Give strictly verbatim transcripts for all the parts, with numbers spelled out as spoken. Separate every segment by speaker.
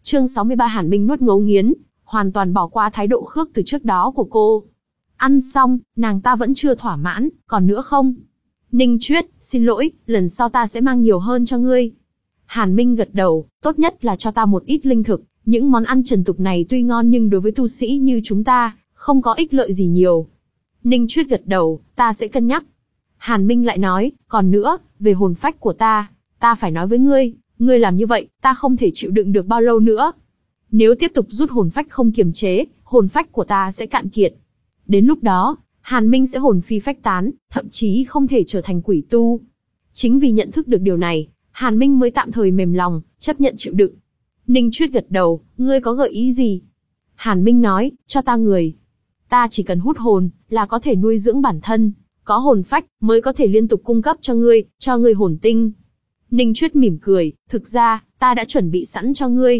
Speaker 1: Chương sáu mươi ba Hàn Minh nuốt ngấu nghiến, hoàn toàn bỏ qua thái độ khước từ trước đó của cô. Ăn xong, nàng ta vẫn chưa thỏa mãn, còn nữa không? Ninh Chuyết, xin lỗi, lần sau ta sẽ mang nhiều hơn cho ngươi. Hàn Minh gật đầu, tốt nhất là cho ta một ít linh thực, những món ăn trần tục này tuy ngon nhưng đối với tu sĩ như chúng ta, không có ích lợi gì nhiều. Ninh Chuyết gật đầu, ta sẽ cân nhắc. Hàn Minh lại nói, còn nữa, về hồn phách của ta, ta phải nói với ngươi, ngươi làm như vậy, ta không thể chịu đựng được bao lâu nữa. Nếu tiếp tục rút hồn phách không kiềm chế, hồn phách của ta sẽ cạn kiệt. Đến lúc đó, Hàn Minh sẽ hồn phi phách tán, thậm chí không thể trở thành quỷ tu. Chính vì nhận thức được điều này, Hàn Minh mới tạm thời mềm lòng, chấp nhận chịu đựng. Ninh Chuyết gật đầu, ngươi có gợi ý gì? Hàn Minh nói, cho ta người. Ta chỉ cần hút hồn, là có thể nuôi dưỡng bản thân. Có hồn phách, mới có thể liên tục cung cấp cho ngươi, cho ngươi hồn tinh. Ninh Chuyết mỉm cười, thực ra, ta đã chuẩn bị sẵn cho ngươi.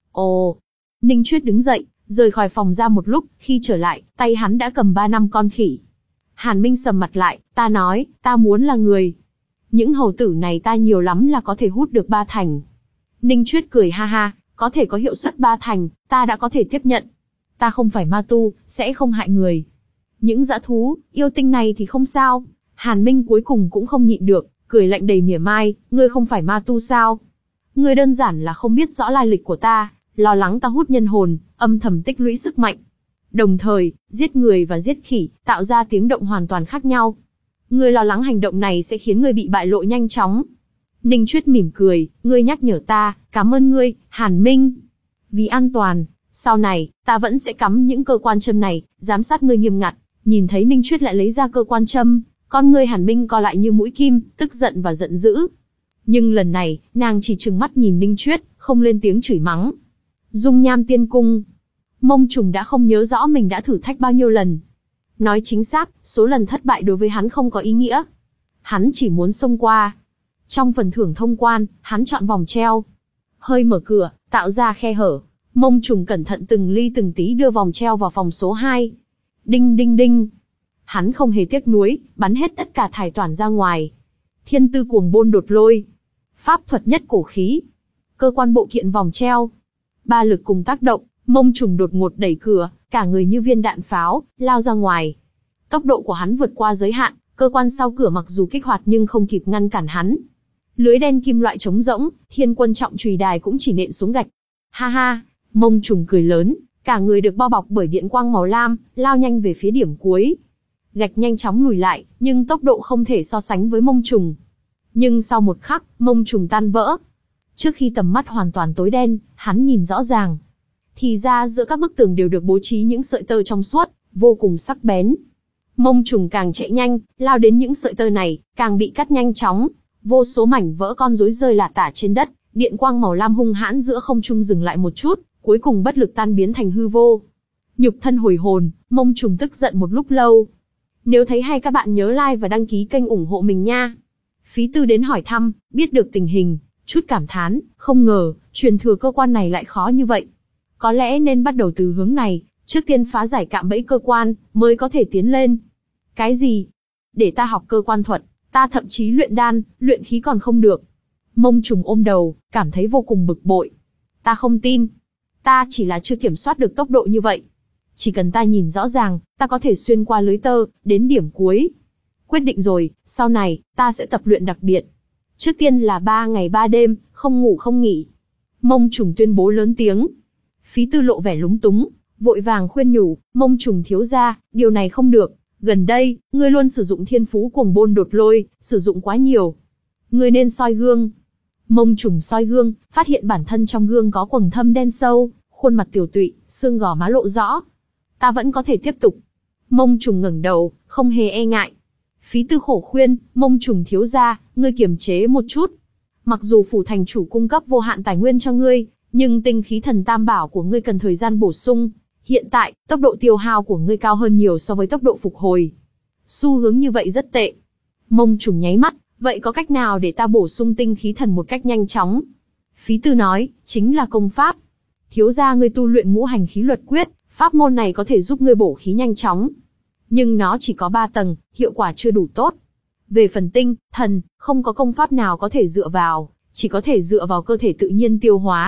Speaker 1: Ồ. Ninh Chuyết đứng dậy, rời khỏi phòng ra một lúc, khi trở lại, tay hắn đã cầm ba năm con khỉ. Hàn Minh sầm mặt lại, ta nói, ta muốn là người. Những hầu tử này ta nhiều lắm là có thể hút được ba thành. Ninh Chuyết cười ha ha, có thể có hiệu suất ba thành, ta đã có thể tiếp nhận. Ta không phải ma tu, sẽ không hại người. Những dã thú, yêu tinh này thì không sao. Hàn Minh cuối cùng cũng không nhịn được, cười lạnh đầy mỉa mai, ngươi không phải ma tu sao? Ngươi đơn giản là không biết rõ lai lịch của ta, lo lắng ta hút nhân hồn, âm thầm tích lũy sức mạnh. Đồng thời, giết người và giết khỉ, tạo ra tiếng động hoàn toàn khác nhau. Ngươi lo lắng hành động này sẽ khiến ngươi bị bại lộ nhanh chóng. Ninh Chuyết mỉm cười, ngươi nhắc nhở ta, cảm ơn ngươi, Hàn Minh. Vì an toàn, sau này, ta vẫn sẽ cắm những cơ quan châm này, giám sát ngươi nghiêm ngặt. Nhìn thấy Ninh Chuyết lại lấy ra cơ quan châm, con ngươi Hàn Minh co lại như mũi kim, tức giận và giận dữ. Nhưng lần này, nàng chỉ trừng mắt nhìn Ninh Chuyết, không lên tiếng chửi mắng. Dung Nham Tiên Cung. Mông Trùng đã không nhớ rõ mình đã thử thách bao nhiêu lần. Nói chính xác, số lần thất bại đối với hắn không có ý nghĩa. Hắn chỉ muốn xông qua. Trong phần thưởng thông quan, hắn chọn vòng treo. Hơi mở cửa, tạo ra khe hở. Mông Trùng cẩn thận từng ly từng tí đưa vòng treo vào phòng số hai. Đinh đinh đinh. Hắn không hề tiếc nuối, bắn hết tất cả thải toản ra ngoài. Thiên tư cuồng bôn đột lôi. Pháp thuật nhất cổ khí. Cơ quan bộ kiện vòng treo. Ba lực cùng tác động, Mông Trùng đột ngột đẩy cửa, cả người như viên đạn pháo, lao ra ngoài. Tốc độ của hắn vượt qua giới hạn, cơ quan sau cửa mặc dù kích hoạt nhưng không kịp ngăn cản hắn. Lưới đen kim loại trống rỗng, thiên quân trọng chùy đài cũng chỉ nện xuống gạch. Ha ha, Mông Trùng cười lớn, cả người được bao bọc bởi điện quang màu lam, lao nhanh về phía điểm cuối. Gạch nhanh chóng lùi lại, nhưng tốc độ không thể so sánh với Mông Trùng. Nhưng sau một khắc, Mông Trùng tan vỡ. Trước khi tầm mắt hoàn toàn tối đen, hắn nhìn rõ ràng. Thì ra giữa các bức tường đều được bố trí những sợi tơ trong suốt, vô cùng sắc bén. Mông Trùng càng chạy nhanh, lao đến những sợi tơ này, càng bị cắt nhanh chóng. Vô số mảnh vỡ con rối rơi lả tả trên đất, điện quang màu lam hung hãn giữa không trung dừng lại một chút, cuối cùng bất lực tan biến thành hư vô. Nhục thân hồi hồn, Mông Trùng tức giận một lúc lâu. Nếu thấy hay các bạn nhớ like và đăng ký kênh ủng hộ mình nha. Phí Tư đến hỏi thăm, biết được tình hình, chút cảm thán, không ngờ, truyền thừa cơ quan này lại khó như vậy. Có lẽ nên bắt đầu từ hướng này, trước tiên phá giải cạm bẫy cơ quan, mới có thể tiến lên. Cái gì? Để ta học cơ quan thuật, ta thậm chí luyện đan, luyện khí còn không được. Mông Trùng ôm đầu, cảm thấy vô cùng bực bội. Ta không tin. Ta chỉ là chưa kiểm soát được tốc độ như vậy. Chỉ cần ta nhìn rõ ràng, ta có thể xuyên qua lưới tơ, đến điểm cuối. Quyết định rồi, sau này, ta sẽ tập luyện đặc biệt. Trước tiên là ba ngày ba đêm, không ngủ không nghỉ. Mông Trùng tuyên bố lớn tiếng. Phí Tư lộ vẻ lúng túng, vội vàng khuyên nhủ, Mông Trùng thiếu gia, điều này không được. Gần đây, ngươi luôn sử dụng thiên phú cuồng bôn đột lôi, sử dụng quá nhiều. Ngươi nên soi gương. Mông Trùng soi gương, phát hiện bản thân trong gương có quầng thâm đen sâu, khuôn mặt tiểu tụy, xương gò má lộ rõ. Ta vẫn có thể tiếp tục. Mông Trùng ngẩng đầu, không hề e ngại. Phí Tư khổ khuyên, Mông Trùng thiếu gia, ngươi kiềm chế một chút. Mặc dù phủ thành chủ cung cấp vô hạn tài nguyên cho ngươi, nhưng tinh khí thần tam bảo của ngươi cần thời gian bổ sung. Hiện tại, tốc độ tiêu hao của ngươi cao hơn nhiều so với tốc độ phục hồi. Xu hướng như vậy rất tệ. Mông Trùng nháy mắt, vậy có cách nào để ta bổ sung tinh khí thần một cách nhanh chóng? Phí Tư nói, chính là công pháp. Thiếu gia ngươi tu luyện ngũ hành khí luật quyết, pháp môn này có thể giúp ngươi bổ khí nhanh chóng. Nhưng nó chỉ có ba tầng, hiệu quả chưa đủ tốt. Về phần tinh, thần, không có công pháp nào có thể dựa vào, chỉ có thể dựa vào cơ thể tự nhiên tiêu hóa.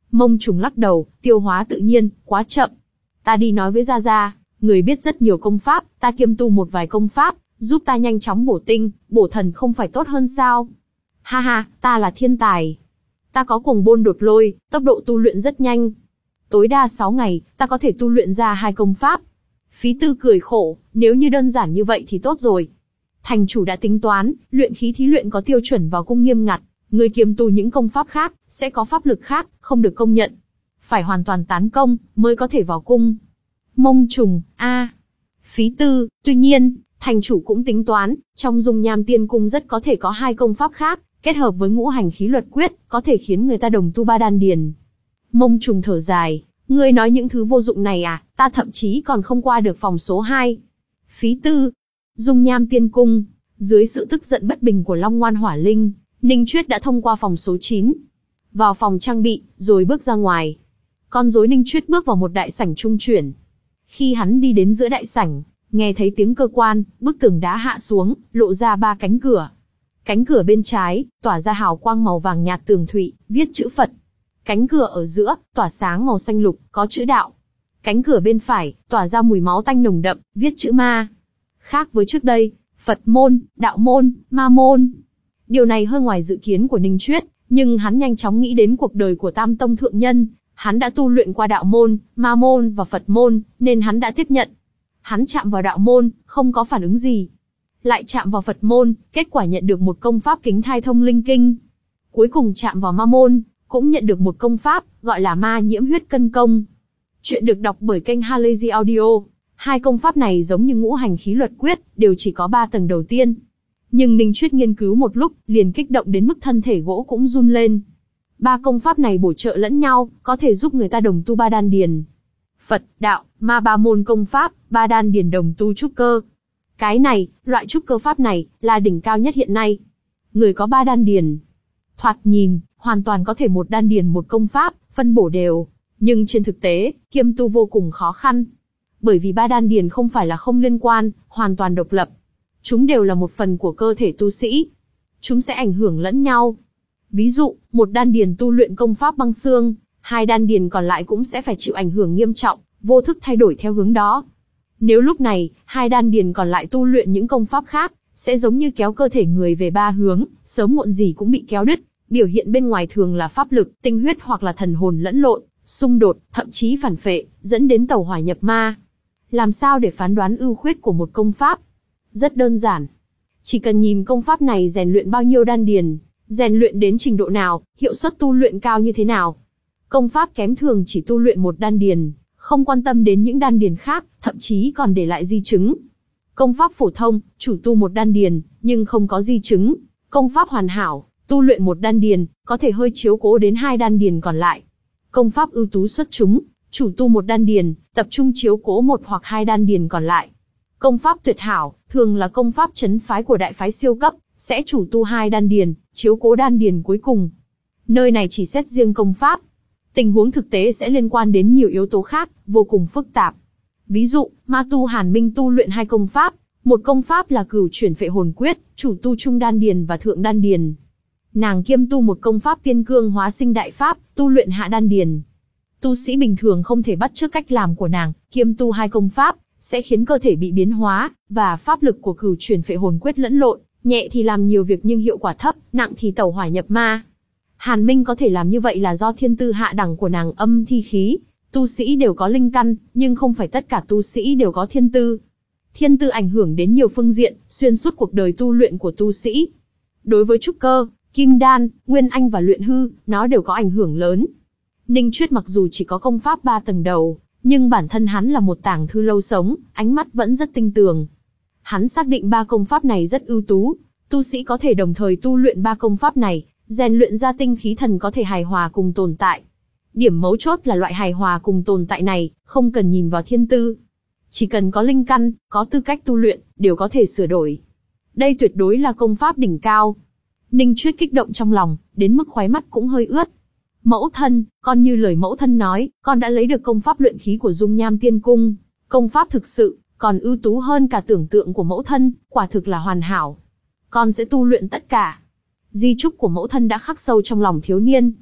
Speaker 1: Mông Trùng lắc đầu, tiêu hóa tự nhiên, quá chậm. Ta đi nói với Gia Gia, người biết rất nhiều công pháp, ta kiêm tu một vài công pháp, giúp ta nhanh chóng bổ tinh, bổ thần không phải tốt hơn sao? Ha ha, ta là thiên tài. Ta có cuồng bôn đột lôi, tốc độ tu luyện rất nhanh. Tối đa sáu ngày, ta có thể tu luyện ra hai công pháp. Phí Tư cười khổ, nếu như đơn giản như vậy thì tốt rồi. Thành chủ đã tính toán, luyện khí thí luyện có tiêu chuẩn vào cung nghiêm ngặt, người kiêm tu những công pháp khác, sẽ có pháp lực khác, không được công nhận. Phải hoàn toàn tán công, mới có thể vào cung. Mông Trùng, a, à. Phí Tư, tuy nhiên, thành chủ cũng tính toán, trong Dung Nham Tiên Cung rất có thể có hai công pháp khác, kết hợp với ngũ hành khí luật quyết, có thể khiến người ta đồng tu ba đan điền. Mông Trùng thở dài, ngươi nói những thứ vô dụng này à, ta thậm chí còn không qua được phòng số hai. Phí Tư, Dung Nham Tiên Cung, dưới sự tức giận bất bình của Long Ngoan Hỏa Linh, Ninh Chuyết đã thông qua phòng số chín. Vào phòng trang bị, rồi bước ra ngoài. Con rối Ninh Chuyết bước vào một đại sảnh trung chuyển. Khi hắn đi đến giữa đại sảnh, nghe thấy tiếng cơ quan, bức tường đá hạ xuống, lộ ra ba cánh cửa. Cánh cửa bên trái, tỏa ra hào quang màu vàng nhạt tường thụy, viết chữ Phật. Cánh cửa ở giữa, tỏa sáng màu xanh lục, có chữ đạo. Cánh cửa bên phải, tỏa ra mùi máu tanh nồng đậm, viết chữ Ma. Khác với trước đây, Phật môn, đạo môn, ma môn. Điều này hơi ngoài dự kiến của Ninh Chuyết, nhưng hắn nhanh chóng nghĩ đến cuộc đời của Tam Tông Thượng Nhân. Hắn đã tu luyện qua đạo môn, ma môn và Phật môn, nên hắn đã tiếp nhận. Hắn chạm vào đạo môn, không có phản ứng gì. Lại chạm vào Phật môn, kết quả nhận được một công pháp kính thai thông linh kinh. Cuối cùng chạm vào ma môn, cũng nhận được một công pháp, gọi là ma nhiễm huyết cân công. Chuyện được đọc bởi kênh Halazy Audio. Hai công pháp này giống như ngũ hành khí luật quyết, đều chỉ có ba tầng đầu tiên. Nhưng Ninh Chuyết nghiên cứu một lúc, liền kích động đến mức thân thể gỗ cũng run lên. Ba công pháp này bổ trợ lẫn nhau, có thể giúp người ta đồng tu ba đan điền. Phật, đạo, ma ba môn công pháp, ba đan điền đồng tu trúc cơ. Cái này, loại trúc cơ pháp này, là đỉnh cao nhất hiện nay. Người có ba đan điền. Thoạt nhìn, hoàn toàn có thể một đan điền một công pháp, phân bổ đều. Nhưng trên thực tế, kiêm tu vô cùng khó khăn. Bởi vì ba đan điền không phải là không liên quan, hoàn toàn độc lập. Chúng đều là một phần của cơ thể tu sĩ. Chúng sẽ ảnh hưởng lẫn nhau. Ví dụ, một đan điền tu luyện công pháp băng xương, hai đan điền còn lại cũng sẽ phải chịu ảnh hưởng nghiêm trọng, vô thức thay đổi theo hướng đó. Nếu lúc này, hai đan điền còn lại tu luyện những công pháp khác, sẽ giống như kéo cơ thể người về ba hướng, sớm muộn gì cũng bị kéo đứt. Biểu hiện bên ngoài thường là pháp lực, tinh huyết hoặc là thần hồn lẫn lộn, xung đột, thậm chí phản phệ, dẫn đến tẩu hỏa nhập ma. Làm sao để phán đoán ưu khuyết của một công pháp? Rất đơn giản. Chỉ cần nhìn công pháp này rèn luyện bao nhiêu đan điền, rèn luyện đến trình độ nào, hiệu suất tu luyện cao như thế nào. Công pháp kém thường chỉ tu luyện một đan điền, không quan tâm đến những đan điền khác, thậm chí còn để lại di chứng. Công pháp phổ thông, chủ tu một đan điền, nhưng không có di chứng. Công pháp hoàn hảo, tu luyện một đan điền, có thể hơi chiếu cố đến hai đan điền còn lại. Công pháp ưu tú xuất chúng, chủ tu một đan điền, tập trung chiếu cố một hoặc hai đan điền còn lại. Công pháp tuyệt hảo, thường là công pháp chấn phái của đại phái siêu cấp, sẽ chủ tu hai đan điền, chiếu cố đan điền cuối cùng. Nơi này chỉ xét riêng công pháp. Tình huống thực tế sẽ liên quan đến nhiều yếu tố khác, vô cùng phức tạp. Ví dụ, ma tu Hàn Minh tu luyện hai công pháp, một công pháp là Cửu Chuyển Phệ Hồn Quyết, chủ tu trung đan điền và thượng đan điền. Nàng kiêm tu một công pháp Tiên Cương Hóa Sinh Đại Pháp, tu luyện hạ đan điền. Tu sĩ bình thường không thể bắt chước cách làm của nàng, kiêm tu hai công pháp, sẽ khiến cơ thể bị biến hóa, và pháp lực của Cửu Chuyển Phệ Hồn Quyết lẫn lộn, nhẹ thì làm nhiều việc nhưng hiệu quả thấp, nặng thì tẩu hỏa nhập ma. Hàn Minh có thể làm như vậy là do thiên tư hạ đẳng của nàng âm thi khí, tu sĩ đều có linh căn, nhưng không phải tất cả tu sĩ đều có thiên tư. Thiên tư ảnh hưởng đến nhiều phương diện, xuyên suốt cuộc đời tu luyện của tu sĩ. Đối với trúc cơ, kim đan, nguyên anh và luyện hư, nó đều có ảnh hưởng lớn. Ninh Chuyết mặc dù chỉ có công pháp ba tầng đầu, nhưng bản thân hắn là một tàng thư lâu sống, ánh mắt vẫn rất tinh tường. Hắn xác định ba công pháp này rất ưu tú, tu sĩ có thể đồng thời tu luyện ba công pháp này, rèn luyện ra tinh khí thần có thể hài hòa cùng tồn tại. Điểm mấu chốt là loại hài hòa cùng tồn tại này, không cần nhìn vào thiên tư. Chỉ cần có linh căn, có tư cách tu luyện, đều có thể sửa đổi. Đây tuyệt đối là công pháp đỉnh cao. Ninh Chuyết kích động trong lòng, đến mức khóe mắt cũng hơi ướt. Mẫu thân, con như lời mẫu thân nói, con đã lấy được công pháp luyện khí của Dung Nham Tiên Cung. Công pháp thực sự, còn ưu tú hơn cả tưởng tượng của mẫu thân, quả thực là hoàn hảo. Con sẽ tu luyện tất cả. Di chúc của mẫu thân đã khắc sâu trong lòng thiếu niên.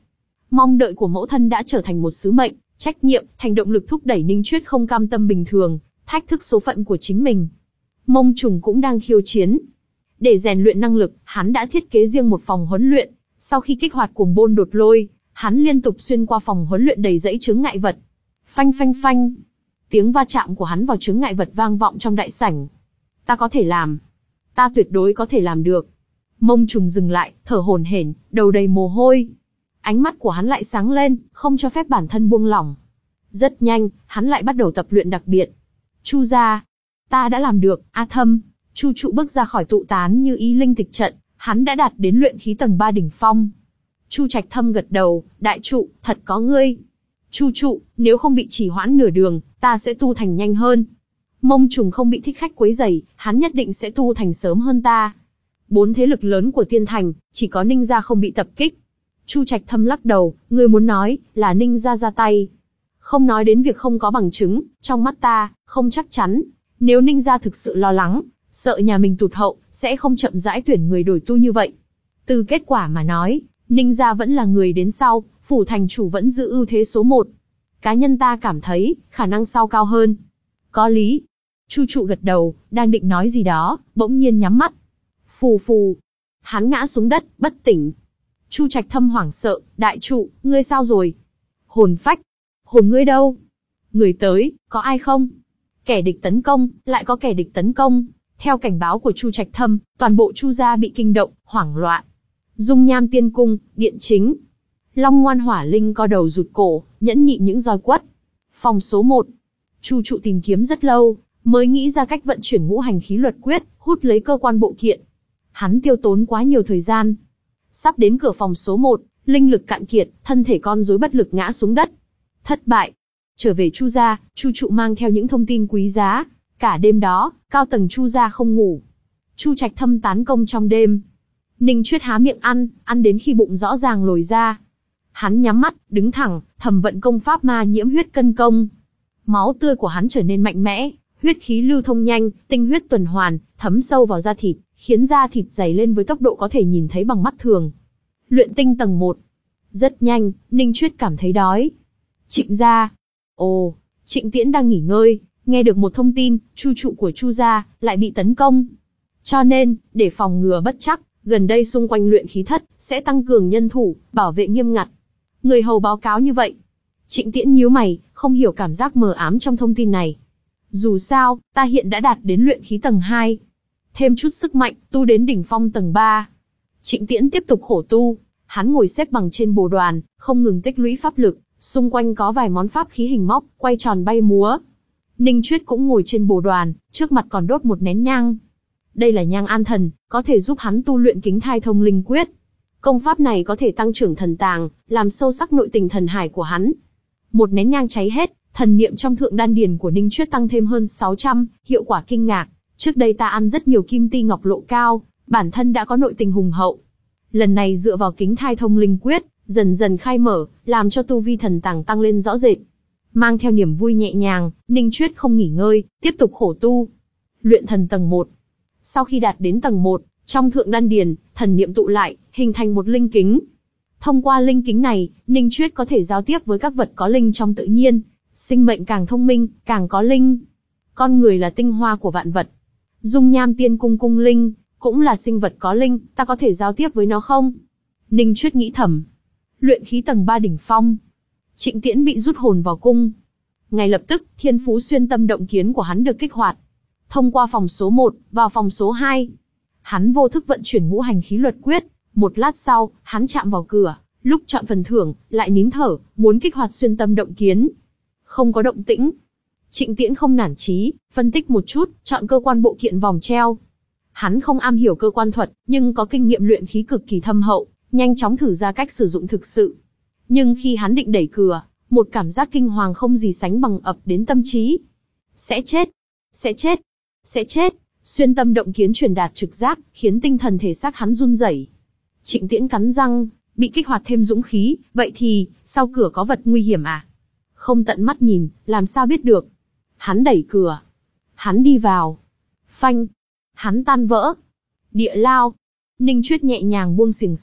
Speaker 1: Mong đợi của mẫu thân đã trở thành một sứ mệnh, trách nhiệm, thành động lực thúc đẩy Ninh Chuyết không cam tâm bình thường, thách thức số phận của chính mình. Mông Trùng cũng đang khiêu chiến. Để rèn luyện năng lực, hắn đã thiết kế riêng một phòng huấn luyện. Sau khi kích hoạt cuồng bôn đột lôi, hắn liên tục xuyên qua phòng huấn luyện đầy dẫy chướng ngại vật. Phanh phanh phanh. Tiếng va chạm của hắn vào chướng ngại vật vang vọng trong đại sảnh. Ta có thể làm. Ta tuyệt đối có thể làm được. Mông Trùng dừng lại, thở hổn hển, đầu đầy mồ hôi. Ánh mắt của hắn lại sáng lên, không cho phép bản thân buông lỏng. Rất nhanh, hắn lại bắt đầu tập luyện đặc biệt. Chu gia, ta đã làm được, A Thâm. Chu trụ bước ra khỏi tụ tán như ý linh tịch trận, hắn đã đạt đến luyện khí tầng ba đỉnh phong. Chu Trạch Thâm gật đầu, đại trụ, thật có ngươi. Chu trụ, nếu không bị trì hoãn nửa đường, ta sẽ tu thành nhanh hơn. Mông Trùng không bị thích khách quấy rầy, hắn nhất định sẽ tu thành sớm hơn ta. Bốn thế lực lớn của Tiên Thành, chỉ có Ninh gia không bị tập kích. Chu Trạch Thâm lắc đầu, ngươi muốn nói, là Ninh gia ra tay. Không nói đến việc không có bằng chứng, trong mắt ta, không chắc chắn. Nếu Ninh gia thực sự lo lắng, sợ nhà mình tụt hậu, sẽ không chậm rãi tuyển người đổi tu như vậy. Từ kết quả mà nói, Ninh gia vẫn là người đến sau, phủ thành chủ vẫn giữ ưu thế số một. Cá nhân ta cảm thấy, khả năng sau cao hơn. Có lý. Chu trụ gật đầu, đang định nói gì đó, bỗng nhiên nhắm mắt. Phù phù. Hắn ngã xuống đất, bất tỉnh. Chu Trạch Thâm hoảng sợ, đại trụ, ngươi sao rồi? Hồn phách. Hồn ngươi đâu? Người tới, có ai không? Kẻ địch tấn công, lại có kẻ địch tấn công. Theo cảnh báo của Chu Trạch Thâm, toàn bộ Chu gia bị kinh động, hoảng loạn. Dung Nham Tiên Cung, điện chính. Long Ngoan Hỏa Linh co đầu rụt cổ, nhẫn nhịn những roi quất. Phòng số một. Chu trụ tìm kiếm rất lâu, mới nghĩ ra cách vận chuyển ngũ hành khí luật quyết, hút lấy cơ quan bộ kiện. Hắn tiêu tốn quá nhiều thời gian. Sắp đến cửa phòng số một, linh lực cạn kiệt, thân thể con rối bất lực ngã xuống đất. Thất bại. Trở về Chu gia, Chu trụ mang theo những thông tin quý giá. Cả đêm đó, cao tầng Chu gia không ngủ. Chu Trạch Thâm tán công trong đêm. Ninh Chuyết há miệng ăn, ăn đến khi bụng rõ ràng lồi ra. Hắn nhắm mắt, đứng thẳng, thầm vận công pháp ma nhiễm huyết cân công. Máu tươi của hắn trở nên mạnh mẽ, huyết khí lưu thông nhanh, tinh huyết tuần hoàn, thấm sâu vào da thịt, khiến da thịt dày lên với tốc độ có thể nhìn thấy bằng mắt thường. Luyện tinh tầng một. Rất nhanh, Ninh Chuyết cảm thấy đói. Trịnh gia. Ồ, Trịnh Tiễn đang nghỉ ngơi, nghe được một thông tin, Chu trụ của Chu gia lại bị tấn công. Cho nên, để phòng ngừa bất trắc, gần đây xung quanh luyện khí thất sẽ tăng cường nhân thủ, bảo vệ nghiêm ngặt. Người hầu báo cáo như vậy. Trịnh Tiễn nhíu mày, không hiểu cảm giác mờ ám trong thông tin này. Dù sao, ta hiện đã đạt đến luyện khí tầng hai. Thêm chút sức mạnh, tu đến đỉnh phong tầng ba. Trịnh Tiễn tiếp tục khổ tu, hắn ngồi xếp bằng trên bồ đoàn, không ngừng tích lũy pháp lực, xung quanh có vài món pháp khí hình móc, quay tròn bay múa. Ninh Chuyết cũng ngồi trên bồ đoàn, trước mặt còn đốt một nén nhang. Đây là nhang an thần, có thể giúp hắn tu luyện kính thai thông linh quyết. Công pháp này có thể tăng trưởng thần tàng, làm sâu sắc nội tình thần hải của hắn. Một nén nhang cháy hết, thần niệm trong thượng đan điền của Ninh Chuyết tăng thêm hơn sáu trăm, hiệu quả kinh ngạc. Trước đây ta ăn rất nhiều kim ti ngọc lộ cao, bản thân đã có nội tình hùng hậu. Lần này dựa vào kính thai thông linh quyết, dần dần khai mở, làm cho tu vi thần tàng tăng lên rõ rệt. Mang theo niềm vui nhẹ nhàng, Ninh Chuyết không nghỉ ngơi, tiếp tục khổ tu. Luyện thần tầng một. Sau khi đạt đến tầng một, trong thượng đan điền, thần niệm tụ lại, hình thành một linh kính. Thông qua linh kính này, Ninh Chuyết có thể giao tiếp với các vật có linh trong tự nhiên. Sinh mệnh càng thông minh, càng có linh. Con người là tinh hoa của vạn vật. Dung Nham Tiên Cung cung linh, cũng là sinh vật có linh, ta có thể giao tiếp với nó không? Ninh Chuyết nghĩ thầm. Luyện khí tầng ba đỉnh phong. Trịnh Tiễn bị rút hồn vào cung. Ngay lập tức, thiên phú xuyên tâm động kiến của hắn được kích hoạt. Thông qua phòng số một, vào phòng số hai. Hắn vô thức vận chuyển ngũ hành khí luật quyết. Một lát sau, hắn chạm vào cửa, lúc chọn phần thưởng, lại nín thở, muốn kích hoạt xuyên tâm động kiến. Không có động tĩnh. Trịnh Tiễn không nản chí, phân tích một chút, chọn cơ quan bộ kiện vòng treo. Hắn không am hiểu cơ quan thuật, nhưng có kinh nghiệm luyện khí cực kỳ thâm hậu, nhanh chóng thử ra cách sử dụng thực sự. Nhưng khi hắn định đẩy cửa, một cảm giác kinh hoàng không gì sánh bằng ập đến tâm trí. Sẽ chết, sẽ chết, sẽ chết. Xuyên tâm động kiến truyền đạt trực giác, khiến tinh thần thể xác hắn run rẩy. Trịnh Tiễn cắn răng, bị kích hoạt thêm dũng khí, vậy thì, sau cửa có vật nguy hiểm à? Không tận mắt nhìn, làm sao biết được? Hắn đẩy cửa. Hắn đi vào. Phanh. Hắn tan vỡ. Địa lao. Ninh Chuyết nhẹ nhàng buông xiềng xích,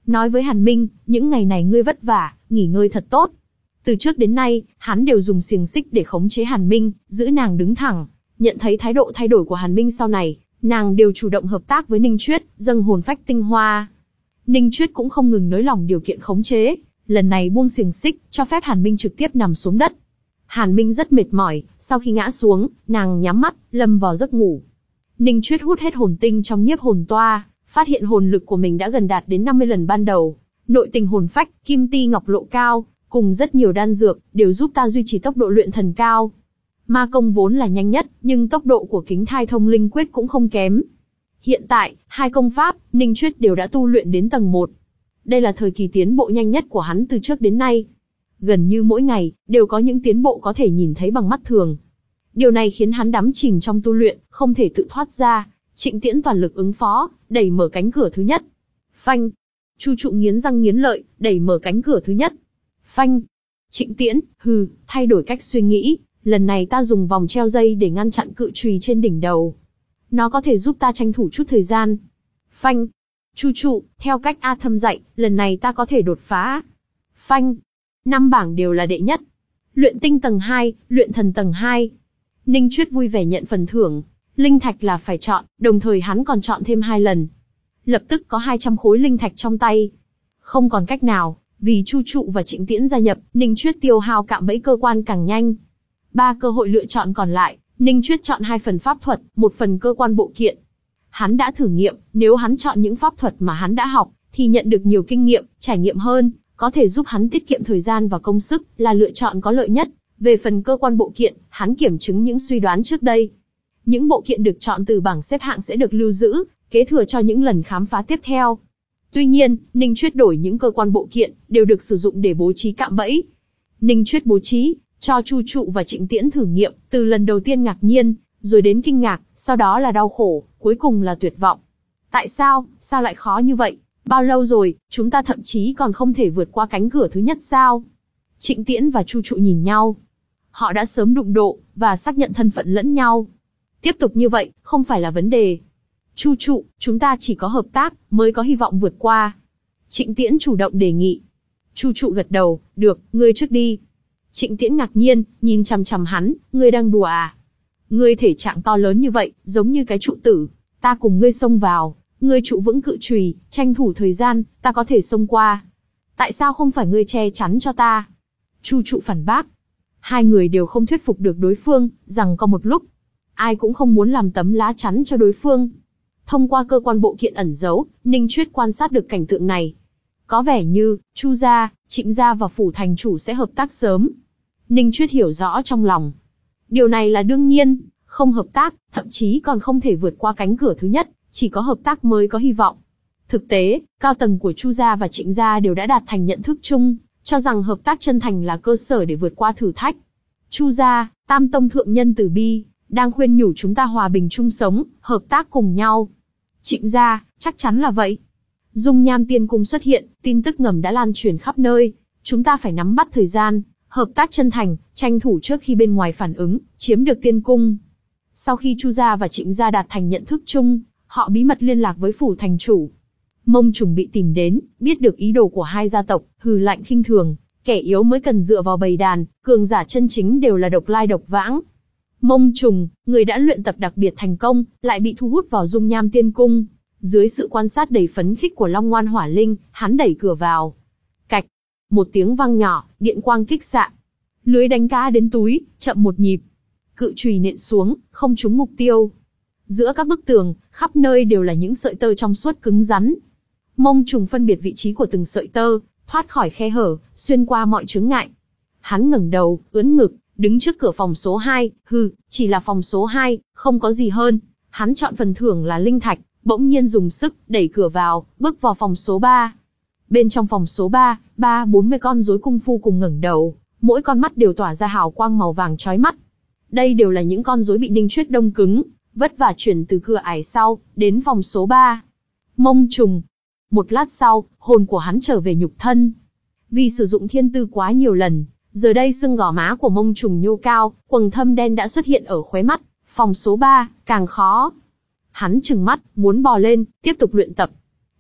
Speaker 1: nói với Hàn Minh, những ngày này ngươi vất vả, nghỉ ngơi thật tốt. Từ trước đến nay, hắn đều dùng xiềng xích để khống chế Hàn Minh, giữ nàng đứng thẳng. Nhận thấy thái độ thay đổi của Hàn Minh sau này, nàng đều chủ động hợp tác với Ninh Chuyết, dâng hồn phách tinh hoa. Ninh Chuyết cũng không ngừng nới lỏng điều kiện khống chế, lần này buông xiềng xích, cho phép Hàn Minh trực tiếp nằm xuống đất. Hàn Minh rất mệt mỏi, sau khi ngã xuống, nàng nhắm mắt, lâm vào giấc ngủ. Ninh Chuyết hút hết hồn tinh trong nhiếp hồn toa, phát hiện hồn lực của mình đã gần đạt đến năm mươi lần ban đầu. Nội tình hồn phách, kim ti ngọc lộ cao, cùng rất nhiều đan dược, đều giúp ta duy trì tốc độ luyện thần cao. Ma công vốn là nhanh nhất, nhưng tốc độ của kính thai thông linh quyết cũng không kém. Hiện tại, hai công pháp, Ninh Chuyết đều đã tu luyện đến tầng một. Đây là thời kỳ tiến bộ nhanh nhất của hắn từ trước đến nay. Gần như mỗi ngày, đều có những tiến bộ có thể nhìn thấy bằng mắt thường. Điều này khiến hắn đắm chìm trong tu luyện, không thể tự thoát ra. Trịnh Tiễn toàn lực ứng phó, đẩy mở cánh cửa thứ nhất. Phanh! Chu Trụ nghiến răng nghiến lợi, đẩy mở cánh cửa thứ nhất. Phanh! Trịnh Tiễn, hừ, thay đổi cách suy nghĩ, lần này ta dùng vòng treo dây để ngăn chặn cự chùy trên đỉnh đầu. Nó có thể giúp ta tranh thủ chút thời gian. Phanh! Chu Trụ, theo cách A Thâm dạy, lần này ta có thể đột phá. Phanh! Năm bảng đều là đệ nhất. Luyện tinh tầng hai, luyện thần tầng hai. Ninh Chuyết vui vẻ nhận phần thưởng. Linh thạch là phải chọn, đồng thời hắn còn chọn thêm hai lần. Lập tức có hai trăm khối linh thạch trong tay. Không còn cách nào, vì Chu Trụ và Trịnh Tiễn gia nhập, Ninh Chuyết tiêu hao cạm bẫy cơ quan càng nhanh. Ba cơ hội lựa chọn còn lại, Ninh Chuyết chọn hai phần pháp thuật, một phần cơ quan bộ kiện. Hắn đã thử nghiệm, nếu hắn chọn những pháp thuật mà hắn đã học, thì nhận được nhiều kinh nghiệm, trải nghiệm hơn, có thể giúp hắn tiết kiệm thời gian và công sức, là lựa chọn có lợi nhất. Về phần cơ quan bộ kiện, hắn kiểm chứng những suy đoán trước đây. Những bộ kiện được chọn từ bảng xếp hạng sẽ được lưu giữ, kế thừa cho những lần khám phá tiếp theo. Tuy nhiên, Ninh Chuyết đổi những cơ quan bộ kiện, đều được sử dụng để bố trí cạm bẫy. Ninh Chuyết bố trí, cho Chu Trụ và Trịnh Tiễn thử nghiệm, từ lần đầu tiên ngạc nhiên, rồi đến kinh ngạc, sau đó là đau khổ, cuối cùng là tuyệt vọng. Tại sao, sao lại khó như vậy? Bao lâu rồi, chúng ta thậm chí còn không thể vượt qua cánh cửa thứ nhất sao? Trịnh Tiễn và Chu Trụ nhìn nhau. Họ đã sớm đụng độ, và xác nhận thân phận lẫn nhau. Tiếp tục như vậy, không phải là vấn đề. Chu Trụ, chúng ta chỉ có hợp tác, mới có hy vọng vượt qua. Trịnh Tiễn chủ động đề nghị. Chu Trụ gật đầu, được, ngươi trước đi. Trịnh Tiễn ngạc nhiên, nhìn chằm chằm hắn, ngươi đang đùa à? Ngươi thể trạng to lớn như vậy, giống như cái trụ tử. Ta cùng ngươi xông vào, ngươi trụ vững cự chùy, tranh thủ thời gian, ta có thể xông qua. Tại sao không phải ngươi che chắn cho ta? Chu Trụ phản bác. Hai người đều không thuyết phục được đối phương, rằng có một lúc. Ai cũng không muốn làm tấm lá chắn cho đối phương. Thông qua cơ quan bộ kiện ẩn giấu, Ninh Chuyết quan sát được cảnh tượng này. Có vẻ như, Chu gia, Trịnh gia và phủ thành chủ sẽ hợp tác sớm. Ninh Chuyết hiểu rõ trong lòng. Điều này là đương nhiên, không hợp tác, thậm chí còn không thể vượt qua cánh cửa thứ nhất, chỉ có hợp tác mới có hy vọng. Thực tế, cao tầng của Chu gia và Trịnh gia đều đã đạt thành nhận thức chung, cho rằng hợp tác chân thành là cơ sở để vượt qua thử thách. Chu gia, Tam Tông thượng nhân từ bi, đang khuyên nhủ chúng ta hòa bình chung sống, hợp tác cùng nhau. Trịnh gia, chắc chắn là vậy. Dung Nham Tiên Cung xuất hiện, tin tức ngầm đã lan truyền khắp nơi. Chúng ta phải nắm bắt thời gian, hợp tác chân thành, tranh thủ trước khi bên ngoài phản ứng, chiếm được Tiên Cung. Sau khi Chu gia và Trịnh gia đạt thành nhận thức chung, họ bí mật liên lạc với phủ thành chủ. Mông Trùng bị tìm đến, biết được ý đồ của hai gia tộc, hừ lạnh khinh thường, kẻ yếu mới cần dựa vào bầy đàn, cường giả chân chính đều là độc lai độc vãng. Mông Trùng, người đã luyện tập đặc biệt thành công, lại bị thu hút vào Dung Nham Tiên Cung. Dưới sự quan sát đầy phấn khích của Long Ngoan Hỏa Linh, hắn đẩy cửa vào. Cạch, một tiếng vang nhỏ, điện quang kích xạ. Lưới đánh cá đến túi, chậm một nhịp. Cự chùy nện xuống, không trúng mục tiêu. Giữa các bức tường, khắp nơi đều là những sợi tơ trong suốt cứng rắn. Mông Trùng phân biệt vị trí của từng sợi tơ, thoát khỏi khe hở, xuyên qua mọi chướng ngại. Hắn ngẩng đầu, ưỡn ngực, đứng trước cửa phòng số hai, hừ, chỉ là phòng số hai, không có gì hơn. Hắn chọn phần thưởng là linh thạch, bỗng nhiên dùng sức, đẩy cửa vào, bước vào phòng số ba. Bên trong phòng số ba, ba bốn mươi con rối cung phu cùng ngẩng đầu, mỗi con mắt đều tỏa ra hào quang màu vàng chói mắt. Đây đều là những con rối bị Ninh Chuyết đông cứng, vất vả chuyển từ cửa ải sau, đến phòng số ba. Mông Trùng. Một lát sau, hồn của hắn trở về nhục thân. Vì sử dụng thiên tư quá nhiều lần, giờ đây xương gò má của Mông Trùng nhô cao, quầng thâm đen đã xuất hiện ở khóe mắt. Phòng số ba, càng khó. Hắn trừng mắt, muốn bò lên, tiếp tục luyện tập.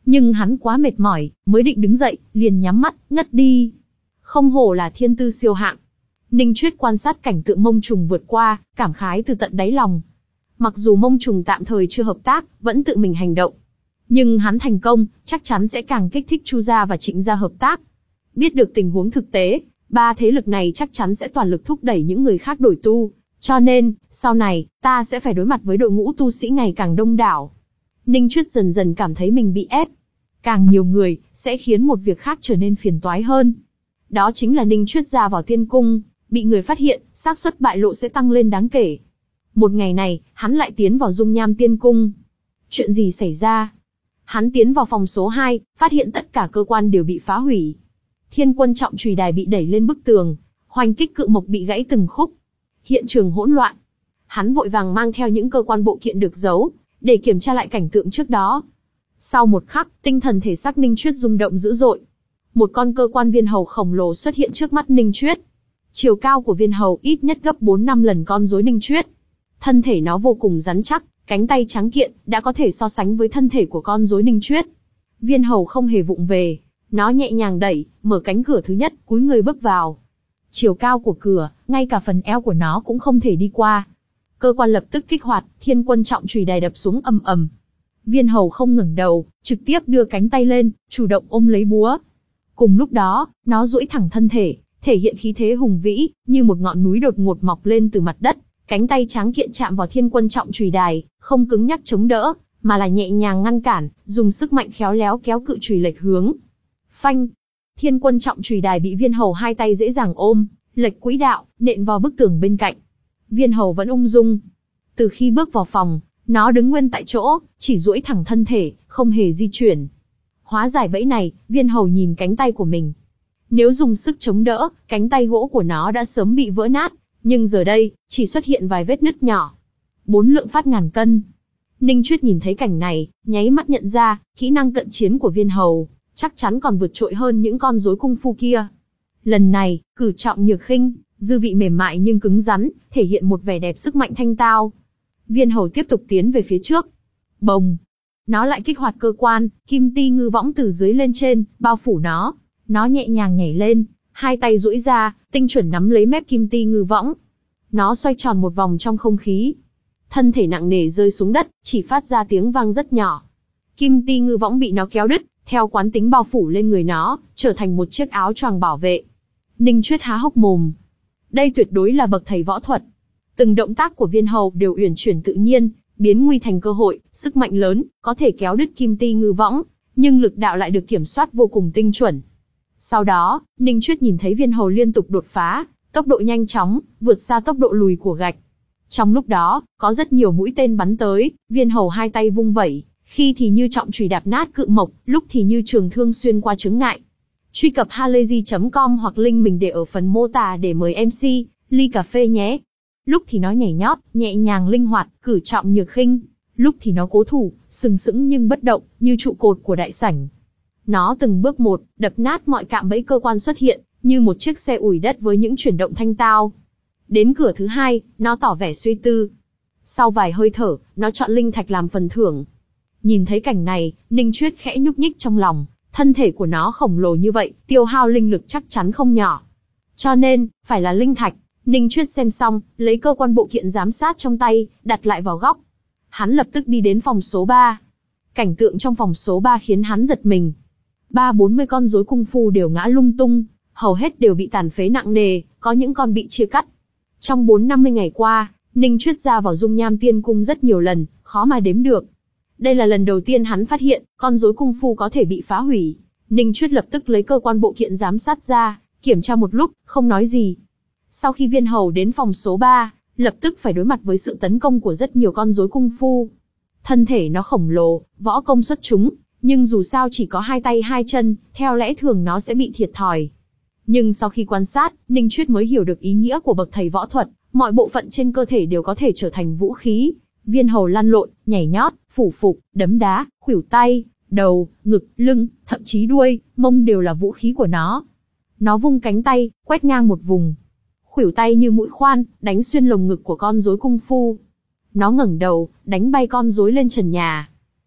Speaker 1: Nhưng hắn quá mệt mỏi, mới định đứng dậy, liền nhắm mắt, ngất đi. Không hổ là thiên tư siêu hạng. Ninh Chuyết quan sát cảnh tượng mông trùng vượt qua, cảm khái từ tận đáy lòng. Mặc dù mông trùng tạm thời chưa hợp tác, vẫn tự mình hành động. Nhưng hắn thành công, chắc chắn sẽ càng kích thích Chu gia và Trịnh gia hợp tác. Biết được tình huống thực tế, ba thế lực này chắc chắn sẽ toàn lực thúc đẩy những người khác đổi tu. Cho nên, sau này, ta sẽ phải đối mặt với đội ngũ tu sĩ ngày càng đông đảo. Ninh Chuyết dần dần cảm thấy mình bị ép. Càng nhiều người, sẽ khiến một việc khác trở nên phiền toái hơn. Đó chính là Ninh Chuyết ra vào tiên cung, bị người phát hiện, xác suất bại lộ sẽ tăng lên đáng kể. Một ngày này, hắn lại tiến vào dung nham tiên cung. Chuyện gì xảy ra? Hắn tiến vào phòng số hai, phát hiện tất cả cơ quan đều bị phá hủy. Thiên Quân Trọng Chùy Đài bị đẩy lên bức tường, Hoành Kích Cự Mộc bị gãy từng khúc. Hiện trường hỗn loạn. Hắn vội vàng mang theo những cơ quan bộ kiện được giấu, để kiểm tra lại cảnh tượng trước đó. Sau một khắc, tinh thần thể xác Ninh Chuyết rung động dữ dội. Một con cơ quan viên hầu khổng lồ xuất hiện trước mắt Ninh Chuyết. Chiều cao của viên hầu ít nhất gấp bốn năm lần con rối Ninh Chuyết. Thân thể nó vô cùng rắn chắc, cánh tay trắng kiện, đã có thể so sánh với thân thể của con rối Ninh Chuyết. Viên hầu không hề vụng về, nó nhẹ nhàng đẩy, mở cánh cửa thứ nhất, cúi người bước vào. Chiều cao của cửa, ngay cả phần eo của nó cũng không thể đi qua. Cơ quan lập tức kích hoạt, Thiên Quân Trọng Chùy Đài đập xuống ầm ầm. Viên hầu không ngẩng đầu, trực tiếp đưa cánh tay lên, chủ động ôm lấy búa. Cùng lúc đó, nó duỗi thẳng thân thể, thể hiện khí thế hùng vĩ, như một ngọn núi đột ngột mọc lên từ mặt đất. Cánh tay trắng kiện chạm vào Thiên Quân Trọng Chùy Đài, không cứng nhắc chống đỡ, mà là nhẹ nhàng ngăn cản, dùng sức mạnh khéo léo kéo cự chùy lệch hướng. Phanh! Thiên Quân Trọng Chùy Đài bị viên hầu hai tay dễ dàng ôm, lệch quỹ đạo, nện vào bức tường bên cạnh. Viên hầu vẫn ung dung. Từ khi bước vào phòng, nó đứng nguyên tại chỗ, chỉ duỗi thẳng thân thể, không hề di chuyển. Hóa giải bẫy này, viên hầu nhìn cánh tay của mình. Nếu dùng sức chống đỡ, cánh tay gỗ của nó đã sớm bị vỡ nát, nhưng giờ đây, chỉ xuất hiện vài vết nứt nhỏ. Bốn lượng phát ngàn cân. Ninh Chuyết nhìn thấy cảnh này, nháy mắt nhận ra, kỹ năng cận chiến của viên hầu, chắc chắn còn vượt trội hơn những con rối cung phu kia. Lần này, cử trọng nhược khinh, dư vị mềm mại nhưng cứng rắn, thể hiện một vẻ đẹp sức mạnh thanh tao. Viên hầu tiếp tục tiến về phía trước. Bồng! Nó lại kích hoạt cơ quan, kim ti ngư võng từ dưới lên trên, bao phủ nó. Nó nhẹ nhàng nhảy lên, hai tay duỗi ra, tinh chuẩn nắm lấy mép kim ti ngư võng. Nó xoay tròn một vòng trong không khí. Thân thể nặng nề rơi xuống đất, chỉ phát ra tiếng vang rất nhỏ. Kim ti ngư võng bị nó kéo đứt, theo quán tính bao phủ lên người nó, trở thành một chiếc áo choàng bảo vệ. Ninh Chuyết há hốc mồm. Đây tuyệt đối là bậc thầy võ thuật. Từng động tác của viên hầu đều uyển chuyển tự nhiên, biến nguy thành cơ hội, sức mạnh lớn, có thể kéo đứt kim ti ngư võng, nhưng lực đạo lại được kiểm soát vô cùng tinh chuẩn. Sau đó, Ninh Chuyết nhìn thấy viên hầu liên tục đột phá, tốc độ nhanh chóng, vượt xa tốc độ lùi của gạch. Trong lúc đó, có rất nhiều mũi tên bắn tới, viên hầu hai tay vung vẩy, khi thì như trọng chùy đạp nát cự mộc, lúc thì như trường thương xuyên qua chướng ngại. Truy cập halayzi chấm com hoặc link mình để ở phần mô tả để mời em xê, ly cà phê nhé. Lúc thì nó nhảy nhót, nhẹ nhàng linh hoạt, cử trọng nhược khinh. Lúc thì nó cố thủ, sừng sững nhưng bất động, như trụ cột của đại sảnh. Nó từng bước một, đập nát mọi cạm bẫy cơ quan xuất hiện, như một chiếc xe ủi đất với những chuyển động thanh tao. Đến cửa thứ hai, nó tỏ vẻ suy tư. Sau vài hơi thở, nó chọn linh thạch làm phần thưởng. Nhìn thấy cảnh này, Ninh Chuyết khẽ nhúc nhích trong lòng. Thân thể của nó khổng lồ như vậy, tiêu hao linh lực chắc chắn không nhỏ. Cho nên, phải là linh thạch. Ninh Chuyết xem xong, lấy cơ quan bộ kiện giám sát trong tay, đặt lại vào góc. Hắn lập tức đi đến phòng số ba. Cảnh tượng trong phòng số ba khiến hắn giật mình. Ba bốn mươi con rối cung phu đều ngã lung tung, hầu hết đều bị tàn phế nặng nề, có những con bị chia cắt. Trong bốn năm mươi ngày qua, Ninh Chuyết ra vào dung nham tiên cung rất nhiều lần, khó mà đếm được. Đây là lần đầu tiên hắn phát hiện, con rối cung phu có thể bị phá hủy. Ninh Chuyết lập tức lấy cơ quan bộ kiện giám sát ra, kiểm tra một lúc, không nói gì. Sau khi viên hầu đến phòng số ba, lập tức phải đối mặt với sự tấn công của rất nhiều con rối cung phu. Thân thể nó khổng lồ, võ công xuất chúng, nhưng dù sao chỉ có hai tay hai chân, theo lẽ thường nó sẽ bị thiệt thòi. Nhưng sau khi quan sát, Ninh Chuyết mới hiểu được ý nghĩa của bậc thầy võ thuật, mọi bộ phận trên cơ thể đều có thể trở thành vũ khí. Viên hầu lăn lộn, nhảy nhót, phủ phục, đấm đá, khuỷu tay, đầu, ngực, lưng, thậm chí đuôi, mông đều là vũ khí của nó. Nó vung cánh tay, quét ngang một vùng. Khuỷu tay như mũi khoan, đánh xuyên lồng ngực của con rối cung phu. Nó ngẩng đầu, đánh bay con rối lên trần nhà.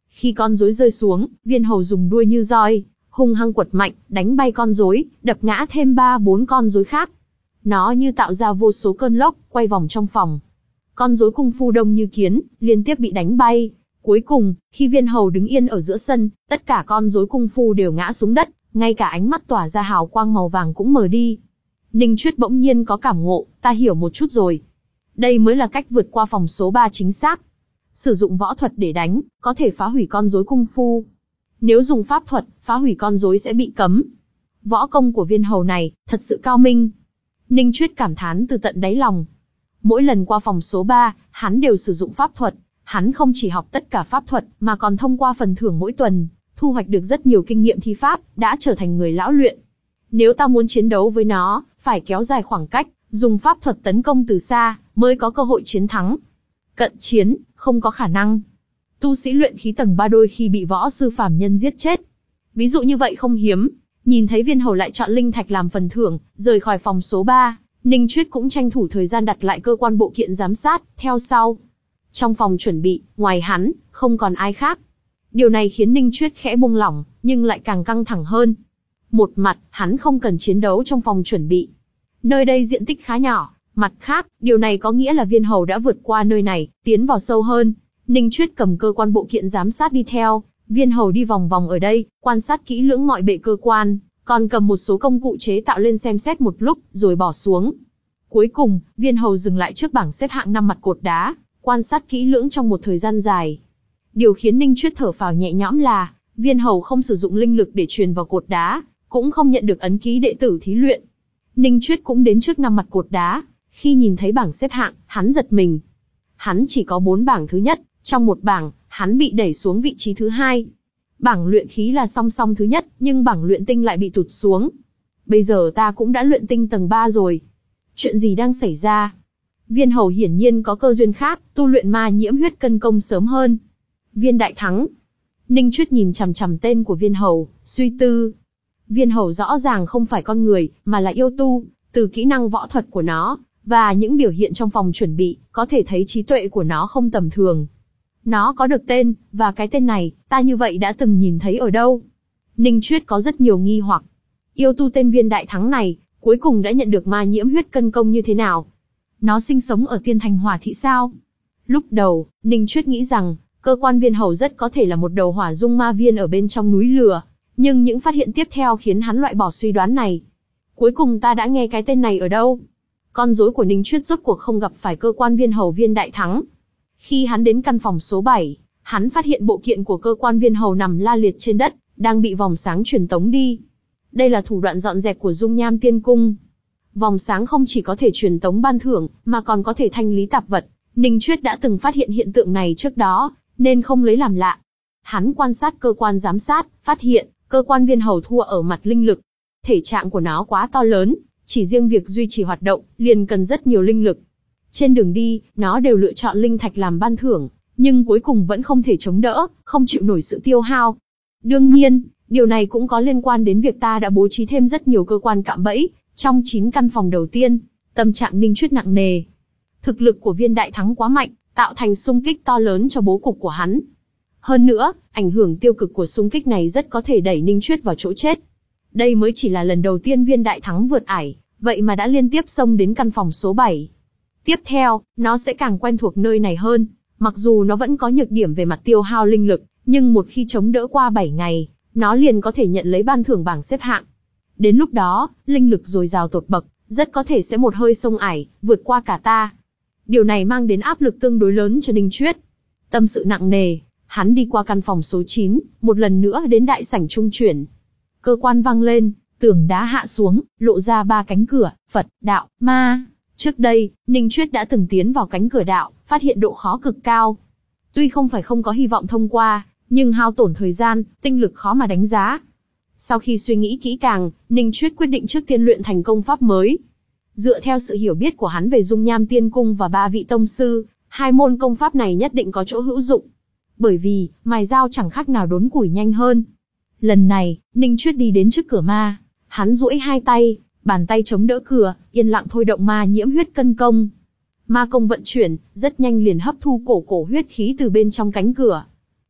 Speaker 1: Khi con rối rơi xuống, Viên Hầu dùng đuôi như roi, hung hăng quật mạnh, đánh bay con rối, đập ngã thêm ba bốn con rối khác. Nó như tạo ra vô số cơn lốc, quay vòng trong phòng. Con rối cung phu đông như kiến, liên tiếp bị đánh bay. Cuối cùng, khi Viên Hầu đứng yên ở giữa sân, tất cả con rối cung phu đều ngã xuống đất, ngay cả ánh mắt tỏa ra hào quang màu vàng cũng mờ đi. Ninh Chuyết bỗng nhiên có cảm ngộ, ta hiểu một chút rồi. Đây mới là cách vượt qua phòng số ba chính xác. Sử dụng võ thuật để đánh, có thể phá hủy con rối cung phu. Nếu dùng pháp thuật, phá hủy con rối sẽ bị cấm. Võ công của Viên Hầu này, thật sự cao minh. Ninh Chuyết cảm thán từ tận đáy lòng. Mỗi lần qua phòng số ba, hắn đều sử dụng pháp thuật. Hắn không chỉ học tất cả pháp thuật, mà còn thông qua phần thưởng mỗi tuần, thu hoạch được rất nhiều kinh nghiệm thi pháp, đã trở thành người lão luyện. Nếu ta muốn chiến đấu với nó, phải kéo dài khoảng cách, dùng pháp thuật tấn công từ xa, mới có cơ hội chiến thắng. Cận chiến, không có khả năng. Tu sĩ luyện khí tầng ba đôi khi bị võ sư phàm nhân giết chết. Ví dụ như vậy không hiếm. Nhìn thấy Viên Hầu lại chọn linh thạch làm phần thưởng, rời khỏi phòng số ba, Ninh Chuyết cũng tranh thủ thời gian đặt lại cơ quan bộ kiện giám sát, theo sau. Trong phòng chuẩn bị, ngoài hắn, không còn ai khác. Điều này khiến Ninh Chuyết khẽ buông lỏng, nhưng lại càng căng thẳng hơn. Một mặt, hắn không cần chiến đấu trong phòng chuẩn bị. Nơi đây diện tích khá nhỏ. Mặt khác, điều này có nghĩa là Viên Hầu đã vượt qua nơi này, tiến vào sâu hơn. Ninh Chuyết cầm cơ quan bộ kiện giám sát đi theo. Viên Hầu đi vòng vòng ở đây, quan sát kỹ lưỡng mọi bệ cơ quan, còn cầm một số công cụ chế tạo lên xem xét một lúc, rồi bỏ xuống. Cuối cùng, Viên Hầu dừng lại trước bảng xếp hạng năm mặt cột đá, quan sát kỹ lưỡng trong một thời gian dài. Điều khiến Ninh Chuyết thở phào nhẹ nhõm là, Viên Hầu không sử dụng linh lực để truyền vào cột đá, cũng không nhận được ấn ký đệ tử thí luyện. Ninh Chuyết cũng đến trước năm mặt cột đá. Khi nhìn thấy bảng xếp hạng, hắn giật mình. Hắn chỉ có bốn bảng thứ nhất, trong một bảng, hắn bị đẩy xuống vị trí thứ hai. Bảng luyện khí là song song thứ nhất, nhưng bảng luyện tinh lại bị tụt xuống. Bây giờ ta cũng đã luyện tinh tầng ba rồi. Chuyện gì đang xảy ra? Viên Hầu hiển nhiên có cơ duyên khác, tu luyện ma nhiễm huyết cân công sớm hơn. Viên đại thắng. Ninh Chuyết nhìn chằm chằm tên của Viên Hầu, suy tư. Viên Hầu rõ ràng không phải con người, mà là yêu tu, từ kỹ năng võ thuật của nó, và những biểu hiện trong phòng chuẩn bị, có thể thấy trí tuệ của nó không tầm thường. Nó có được tên, và cái tên này, ta như vậy đã từng nhìn thấy ở đâu? Ninh Chuyết có rất nhiều nghi hoặc. Yêu tu tên Viên đại thắng này, cuối cùng đã nhận được ma nhiễm huyết cân công như thế nào? Nó sinh sống ở Tiên Thành Hỏa Thị sao? Lúc đầu, Ninh Chuyết nghĩ rằng, cơ quan Viên Hầu rất có thể là một đầu hỏa dung ma viên ở bên trong núi lửa, nhưng những phát hiện tiếp theo khiến hắn loại bỏ suy đoán này. Cuối cùng ta đã nghe cái tên này ở đâu? Con rối của Ninh Chuyết rốt cuộc không gặp phải cơ quan Viên Hầu Viên đại thắng. Khi hắn đến căn phòng số bảy, hắn phát hiện bộ kiện của cơ quan Viên Hầu nằm la liệt trên đất, đang bị vòng sáng truyền tống đi. Đây là thủ đoạn dọn dẹp của Dung Nham Tiên Cung. Vòng sáng không chỉ có thể truyền tống ban thưởng, mà còn có thể thanh lý tạp vật. Ninh Chuyết đã từng phát hiện hiện tượng này trước đó, nên không lấy làm lạ. Hắn quan sát cơ quan giám sát, phát hiện, cơ quan Viên Hầu thua ở mặt linh lực. Thể trạng của nó quá to lớn, chỉ riêng việc duy trì hoạt động, liền cần rất nhiều linh lực. Trên đường đi, nó đều lựa chọn linh thạch làm ban thưởng, nhưng cuối cùng vẫn không thể chống đỡ, không chịu nổi sự tiêu hao. Đương nhiên, điều này cũng có liên quan đến việc ta đã bố trí thêm rất nhiều cơ quan cạm bẫy, trong chín căn phòng đầu tiên. Tâm trạng Ninh Chuyết nặng nề. Thực lực của Viên đại thắng quá mạnh, tạo thành xung kích to lớn cho bố cục của hắn. Hơn nữa, ảnh hưởng tiêu cực của xung kích này rất có thể đẩy Ninh Chuyết vào chỗ chết. Đây mới chỉ là lần đầu tiên Viên đại thắng vượt ải, vậy mà đã liên tiếp xông đến căn phòng số bảy. Tiếp theo, nó sẽ càng quen thuộc nơi này hơn, mặc dù nó vẫn có nhược điểm về mặt tiêu hao linh lực, nhưng một khi chống đỡ qua bảy ngày, nó liền có thể nhận lấy ban thưởng bảng xếp hạng. Đến lúc đó, linh lực dồi dào tột bậc, rất có thể sẽ một hơi xông ải, vượt qua cả ta. Điều này mang đến áp lực tương đối lớn cho Ninh Chuyết. Tâm sự nặng nề, hắn đi qua căn phòng số chín, một lần nữa đến đại sảnh trung chuyển. Cơ quan vang lên, tường đá hạ xuống, lộ ra ba cánh cửa, Phật, Đạo, Ma. Trước đây, Ninh Chuyết đã từng tiến vào cánh cửa đạo, phát hiện độ khó cực cao. Tuy không phải không có hy vọng thông qua, nhưng hao tổn thời gian, tinh lực khó mà đánh giá. Sau khi suy nghĩ kỹ càng, Ninh Chuyết quyết định trước tiên luyện thành công pháp mới. Dựa theo sự hiểu biết của hắn về Dung Nham Tiên Cung và ba vị tông sư, hai môn công pháp này nhất định có chỗ hữu dụng. Bởi vì, mài dao chẳng khác nào đốn củi nhanh hơn. Lần này, Ninh Chuyết đi đến trước cửa ma, hắn duỗi hai tay, bàn tay chống đỡ cửa, yên lặng thôi động ma nhiễm huyết cân công. Ma công vận chuyển, rất nhanh liền hấp thu cổ cổ huyết khí từ bên trong cánh cửa.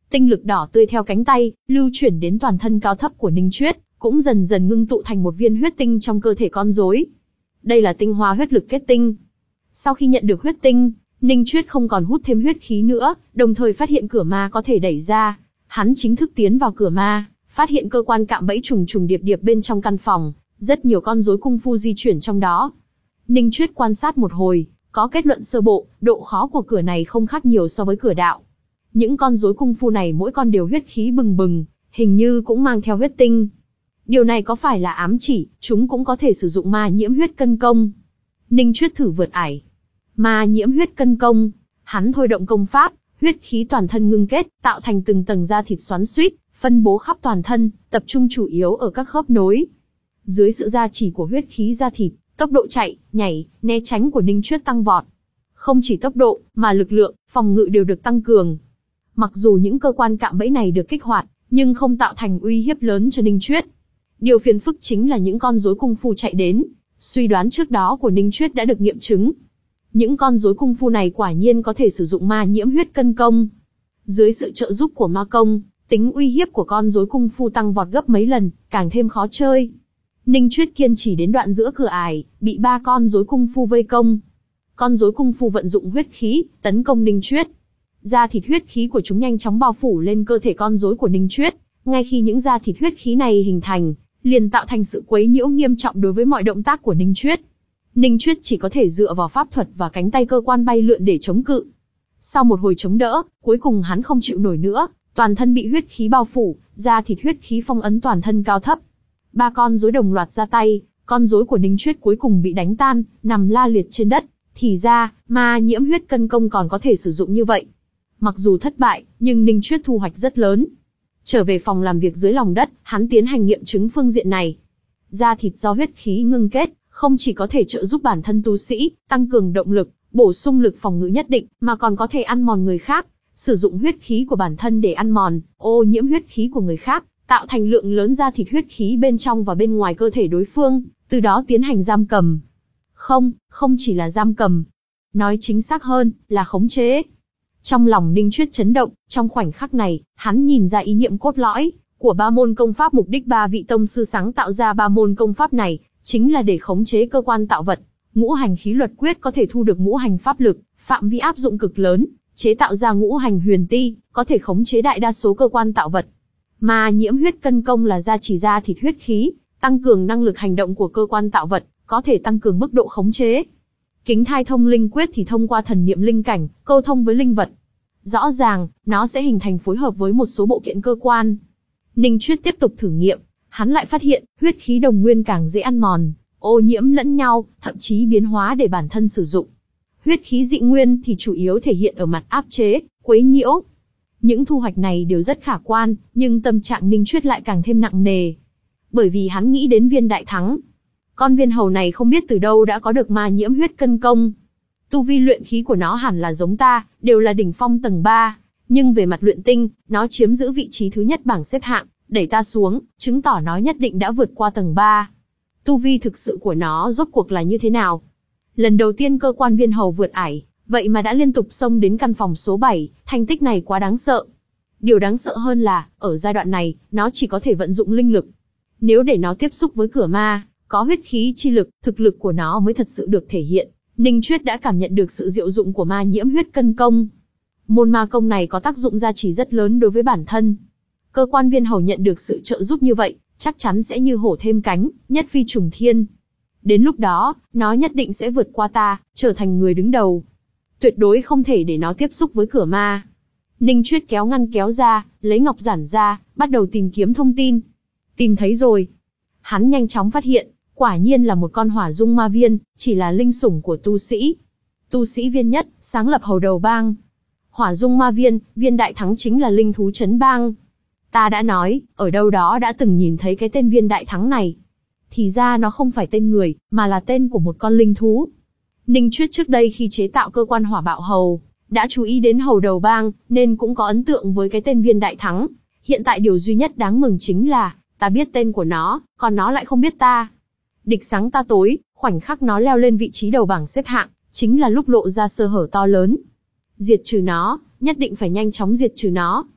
Speaker 1: Tinh lực đỏ tươi theo cánh tay, lưu chuyển đến toàn thân cao thấp của Ninh Chuyết, cũng dần dần ngưng tụ thành một viên huyết tinh trong cơ thể con rối. Đây là tinh hoa huyết lực kết tinh. Sau khi nhận được huyết tinh, Ninh Chuyết không còn hút thêm huyết khí nữa, đồng thời phát hiện cửa ma có thể đẩy ra. Hắn chính thức tiến vào cửa ma, phát hiện cơ quan cạm bẫy trùng trùng điệp điệp bên trong căn phòng, rất nhiều con rối cung phu di chuyển trong đó. Ninh Chuyết quan sát một hồi, có kết luận sơ bộ, độ khó của cửa này không khác nhiều so với cửa đạo. Những con rối cung phu này mỗi con đều huyết khí bừng bừng, hình như cũng mang theo huyết tinh. Điều này có phải là ám chỉ, chúng cũng có thể sử dụng ma nhiễm huyết cân công? Ninh Chuyết thử vượt ải. Ma nhiễm huyết cân công, hắn thôi động công pháp, huyết khí toàn thân ngưng kết, tạo thành từng tầng da thịt xoắn xuýt, phân bố khắp toàn thân, tập trung chủ yếu ở các khớp nối. Dưới sự gia trì của huyết khí da thịt, tốc độ chạy, nhảy, né tránh của Ninh Chuyết tăng vọt. Không chỉ tốc độ, mà lực lượng, phòng ngự đều được tăng cường. Mặc dù những cơ quan cạm bẫy này được kích hoạt, nhưng không tạo thành uy hiếp lớn cho Ninh Chuyết. Điều phiền phức chính là những con rối cung phu chạy đến. Suy đoán trước đó của Ninh Chuyết đã được nghiệm chứng. Những con rối cung phu này quả nhiên có thể sử dụng ma nhiễm huyết cân công. Dưới sự trợ giúp của ma công, tính uy hiếp của con rối cung phu tăng vọt gấp mấy lần, càng thêm khó chơi. Ninh Chuyết kiên trì đến đoạn giữa cửa ải, bị ba con rối cung phu vây công. Con rối cung phu vận dụng huyết khí, tấn công Ninh Chuyết. Da thịt huyết khí của chúng nhanh chóng bao phủ lên cơ thể con rối của Ninh Chuyết. Ngay khi những da thịt huyết khí này hình thành, liền tạo thành sự quấy nhiễu nghiêm trọng đối với mọi động tác của Ninh Chuyết. Ninh Chuyết chỉ có thể dựa vào pháp thuật và cánh tay cơ quan bay lượn để chống cự. Sau một hồi chống đỡ, cuối cùng hắn không chịu nổi nữa, toàn thân bị huyết khí bao phủ, da thịt huyết khí phong ấn toàn thân cao thấp. Ba con rối đồng loạt ra tay, con rối của Ninh Chuyết cuối cùng bị đánh tan, nằm la liệt trên đất. Thì ra, ma nhiễm huyết cân công còn có thể sử dụng như vậy. Mặc dù thất bại, nhưng Ninh Chuyết thu hoạch rất lớn. Trở về phòng làm việc dưới lòng đất, hắn tiến hành nghiệm chứng phương diện này. Da thịt do huyết khí ngưng kết, không chỉ có thể trợ giúp bản thân tu sĩ, tăng cường động lực, bổ sung lực phòng ngự nhất định, mà còn có thể ăn mòn người khác, sử dụng huyết khí của bản thân để ăn mòn, ô nhiễm huyết khí của người khác, tạo thành lượng lớn da thịt huyết khí bên trong và bên ngoài cơ thể đối phương, từ đó tiến hành giam cầm. Không, không chỉ là giam cầm. Nói chính xác hơn, là khống chế. Trong lòng Ninh Chuyết chấn động, trong khoảnh khắc này, hắn nhìn ra ý niệm cốt lõi của ba môn công pháp. Mục đích ba vị tông sư sáng tạo ra ba môn công pháp này, chính là để khống chế cơ quan tạo vật. Ngũ hành khí luật quyết có thể thu được ngũ hành pháp lực, phạm vi áp dụng cực lớn, chế tạo ra ngũ hành huyền ti, có thể khống chế đại đa số cơ quan tạo vật. Ma nhiễm huyết cân công là gia trì da thịt huyết khí, tăng cường năng lực hành động của cơ quan tạo vật, có thể tăng cường mức độ khống chế. Kính thai thông linh quyết thì thông qua thần niệm linh cảnh, câu thông với linh vật. Rõ ràng, nó sẽ hình thành phối hợp với một số bộ kiện cơ quan. Ninh Chuyết tiếp tục thử nghiệm, hắn lại phát hiện, huyết khí đồng nguyên càng dễ ăn mòn, ô nhiễm lẫn nhau, thậm chí biến hóa để bản thân sử dụng. Huyết khí dị nguyên thì chủ yếu thể hiện ở mặt áp chế, quấy nhiễu. Những thu hoạch này đều rất khả quan, nhưng tâm trạng Ninh Chuyết lại càng thêm nặng nề. Bởi vì hắn nghĩ đến viên đại thắng. Con viên hầu này không biết từ đâu đã có được ma nhiễm huyết cân công. Tu vi luyện khí của nó hẳn là giống ta, đều là đỉnh phong tầng ba. Nhưng về mặt luyện tinh, nó chiếm giữ vị trí thứ nhất bảng xếp hạng, đẩy ta xuống, chứng tỏ nó nhất định đã vượt qua tầng ba. Tu vi thực sự của nó rốt cuộc là như thế nào? Lần đầu tiên cơ quan viên hầu vượt ải, vậy mà đã liên tục xông đến căn phòng số bảy, thành tích này quá đáng sợ. Điều đáng sợ hơn là, ở giai đoạn này, nó chỉ có thể vận dụng linh lực. Nếu để nó tiếp xúc với cửa ma, có huyết khí chi lực, thực lực của nó mới thật sự được thể hiện. Ninh Chuyết đã cảm nhận được sự diệu dụng của ma nhiễm huyết cân công. Môn ma công này có tác dụng gia trì rất lớn đối với bản thân. Cơ quan viên hầu nhận được sự trợ giúp như vậy, chắc chắn sẽ như hổ thêm cánh, nhất phi trùng thiên. Đến lúc đó, nó nhất định sẽ vượt qua ta, trở thành người đứng đầu. Tuyệt đối không thể để nó tiếp xúc với cửa ma. Ninh Chuyết kéo ngăn kéo ra, lấy ngọc giản ra, bắt đầu tìm kiếm thông tin. Tìm thấy rồi. Hắn nhanh chóng phát hiện, quả nhiên là một con hỏa dung ma viên, chỉ là linh sủng của tu sĩ. Tu sĩ viên nhất, sáng lập hầu đầu bang. Hỏa dung ma viên, viên đại thắng chính là linh thú trấn bang. Ta đã nói, ở đâu đó đã từng nhìn thấy cái tên viên đại thắng này. Thì ra nó không phải tên người, mà là tên của một con linh thú. Ninh Chuyết trước đây khi chế tạo cơ quan hỏa bạo hầu, đã chú ý đến hầu đầu bang, nên cũng có ấn tượng với cái tên viên đại thắng. Hiện tại điều duy nhất đáng mừng chính là, ta biết tên của nó, còn nó lại không biết ta. Địch sáng ta tối, khoảnh khắc nó leo lên vị trí đầu bảng xếp hạng, chính là lúc lộ ra sơ hở to lớn. Diệt trừ nó, nhất định phải nhanh chóng diệt trừ nó.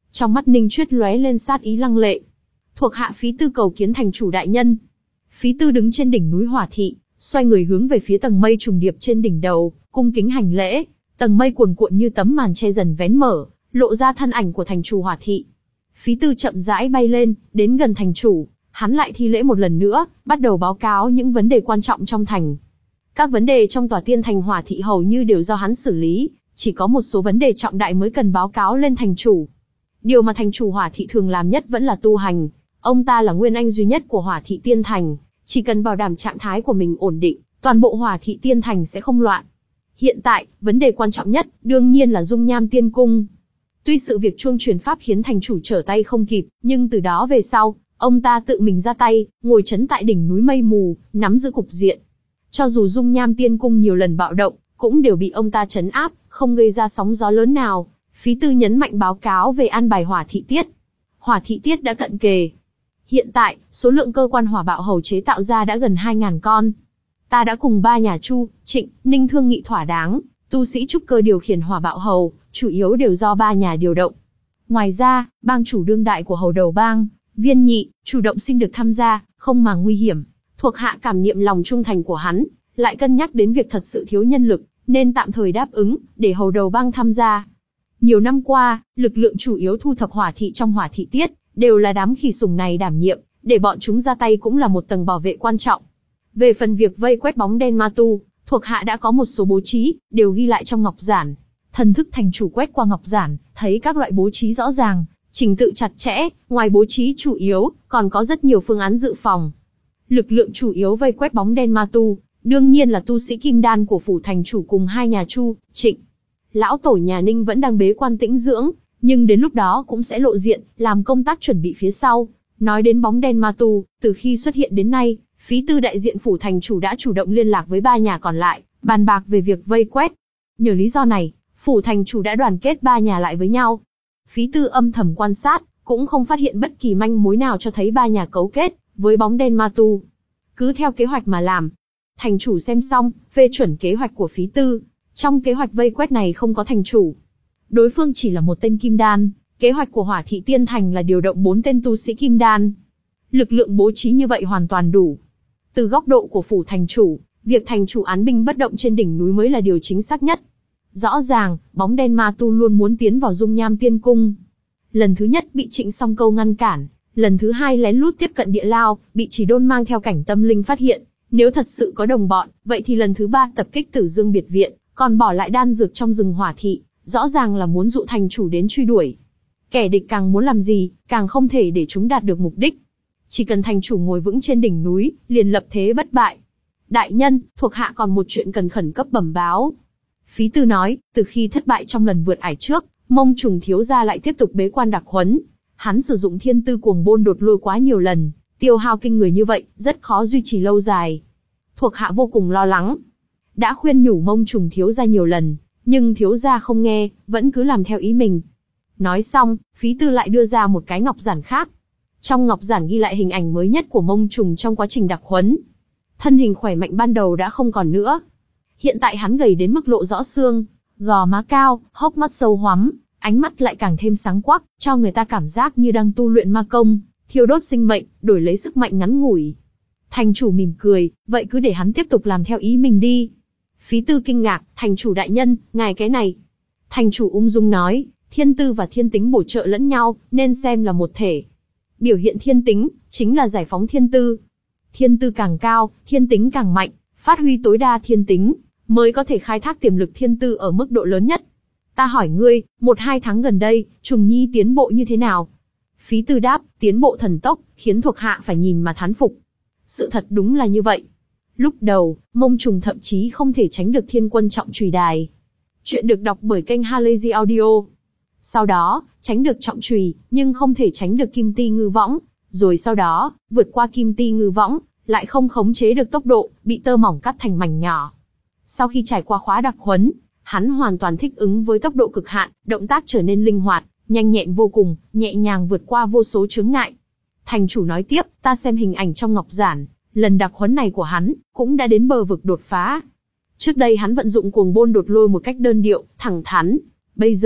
Speaker 1: Trong mắt Ninh Chuyết lóe lên sát ý lăng lệ. Thuộc hạ Phí Tư cầu kiến thành chủ đại nhân. Phí Tư đứng trên đỉnh núi Hỏa Thị, xoay người hướng về phía tầng mây trùng điệp trên đỉnh đầu, cung kính hành lễ. Tầng mây cuồn cuộn như tấm màn che dần vén mở, lộ ra thân ảnh của thành chủ Hỏa Thị. Phí Tư chậm rãi bay lên, đến gần thành chủ, hắn lại thi lễ một lần nữa, bắt đầu báo cáo những vấn đề quan trọng trong thành. Các vấn đề trong tòa tiên thành Hỏa Thị hầu như đều do hắn xử lý, chỉ có một số vấn đề trọng đại mới cần báo cáo lên thành chủ. Điều mà thành chủ Hỏa Thị thường làm nhất vẫn là tu hành. Ông ta là nguyên anh duy nhất của Hỏa Thị Tiên Thành, chỉ cần bảo đảm trạng thái của mình ổn định, toàn bộ Hỏa Thị Tiên Thành sẽ không loạn. Hiện tại, vấn đề quan trọng nhất, đương nhiên là Dung Nham Tiên Cung. Tuy sự việc chuông truyền pháp khiến thành chủ trở tay không kịp, nhưng từ đó về sau, ông ta tự mình ra tay, ngồi trấn tại đỉnh núi mây mù, nắm giữ cục diện. Cho dù Dung Nham Tiên Cung nhiều lần bạo động, cũng đều bị ông ta trấn áp, không gây ra sóng gió lớn nào. Phí Tư nhấn mạnh báo cáo về an bài Hỏa Thị Tiết. Hỏa Thị Tiết đã cận kề. Hiện tại, số lượng cơ quan hỏa bạo hầu chế tạo ra đã gần hai nghìn con. Ta đã cùng ba nhà Chu, Trịnh, Ninh thương nghị thỏa đáng, tu sĩ trúc cơ điều khiển hỏa bạo hầu, chủ yếu đều do ba nhà điều động. Ngoài ra, bang chủ đương đại của hầu đầu bang, Viên Nhị, chủ động xin được tham gia, không màng nguy hiểm. Thuộc hạ cảm niệm lòng trung thành của hắn, lại cân nhắc đến việc thật sự thiếu nhân lực, nên tạm thời đáp ứng, để hầu đầu bang tham gia. Nhiều năm qua, lực lượng chủ yếu thu thập hỏa thị trong Hỏa Thị Tiết, đều là đám khỉ sủng này đảm nhiệm, để bọn chúng ra tay cũng là một tầng bảo vệ quan trọng. Về phần việc vây quét bóng đen ma tu, thuộc hạ đã có một số bố trí, đều ghi lại trong ngọc giản. Thần thức thành chủ quét qua ngọc giản, thấy các loại bố trí rõ ràng, trình tự chặt chẽ, ngoài bố trí chủ yếu, còn có rất nhiều phương án dự phòng. Lực lượng chủ yếu vây quét bóng đen ma tu, đương nhiên là tu sĩ kim đan của phủ thành chủ cùng hai nhà Chu, Trịnh. Lão tổ nhà Ninh vẫn đang bế quan tĩnh dưỡng, nhưng đến lúc đó cũng sẽ lộ diện, làm công tác chuẩn bị phía sau. Nói đến bóng đen ma tu, từ khi xuất hiện đến nay, Phí Tư đại diện phủ thành chủ đã chủ động liên lạc với ba nhà còn lại, bàn bạc về việc vây quét. Nhờ lý do này, phủ thành chủ đã đoàn kết ba nhà lại với nhau. Phí Tư âm thầm quan sát, cũng không phát hiện bất kỳ manh mối nào cho thấy ba nhà cấu kết với bóng đen ma tu. Cứ theo kế hoạch mà làm. Thành chủ xem xong, phê chuẩn kế hoạch của Phí Tư. Trong kế hoạch vây quét này không có thành chủ. Đối phương chỉ là một tên kim đan. Kế hoạch của Hỏa Thị Tiên Thành là điều động bốn tên tu sĩ kim đan. Lực lượng bố trí như vậy hoàn toàn đủ. Từ góc độ của phủ thành chủ, việc thành chủ án binh bất động trên đỉnh núi mới là điều chính xác nhất. Rõ ràng, bóng đen ma tu luôn muốn tiến vào Dung Nham Tiên Cung. Lần thứ nhất bị Trịnh Song Câu ngăn cản, lần thứ hai lén lút tiếp cận địa lao, bị Chỉ Đôn mang theo cảnh tâm linh phát hiện. Nếu thật sự có đồng bọn, vậy thì lần thứ ba tập kích Tử Dương biệt viện, còn bỏ lại đan dược trong rừng Hỏa Thị, rõ ràng là muốn dụ thành chủ đến truy đuổi. Kẻ địch càng muốn làm gì, càng không thể để chúng đạt được mục đích. Chỉ cần thành chủ ngồi vững trên đỉnh núi, liền lập thế bất bại. Đại nhân, thuộc hạ còn một chuyện cần khẩn cấp bẩm báo. Phí Tư nói, từ khi thất bại trong lần vượt ải trước, Mông Trùng thiếu gia lại tiếp tục bế quan đặc huấn. Hắn sử dụng thiên tư cuồng bôn đột lôi quá nhiều lần, tiêu hao kinh người như vậy, rất khó duy trì lâu dài. Thuộc hạ vô cùng lo lắng. Đã khuyên nhủ Mông Trùng thiếu gia nhiều lần, nhưng thiếu gia không nghe, vẫn cứ làm theo ý mình. Nói xong, Phí Tư lại đưa ra một cái ngọc giản khác. Trong ngọc giản ghi lại hình ảnh mới nhất của Mông Trùng trong quá trình đặc huấn. Thân hình khỏe mạnh ban đầu đã không còn nữa. Hiện tại hắn gầy đến mức lộ rõ xương, gò má cao, hốc mắt sâu hoắm, ánh mắt lại càng thêm sáng quắc, cho người ta cảm giác như đang tu luyện ma công, thiêu đốt sinh mệnh, đổi lấy sức mạnh ngắn ngủi. Thành chủ mỉm cười, vậy cứ để hắn tiếp tục làm theo ý mình đi. Phí Tư kinh ngạc, thành chủ đại nhân, ngài cái này. Thành chủ ung dung nói, thiên tư và thiên tính bổ trợ lẫn nhau, nên xem là một thể. Biểu hiện thiên tính, chính là giải phóng thiên tư. Thiên tư càng cao, thiên tính càng mạnh, phát huy tối đa thiên tính, mới có thể khai thác tiềm lực thiên tư ở mức độ lớn nhất. Ta hỏi ngươi, một hai tháng gần đây, Trùng Nhi tiến bộ như thế nào? Phí Tư đáp, tiến bộ thần tốc, khiến thuộc hạ phải nhìn mà thán phục. Sự thật đúng là như vậy. Lúc đầu, Mông Trùng thậm chí không thể tránh được Thiên Quân Trọng Chùy đài. Chuyện được đọc bởi kênh Halazy Audio. Sau đó, tránh được trọng chùy, nhưng không thể tránh được kim ti ngư võng. Rồi sau đó, vượt qua kim ti ngư võng, lại không khống chế được tốc độ, bị tơ mỏng cắt thành mảnh nhỏ. Sau khi trải qua khóa đặc huấn, hắn hoàn toàn thích ứng với tốc độ cực hạn, động tác trở nên linh hoạt, nhanh nhẹn vô cùng, nhẹ nhàng vượt qua vô số chướng ngại. Thành chủ nói tiếp, ta xem hình ảnh trong ngọc giản, lần đặc huấn này của hắn, cũng đã đến bờ vực đột phá. Trước đây hắn vận dụng cuồng bôn đột lôi một cách đơn điệu, thẳng thắn. Bây giờ,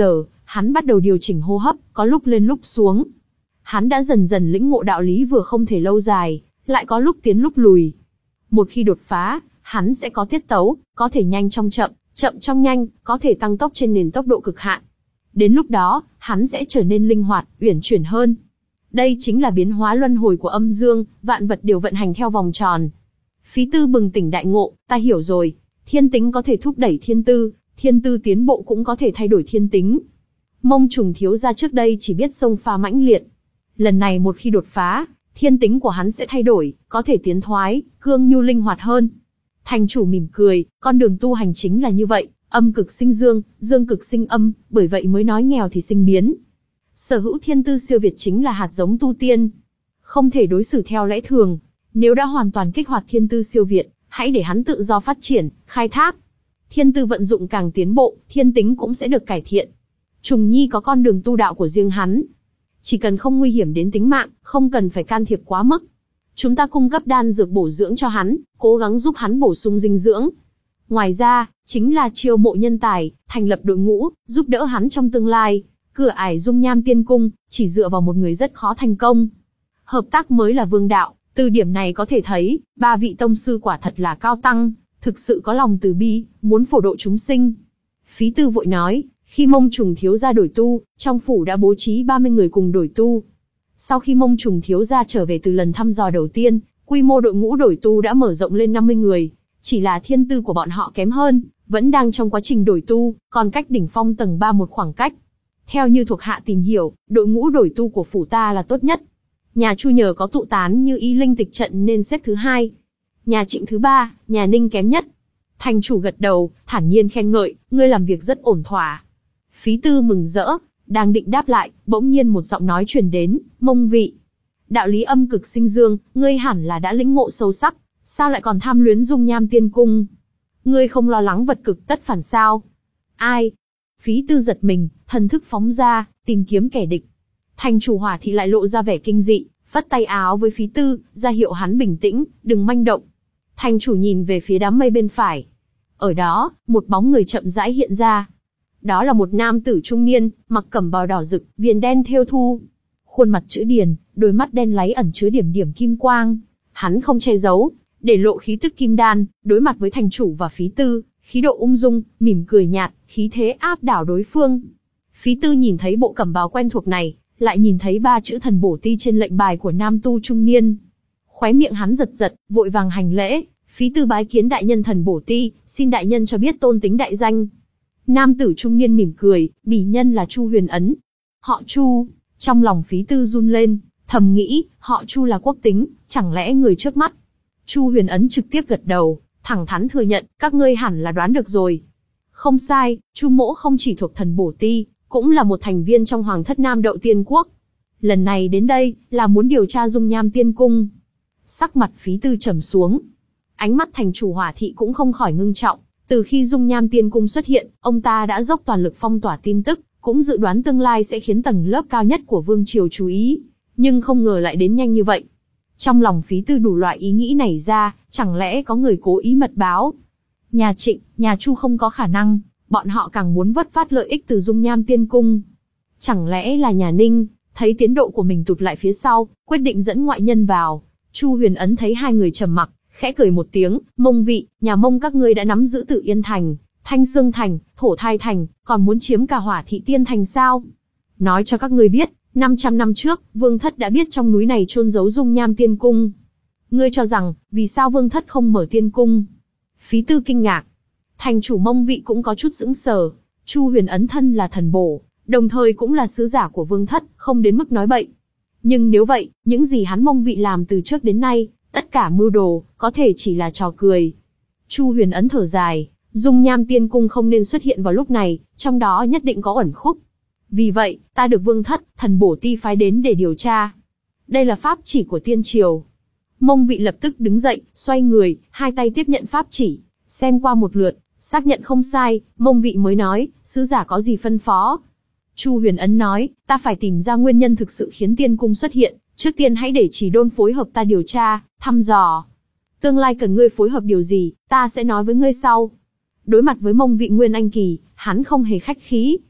Speaker 1: hắn bắt đầu điều chỉnh hô hấp, có lúc lên lúc xuống. Hắn đã dần dần lĩnh ngộ đạo lý vừa không thể lâu dài, lại có lúc tiến lúc lùi. Một khi đột phá, hắn sẽ có tiết tấu, có thể nhanh trong chậm, chậm trong nhanh, có thể tăng tốc trên nền tốc độ cực hạn. Đến lúc đó, hắn sẽ trở nên linh hoạt, uyển chuyển hơn. Đây chính là biến hóa luân hồi của âm dương, vạn vật đều vận hành theo vòng tròn. Phí Tư bừng tỉnh đại ngộ, ta hiểu rồi. Thiên tính có thể thúc đẩy thiên tư, thiên tư tiến bộ cũng có thể thay đổi thiên tính. Mông Trùng thiếu gia trước đây chỉ biết xông pha mãnh liệt. Lần này một khi đột phá, thiên tính của hắn sẽ thay đổi, có thể tiến thoái, cương nhu linh hoạt hơn. Thành chủ mỉm cười, con đường tu hành chính là như vậy, âm cực sinh dương, dương cực sinh âm, bởi vậy mới nói nghèo thì sinh biến. Sở hữu thiên tư siêu việt chính là hạt giống tu tiên. Không thể đối xử theo lẽ thường. Nếu đã hoàn toàn kích hoạt thiên tư siêu việt, hãy để hắn tự do phát triển, khai thác. Thiên tư vận dụng càng tiến bộ, thiên tính cũng sẽ được cải thiện. Trùng Nhi có con đường tu đạo của riêng hắn. Chỉ cần không nguy hiểm đến tính mạng, không cần phải can thiệp quá mức. Chúng ta cung cấp đan dược bổ dưỡng cho hắn, cố gắng giúp hắn bổ sung dinh dưỡng. Ngoài ra, chính là chiêu mộ nhân tài, thành lập đội ngũ, giúp đỡ hắn trong tương lai. Cửa ải dung nham tiên cung, chỉ dựa vào một người rất khó thành công. Hợp tác mới là vương đạo, từ điểm này có thể thấy, ba vị tông sư quả thật là cao tăng, thực sự có lòng từ bi, muốn phổ độ chúng sinh. Phí Tư vội nói, khi Mông Trùng thiếu gia đổi tu, trong phủ đã bố trí ba mươi người cùng đổi tu. Sau khi Mông Trùng thiếu gia trở về từ lần thăm dò đầu tiên, quy mô đội ngũ đổi tu đã mở rộng lên năm mươi người, chỉ là thiên tư của bọn họ kém hơn, vẫn đang trong quá trình đổi tu, còn cách đỉnh phong tầng ba một khoảng cách. Theo như thuộc hạ tìm hiểu, đội ngũ đổi tu của phủ ta là tốt nhất. Nhà Chu nhờ có tụ tán như y linh tịch trận nên xếp thứ hai. Nhà Trịnh thứ ba, nhà Ninh kém nhất. Thành chủ gật đầu, thản nhiên khen ngợi, ngươi làm việc rất ổn thỏa. Phí Tư mừng rỡ, đang định đáp lại, bỗng nhiên một giọng nói truyền đến, Mông vị. Đạo lý âm cực sinh dương, ngươi hẳn là đã lĩnh ngộ sâu sắc, sao lại còn tham luyến dung nham tiên cung? Ngươi không lo lắng vật cực tất phản sao? Ai? Phí Tư giật mình, thần thức phóng ra, tìm kiếm kẻ địch. Thành chủ Hỏa Thị lại lộ ra vẻ kinh dị, phất tay áo với Phí Tư, ra hiệu hắn bình tĩnh, đừng manh động. Thành chủ nhìn về phía đám mây bên phải. Ở đó, một bóng người chậm rãi hiện ra. Đó là một nam tử trung niên, mặc cẩm bào đỏ rực, viền đen thêu thu. Khuôn mặt chữ điền, đôi mắt đen láy ẩn chứa điểm điểm kim quang. Hắn không che giấu, để lộ khí tức kim đan, đối mặt với thành chủ và Phí Tư, khí độ ung dung, mỉm cười nhạt, khí thế áp đảo đối phương. Phí Tư nhìn thấy bộ cẩm bào quen thuộc này, lại nhìn thấy ba chữ thần bổ ti trên lệnh bài của nam tu trung niên. Khóe miệng hắn giật giật, vội vàng hành lễ, Phí Tư bái kiến đại nhân thần bổ ti, xin đại nhân cho biết tôn tính đại danh. Nam tử trung niên mỉm cười, bỉ nhân là Chu Huyền Ấn. Họ Chu, trong lòng Phí Tư run lên, thầm nghĩ, họ Chu là quốc tính, chẳng lẽ người trước mắt. Chu Huyền Ấn trực tiếp gật đầu, thẳng thắn thừa nhận, các ngươi hẳn là đoán được rồi. Không sai, Chu mỗ không chỉ thuộc thần bổ ti, cũng là một thành viên trong Hoàng thất Nam Đậu Tiên Quốc. Lần này đến đây, là muốn điều tra dung nham tiên cung. Sắc mặt Phí Tư trầm xuống. Ánh mắt thành chủ Hỏa Thị cũng không khỏi ngưng trọng. Từ khi dung nham tiên cung xuất hiện, ông ta đã dốc toàn lực phong tỏa tin tức, cũng dự đoán tương lai sẽ khiến tầng lớp cao nhất của vương triều chú ý. Nhưng không ngờ lại đến nhanh như vậy. Trong lòng Phí Tư đủ loại ý nghĩ nảy ra, chẳng lẽ có người cố ý mật báo. Nhà Trịnh, nhà Chu không có khả năng, bọn họ càng muốn vất phát lợi ích từ dung nham tiên cung. Chẳng lẽ là nhà Ninh, thấy tiến độ của mình tụt lại phía sau, quyết định dẫn ngoại nhân vào. Chu Huyền Ấn thấy hai người trầm mặc, khẽ cười một tiếng, Mông vị, nhà Mông các ngươi đã nắm giữ Tử Yên Thành, Thanh Xương Thành, Thổ Thai Thành, còn muốn chiếm cả Hỏa Thị Tiên Thành sao? Nói cho các ngươi biết, năm trăm năm trước, Vương Thất đã biết trong núi này chôn giấu dung nham tiên cung. Ngươi cho rằng, vì sao Vương Thất không mở tiên cung? Phí Tư kinh ngạc. Thành chủ Mông vị cũng có chút sững sờ. Chu Huyền Ấn thân là thần bổ, đồng thời cũng là sứ giả của Vương Thất, không đến mức nói bậy. Nhưng nếu vậy, những gì hắn Mông vị làm từ trước đến nay, tất cả mưu đồ, có thể chỉ là trò cười. Chu Huyền Ấn thở dài, dung nham tiên cung không nên xuất hiện vào lúc này, trong đó nhất định có ẩn khúc. Vì vậy, ta được Vương Thất, thần bổ ti phái đến để điều tra. Đây là pháp chỉ của tiên triều. Mông vị lập tức đứng dậy, xoay người, hai tay tiếp nhận pháp chỉ, xem qua một lượt, xác nhận không sai, Mông vị mới nói, sứ giả có gì phân phó. Chu Huyền Ấn nói, ta phải tìm ra nguyên nhân thực sự khiến tiên cung xuất hiện, trước tiên hãy để Chỉ Đôn phối hợp ta điều tra, thăm dò. Tương lai cần ngươi phối hợp điều gì, ta sẽ nói với ngươi sau. Đối mặt với Mông vị nguyên anh kỳ, hắn không hề khách khí.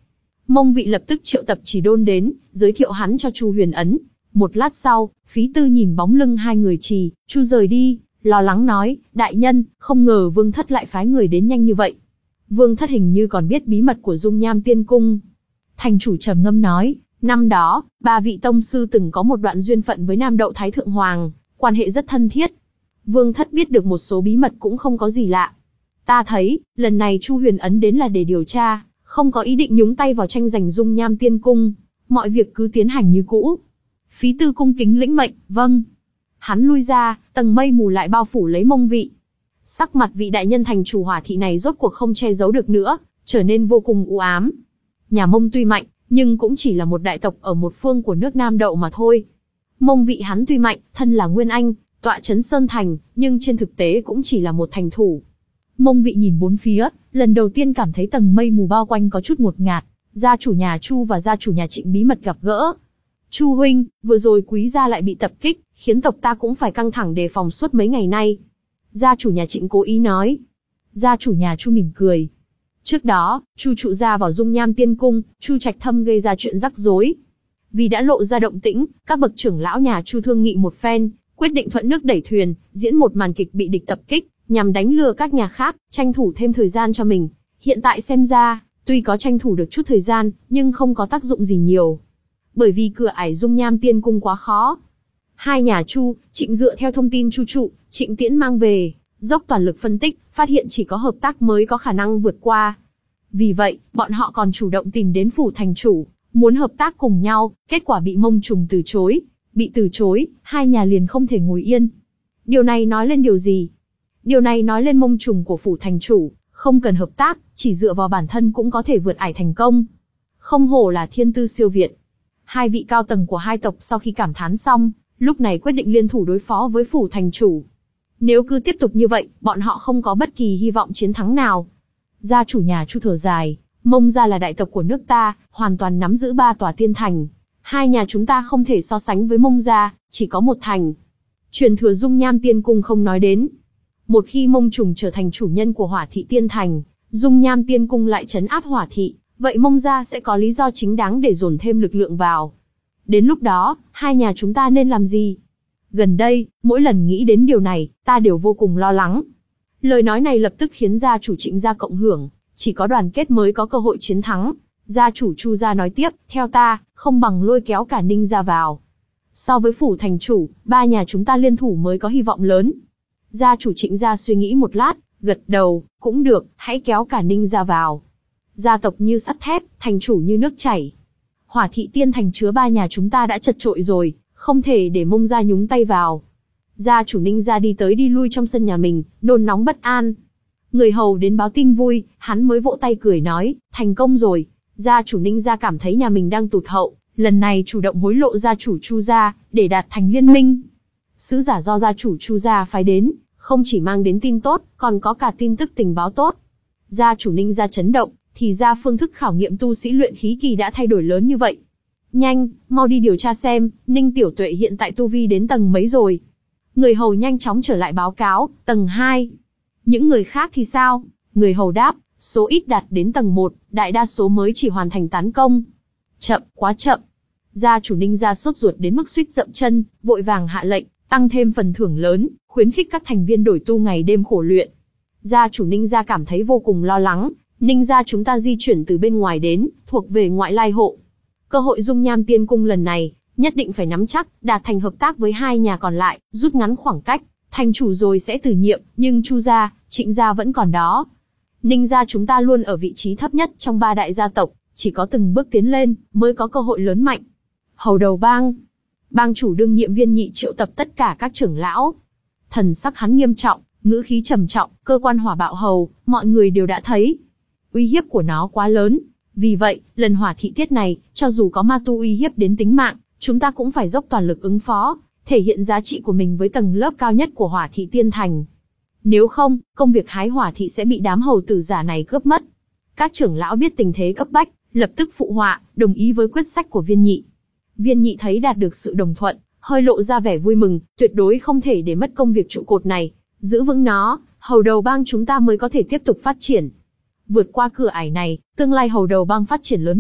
Speaker 1: Mông Vị lập tức triệu tập Chỉ Đôn đến, giới thiệu hắn cho Chu Huyền Ấn. Một lát sau, Phí Tư nhìn bóng lưng hai người Trì, Chu rời đi, lo lắng nói, đại nhân, không ngờ Vương Thất lại phái người đến nhanh như vậy. Vương Thất hình như còn biết bí mật của Dung Nham Tiên Cung. Thành chủ trầm ngâm nói, năm đó, ba vị tông sư từng có một đoạn duyên phận với Nam Đậu Thái Thượng Hoàng, quan hệ rất thân thiết. Vương Thất biết được một số bí mật cũng không có gì lạ. Ta thấy, lần này Chu Huyền Ấn đến là để điều tra, không có ý định nhúng tay vào tranh giành Dung Nham Tiên Cung. Mọi việc cứ tiến hành như cũ. Phí Tư cung kính lĩnh mệnh, vâng. Hắn lui ra, tầng mây mù lại bao phủ lấy Mông Vị. Sắc mặt vị đại nhân thành chủ Hỏa thị này rốt cuộc không che giấu được nữa, trở nên vô cùng u ám. Nhà Mông tuy mạnh, nhưng cũng chỉ là một đại tộc ở một phương của nước Nam Đậu mà thôi. Mông Vị hắn tuy mạnh, thân là Nguyên Anh, tọa trấn Sơn Thành, nhưng trên thực tế cũng chỉ là một thành thủ. Mông Vị nhìn bốn phía, lần đầu tiên cảm thấy tầng mây mù bao quanh có chút ngột ngạt. Gia chủ nhà Chu và gia chủ nhà Trịnh bí mật gặp gỡ. Chu huynh, vừa rồi quý gia lại bị tập kích, khiến tộc ta cũng phải căng thẳng đề phòng suốt mấy ngày nay. Gia chủ nhà Trịnh cố ý nói. Gia chủ nhà Chu mỉm cười. Trước đó, Chu trụ gia vào Dung Nham Tiên Cung, Chu Trạch Thâm gây ra chuyện rắc rối. Vì đã lộ ra động tĩnh, các bậc trưởng lão nhà Chu thương nghị một phen, quyết định thuận nước đẩy thuyền, diễn một màn kịch bị địch tập kích, nhằm đánh lừa các nhà khác, tranh thủ thêm thời gian cho mình. Hiện tại xem ra, tuy có tranh thủ được chút thời gian, nhưng không có tác dụng gì nhiều. Bởi vì cửa ải Dung Nham Tiên Cung quá khó. Hai nhà Chu, Trịnh dựa theo thông tin Chu trụ, Trịnh Tiễn mang về, dốc toàn lực phân tích, phát hiện chỉ có hợp tác mới có khả năng vượt qua. Vì vậy, bọn họ còn chủ động tìm đến phủ thành chủ, muốn hợp tác cùng nhau, kết quả bị Mông Trùng từ chối. Bị từ chối, hai nhà liền không thể ngồi yên. Điều này nói lên điều gì? Điều này nói lên Mông Trùng của phủ thành chủ, không cần hợp tác, chỉ dựa vào bản thân cũng có thể vượt ải thành công. Không hổ là thiên tư siêu việt. Hai vị cao tầng của hai tộc sau khi cảm thán xong, lúc này quyết định liên thủ đối phó với phủ thành chủ. Nếu cứ tiếp tục như vậy, bọn họ không có bất kỳ hy vọng chiến thắng nào. Gia chủ nhà Chu thở dài, Mông gia là đại tộc của nước ta, hoàn toàn nắm giữ ba tòa tiên thành. Hai nhà chúng ta không thể so sánh với Mông gia, chỉ có một thành. Truyền thừa Dung Nham Tiên Cung không nói đến. Một khi Mông Trùng trở thành chủ nhân của Hỏa thị tiên thành, Dung Nham Tiên Cung lại trấn áp Hỏa thị, vậy Mông gia sẽ có lý do chính đáng để dồn thêm lực lượng vào. Đến lúc đó, hai nhà chúng ta nên làm gì? Gần đây, mỗi lần nghĩ đến điều này, ta đều vô cùng lo lắng. Lời nói này lập tức khiến gia chủ Trịnh gia cộng hưởng, chỉ có đoàn kết mới có cơ hội chiến thắng. Gia chủ Chu gia nói tiếp, theo ta, không bằng lôi kéo cả Ninh gia vào. So với phủ thành chủ, ba nhà chúng ta liên thủ mới có hy vọng lớn. Gia chủ Trịnh gia suy nghĩ một lát, gật đầu, cũng được, hãy kéo cả Ninh gia vào. Gia tộc như sắt thép, thành chủ như nước chảy. Hỏa thị tiên thành chứa ba nhà chúng ta đã chật trội rồi, không thể để Mông gia nhúng tay vào. Gia chủ Ninh gia đi tới đi lui trong sân nhà mình, nôn nóng bất an. Người hầu đến báo tin vui, hắn mới vỗ tay cười nói, thành công rồi. Gia chủ Ninh gia cảm thấy nhà mình đang tụt hậu, lần này chủ động hối lộ gia chủ Chu gia, để đạt thành liên minh. Sứ giả do gia chủ Chu gia phái đến, không chỉ mang đến tin tốt, còn có cả tin tức tình báo tốt. Gia chủ Ninh gia chấn động, thì ra phương thức khảo nghiệm tu sĩ luyện khí kỳ đã thay đổi lớn như vậy. Nhanh, mau đi điều tra xem, Ninh tiểu tuệ hiện tại tu vi đến tầng mấy rồi. Người hầu nhanh chóng trở lại báo cáo, tầng hai. Những người khác thì sao? Người hầu đáp, số ít đạt đến tầng một, đại đa số mới chỉ hoàn thành tán công. Chậm, quá chậm. Gia chủ Ninh gia sốt ruột đến mức suýt dậm chân, vội vàng hạ lệnh, tăng thêm phần thưởng lớn, khuyến khích các thành viên đổi tu ngày đêm khổ luyện. Gia chủ Ninh gia cảm thấy vô cùng lo lắng, Ninh gia chúng ta di chuyển từ bên ngoài đến, thuộc về ngoại lai hộ. Cơ hội Dung Nham Tiên Cung lần này, nhất định phải nắm chắc, đạt thành hợp tác với hai nhà còn lại, rút ngắn khoảng cách, thành chủ rồi sẽ từ nhiệm, nhưng Chu gia, Trịnh gia vẫn còn đó. Ninh gia chúng ta luôn ở vị trí thấp nhất trong ba đại gia tộc, chỉ có từng bước tiến lên, mới có cơ hội lớn mạnh. Hầu đầu bang. Bang chủ đương nhiệm Viên Nhị triệu tập tất cả các trưởng lão. Thần sắc hắn nghiêm trọng, ngữ khí trầm trọng, cơ quan hỏa bạo hầu, mọi người đều đã thấy. Uy hiếp của nó quá lớn. Vì vậy, lần hỏa thị tiết này, cho dù có ma tu uy hiếp đến tính mạng, chúng ta cũng phải dốc toàn lực ứng phó, thể hiện giá trị của mình với tầng lớp cao nhất của hỏa thị tiên thành. Nếu không, công việc hái hỏa thị sẽ bị đám hầu tử giả này cướp mất. Các trưởng lão biết tình thế cấp bách, lập tức phụ họa, đồng ý với quyết sách của Viên Nhị. Viên Nhị thấy đạt được sự đồng thuận, hơi lộ ra vẻ vui mừng, tuyệt đối không thể để mất công việc trụ cột này, giữ vững nó, hầu đầu bang chúng ta mới có thể tiếp tục phát triển. Vượt qua cửa ải này, tương lai hầu đầu bang phát triển lớn mạnh,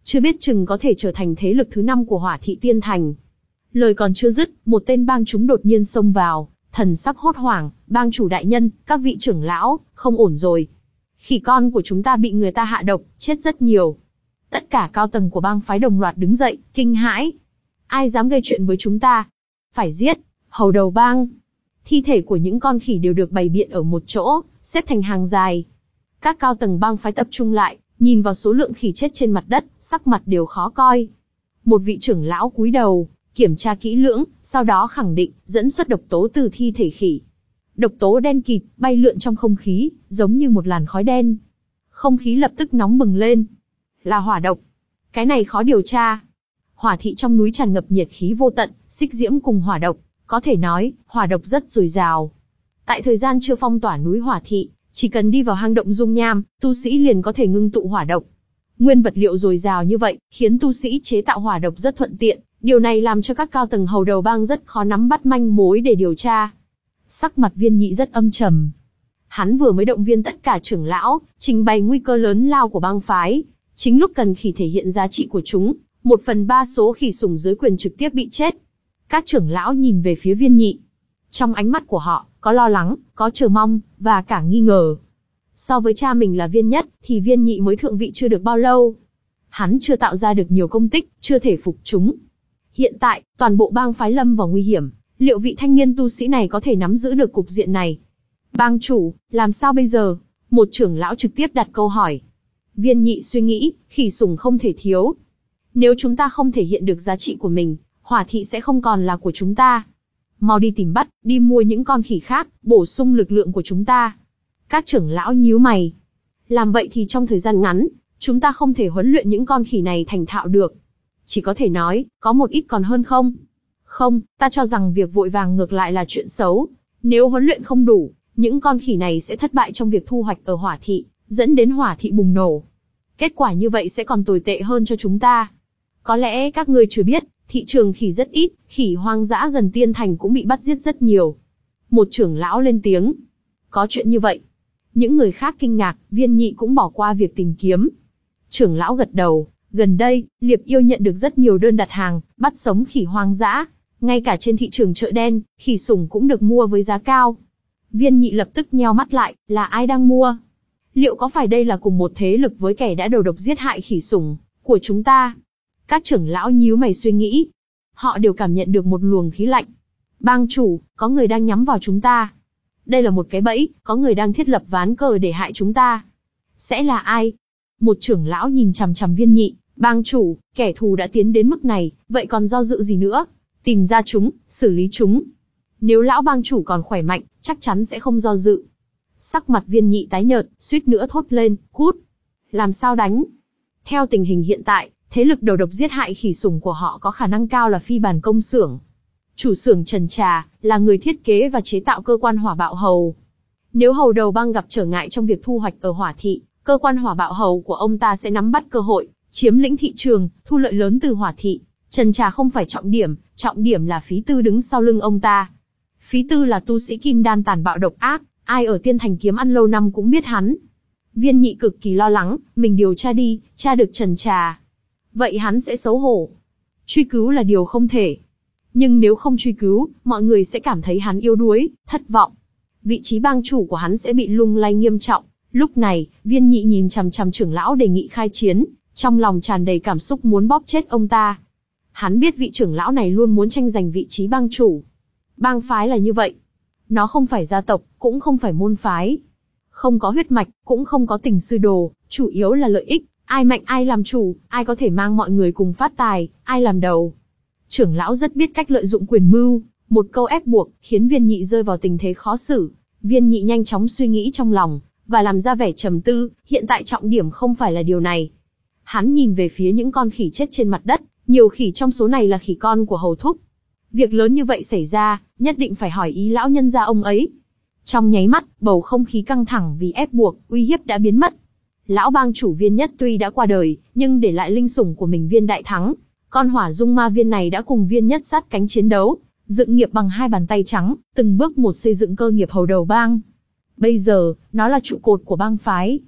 Speaker 1: chưa biết chừng có thể trở thành thế lực thứ năm của Hỏa thị Tiên Thành. Lời còn chưa dứt, một tên bang chúng đột nhiên xông vào, thần sắc hốt hoảng, bang chủ đại nhân, các vị trưởng lão, không ổn rồi. Khỉ con của chúng ta bị người ta hạ độc, chết rất nhiều. Tất cả cao tầng của bang phái đồng loạt đứng dậy, kinh hãi. Ai dám gây chuyện với chúng ta? Phải giết, hầu đầu bang. Thi thể của những con khỉ đều được bày biện ở một chỗ, xếp thành hàng dài. Các cao tầng bang phái tập trung lại, nhìn vào số lượng khỉ chết trên mặt đất, sắc mặt đều khó coi. Một vị trưởng lão cúi đầu, kiểm tra kỹ lưỡng, sau đó khẳng định, dẫn xuất độc tố từ thi thể khỉ. Độc tố đen kịt, bay lượn trong không khí, giống như một làn khói đen. Không khí lập tức nóng bừng lên. Là hỏa độc. Cái này khó điều tra. Hỏa thị trong núi tràn ngập nhiệt khí vô tận, xích diễm cùng hỏa độc. Có thể nói, hỏa độc rất dồi dào. Tại thời gian chưa phong tỏa núi Hỏa thị, chỉ cần đi vào hang động dung nham, tu sĩ liền có thể ngưng tụ hỏa độc. Nguyên vật liệu dồi dào như vậy, khiến tu sĩ chế tạo hỏa độc rất thuận tiện. Điều này làm cho các cao tầng hầu đầu bang rất khó nắm bắt manh mối để điều tra. Sắc mặt Viên Nhị rất âm trầm. Hắn vừa mới động viên tất cả trưởng lão, trình bày nguy cơ lớn lao của bang phái. Chính lúc cần khỉ thể hiện giá trị của chúng, một phần ba số khỉ sủng dưới quyền trực tiếp bị chết. Các trưởng lão nhìn về phía Viên Nhị. Trong ánh mắt của họ, có lo lắng, có chờ mong, và cả nghi ngờ. So với cha mình là Viên Nhất, thì Viên Nhị mới thượng vị chưa được bao lâu. Hắn chưa tạo ra được nhiều công tích, chưa thể phục chúng. Hiện tại, toàn bộ bang phái lâm vào nguy hiểm, liệu vị thanh niên tu sĩ này có thể nắm giữ được cục diện này? Bang chủ, làm sao bây giờ? Một trưởng lão trực tiếp đặt câu hỏi. Viên Nhị suy nghĩ, khỉ sủng không thể thiếu. Nếu chúng ta không thể hiện được giá trị của mình, Hỏa thị sẽ không còn là của chúng ta. Mau đi tìm bắt, đi mua những con khỉ khác, bổ sung lực lượng của chúng ta. Các trưởng lão nhíu mày. Làm vậy thì trong thời gian ngắn, chúng ta không thể huấn luyện những con khỉ này thành thạo được. Chỉ có thể nói, có một ít còn hơn không? Không, ta cho rằng việc vội vàng ngược lại là chuyện xấu. Nếu huấn luyện không đủ, những con khỉ này sẽ thất bại trong việc thu hoạch ở Hỏa thị, dẫn đến Hỏa thị bùng nổ. Kết quả như vậy sẽ còn tồi tệ hơn cho chúng ta. Có lẽ các ngươi chưa biết, thị trường khỉ rất ít, khỉ hoang dã gần Tiên Thành cũng bị bắt giết rất nhiều. Một trưởng lão lên tiếng. Có chuyện như vậy. Những người khác kinh ngạc, Viên Nhị cũng bỏ qua việc tìm kiếm. Trưởng lão gật đầu. Gần đây, Liệp Yêu nhận được rất nhiều đơn đặt hàng, bắt sống khỉ hoang dã. Ngay cả trên thị trường chợ đen, khỉ sủng cũng được mua với giá cao. Viên Nhị lập tức nheo mắt lại, là ai đang mua? Liệu có phải đây là cùng một thế lực với kẻ đã đầu độc giết hại khỉ sủng của chúng ta? Các trưởng lão nhíu mày suy nghĩ. Họ đều cảm nhận được một luồng khí lạnh. Bang chủ, có người đang nhắm vào chúng ta. Đây là một cái bẫy, có người đang thiết lập ván cờ để hại chúng ta. Sẽ là ai? Một trưởng lão nhìn chằm chằm Viên Nhị. Bang chủ, kẻ thù đã tiến đến mức này, vậy còn do dự gì nữa? Tìm ra chúng, xử lý chúng. Nếu lão bang chủ còn khỏe mạnh, chắc chắn sẽ không do dự. Sắc mặt Viên Nhị tái nhợt, suýt nữa thốt lên, cút. Làm sao đánh? Theo tình hình hiện tại, thế lực đầu độc giết hại khỉ sủng của họ có khả năng cao là Phi Bản Công Xưởng. Chủ xưởng Trần Trà, là người thiết kế và chế tạo cơ quan hỏa bạo hầu. Nếu hầu đầu bang gặp trở ngại trong việc thu hoạch ở Hỏa thị, cơ quan hỏa bạo hầu của ông ta sẽ nắm bắt cơ hội, chiếm lĩnh thị trường, thu lợi lớn từ Hỏa thị. Trần Trà không phải trọng điểm, trọng điểm là Phí Tư đứng sau lưng ông ta. Phí Tư là tu sĩ kim đan tàn bạo độc ác, ai ở Tiên Thành kiếm ăn lâu năm cũng biết hắn. Viên Nhị cực kỳ lo lắng, mình điều tra đi, tra được Trần Trà. Vậy hắn sẽ xấu hổ. Truy cứu là điều không thể. Nhưng nếu không truy cứu, mọi người sẽ cảm thấy hắn yếu đuối, thất vọng. Vị trí bang chủ của hắn sẽ bị lung lay nghiêm trọng. Lúc này, Viên Nhị nhìn chằm chằm trưởng lão đề nghị khai chiến, trong lòng tràn đầy cảm xúc muốn bóp chết ông ta. Hắn biết vị trưởng lão này luôn muốn tranh giành vị trí bang chủ. Bang phái là như vậy. Nó không phải gia tộc, cũng không phải môn phái. Không có huyết mạch, cũng không có tình sư đồ, chủ yếu là lợi ích. Ai mạnh ai làm chủ, ai có thể mang mọi người cùng phát tài, ai làm đầu. Trưởng lão rất biết cách lợi dụng quyền mưu, một câu ép buộc, khiến Viên Nhị rơi vào tình thế khó xử. Viên Nhị nhanh chóng suy nghĩ trong lòng, và làm ra vẻ trầm tư, hiện tại trọng điểm không phải là điều này. Hắn nhìn về phía những con khỉ chết trên mặt đất, nhiều khỉ trong số này là khỉ con của hầu thúc. Việc lớn như vậy xảy ra, nhất định phải hỏi ý lão nhân gia ông ấy. Trong nháy mắt, bầu không khí căng thẳng vì ép buộc, uy hiếp đã biến mất. Lão bang chủ Viên Nhất tuy đã qua đời, nhưng để lại linh sủng của mình Viên Đại Thắng. Con hỏa dung ma viên này đã cùng Viên Nhất sát cánh chiến đấu, dựng nghiệp bằng hai bàn tay trắng, từng bước một xây dựng cơ nghiệp hầu đầu bang. Bây giờ, nó là trụ cột của bang phái.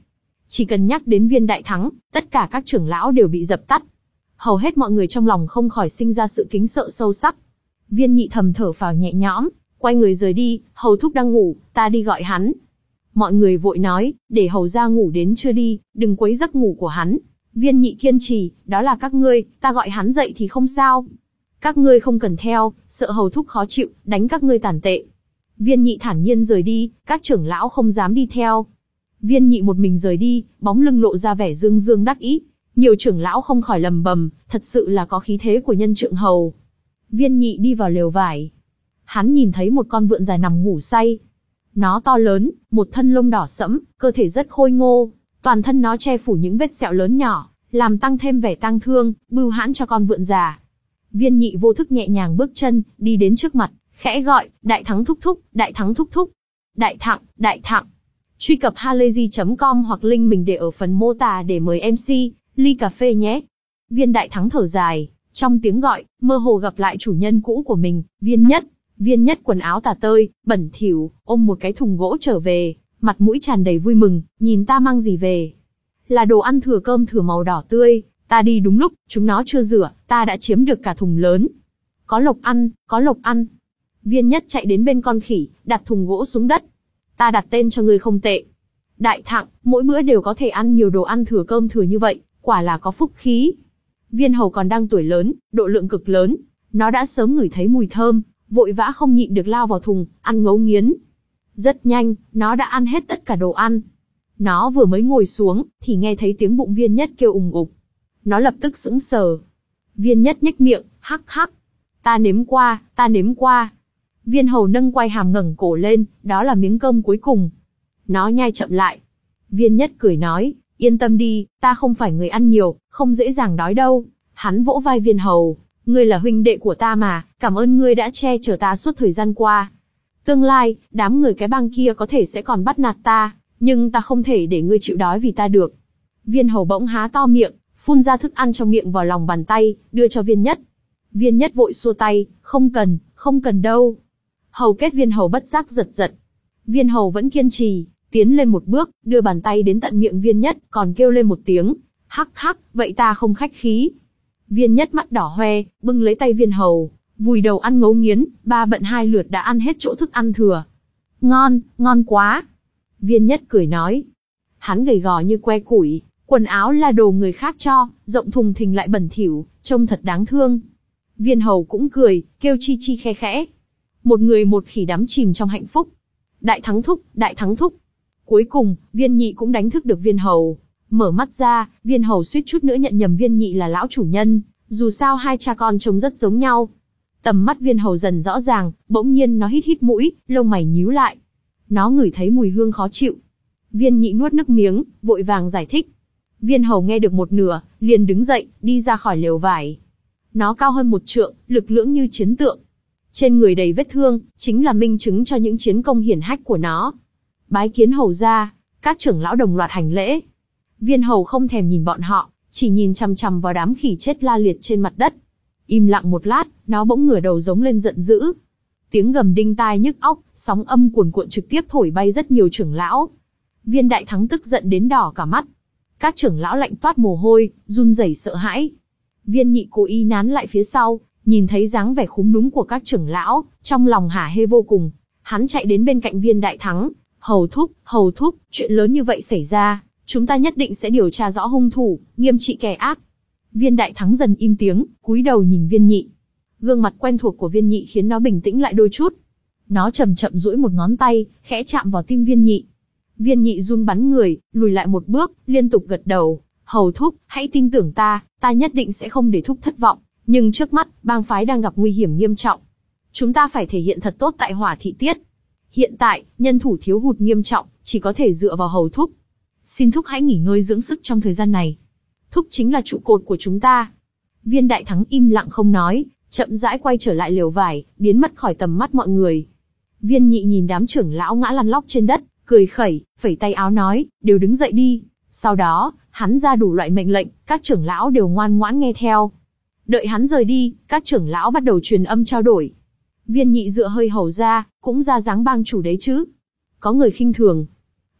Speaker 1: Chỉ cần nhắc đến Viên Đại Thắng, tất cả các trưởng lão đều bị dập tắt. Hầu hết mọi người trong lòng không khỏi sinh ra sự kính sợ sâu sắc. Viên Nhị thầm thở phào nhẹ nhõm, quay người rời đi, hầu thúc đang ngủ, ta đi gọi hắn. Mọi người vội nói, để hầu gia ngủ đến chưa đi, đừng quấy giấc ngủ của hắn. Viên Nhị kiên trì, đó là các ngươi, ta gọi hắn dậy thì không sao. Các ngươi không cần theo, sợ hầu thúc khó chịu, đánh các ngươi tàn tệ. Viên Nhị thản nhiên rời đi, các trưởng lão không dám đi theo. Viên Nhị một mình rời đi, bóng lưng lộ ra vẻ dương dương đắc ý. Nhiều trưởng lão không khỏi lầm bầm, thật sự là có khí thế của nhân trượng hầu. Viên Nhị đi vào lều vải. Hắn nhìn thấy một con vượn dài nằm ngủ say. Nó to lớn, một thân lông đỏ sẫm, cơ thể rất khôi ngô, toàn thân nó che phủ những vết sẹo lớn nhỏ, làm tăng thêm vẻ tang thương, bưu hãn cho con vượn già. Viên Nhị vô thức nhẹ nhàng bước chân, đi đến trước mặt, khẽ gọi, Đại Thắng thúc thúc, Đại Thắng thúc thúc. Đại Thặng, Đại Thặng. Truy cập halayzi chấm com hoặc link mình để ở phần mô tả để mời em xê, ly cà phê nhé. Viên Đại Thắng thở dài, trong tiếng gọi, mơ hồ gặp lại chủ nhân cũ của mình, Viên Nhất. Viên Nhất quần áo tả tơi, bẩn thỉu, ôm một cái thùng gỗ trở về, mặt mũi tràn đầy vui mừng, nhìn ta mang gì về. Là đồ ăn thừa cơm thừa màu đỏ tươi, ta đi đúng lúc, chúng nó chưa rửa, ta đã chiếm được cả thùng lớn. Có lộc ăn, có lộc ăn. Viên Nhất chạy đến bên con khỉ, đặt thùng gỗ xuống đất. Ta đặt tên cho ngươi không tệ. Đại Thặng, mỗi bữa đều có thể ăn nhiều đồ ăn thừa cơm thừa như vậy, quả là có phúc khí. Viên hầu còn đang tuổi lớn, độ lượng cực lớn, nó đã sớm ngửi thấy mùi thơm, vội vã không nhịn được lao vào thùng, ăn ngấu nghiến. Rất nhanh, nó đã ăn hết tất cả đồ ăn. Nó vừa mới ngồi xuống, thì nghe thấy tiếng bụng Viên Nhất kêu ùng ục. Nó lập tức sững sờ. Viên Nhất nhếch miệng, hắc hắc. Ta nếm qua, ta nếm qua. Viên hầu nâng quai hàm ngẩng cổ lên, đó là miếng cơm cuối cùng. Nó nhai chậm lại. Viên Nhất cười nói, yên tâm đi, ta không phải người ăn nhiều, không dễ dàng đói đâu. Hắn vỗ vai Viên hầu, ngươi là huynh đệ của ta mà, cảm ơn ngươi đã che chở ta suốt thời gian qua. Tương lai, đám người cái bang kia có thể sẽ còn bắt nạt ta, nhưng ta không thể để ngươi chịu đói vì ta được. Viên hầu bỗng há to miệng, phun ra thức ăn trong miệng vào lòng bàn tay, đưa cho Viên Nhất. Viên Nhất vội xua tay, không cần, không cần đâu. Hầu kết Viên hầu bất giác giật giật. Viên hầu vẫn kiên trì, tiến lên một bước, đưa bàn tay đến tận miệng Viên Nhất, còn kêu lên một tiếng, hắc hắc, vậy ta không khách khí. Viên Nhất mắt đỏ hoe, bưng lấy tay Viên hầu, vùi đầu ăn ngấu nghiến, ba bận hai lượt đã ăn hết chỗ thức ăn thừa. Ngon, ngon quá. Viên Nhất cười nói. Hắn gầy gò như que củi, quần áo là đồ người khác cho, rộng thùng thình lại bẩn thỉu, trông thật đáng thương. Viên hầu cũng cười, kêu chi chi khe khẽ. Một người một khỉ đắm chìm trong hạnh phúc. Đại Thắng thúc, Đại Thắng thúc. Cuối cùng, Viên Nhị cũng đánh thức được Viên hầu. Mở mắt ra, Viên hầu suýt chút nữa nhận nhầm Viên Nhị là lão chủ nhân, dù sao hai cha con trông rất giống nhau. Tầm mắt Viên hầu dần rõ ràng, bỗng nhiên nó hít hít mũi, lông mày nhíu lại. Nó ngửi thấy mùi hương khó chịu. Viên Nhị nuốt nước miếng, vội vàng giải thích. Viên hầu nghe được một nửa, liền đứng dậy, đi ra khỏi lều vải. Nó cao hơn một trượng, lực lưỡng như chiến tượng. Trên người đầy vết thương, chính là minh chứng cho những chiến công hiển hách của nó. Bái kiến hầu gia, các trưởng lão đồng loạt hành lễ. Viên hầu không thèm nhìn bọn họ, chỉ nhìn chằm chằm vào đám khỉ chết la liệt trên mặt đất. Im lặng một lát, nó bỗng ngửa đầu giống lên giận dữ. Tiếng gầm đinh tai nhức óc, sóng âm cuồn cuộn trực tiếp thổi bay rất nhiều trưởng lão. Viên Đại Thắng tức giận đến đỏ cả mắt. Các trưởng lão lạnh toát mồ hôi, run rẩy sợ hãi. Viên Nhị cố ý nán lại phía sau, nhìn thấy dáng vẻ khúm núm của các trưởng lão, trong lòng hả hê vô cùng. Hắn chạy đến bên cạnh Viên Đại Thắng, hầu thúc, hầu thúc, chuyện lớn như vậy xảy ra, chúng ta nhất định sẽ điều tra rõ hung thủ, nghiêm trị kẻ ác. Viên Đại Thắng dần im tiếng, cúi đầu nhìn Viên Nhị. Gương mặt quen thuộc của Viên Nhị khiến nó bình tĩnh lại đôi chút. Nó chậm chậm duỗi một ngón tay, khẽ chạm vào tim Viên Nhị. Viên Nhị run bắn người, lùi lại một bước, liên tục gật đầu. Hầu thúc, hãy tin tưởng ta, ta nhất định sẽ không để thúc thất vọng. Nhưng trước mắt, bang phái đang gặp nguy hiểm nghiêm trọng. Chúng ta phải thể hiện thật tốt tại Hỏa Thị Tiết. Hiện tại, nhân thủ thiếu hụt nghiêm trọng, chỉ có thể dựa vào hầu thúc. Xin thúc hãy nghỉ ngơi dưỡng sức trong thời gian này. Thúc chính là trụ cột của chúng ta. Viên Đại Thắng im lặng không nói, chậm rãi quay trở lại lều vải, biến mất khỏi tầm mắt mọi người. Viên Nhị nhìn đám trưởng lão ngã lăn lóc trên đất, cười khẩy, phẩy tay áo nói, đều đứng dậy đi. Sau đó, hắn ra đủ loại mệnh lệnh, các trưởng lão đều ngoan ngoãn nghe theo. Đợi hắn rời đi, các trưởng lão bắt đầu truyền âm trao đổi. Viên Nhị dựa hơi hầu ra, cũng ra dáng bang chủ đấy chứ. Có người khinh thường.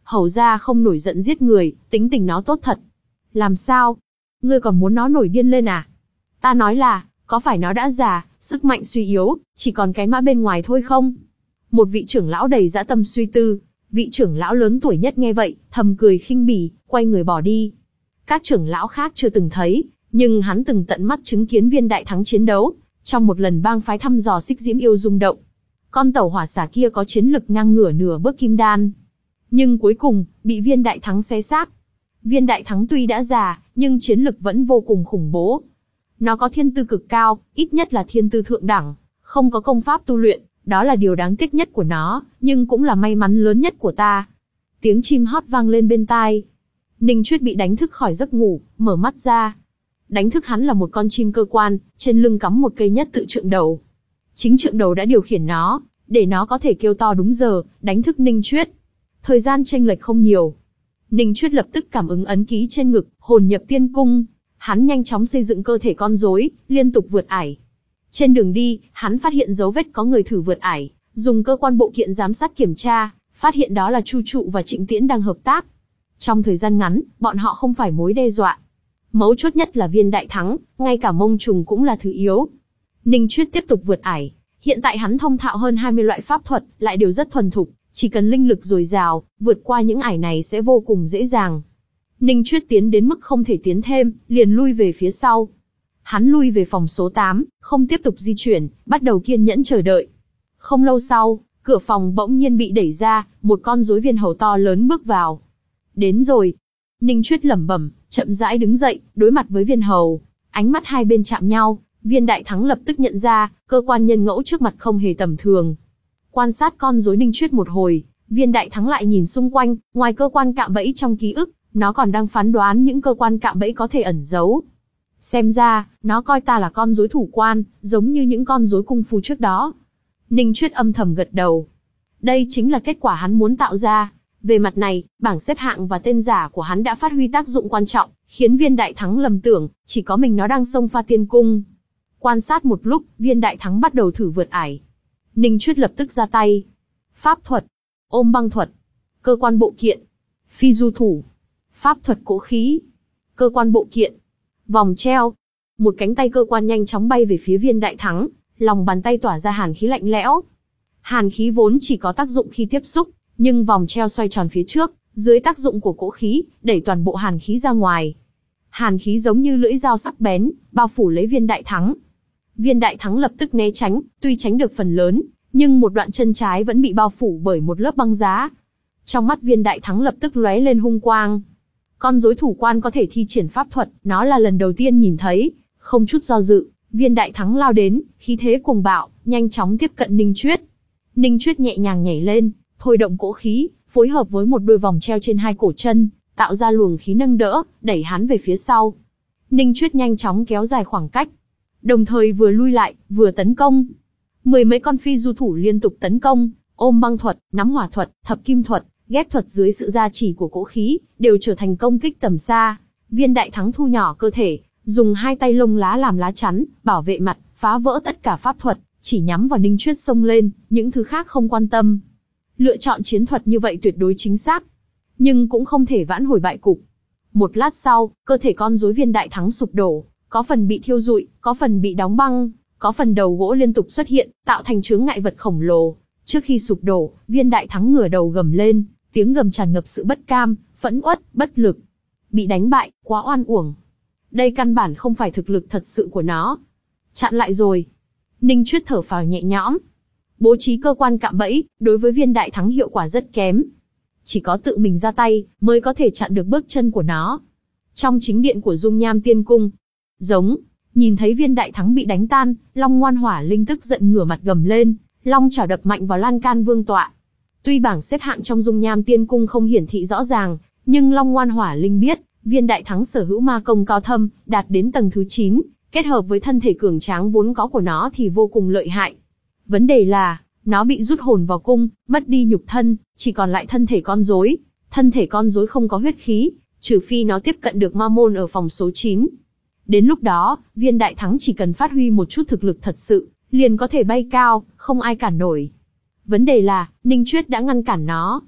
Speaker 1: hầu ra không nổi giận giết người, tính tình nó tốt thật. Làm sao? Ngươi còn muốn nó nổi điên lên à? Ta nói là, có phải nó đã già, sức mạnh suy yếu, chỉ còn cái mã bên ngoài thôi không? Một vị trưởng lão đầy dã tâm suy tư, vị trưởng lão lớn tuổi nhất nghe vậy, thầm cười khinh bỉ, quay người bỏ đi. Các trưởng lão khác chưa từng thấy, nhưng hắn từng tận mắt chứng kiến Viên Đại Thắng chiến đấu, trong một lần bang phái thăm dò Xích Diễm Yêu rung động. Con tẩu hỏa xà kia có chiến lực ngang ngửa nửa bước kim đan, nhưng cuối cùng bị Viên Đại Thắng xé xác. Viên Đại Thắng tuy đã già, nhưng chiến lực vẫn vô cùng khủng bố. Nó có thiên tư cực cao, ít nhất là thiên tư thượng đẳng, không có công pháp tu luyện, đó là điều đáng tiếc nhất của nó, nhưng cũng là may mắn lớn nhất của ta. Tiếng chim hót vang lên bên tai. Ninh Chuyết bị đánh thức khỏi giấc ngủ, mở mắt ra. Đánh thức hắn là một con chim cơ quan, trên lưng cắm một cây nhất tự trượng đầu. Chính trượng đầu đã điều khiển nó, để nó có thể kêu to đúng giờ, đánh thức Ninh Chuyết. Thời gian chênh lệch không nhiều. Ninh Chuyết lập tức cảm ứng ấn ký trên ngực, hồn nhập tiên cung. Hắn nhanh chóng xây dựng cơ thể con rối, liên tục vượt ải. Trên đường đi, hắn phát hiện dấu vết có người thử vượt ải, dùng cơ quan bộ kiện giám sát kiểm tra, phát hiện đó là Chu Trụ và Trịnh Tiễn đang hợp tác. Trong thời gian ngắn, bọn họ không phải mối đe dọa. Mấu chốt nhất là Viên Đại Thắng, ngay cả mông trùng cũng là thứ yếu. Ninh Chuyết tiếp tục vượt ải. Hiện tại hắn thông thạo hơn hai mươi loại pháp thuật, lại đều rất thuần thục, chỉ cần linh lực dồi dào, vượt qua những ải này sẽ vô cùng dễ dàng. Ninh Chuyết tiến đến mức không thể tiến thêm, liền lui về phía sau. Hắn lui về phòng số tám, không tiếp tục di chuyển, bắt đầu kiên nhẫn chờ đợi. Không lâu sau, cửa phòng bỗng nhiên bị đẩy ra, một con rối viên hầu to lớn bước vào. Đến rồi. Ninh Chuyết lẩm bẩm, chậm rãi đứng dậy, đối mặt với viên hầu. Ánh mắt hai bên chạm nhau, Viên Đại Thắng lập tức nhận ra, cơ quan nhân ngẫu trước mặt không hề tầm thường. Quan sát con rối Ninh Chuyết một hồi, Viên Đại Thắng lại nhìn xung quanh, ngoài cơ quan cạm bẫy trong ký ức, nó còn đang phán đoán những cơ quan cạm bẫy có thể ẩn giấu. Xem ra, nó coi ta là con rối thủ quan, giống như những con rối cung phu trước đó. Ninh Chuyết âm thầm gật đầu. Đây chính là kết quả hắn muốn tạo ra. Về mặt này, bảng xếp hạng và tên giả của hắn đã phát huy tác dụng quan trọng, khiến Viên Đại Thắng lầm tưởng, chỉ có mình nó đang xông pha tiên cung. Quan sát một lúc, Viên Đại Thắng bắt đầu thử vượt ải. Ninh Chuyết lập tức ra tay. Pháp thuật, ôm băng thuật, cơ quan bộ kiện, phi du thủ, pháp thuật cỗ khí, cơ quan bộ kiện, vòng treo. Một cánh tay cơ quan nhanh chóng bay về phía Viên Đại Thắng, lòng bàn tay tỏa ra hàn khí lạnh lẽo. Hàn khí vốn chỉ có tác dụng khi tiếp xúc, nhưng vòng treo xoay tròn phía trước, dưới tác dụng của cỗ khí, đẩy toàn bộ hàn khí ra ngoài. Hàn khí giống như lưỡi dao sắc bén, bao phủ lấy Viên Đại Thắng. Viên Đại Thắng lập tức né tránh, tuy tránh được phần lớn, nhưng một đoạn chân trái vẫn bị bao phủ bởi một lớp băng giá. Trong mắt Viên Đại Thắng lập tức lóe lên hung quang. Con rối thủ quan có thể thi triển pháp thuật, nó là lần đầu tiên nhìn thấy, không chút do dự, Viên Đại Thắng lao đến, khí thế cuồng bạo, nhanh chóng tiếp cận Ninh Chuyết. Ninh Chuyết nhẹ nhàng nhảy lên, thôi động cỗ khí, phối hợp với một đôi vòng treo trên hai cổ chân, tạo ra luồng khí nâng đỡ, đẩy hắn về phía sau. Ninh Chuyết nhanh chóng kéo dài khoảng cách, đồng thời vừa lui lại, vừa tấn công. Mười mấy con phi du thủ liên tục tấn công, ôm băng thuật, nắm hỏa thuật, thập kim thuật, ghép thuật dưới sự gia trì của cỗ khí, đều trở thành công kích tầm xa. Viên Đại Thắng thu nhỏ cơ thể, dùng hai tay lông lá làm lá chắn, bảo vệ mặt, phá vỡ tất cả pháp thuật, chỉ nhắm vào Ninh Chuyết xông lên, những thứ khác không quan tâm. Lựa chọn chiến thuật như vậy tuyệt đối chính xác, nhưng cũng không thể vãn hồi bại cục. Một lát sau, cơ thể con rối Viên Đại Thắng sụp đổ, có phần bị thiêu rụi, có phần bị đóng băng, có phần đầu gỗ liên tục xuất hiện, tạo thành chướng ngại vật khổng lồ. Trước khi sụp đổ, Viên Đại Thắng ngửa đầu gầm lên, tiếng gầm tràn ngập sự bất cam, phẫn uất, bất lực. Bị đánh bại, quá oan uổng. Đây căn bản không phải thực lực thật sự của nó. Chặn lại rồi. Ninh Chuyết thở phào nhẹ nhõm. Bố trí cơ quan cạm bẫy, đối với Viên Đại Thắng hiệu quả rất kém. Chỉ có tự mình ra tay, mới có thể chặn được bước chân của nó. Trong chính điện của Dung Nham Tiên Cung, giống, nhìn thấy Viên Đại Thắng bị đánh tan, Long Ngoan Hỏa Linh tức giận ngửa mặt gầm lên, long chảo đập mạnh vào lan can vương tọa. Tuy bảng xếp hạng trong Dung Nham Tiên Cung không hiển thị rõ ràng, nhưng Long Ngoan Hỏa Linh biết, Viên Đại Thắng sở hữu ma công cao thâm, đạt đến tầng thứ chín, kết hợp với thân thể cường tráng vốn có của nó thì vô cùng lợi hại. Vấn đề là, nó bị rút hồn vào cung, mất đi nhục thân, chỉ còn lại thân thể con rối. Thân thể con rối không có huyết khí, trừ phi nó tiếp cận được ma môn ở phòng số chín. Đến lúc đó, Viên Đại Thắng chỉ cần phát huy một chút thực lực thật sự, liền có thể bay cao, không ai cản nổi. Vấn đề là, Ninh Chuyết đã ngăn cản nó.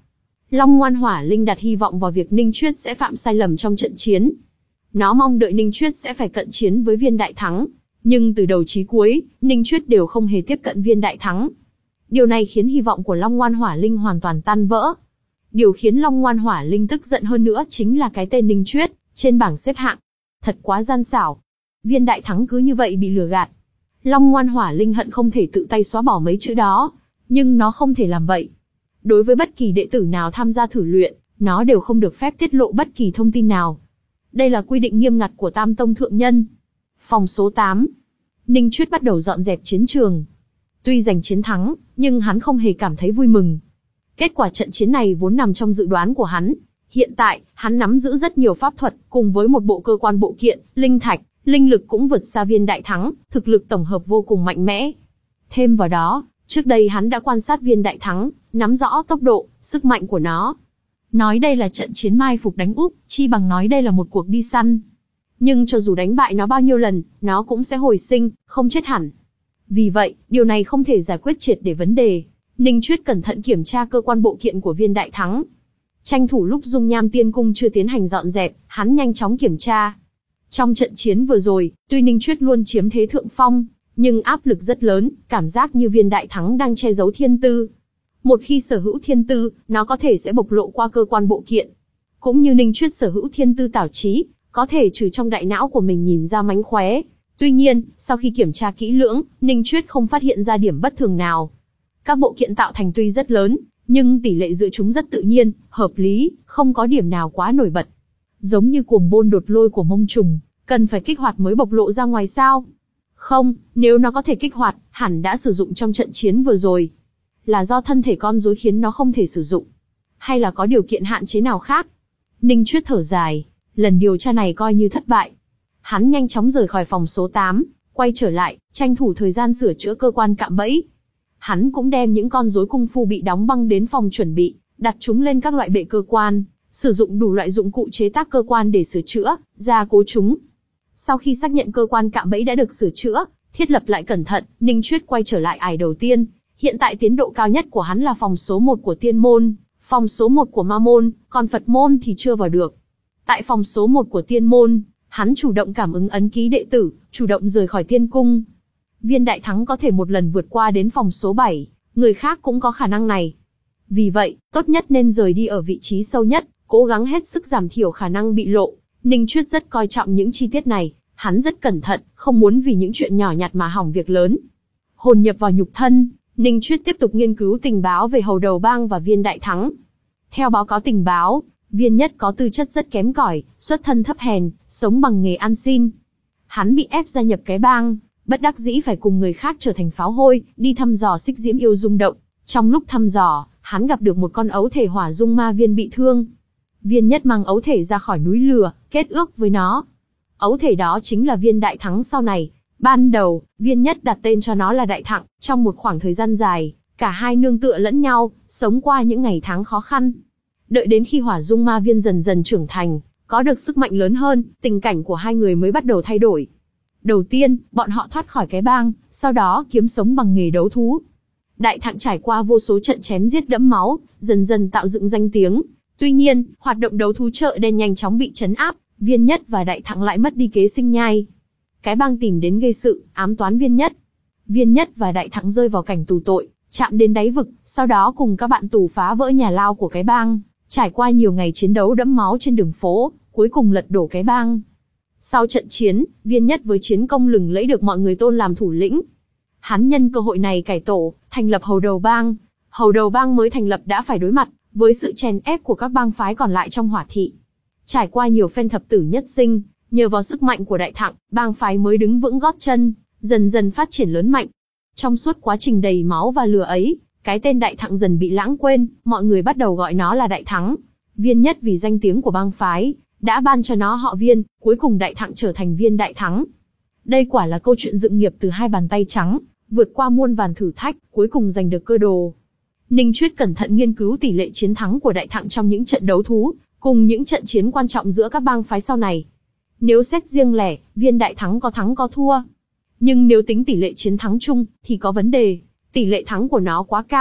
Speaker 1: Long Ngoan Hỏa Linh đặt hy vọng vào việc Ninh Chuyết sẽ phạm sai lầm trong trận chiến. Nó mong đợi Ninh Chuyết sẽ phải cận chiến với Viên Đại Thắng, nhưng từ đầu chí cuối, Ninh Chuyết đều không hề tiếp cận Viên Đại Thắng. Điều này khiến hy vọng của Long Ngoan Hỏa Linh hoàn toàn tan vỡ. Điều khiến Long Ngoan Hỏa Linh tức giận hơn nữa chính là cái tên Ninh Chuyết trên bảng xếp hạng. Thật quá gian xảo. Viên Đại Thắng cứ như vậy bị lừa gạt. Long Ngoan Hỏa Linh hận không thể tự tay xóa bỏ mấy chữ đó, nhưng nó không thể làm vậy. Đối với bất kỳ đệ tử nào tham gia thử luyện, nó đều không được phép tiết lộ bất kỳ thông tin nào. Đây là quy định nghiêm ngặt của Tam Tông Thượng Nhân. Phòng số tám. Ninh Chuyết bắt đầu dọn dẹp chiến trường. Tuy giành chiến thắng, nhưng hắn không hề cảm thấy vui mừng. Kết quả trận chiến này vốn nằm trong dự đoán của hắn. Hiện tại, hắn nắm giữ rất nhiều pháp thuật, cùng với một bộ cơ quan bộ kiện, linh thạch, linh lực cũng vượt xa Viên Đại Thắng, thực lực tổng hợp vô cùng mạnh mẽ. Thêm vào đó, trước đây hắn đã quan sát Viên Đại Thắng, nắm rõ tốc độ, sức mạnh của nó. Nói đây là trận chiến mai phục đánh úp, chi bằng nói đây là một cuộc đi săn. Nhưng cho dù đánh bại nó bao nhiêu lần, nó cũng sẽ hồi sinh, không chết hẳn. Vì vậy, điều này không thể giải quyết triệt để vấn đề. Ninh Chuyết cẩn thận kiểm tra cơ quan bộ kiện của Viên Đại Thắng. Tranh thủ lúc Dung Nham Tiên Cung chưa tiến hành dọn dẹp, hắn nhanh chóng kiểm tra. Trong trận chiến vừa rồi, tuy Ninh Chuyết luôn chiếm thế thượng phong, nhưng áp lực rất lớn, cảm giác như Viên Đại Thắng đang che giấu thiên tư. Một khi sở hữu thiên tư, nó có thể sẽ bộc lộ qua cơ quan bộ kiện. Cũng như Ninh Chuyết sở hữu thiên tư tảo trí, có thể trừ trong đại não của mình nhìn ra mánh khóe. Tuy nhiên, sau khi kiểm tra kỹ lưỡng, Ninh Chuyết không phát hiện ra điểm bất thường nào. Các bộ kiện tạo thành tuy rất lớn, nhưng tỷ lệ giữa chúng rất tự nhiên, hợp lý, không có điểm nào quá nổi bật. Giống như cuồng bôn đột lôi của Mông Trùng, cần phải kích hoạt mới bộc lộ ra ngoài sao? Không, nếu nó có thể kích hoạt, hẳn đã sử dụng trong trận chiến vừa rồi. Là do thân thể con rối khiến nó không thể sử dụng? Hay là có điều kiện hạn chế nào khác? Ninh Chuyết thở dài, lần điều tra này coi như thất bại. Hắn nhanh chóng rời khỏi phòng số tám, quay trở lại, tranh thủ thời gian sửa chữa cơ quan cạm bẫy. Hắn cũng đem những con rối cung phu bị đóng băng đến phòng chuẩn bị, đặt chúng lên các loại bệ cơ quan, sử dụng đủ loại dụng cụ chế tác cơ quan để sửa chữa, gia cố chúng. Sau khi xác nhận cơ quan cạm bẫy đã được sửa chữa, thiết lập lại cẩn thận, Ninh Chuyết quay trở lại ải đầu tiên. Hiện tại tiến độ cao nhất của hắn là phòng số một của Tiên Môn, phòng số một của Ma Môn, còn Phật Môn thì chưa vào được. Tại phòng số một của Tiên Môn, hắn chủ động cảm ứng ấn ký đệ tử, chủ động rời khỏi Tiên Cung. Viên Đại Thắng có thể một lần vượt qua đến phòng số bảy, người khác cũng có khả năng này. Vì vậy, tốt nhất nên rời đi ở vị trí sâu nhất, cố gắng hết sức giảm thiểu khả năng bị lộ. Ninh Chuyết rất coi trọng những chi tiết này, hắn rất cẩn thận, không muốn vì những chuyện nhỏ nhặt mà hỏng việc lớn. Hồn nhập vào nhục thân, Ninh Chuyết tiếp tục nghiên cứu tình báo về Hầu Đầu Bang và Viên Đại Thắng. Theo báo cáo tình báo, Viên Nhất có tư chất rất kém cỏi, xuất thân thấp hèn, sống bằng nghề ăn xin. Hắn bị ép gia nhập cái bang, bất đắc dĩ phải cùng người khác trở thành pháo hôi, đi thăm dò xích diễm yêu rung động. Trong lúc thăm dò, hắn gặp được một con ấu thể hỏa dung ma viên bị thương. Viên Nhất mang ấu thể ra khỏi núi lửa, kết ước với nó. Ấu thể đó chính là Viên Đại Thắng sau này. Ban đầu, Viên Nhất đặt tên cho nó là Đại Thặng, trong một khoảng thời gian dài, cả hai nương tựa lẫn nhau, sống qua những ngày tháng khó khăn. Đợi đến khi hỏa dung ma viên dần dần trưởng thành, có được sức mạnh lớn hơn, tình cảnh của hai người mới bắt đầu thay đổi. Đầu tiên, bọn họ thoát khỏi cái bang, sau đó kiếm sống bằng nghề đấu thú. Đại Thặng trải qua vô số trận chém giết đẫm máu, dần dần tạo dựng danh tiếng. Tuy nhiên, hoạt động đấu thú chợ đen nhanh chóng bị trấn áp, Viên Nhất và Đại Thặng lại mất đi kế sinh nhai. Cái bang tìm đến gây sự, ám toán Viên Nhất. Viên Nhất và Đại Thặng rơi vào cảnh tù tội, chạm đến đáy vực, sau đó cùng các bạn tù phá vỡ nhà lao của cái bang, trải qua nhiều ngày chiến đấu đẫm máu trên đường phố, cuối cùng lật đổ cái bang. Sau trận chiến, Viên Nhất với chiến công lừng lẫy được mọi người tôn làm thủ lĩnh. Hắn nhân cơ hội này cải tổ, thành lập Hầu Đầu Bang. Hầu Đầu Bang mới thành lập đã phải đối mặt với sự chèn ép của các bang phái còn lại trong Hỏa Thị. Trải qua nhiều phen thập tử nhất sinh, nhờ vào sức mạnh của Đại Thặng, bang phái mới đứng vững gót chân, dần dần phát triển lớn mạnh. Trong suốt quá trình đầy máu và lửa ấy, cái tên Đại Thặng dần bị lãng quên, mọi người bắt đầu gọi nó là Đại Thắng. Viên Nhất vì danh tiếng của bang phái, đã ban cho nó họ Viên, cuối cùng Đại Thặng trở thành Viên Đại Thắng. Đây quả là câu chuyện dựng nghiệp từ hai bàn tay trắng, vượt qua muôn vàn thử thách, cuối cùng giành được cơ đồ. Ninh Chuyết cẩn thận nghiên cứu tỷ lệ chiến thắng của Đại Thặng trong những trận đấu thú, cùng những trận chiến quan trọng giữa các bang phái sau này. Nếu xét riêng lẻ, Viên Đại Thắng có thắng có thua. Nhưng nếu tính tỷ lệ chiến thắng chung, thì có vấn đề. Tỷ lệ thắng của nó quá cao,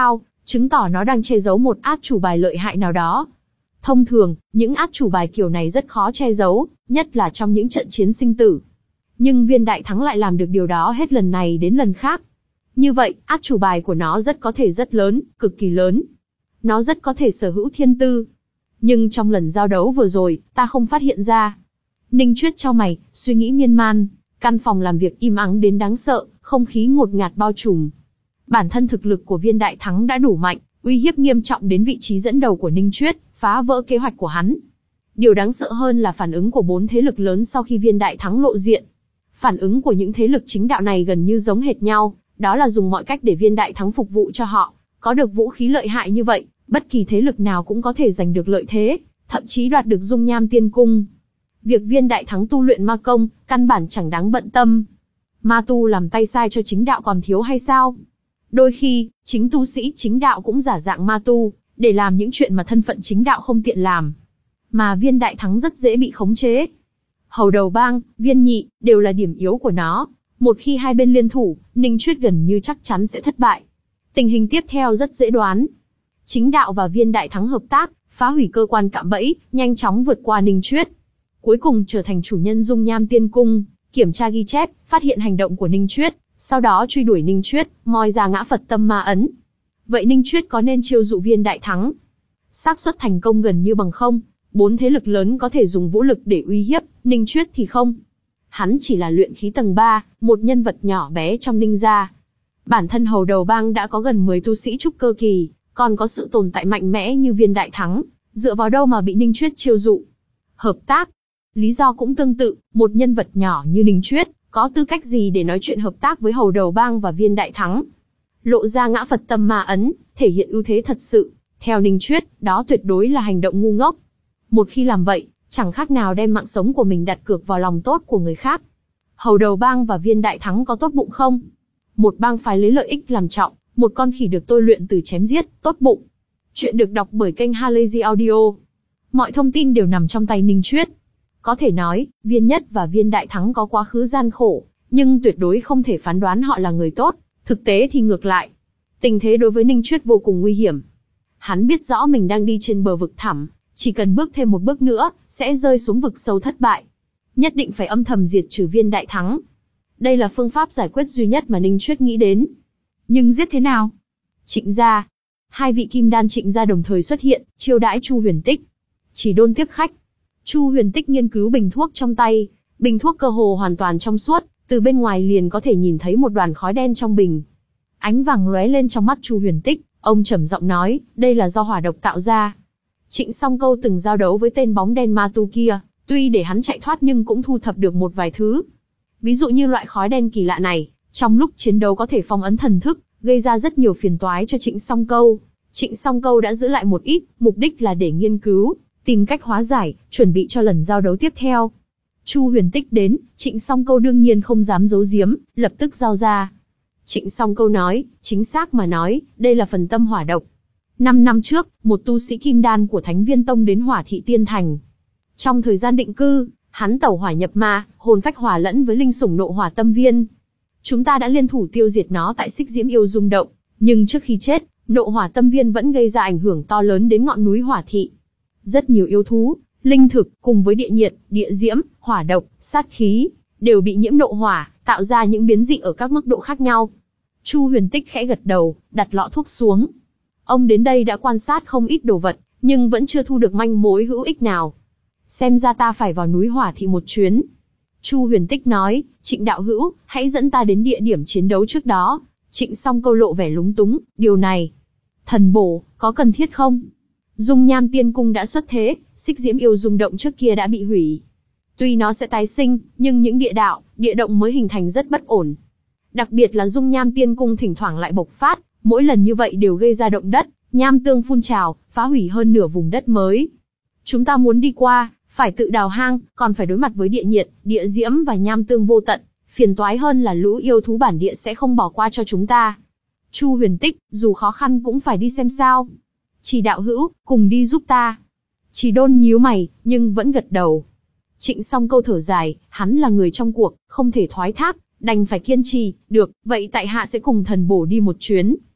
Speaker 1: chứng tỏ nó đang che giấu một át chủ bài lợi hại nào đó. Thông thường, những át chủ bài kiểu này rất khó che giấu, nhất là trong những trận chiến sinh tử. Nhưng viên đại thắng lại làm được điều đó hết lần này đến lần khác. Như vậy, át chủ bài của nó rất có thể rất lớn, cực kỳ lớn. Nó rất có thể sở hữu thiên tư. Nhưng trong lần giao đấu vừa rồi, ta không phát hiện ra. Ninh Chuyết chau mày, suy nghĩ miên man. Căn phòng làm việc im ắng đến đáng sợ, không khí ngột ngạt bao trùm. Bản thân thực lực của viên đại thắng đã đủ mạnh, uy hiếp nghiêm trọng đến vị trí dẫn đầu của Ninh Chuyết, phá vỡ kế hoạch của hắn. Điều đáng sợ hơn là phản ứng của bốn thế lực lớn sau khi viên đại thắng lộ diện. Phản ứng của những thế lực chính đạo này gần như giống hệt nhau, đó là dùng mọi cách để viên đại thắng phục vụ cho họ. Có được vũ khí lợi hại như vậy, bất kỳ thế lực nào cũng có thể giành được lợi thế, thậm chí đoạt được dung nham tiên cung. Việc viên đại thắng tu luyện ma công, căn bản chẳng đáng bận tâm. Ma tu làm tay sai cho chính đạo còn thiếu hay sao? Đôi khi, chính tu sĩ chính đạo cũng giả dạng ma tu, để làm những chuyện mà thân phận chính đạo không tiện làm. Mà viên đại thắng rất dễ bị khống chế. Hầu đầu bang, viên nhị, đều là điểm yếu của nó. Một khi hai bên liên thủ, Ninh Chuyết gần như chắc chắn sẽ thất bại. Tình hình tiếp theo rất dễ đoán. Chính đạo và viên đại thắng hợp tác, phá hủy cơ quan cạm bẫy, nhanh chóng vượt qua Ninh Chuyết. Cuối cùng trở thành chủ nhân dung nham tiên cung, kiểm tra ghi chép, phát hiện hành động của Ninh Chuyết, sau đó truy đuổi Ninh Chuyết, moi ra ngã Phật tâm ma ấn. Vậy Ninh Chuyết có nên chiêu dụ viên đại thắng? Xác suất thành công gần như bằng không, bốn thế lực lớn có thể dùng vũ lực để uy hiếp, Ninh Chuyết thì không. Hắn chỉ là luyện khí tầng ba, một nhân vật nhỏ bé trong Ninh gia. Bản thân hầu đầu bang đã có gần mười tu sĩ trúc cơ kỳ, còn có sự tồn tại mạnh mẽ như viên đại thắng, dựa vào đâu mà bị Ninh Chuyết chiêu dụ? Hợp tác. Lý do cũng tương tự, một nhân vật nhỏ như Ninh Chuyết, có tư cách gì để nói chuyện hợp tác với hầu đầu bang và viên đại thắng? Lộ ra ngã Phật tâm ma ấn, thể hiện ưu thế thật sự. Theo Ninh Chuyết, đó tuyệt đối là hành động ngu ngốc. Một khi làm vậy, chẳng khác nào đem mạng sống của mình đặt cược vào lòng tốt của người khác. Hầu đầu bang và viên đại thắng có tốt bụng không? Một bang phái lấy lợi ích làm trọng, một con khỉ được tôi luyện từ chém giết, tốt bụng. Chuyện được đọc bởi kênh Halazy Audio. Mọi thông tin đều nằm trong tay Ninh Chuyết. Có thể nói, viên nhất và viên đại thắng có quá khứ gian khổ, nhưng tuyệt đối không thể phán đoán họ là người tốt. Thực tế thì ngược lại. Tình thế đối với Ninh Chuyết vô cùng nguy hiểm. Hắn biết rõ mình đang đi trên bờ vực thẳm, chỉ cần bước thêm một bước nữa, sẽ rơi xuống vực sâu thất bại. Nhất định phải âm thầm diệt trừ viên đại thắng. Đây là phương pháp giải quyết duy nhất mà Ninh Chuyết nghĩ đến. Nhưng giết thế nào? Trịnh gia. Hai vị kim đan Trịnh gia đồng thời xuất hiện, chiêu đãi Chu Huyền Tích. Chỉ đôn tiếp khách. Chu Huyền Tích nghiên cứu bình thuốc trong tay. Bình thuốc cơ hồ hoàn toàn trong suốt, từ bên ngoài liền có thể nhìn thấy một đoàn khói đen trong bình. Ánh vàng lóe lên trong mắt Chu Huyền Tích, ông trầm giọng nói, đây là do hỏa độc tạo ra. Trịnh Song Câu từng giao đấu với tên bóng đen ma tu kia, tuy để hắn chạy thoát nhưng cũng thu thập được một vài thứ. Ví dụ như loại khói đen kỳ lạ này, trong lúc chiến đấu có thể phong ấn thần thức, gây ra rất nhiều phiền toái cho Trịnh Song Câu. Trịnh Song Câu đã giữ lại một ít, mục đích là để nghiên cứu, tìm cách hóa giải, chuẩn bị cho lần giao đấu tiếp theo. Chu Huyền Tích đến, Trịnh Song Câu đương nhiên không dám giấu giếm, lập tức giao ra. Trịnh Song Câu nói, chính xác mà nói, đây là phần tâm hỏa độc. Năm năm trước, một tu sĩ kim đan của Thánh Viên Tông đến Hỏa Thị Tiên Thành. Trong thời gian định cư, hắn tẩu hỏa nhập ma, hồn phách hòa lẫn với linh sủng nộ hỏa tâm viên. Chúng ta đã liên thủ tiêu diệt nó tại Xích Diễm Yêu Rung Động, nhưng trước khi chết, nộ hỏa tâm viên vẫn gây ra ảnh hưởng to lớn đến ngọn núi Hỏa Thị. Rất nhiều yêu thú, linh thực, cùng với địa nhiệt, địa diễm, hỏa độc, sát khí, đều bị nhiễm nộ hỏa, tạo ra những biến dị ở các mức độ khác nhau. Chu Huyền Tích khẽ gật đầu, đặt lọ thuốc xuống. Ông đến đây đã quan sát không ít đồ vật, nhưng vẫn chưa thu được manh mối hữu ích nào. Xem ra ta phải vào núi Hỏa Thị một chuyến. Chu Huyền Tích nói, Trịnh đạo hữu, hãy dẫn ta đến địa điểm chiến đấu trước đó. Trịnh Song Câu lộ vẻ lúng túng, điều này. Thần bổ, có cần thiết không? Dung Nham Tiên Cung đã xuất thế, Xích Diễm Yêu Rung Động trước kia đã bị hủy. Tuy nó sẽ tái sinh, nhưng những địa đạo, địa động mới hình thành rất bất ổn. Đặc biệt là Dung Nham Tiên Cung thỉnh thoảng lại bộc phát, mỗi lần như vậy đều gây ra động đất, nham tương phun trào, phá hủy hơn nửa vùng đất mới. Chúng ta muốn đi qua, phải tự đào hang, còn phải đối mặt với địa nhiệt, địa diễm và nham tương vô tận. Phiền toái hơn là lũ yêu thú bản địa sẽ không bỏ qua cho chúng ta. Chu Huyền Tích, dù khó khăn cũng phải đi xem sao. Chỉ đạo hữu, cùng đi giúp ta. Chỉ đôn nhíu mày, nhưng vẫn gật đầu. Trịnh Song Câu thở dài, hắn là người trong cuộc, không thể thoái thác, đành phải kiên trì, được, vậy tại hạ sẽ cùng thần bổ đi một chuyến.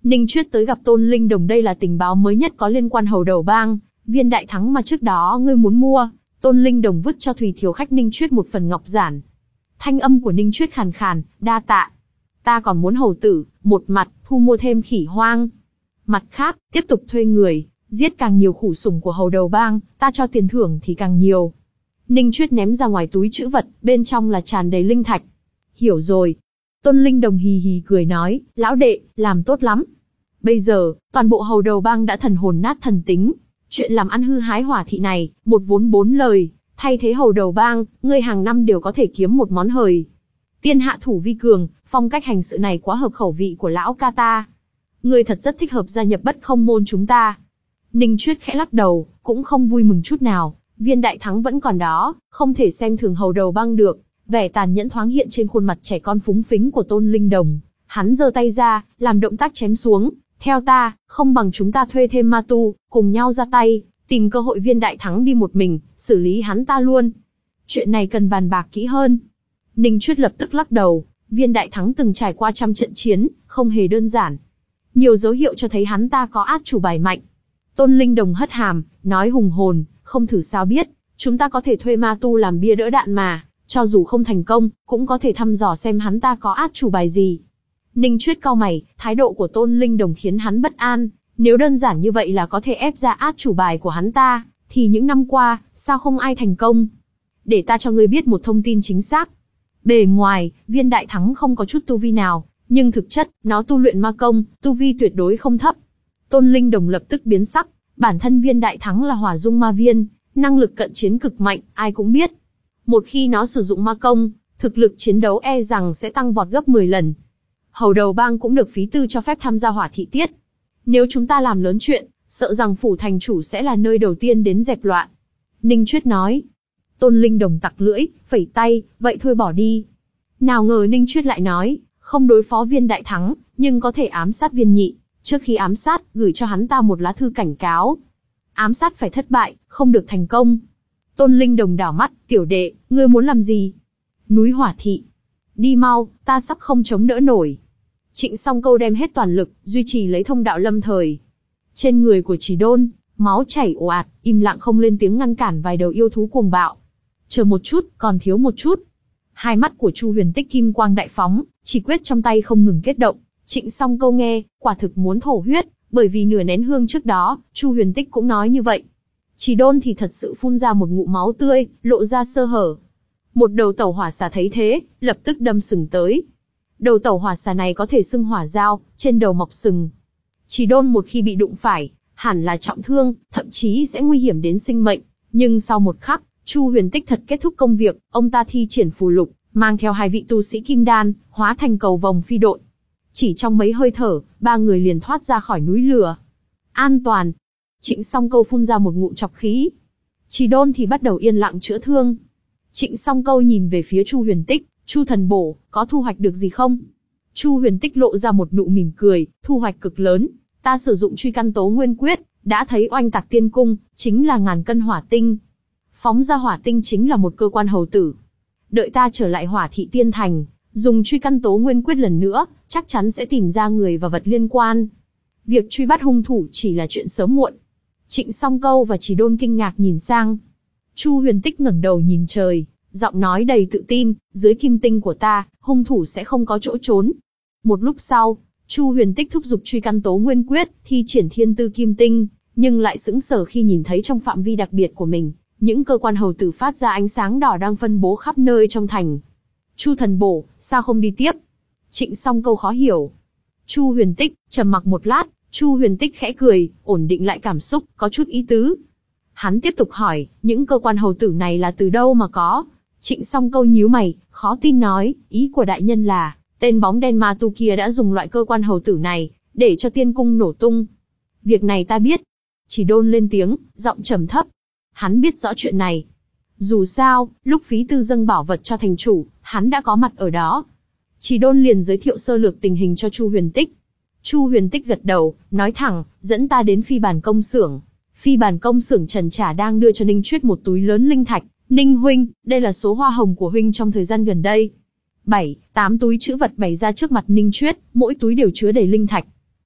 Speaker 1: Ninh Chuyết tới gặp Tôn Linh Đồng, đây là tình báo mới nhất có liên quan Hầu Đầu Bang, viên đại thắng mà trước đó ngươi muốn mua. Tôn Linh Đồng vứt cho Thủy Thiếu Khách Ninh Chuyết một phần ngọc giản. Thanh âm của Ninh Chuyết khàn khàn, đa tạ. Ta còn muốn hầu tử, một mặt, thu mua thêm khỉ hoang. Mặt khác, tiếp tục thuê người, giết càng nhiều khủ sủng của Hầu Đầu Bang, ta cho tiền thưởng thì càng nhiều. Ninh Chuyết ném ra ngoài túi trữ vật, bên trong là tràn đầy linh thạch. Hiểu rồi. Tôn Linh Đồng hì hì cười nói, lão đệ, làm tốt lắm. Bây giờ, toàn bộ Hầu Đầu Bang đã thần hồn nát thần tính. Chuyện làm ăn hư hái hỏa thị này, một vốn bốn lời, thay thế Hầu Đầu Bang, ngươi hàng năm đều có thể kiếm một món hời. Tiên hạ thủ vi cường, phong cách hành sự này quá hợp khẩu vị của lão ca ta. Ngươi thật rất thích hợp gia nhập Bất Không môn chúng ta. Ninh Chuyết khẽ lắc đầu, cũng không vui mừng chút nào, viên đại thắng vẫn còn đó, không thể xem thường Hầu Đầu Bang được. Vẻ tàn nhẫn thoáng hiện trên khuôn mặt trẻ con phúng phính của Tôn Linh Đồng. Hắn giơ tay ra, làm động tác chém xuống. Theo ta, không bằng chúng ta thuê thêm ma tu, cùng nhau ra tay, tìm cơ hội viên đại thắng đi một mình, xử lý hắn ta luôn. Chuyện này cần bàn bạc kỹ hơn. Ninh Chuyết lập tức lắc đầu, viên đại thắng từng trải qua trăm trận chiến, không hề đơn giản. Nhiều dấu hiệu cho thấy hắn ta có át chủ bài mạnh. Tôn Linh Đồng hất hàm, nói hùng hồn, không thử sao biết, chúng ta có thể thuê ma tu làm bia đỡ đạn mà, cho dù không thành công, cũng có thể thăm dò xem hắn ta có át chủ bài gì. Ninh Chuyết cau mày, thái độ của Tôn Linh Đồng khiến hắn bất an, nếu đơn giản như vậy là có thể ép ra át chủ bài của hắn ta, thì những năm qua, sao không ai thành công? Để ta cho ngươi biết một thông tin chính xác. Bề ngoài, viên đại thắng không có chút tu vi nào, nhưng thực chất, nó tu luyện ma công, tu vi tuyệt đối không thấp. Tôn Linh Đồng lập tức biến sắc, bản thân viên đại thắng là hỏa dung ma viên, năng lực cận chiến cực mạnh, ai cũng biết. Một khi nó sử dụng ma công, thực lực chiến đấu e rằng sẽ tăng vọt gấp mười lần. Hầu Đầu Bang cũng được phí tư cho phép tham gia hỏa thị tiết. Nếu chúng ta làm lớn chuyện, sợ rằng phủ thành chủ sẽ là nơi đầu tiên đến dẹp loạn. Ninh Chuyết nói. Tôn Linh Đồng tặc lưỡi, phẩy tay, vậy thôi bỏ đi. Nào ngờ Ninh Chuyết lại nói, không đối phó viên đại thắng, nhưng có thể ám sát viên nhị. Trước khi ám sát, gửi cho hắn ta một lá thư cảnh cáo. Ám sát phải thất bại, không được thành công. Tôn Linh Đồng đảo mắt, tiểu đệ, ngươi muốn làm gì? Núi hỏa thị. Đi mau, ta sắp không chống đỡ nổi. Trịnh Song Câu đem hết toàn lực, duy trì lấy thông đạo lâm thời. Trên người của Chỉ Đôn, máu chảy ồ ạt, im lặng không lên tiếng ngăn cản vài đầu yêu thú cuồng bạo. Chờ một chút, còn thiếu một chút. Hai mắt của Chu Huyền Tích kim quang đại phóng, chỉ quyết trong tay không ngừng kết động. Trịnh Song Câu nghe, quả thực muốn thổ huyết, bởi vì nửa nén hương trước đó, Chu Huyền Tích cũng nói như vậy. Chỉ Đôn thì thật sự phun ra một ngụm máu tươi, lộ ra sơ hở. Một đầu tẩu hỏa xà thấy thế, lập tức đâm sừng tới. Đầu tẩu hỏa xà này có thể xưng hỏa dao, trên đầu mọc sừng. Chỉ Đôn một khi bị đụng phải, hẳn là trọng thương, thậm chí sẽ nguy hiểm đến sinh mệnh. Nhưng sau một khắc, Chu Huyền Tích thật kết thúc công việc, ông ta thi triển phù lục, mang theo hai vị tu sĩ kim đan, hóa thành cầu vồng phi độn. Chỉ trong mấy hơi thở, ba người liền thoát ra khỏi núi lửa. An toàn. Trịnh Song Câu phun ra một ngụm chọc khí. Chỉ Đôn thì bắt đầu yên lặng chữa thương. Trịnh Song Câu nhìn về phía Chu Huyền Tích, Chu thần bổ, có thu hoạch được gì không? Chu Huyền Tích lộ ra một nụ mỉm cười, thu hoạch cực lớn. Ta sử dụng truy căn tố nguyên quyết, đã thấy oanh tạc tiên cung, chính là ngàn cân hỏa tinh. Phóng ra hỏa tinh chính là một cơ quan hầu tử. Đợi ta trở lại hỏa thị tiên thành, dùng truy căn tố nguyên quyết lần nữa, chắc chắn sẽ tìm ra người và vật liên quan. Việc truy bắt hung thủ chỉ là chuyện sớm muộn. Trịnh Song Câu và Chỉ Đôn kinh ngạc nhìn sang. Chu Huyền Tích ngẩng đầu nhìn trời, giọng nói đầy tự tin, dưới kim tinh của ta, hung thủ sẽ không có chỗ trốn. Một lúc sau, Chu Huyền Tích thúc giục truy căn tố nguyên quyết, thi triển thiên tư kim tinh, nhưng lại sững sờ khi nhìn thấy trong phạm vi đặc biệt của mình, những cơ quan hầu tử phát ra ánh sáng đỏ đang phân bố khắp nơi trong thành. Chu thần bổ, sao không đi tiếp? Trịnh Song Câu khó hiểu. Chu Huyền Tích trầm mặc một lát, Chu Huyền Tích khẽ cười, ổn định lại cảm xúc, có chút ý tứ. Hắn tiếp tục hỏi, những cơ quan hầu tử này là từ đâu mà có? Trịnh Song Câu nhíu mày, khó tin nói, ý của đại nhân là, tên bóng đen ma tu kia đã dùng loại cơ quan hầu tử này, để cho tiên cung nổ tung. Việc này ta biết. Chỉ Đôn lên tiếng, giọng trầm thấp. Hắn biết rõ chuyện này. Dù sao, lúc phí tư dâng bảo vật cho thành chủ, hắn đã có mặt ở đó. Chỉ Đôn liền giới thiệu sơ lược tình hình cho Chu Huyền Tích. Chu Huyền Tích gật đầu, nói thẳng, dẫn ta đến phi bản công xưởng. Phi bản công xưởng Trần Trà đang đưa cho Ninh Chuyết một túi lớn linh thạch. Ninh huynh, đây là số hoa hồng của huynh trong thời gian gần đây. Bảy, tám túi trữ vật bày ra trước mặt Ninh Chuyết, mỗi túi đều chứa đầy linh thạch.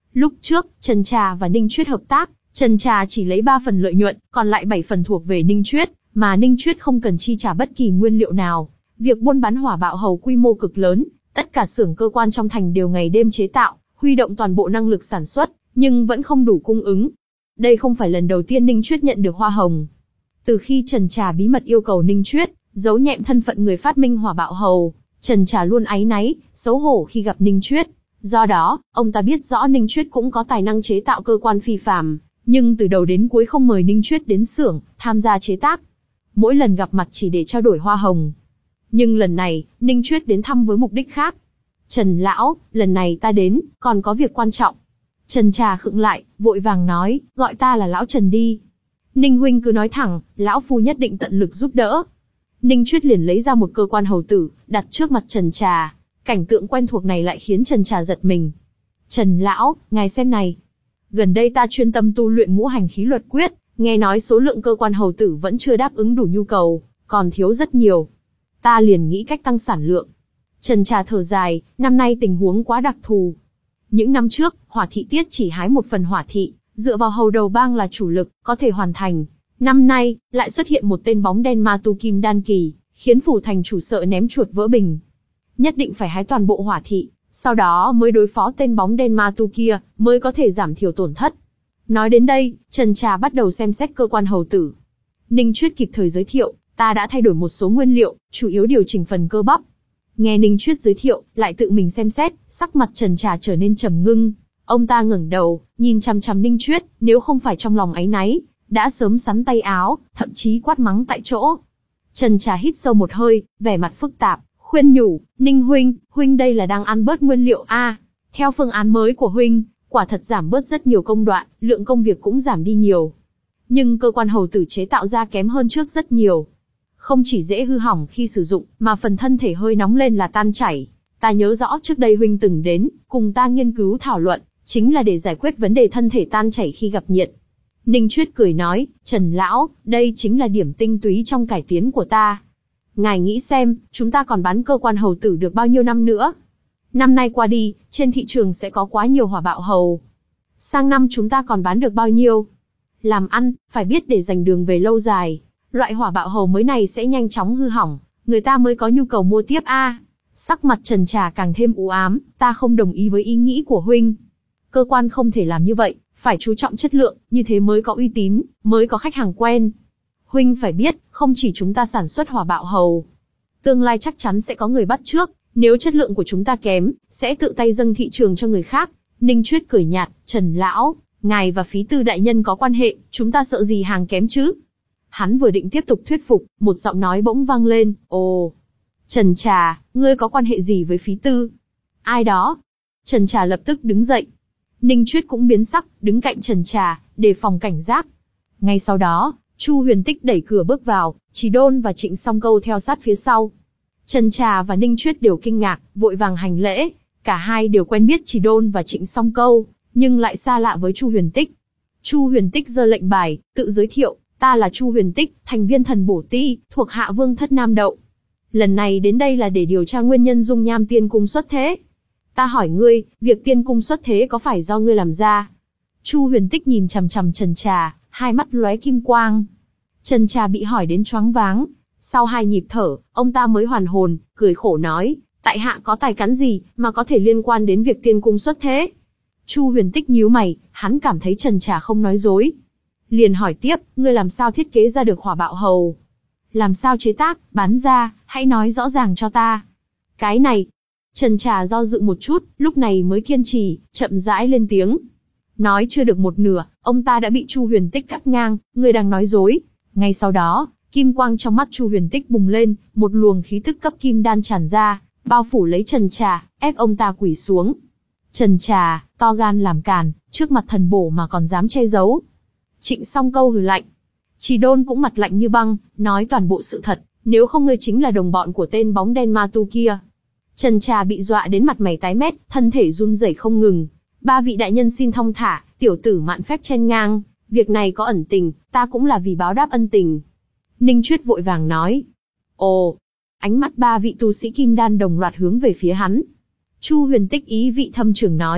Speaker 1: Lúc trước, Trần Trà và Ninh Chuyết hợp tác, Trần Trà chỉ lấy ba phần lợi nhuận, còn lại bảy phần thuộc về Ninh Chuyết, mà Ninh Chuyết không cần chi trả bất kỳ nguyên liệu nào. Việc buôn bán hỏa bạo hầu quy mô cực lớn, tất cả xưởng cơ quan trong thành đều ngày đêm chế tạo, huy động toàn bộ năng lực sản xuất, nhưng vẫn không đủ cung ứng. Đây không phải lần đầu tiên Ninh Chuyết nhận được hoa hồng. Từ khi Trần Trà bí mật yêu cầu Ninh Chuyết giấu nhẹm thân phận người phát minh hỏa bạo hầu, Trần Trà luôn áy náy, xấu hổ khi gặp Ninh Chuyết. Do đó, ông ta biết rõ Ninh Chuyết cũng có tài năng chế tạo cơ quan phi phàm, nhưng từ đầu đến cuối không mời Ninh Chuyết đến xưởng tham gia chế tác. Mỗi lần gặp mặt chỉ để trao đổi hoa hồng. Nhưng lần này, Ninh Chuyết đến thăm với mục đích khác. Trần lão, lần này ta đến, còn có việc quan trọng. Trần Trà khựng lại, vội vàng nói, gọi ta là lão Trần đi. Ninh huynh cứ nói thẳng, lão phu nhất định tận lực giúp đỡ. Ninh Chuyết liền lấy ra một cơ quan hầu tử, đặt trước mặt Trần Trà. Cảnh tượng quen thuộc này lại khiến Trần Trà giật mình. Trần lão, ngài xem này. Gần đây ta chuyên tâm tu luyện ngũ hành khí luật quyết, nghe nói số lượng cơ quan hầu tử vẫn chưa đáp ứng đủ nhu cầu, còn thiếu rất nhiều. Ta liền nghĩ cách tăng sản lượng. Trần Trà thở dài, năm nay tình huống quá đặc thù. Những năm trước, hỏa thị tiết chỉ hái một phần hỏa thị, dựa vào hầu đầu bang là chủ lực, có thể hoàn thành. Năm nay, lại xuất hiện một tên bóng đen ma tu kim đan kỳ, khiến phủ thành chủ sợ ném chuột vỡ bình. Nhất định phải hái toàn bộ hỏa thị, sau đó mới đối phó tên bóng đen ma tu kia, mới có thể giảm thiểu tổn thất. Nói đến đây, Trần Trà bắt đầu xem xét cơ quan hầu tử. Ninh Chuyết kịp thời giới thiệu, ta đã thay đổi một số nguyên liệu, chủ yếu điều chỉnh phần cơ bắp. Nghe Ninh Chuyết giới thiệu, lại tự mình xem xét, sắc mặt Trần Trà trở nên trầm ngưng. Ông ta ngẩng đầu, nhìn chằm chằm Ninh Chuyết, nếu không phải trong lòng áy náy, đã sớm sắn tay áo, thậm chí quát mắng tại chỗ. Trần Trà hít sâu một hơi, vẻ mặt phức tạp, khuyên nhủ, Ninh huynh, huynh đây là đang ăn bớt nguyên liệu a. Theo phương án mới của huynh, quả thật giảm bớt rất nhiều công đoạn, lượng công việc cũng giảm đi nhiều. Nhưng cơ quan hầu tử chế tạo ra kém hơn trước rất nhiều. Không chỉ dễ hư hỏng khi sử dụng, mà phần thân thể hơi nóng lên là tan chảy. Ta nhớ rõ trước đây huynh từng đến, cùng ta nghiên cứu thảo luận, chính là để giải quyết vấn đề thân thể tan chảy khi gặp nhiệt. Ninh Chuyết cười nói, Trần lão, đây chính là điểm tinh túy trong cải tiến của ta. Ngài nghĩ xem, chúng ta còn bán cơ quan hầu tử được bao nhiêu năm nữa? Năm nay qua đi, trên thị trường sẽ có quá nhiều hỏa bạo hầu. Sang năm chúng ta còn bán được bao nhiêu? Làm ăn, phải biết để giành đường về lâu dài. Loại hỏa bạo hầu mới này sẽ nhanh chóng hư hỏng, người ta mới có nhu cầu mua tiếp a. À. Sắc mặt Trần Trà càng thêm u ám, ta không đồng ý với ý nghĩ của huynh. Cơ quan không thể làm như vậy, phải chú trọng chất lượng, như thế mới có uy tín, mới có khách hàng quen. Huynh phải biết, không chỉ chúng ta sản xuất hỏa bạo hầu, tương lai chắc chắn sẽ có người bắt chước, nếu chất lượng của chúng ta kém, sẽ tự tay dâng thị trường cho người khác. Ninh Chuyết cười nhạt, Trần lão, ngài và Phí Tư đại nhân có quan hệ, chúng ta sợ gì hàng kém chứ? Hắn vừa định tiếp tục thuyết phục, một giọng nói bỗng vang lên, ồ, Trần Trà, ngươi có quan hệ gì với Phí Tư? Ai đó? Trần Trà lập tức đứng dậy. Ninh Chuyết cũng biến sắc, đứng cạnh Trần Trà, đề phòng cảnh giác. Ngay sau đó, Chu Huyền Tích đẩy cửa bước vào, Chỉ Đôn và Trịnh Song Câu theo sát phía sau. Trần Trà và Ninh Chuyết đều kinh ngạc, vội vàng hành lễ. Cả hai đều quen biết Chỉ Đôn và Trịnh Song Câu, nhưng lại xa lạ với Chu Huyền Tích. Chu Huyền Tích giơ lệnh bài, tự giới thiệu, ta là Chu Huyền Tích, thành viên thần bổ ti, thuộc hạ Vương thất Nam Đậu. Lần này đến đây là để điều tra nguyên nhân dung nham tiên cung xuất thế. Ta hỏi ngươi, việc tiên cung xuất thế có phải do ngươi làm ra? Chu Huyền Tích nhìn chằm chằm Trần Trà, hai mắt lóe kim quang. Trần Trà bị hỏi đến choáng váng. Sau hai nhịp thở, ông ta mới hoàn hồn, cười khổ nói, tại hạ có tài cán gì mà có thể liên quan đến việc tiên cung xuất thế? Chu Huyền Tích nhíu mày, hắn cảm thấy Trần Trà không nói dối. Liền hỏi tiếp, ngươi làm sao thiết kế ra được hỏa bạo hầu? Làm sao chế tác, bán ra, hãy nói rõ ràng cho ta. Cái này, Trần Trà do dự một chút, lúc này mới kiên trì, chậm rãi lên tiếng. Nói chưa được một nửa, ông ta đã bị Chu Huyền Tích cắt ngang, ngươi đang nói dối. Ngay sau đó, kim quang trong mắt Chu Huyền Tích bùng lên, một luồng khí tức cấp kim đan tràn ra, bao phủ lấy Trần Trà, ép ông ta quỳ xuống. Trần Trà, to gan làm càn, trước mặt thần bổ mà còn dám che giấu. Trịnh Song Câu hừ lạnh. Chỉ Đôn cũng mặt lạnh như băng, nói toàn bộ sự thật, nếu không ngươi chính là đồng bọn của tên bóng đen ma tu kia. Trần Trà bị dọa đến mặt mày tái mét, thân thể run rẩy không ngừng. Ba vị đại nhân xin thong thả, tiểu tử mạn phép chen ngang, việc này có ẩn tình, ta cũng là vì báo đáp ân tình. Ninh Chuyết vội vàng nói. Ồ, ánh mắt ba vị tu sĩ kim đan đồng loạt hướng về phía hắn. Chu Huyền Tích ý vị thâm trường nói,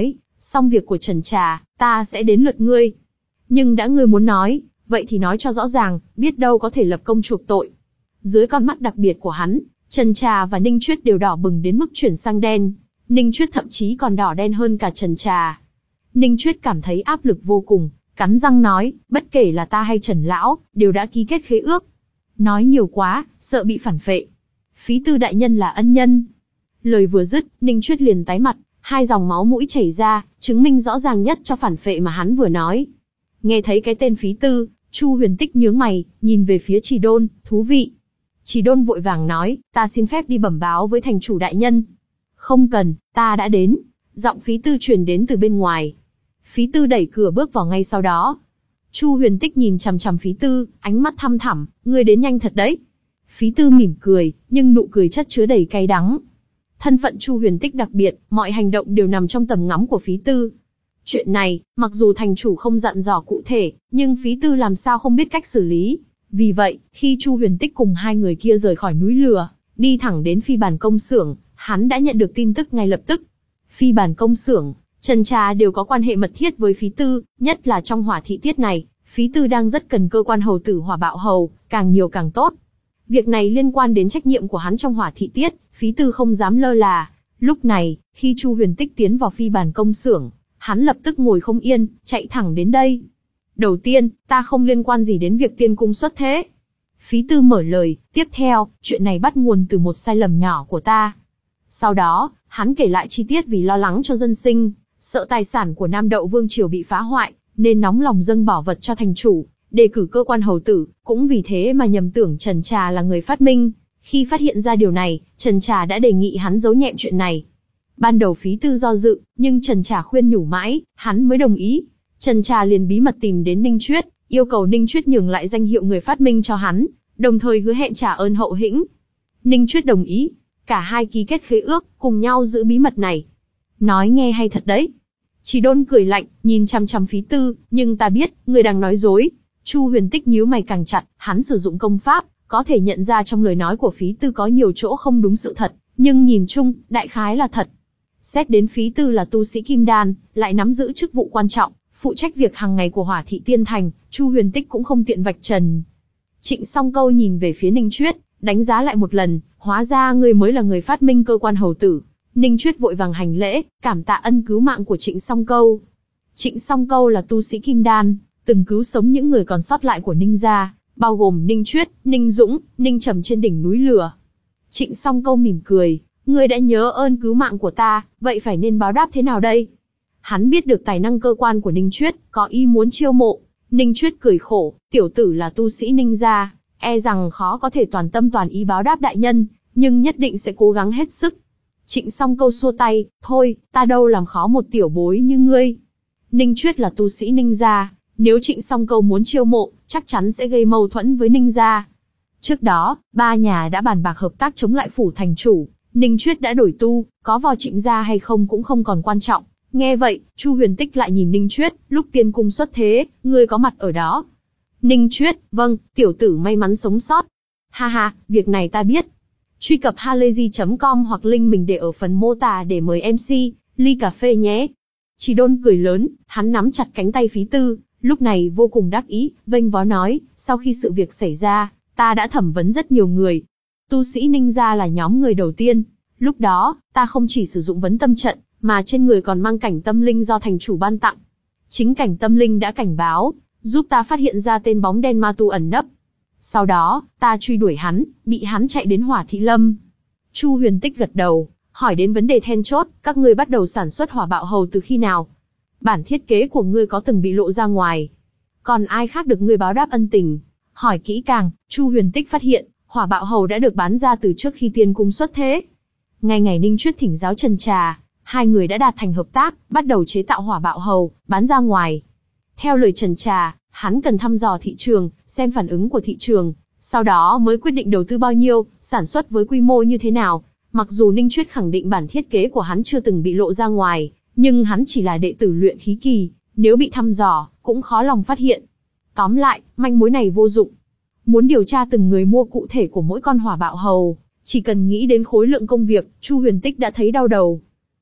Speaker 1: Xong việc của Trần Trà, ta sẽ đến lượt ngươi. Nhưng đã ngươi muốn nói, vậy thì nói cho rõ ràng, biết đâu có thể lập công chuộc tội. Dưới con mắt đặc biệt của hắn, Trần Trà và Ninh Chuyết đều đỏ bừng đến mức chuyển sang đen. Ninh Chuyết thậm chí còn đỏ đen hơn cả Trần Trà. Ninh Chuyết cảm thấy áp lực vô cùng, cắn răng nói, bất kể là ta hay Trần Lão, đều đã ký kết khế ước. Nói nhiều quá, sợ bị phản phệ. Phí Tư đại nhân là ân nhân. Lời vừa dứt, Ninh Chuyết liền tái mặt, hai dòng máu mũi chảy ra, chứng minh rõ ràng nhất cho phản phệ mà hắn vừa nói. Nghe thấy cái tên Phí Tư, Chu Huyền Tích nhướng mày, nhìn về phía Trì Đôn, thú vị. Trì Đôn vội vàng nói, ta xin phép đi bẩm báo với thành chủ đại nhân. Không cần, ta đã đến. Giọng Phí Tư truyền đến từ bên ngoài. Phí Tư đẩy cửa bước vào ngay sau đó. Chu Huyền Tích nhìn chằm chằm Phí Tư, ánh mắt thăm thẳm, ngươi đến nhanh thật đấy. Phí Tư mỉm cười, nhưng nụ cười chất chứa đầy cay đắng. Thân phận Chu Huyền Tích đặc biệt, mọi hành động đều nằm trong tầm ngắm của Phí Tư. Chuyện này, mặc dù thành chủ không dặn dò cụ thể, nhưng Phí Tư làm sao không biết cách xử lý. Vì vậy, khi Chu Huyền Tích cùng hai người kia rời khỏi núi lửa, đi thẳng đến phi bản công xưởng, hắn đã nhận được tin tức ngay lập tức. Phi bản công xưởng, Trần Trà đều có quan hệ mật thiết với Phí Tư, nhất là trong hỏa thị tiết này, Phí Tư đang rất cần cơ quan hầu tử hỏa bạo hầu, càng nhiều càng tốt. Việc này liên quan đến trách nhiệm của hắn trong hỏa thị tiết, Phí Tư không dám lơ là. Lúc này, khi Chu Huyền Tích tiến vào phi bản công xưởng, hắn lập tức ngồi không yên, chạy thẳng đến đây. Đầu tiên, ta không liên quan gì đến việc tiên cung xuất thế. Phí Tư mở lời, tiếp theo, chuyện này bắt nguồn từ một sai lầm nhỏ của ta. Sau đó, hắn kể lại chi tiết vì lo lắng cho dân sinh, sợ tài sản của Nam Đậu Vương Triều bị phá hoại, nên nóng lòng dâng bảo vật cho thành chủ, đề cử cơ quan hầu tử, cũng vì thế mà nhầm tưởng Trần Trà là người phát minh. Khi phát hiện ra điều này, Trần Trà đã đề nghị hắn giấu nhẹm chuyện này. Ban đầu Phí Tư do dự, nhưng Trần Trà khuyên nhủ mãi, hắn mới đồng ý. Trần Trà liền bí mật tìm đến Ninh Chuyết, yêu cầu Ninh Chuyết nhường lại danh hiệu người phát minh cho hắn, đồng thời hứa hẹn trả ơn hậu hĩnh. Ninh Chuyết đồng ý, cả hai ký kết khế ước, cùng nhau giữ bí mật này. Nói nghe hay thật đấy. Trì Đôn cười lạnh, nhìn chằm chằm Phí Tư, nhưng ta biết, người đang nói dối. Chu Huyền Tích nhíu mày càng chặt, hắn sử dụng công pháp, có thể nhận ra trong lời nói của Phí Tư có nhiều chỗ không đúng sự thật, nhưng nhìn chung, đại khái là thật. Xét đến Phí Tư là tu sĩ kim đan, lại nắm giữ chức vụ quan trọng, phụ trách việc hàng ngày của hỏa thị tiên thành, Chu Huyền Tích cũng không tiện vạch trần. Trịnh Song Câu nhìn về phía Ninh Chuyết, đánh giá lại một lần, hóa ra ngươi mới là người phát minh cơ quan hầu tử. Ninh Chuyết vội vàng hành lễ, cảm tạ ân cứu mạng của Trịnh Song Câu. Trịnh Song Câu là tu sĩ kim đan, từng cứu sống những người còn sót lại của Ninh gia, bao gồm Ninh Chuyết, Ninh Dũng, Ninh Trầm trên đỉnh núi lửa. Trịnh Song Câu mỉm cười, ngươi đã nhớ ơn cứu mạng của ta, vậy phải nên báo đáp thế nào đây? Hắn biết được tài năng cơ quan của Ninh Chuyết, có ý muốn chiêu mộ. Ninh Chuyết cười khổ, tiểu tử là tu sĩ Ninh gia, e rằng khó có thể toàn tâm toàn ý báo đáp đại nhân, nhưng nhất định sẽ cố gắng hết sức. Trịnh Song Câu xua tay, thôi, ta đâu làm khó một tiểu bối như ngươi. Ninh Chuyết là tu sĩ Ninh gia, nếu Trịnh Song Câu muốn chiêu mộ, chắc chắn sẽ gây mâu thuẫn với Ninh gia. Trước đó, ba nhà đã bàn bạc hợp tác chống lại phủ thành chủ, Ninh Chuyết đã đổi tu, có vào Trịnh gia hay không cũng không còn quan trọng. Nghe vậy, Chu Huyền Tích lại nhìn Ninh Chuyết, lúc tiên cung xuất thế, ngươi có mặt ở đó. Ninh Chuyết, vâng, tiểu tử may mắn sống sót. Ha ha, việc này ta biết. Truy cập halayzi chấm com hoặc link mình để ở phần mô tả để mời em xê, ly cà phê nhé. Trì Đôn cười lớn, hắn nắm chặt cánh tay Phí Tư, lúc này vô cùng đắc ý, vênh vó nói, sau khi sự việc xảy ra, ta đã thẩm vấn rất nhiều người. Tu sĩ Ninh gia là nhóm người đầu tiên. Lúc đó, ta không chỉ sử dụng vấn tâm trận, mà trên người còn mang cảnh tâm linh do thành chủ ban tặng. Chính cảnh tâm linh đã cảnh báo, giúp ta phát hiện ra tên bóng đen ma tu ẩn nấp. Sau đó, ta truy đuổi hắn, bị hắn chạy đến Hỏa Thị Lâm. Chu Huyền Tích gật đầu, hỏi đến vấn đề then chốt, các ngươi bắt đầu sản xuất hỏa bạo hầu từ khi nào? Bản thiết kế của ngươi có từng bị lộ ra ngoài? Còn ai khác được ngươi báo đáp ân tình? Hỏi kỹ càng, Chu Huyền Tích phát hiện, hỏa bạo hầu đã được bán ra từ trước khi tiên cung xuất thế. Ngày ngày Ninh Chuyết thỉnh giáo Trần Trà, hai người đã đạt thành hợp tác, bắt đầu chế tạo hỏa bạo hầu, bán ra ngoài. Theo lời Trần Trà, hắn cần thăm dò thị trường, xem phản ứng của thị trường, sau đó mới quyết định đầu tư bao nhiêu, sản xuất với quy mô như thế nào. Mặc dù Ninh Chuyết khẳng định bản thiết kế của hắn chưa từng bị lộ ra ngoài, nhưng hắn chỉ là đệ tử luyện khí kỳ, nếu bị thăm dò, cũng khó lòng phát hiện. Tóm lại, manh mối này vô dụng. Muốn điều tra từng người mua cụ thể của mỗi con hỏa bạo hầu, chỉ cần nghĩ đến khối lượng công việc, Chu Huyền Tích đã thấy đau đầu.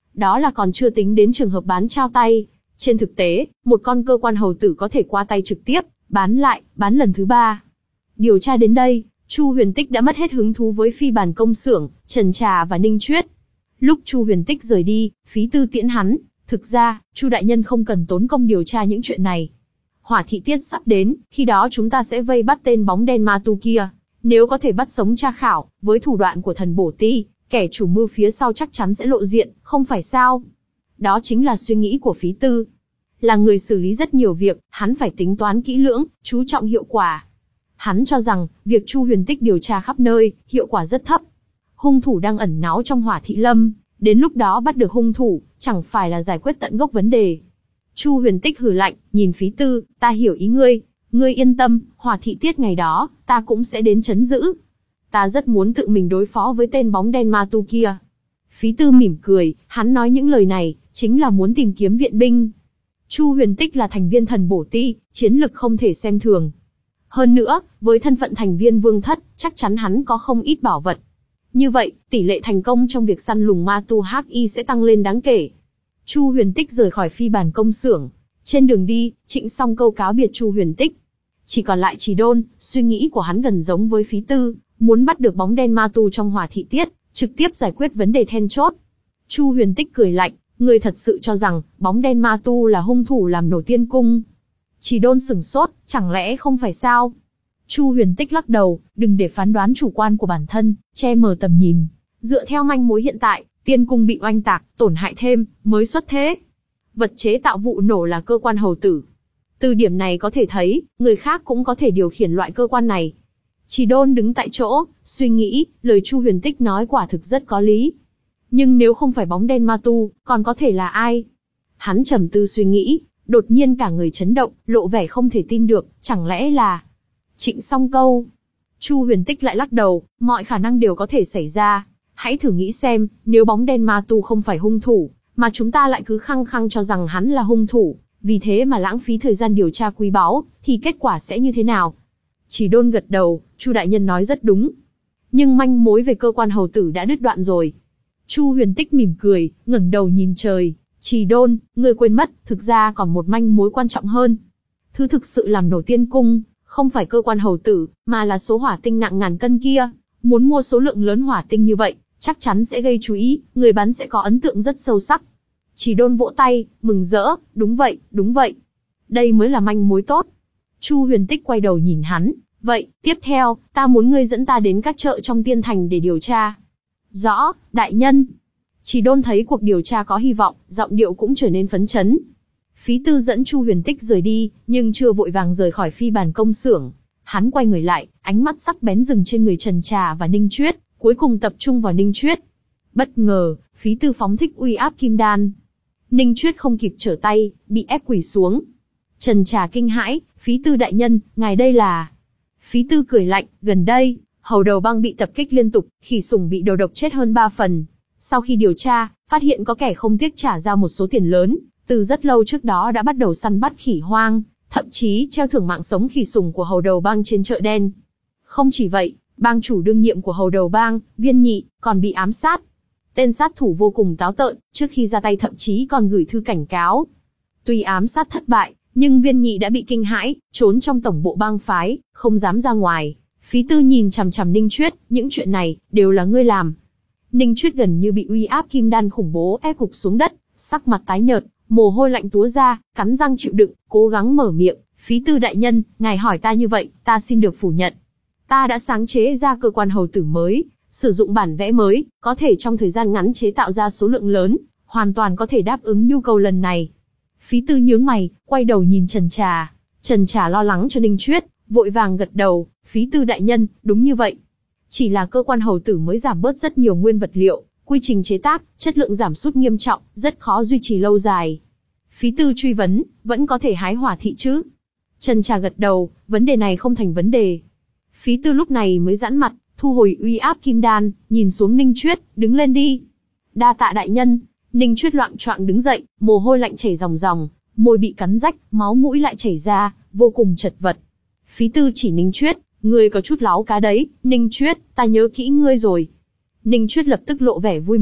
Speaker 1: Đó là còn chưa tính đến trường hợp bán trao tay. Trên thực tế, một con cơ quan hầu tử có thể qua tay trực tiếp, bán lại, bán lần thứ ba. Điều tra đến đây, Chu Huyền Tích đã mất hết hứng thú với phi bản công xưởng, Trần Trà và Ninh Chuyết. Lúc Chu Huyền Tích rời đi, Phí Tư tiễn hắn. Thực ra, Chu đại nhân không cần tốn công điều tra những chuyện này. Hỏa thị tiết sắp đến, khi đó chúng ta sẽ vây bắt tên bóng đen ma tu kia. Nếu có thể bắt sống tra khảo, với thủ đoạn của thần bổ ti, kẻ chủ mưu phía sau chắc chắn sẽ lộ diện, không phải sao? Đó chính là suy nghĩ của Phí Tư. Là người xử lý rất nhiều việc, hắn phải tính toán kỹ lưỡng, chú trọng hiệu quả. Hắn cho rằng, việc Chu Huyền Tích điều tra khắp nơi, hiệu quả rất thấp. Hung thủ đang ẩn náu trong Hỏa thị lâm, đến lúc đó bắt được hung thủ, chẳng phải là giải quyết tận gốc vấn đề. Chu Huyền Tích hừ lạnh, nhìn Phí Tư, ta hiểu ý ngươi, ngươi yên tâm, Hỏa thị tiết ngày đó, ta cũng sẽ đến trấn giữ. Ta rất muốn tự mình đối phó với tên bóng đen ma tu kia. Phí Tư mỉm cười, hắn nói những lời này, chính là muốn tìm kiếm viện binh. Chu Huyền Tích là thành viên thần bổ ti, chiến lực không thể xem thường. Hơn nữa, với thân phận thành viên vương thất, chắc chắn hắn có không ít bảo vật. Như vậy, tỷ lệ thành công trong việc săn lùng ma tu hắc y sẽ tăng lên đáng kể. Chu Huyền Tích rời khỏi phi bản công xưởng. Trên đường đi, Trịnh Song câu cáo biệt Chu Huyền Tích. Chỉ còn lại Trì Đôn, suy nghĩ của hắn gần giống với Phí Tư, muốn bắt được bóng đen ma tu trong Hỏa thị tiết, trực tiếp giải quyết vấn đề then chốt. Chu Huyền Tích cười lạnh, người thật sự cho rằng, bóng đen ma tu là hung thủ làm nổ tiên cung. Trì Đôn sửng sốt, chẳng lẽ không phải sao? Chu Huyền Tích lắc đầu, đừng để phán đoán chủ quan của bản thân, che mờ tầm nhìn. Dựa theo manh mối hiện tại, tiên cung bị oanh tạc, tổn hại thêm, mới xuất thế. Vật chế tạo vụ nổ là cơ quan hầu tử. Từ điểm này có thể thấy, người khác cũng có thể điều khiển loại cơ quan này. Trì Đôn đứng tại chỗ, suy nghĩ, lời Chu Huyền Tích nói quả thực rất có lý. Nhưng nếu không phải bóng đen ma tu, còn có thể là ai? Hắn trầm tư suy nghĩ, đột nhiên cả người chấn động, lộ vẻ không thể tin được, chẳng lẽ là Trịnh Song câu? Chu Huyền Tích lại lắc đầu, mọi khả năng đều có thể xảy ra. Hãy thử nghĩ xem, nếu bóng đen ma tu không phải hung thủ, mà chúng ta lại cứ khăng khăng cho rằng hắn là hung thủ, vì thế mà lãng phí thời gian điều tra quý báu, thì kết quả sẽ như thế nào? Chỉ Đôn gật đầu, Chu đại nhân nói rất đúng. Nhưng manh mối về cơ quan hầu tử đã đứt đoạn rồi. Chu Huyền Tích mỉm cười, ngẩng đầu nhìn trời. Trì Đôn, ngươi quên mất, thực ra còn một manh mối quan trọng hơn. Thứ thực sự làm nổ tiên cung, không phải cơ quan hầu tử, mà là số hỏa tinh nặng ngàn cân kia. Muốn mua số lượng lớn hỏa tinh như vậy, chắc chắn sẽ gây chú ý, người bán sẽ có ấn tượng rất sâu sắc. Trì Đôn vỗ tay, mừng rỡ, đúng vậy, đúng vậy. Đây mới là manh mối tốt. Chu Huyền Tích quay đầu nhìn hắn, vậy, tiếp theo, ta muốn ngươi dẫn ta đến các chợ trong tiên thành để điều tra. Rõ, đại nhân. Trì Đôn thấy cuộc điều tra có hy vọng, giọng điệu cũng trở nên phấn chấn. Phí Tư dẫn Chu Huyền Tích rời đi, nhưng chưa vội vàng rời khỏi phi bản công xưởng. Hắn quay người lại, ánh mắt sắc bén dừng trên người Trần Trà và Ninh Chuyết, cuối cùng tập trung vào Ninh Chuyết. Bất ngờ, Phí Tư phóng thích uy áp kim đan. Ninh Chuyết không kịp trở tay, bị ép quỳ xuống. Trần Trà kinh hãi, Phí Tư đại nhân, ngài đây là... Phí Tư cười lạnh, gần đây, hầu đầu băng bị tập kích liên tục, khỉ sủng bị đầu độc chết hơn ba phần. Sau khi điều tra, phát hiện có kẻ không tiếc trả ra một số tiền lớn, từ rất lâu trước đó đã bắt đầu săn bắt khỉ hoang, thậm chí treo thưởng mạng sống khỉ sủng của hầu đầu bang trên chợ đen. Không chỉ vậy, bang chủ đương nhiệm của hầu đầu bang, Viên Nhị, còn bị ám sát. Tên sát thủ vô cùng táo tợn, trước khi ra tay thậm chí còn gửi thư cảnh cáo. Tuy ám sát thất bại, nhưng Viên Nhị đã bị kinh hãi, trốn trong tổng bộ bang phái, không dám ra ngoài. Phí Tư nhìn chằm chằm Ninh Chuyết, những chuyện này, đều là ngươi làm. Ninh Chuyết gần như bị uy áp kim đan khủng bố ép gục xuống đất, sắc mặt tái nhợt, mồ hôi lạnh túa ra, cắn răng chịu đựng, cố gắng mở miệng. Phí Tư đại nhân, ngài hỏi ta như vậy, ta xin được phủ nhận. Ta đã sáng chế ra cơ quan hầu tử mới, sử dụng bản vẽ mới, có thể trong thời gian ngắn chế tạo ra số lượng lớn, hoàn toàn có thể đáp ứng nhu cầu lần này. Phí Tư nhướng mày, quay đầu nhìn Trần Trà. Trần Trà lo lắng cho Ninh Chuyết, vội vàng gật đầu, Phí Tư đại nhân, đúng như vậy. Chỉ là cơ quan hầu tử mới giảm bớt rất nhiều nguyên vật liệu, quy trình chế tác, chất lượng giảm sút nghiêm trọng, rất khó duy trì lâu dài. Phí Tư truy vấn, vẫn có thể hái hỏa thị chứ? Trần Trà gật đầu, vấn đề này không thành vấn đề. Phí Tư lúc này mới giãn mặt, thu hồi uy áp kim đan, nhìn xuống Ninh Chuyết, đứng lên đi. Đa tạ đại nhân. Ninh Chuyết loạng choạng đứng dậy, mồ hôi lạnh chảy ròng ròng, môi bị cắn rách, máu mũi lại chảy ra, vô cùng chật vật. Phí Tư chỉ Ninh Chuyết, ngươi có chút láo cá đấy, Ninh Chuyết, ta nhớ kỹ ngươi rồi. Ninh Chuyết lập tức lộ vẻ vui mừng,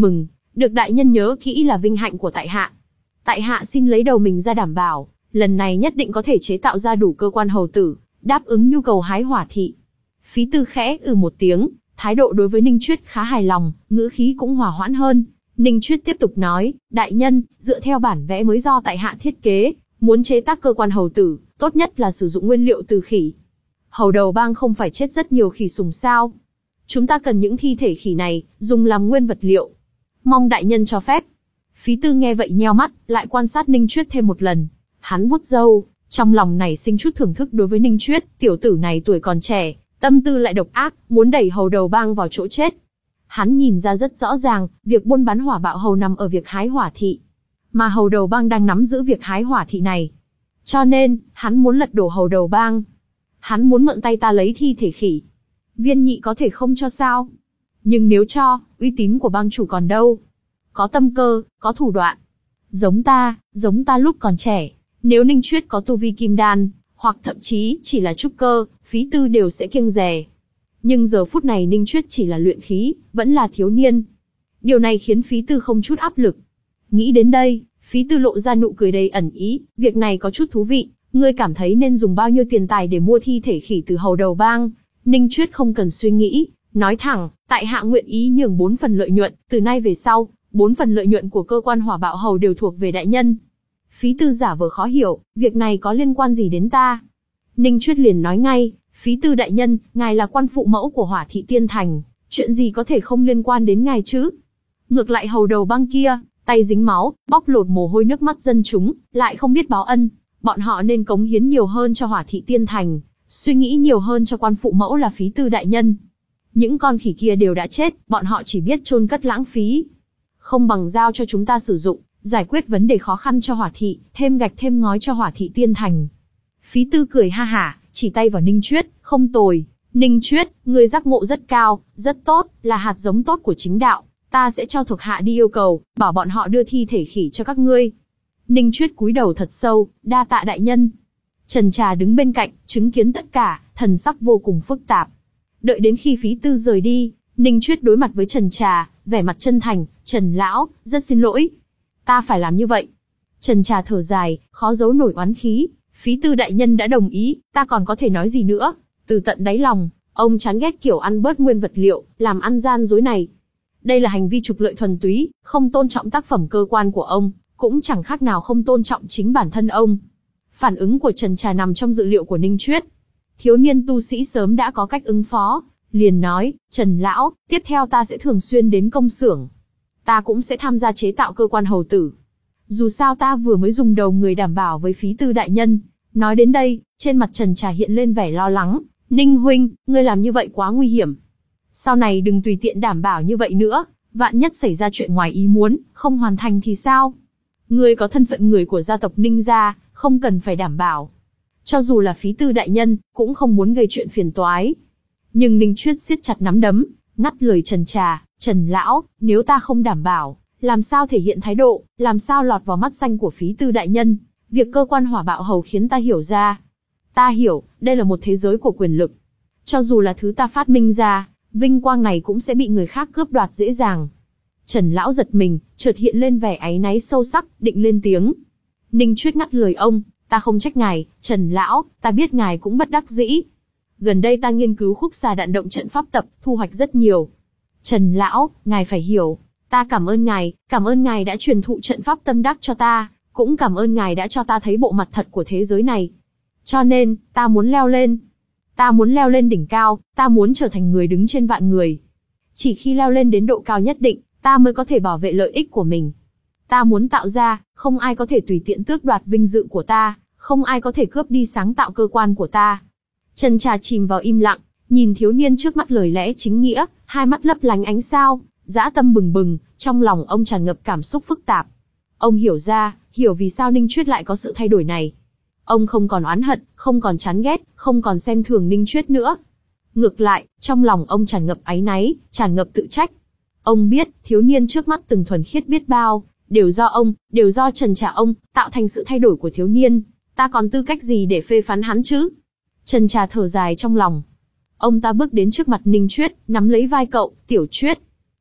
Speaker 1: Được đại nhân nhớ kỹ là vinh hạnh của tại hạ. Tại hạ xin lấy đầu mình ra đảm bảo, lần này nhất định có thể chế tạo ra đủ cơ quan hầu tử, đáp ứng nhu cầu hái hỏa thị. Phí Tư khẽ ừ một tiếng, thái độ đối với Ninh Chuyết khá hài lòng, ngữ khí cũng hòa hoãn hơn. Ninh Chuyết tiếp tục nói, đại nhân, dựa theo bản vẽ mới do tại hạ thiết kế, muốn chế tác cơ quan hầu tử, tốt nhất là sử dụng nguyên liệu từ khỉ. Hầu đầu bang không phải chết rất nhiều khỉ sùng sao? Chúng ta cần những thi thể khỉ này, dùng làm nguyên vật liệu. Mong đại nhân cho phép. Phí Tư nghe vậy nheo mắt, lại quan sát Ninh Chuyết thêm một lần. Hắn vuốt râu, trong lòng nảy sinh chút thưởng thức đối với Ninh Chuyết, tiểu tử này tuổi còn trẻ, tâm tư lại độc ác, muốn đẩy hầu đầu bang vào chỗ chết. Hắn nhìn ra rất rõ ràng, việc buôn bán hỏa bạo hầu nằm ở việc hái hỏa thị. Mà hầu đầu bang đang nắm giữ việc hái hỏa thị này. Cho nên, hắn muốn lật đổ hầu đầu bang. Hắn muốn mượn tay ta lấy thi thể khỉ. Viên nhị có thể không cho sao? Nhưng nếu cho, uy tín của bang chủ còn đâu? Có tâm cơ, có thủ đoạn. Giống ta, giống ta lúc còn trẻ, nếu Ninh Chuyết có tu vi kim đan, hoặc thậm chí chỉ là trúc cơ, Phí Tư đều sẽ kiêng dè. Nhưng giờ phút này Ninh Chuyết chỉ là luyện khí, vẫn là thiếu niên. Điều này khiến Phí Tư không chút áp lực. Nghĩ đến đây, Phí Tư lộ ra nụ cười đầy ẩn ý, việc này có chút thú vị, ngươi cảm thấy nên dùng bao nhiêu tiền tài để mua thi thể khỉ từ hầu đầu bang? Ninh Chuyết không cần suy nghĩ, nói thẳng, tại hạ nguyện ý nhường bốn phần lợi nhuận, từ nay về sau, bốn phần lợi nhuận của cơ quan hỏa bạo hầu đều thuộc về đại nhân. Phí Tư giả vờ khó hiểu, việc này có liên quan gì đến ta? Ninh Chuyết liền nói ngay, Phí Tư đại nhân, ngài là quan phụ mẫu của Hỏa thị Tiên Thành, chuyện gì có thể không liên quan đến ngài chứ? Ngược lại hầu đầu bang kia, tay dính máu, bóc lột mồ hôi nước mắt dân chúng, lại không biết báo ân, bọn họ nên cống hiến nhiều hơn cho Hỏa thị Tiên Thành, suy nghĩ nhiều hơn cho quan phụ mẫu là Phí Tư đại nhân. Những con khỉ kia đều đã chết, bọn họ chỉ biết chôn cất lãng phí. Không bằng giao cho chúng ta sử dụng, giải quyết vấn đề khó khăn cho Hỏa thị, thêm gạch thêm ngói cho Hỏa thị Tiên Thành. Phí Tư cười ha hả, chỉ tay vào Ninh Chuyết, không tồi. Ninh Chuyết, người giác ngộ rất cao, rất tốt, là hạt giống tốt của chính đạo. Ta sẽ cho thuộc hạ đi yêu cầu, bảo bọn họ đưa thi thể khỉ cho các ngươi. Ninh Chuyết cúi đầu thật sâu, đa tạ đại nhân. Trần Trà đứng bên cạnh, chứng kiến tất cả, thần sắc vô cùng phức tạp. Đợi đến khi Phí Tư rời đi, Ninh Chuyết đối mặt với Trần Trà, vẻ mặt chân thành, Trần lão, rất xin lỗi. Ta phải làm như vậy. Trần Trà thở dài, khó giấu nổi oán khí. Phí Tư đại nhân đã đồng ý, ta còn có thể nói gì nữa? Từ tận đáy lòng, ông chán ghét kiểu ăn bớt nguyên vật liệu, làm ăn gian dối này. Đây là hành vi trục lợi thuần túy, không tôn trọng tác phẩm cơ quan của ông, cũng chẳng khác nào không tôn trọng chính bản thân ông. Phản ứng của Trần Trà nằm trong dự liệu của Ninh Chuyết. Thiếu niên tu sĩ sớm đã có cách ứng phó, liền nói, Trần lão, tiếp theo ta sẽ thường xuyên đến công xưởng. Ta cũng sẽ tham gia chế tạo cơ quan hầu tử. Dù sao ta vừa mới dùng đầu người đảm bảo với Phí Tư đại nhân. Nói đến đây, trên mặt Trần Trà hiện lên vẻ lo lắng. Ninh huynh, ngươi làm như vậy quá nguy hiểm. Sau này đừng tùy tiện đảm bảo như vậy nữa, vạn nhất xảy ra chuyện ngoài ý muốn, không hoàn thành thì sao? Ngươi có thân phận người của gia tộc Ninh gia, không cần phải đảm bảo. Cho dù là Phí Tư đại nhân, cũng không muốn gây chuyện phiền toái. Nhưng Ninh Chuyết siết chặt nắm đấm, ngắt lời Trần Trà, Trần lão, nếu ta không đảm bảo, làm sao thể hiện thái độ, làm sao lọt vào mắt xanh của Phí Tư đại nhân? Việc cơ quan hỏa bạo hầu khiến ta hiểu ra. Ta hiểu, đây là một thế giới của quyền lực. Cho dù là thứ ta phát minh ra, vinh quang này cũng sẽ bị người khác cướp đoạt dễ dàng. Trần lão giật mình, chợt hiện lên vẻ áy náy sâu sắc, định lên tiếng. Ninh Chuyết ngắt lời ông, ta không trách ngài, Trần lão, ta biết ngài cũng bất đắc dĩ. Gần đây ta nghiên cứu khúc xà đạn động trận pháp tập, thu hoạch rất nhiều. Trần lão, ngài phải hiểu, ta cảm ơn ngài, cảm ơn ngài đã truyền thụ trận pháp tâm đắc cho ta, cũng cảm ơn ngài đã cho ta thấy bộ mặt thật của thế giới này. Cho nên, ta muốn leo lên. Ta muốn leo lên đỉnh cao, ta muốn trở thành người đứng trên vạn người. Chỉ khi leo lên đến độ cao nhất định, ta mới có thể bảo vệ lợi ích của mình. Ta muốn tạo ra, không ai có thể tùy tiện tước đoạt vinh dự của ta, không ai có thể cướp đi sáng tạo cơ quan của ta. Trần Trà chìm vào im lặng, nhìn thiếu niên trước mắt lời lẽ chính nghĩa, hai mắt lấp lánh ánh sao, dã tâm bừng bừng, trong lòng ông tràn ngập cảm xúc phức tạp. Ông hiểu ra, hiểu vì sao Ninh Chuyết lại có sự thay đổi này. Ông không còn oán hận, không còn chán ghét, không còn xem thường Ninh Chuyết nữa. Ngược lại, trong lòng ông tràn ngập áy náy, tràn ngập tự trách. Ông biết, thiếu niên trước mắt từng thuần khiết biết bao, đều do ông, đều do Trần Trà ông, tạo thành sự thay đổi của thiếu niên. Ta còn tư cách gì để phê phán hắn chứ? Trần Trà thở dài trong lòng. Ông ta bước đến trước mặt Ninh Chuyết, nắm lấy vai cậu, Tiểu Chuyết.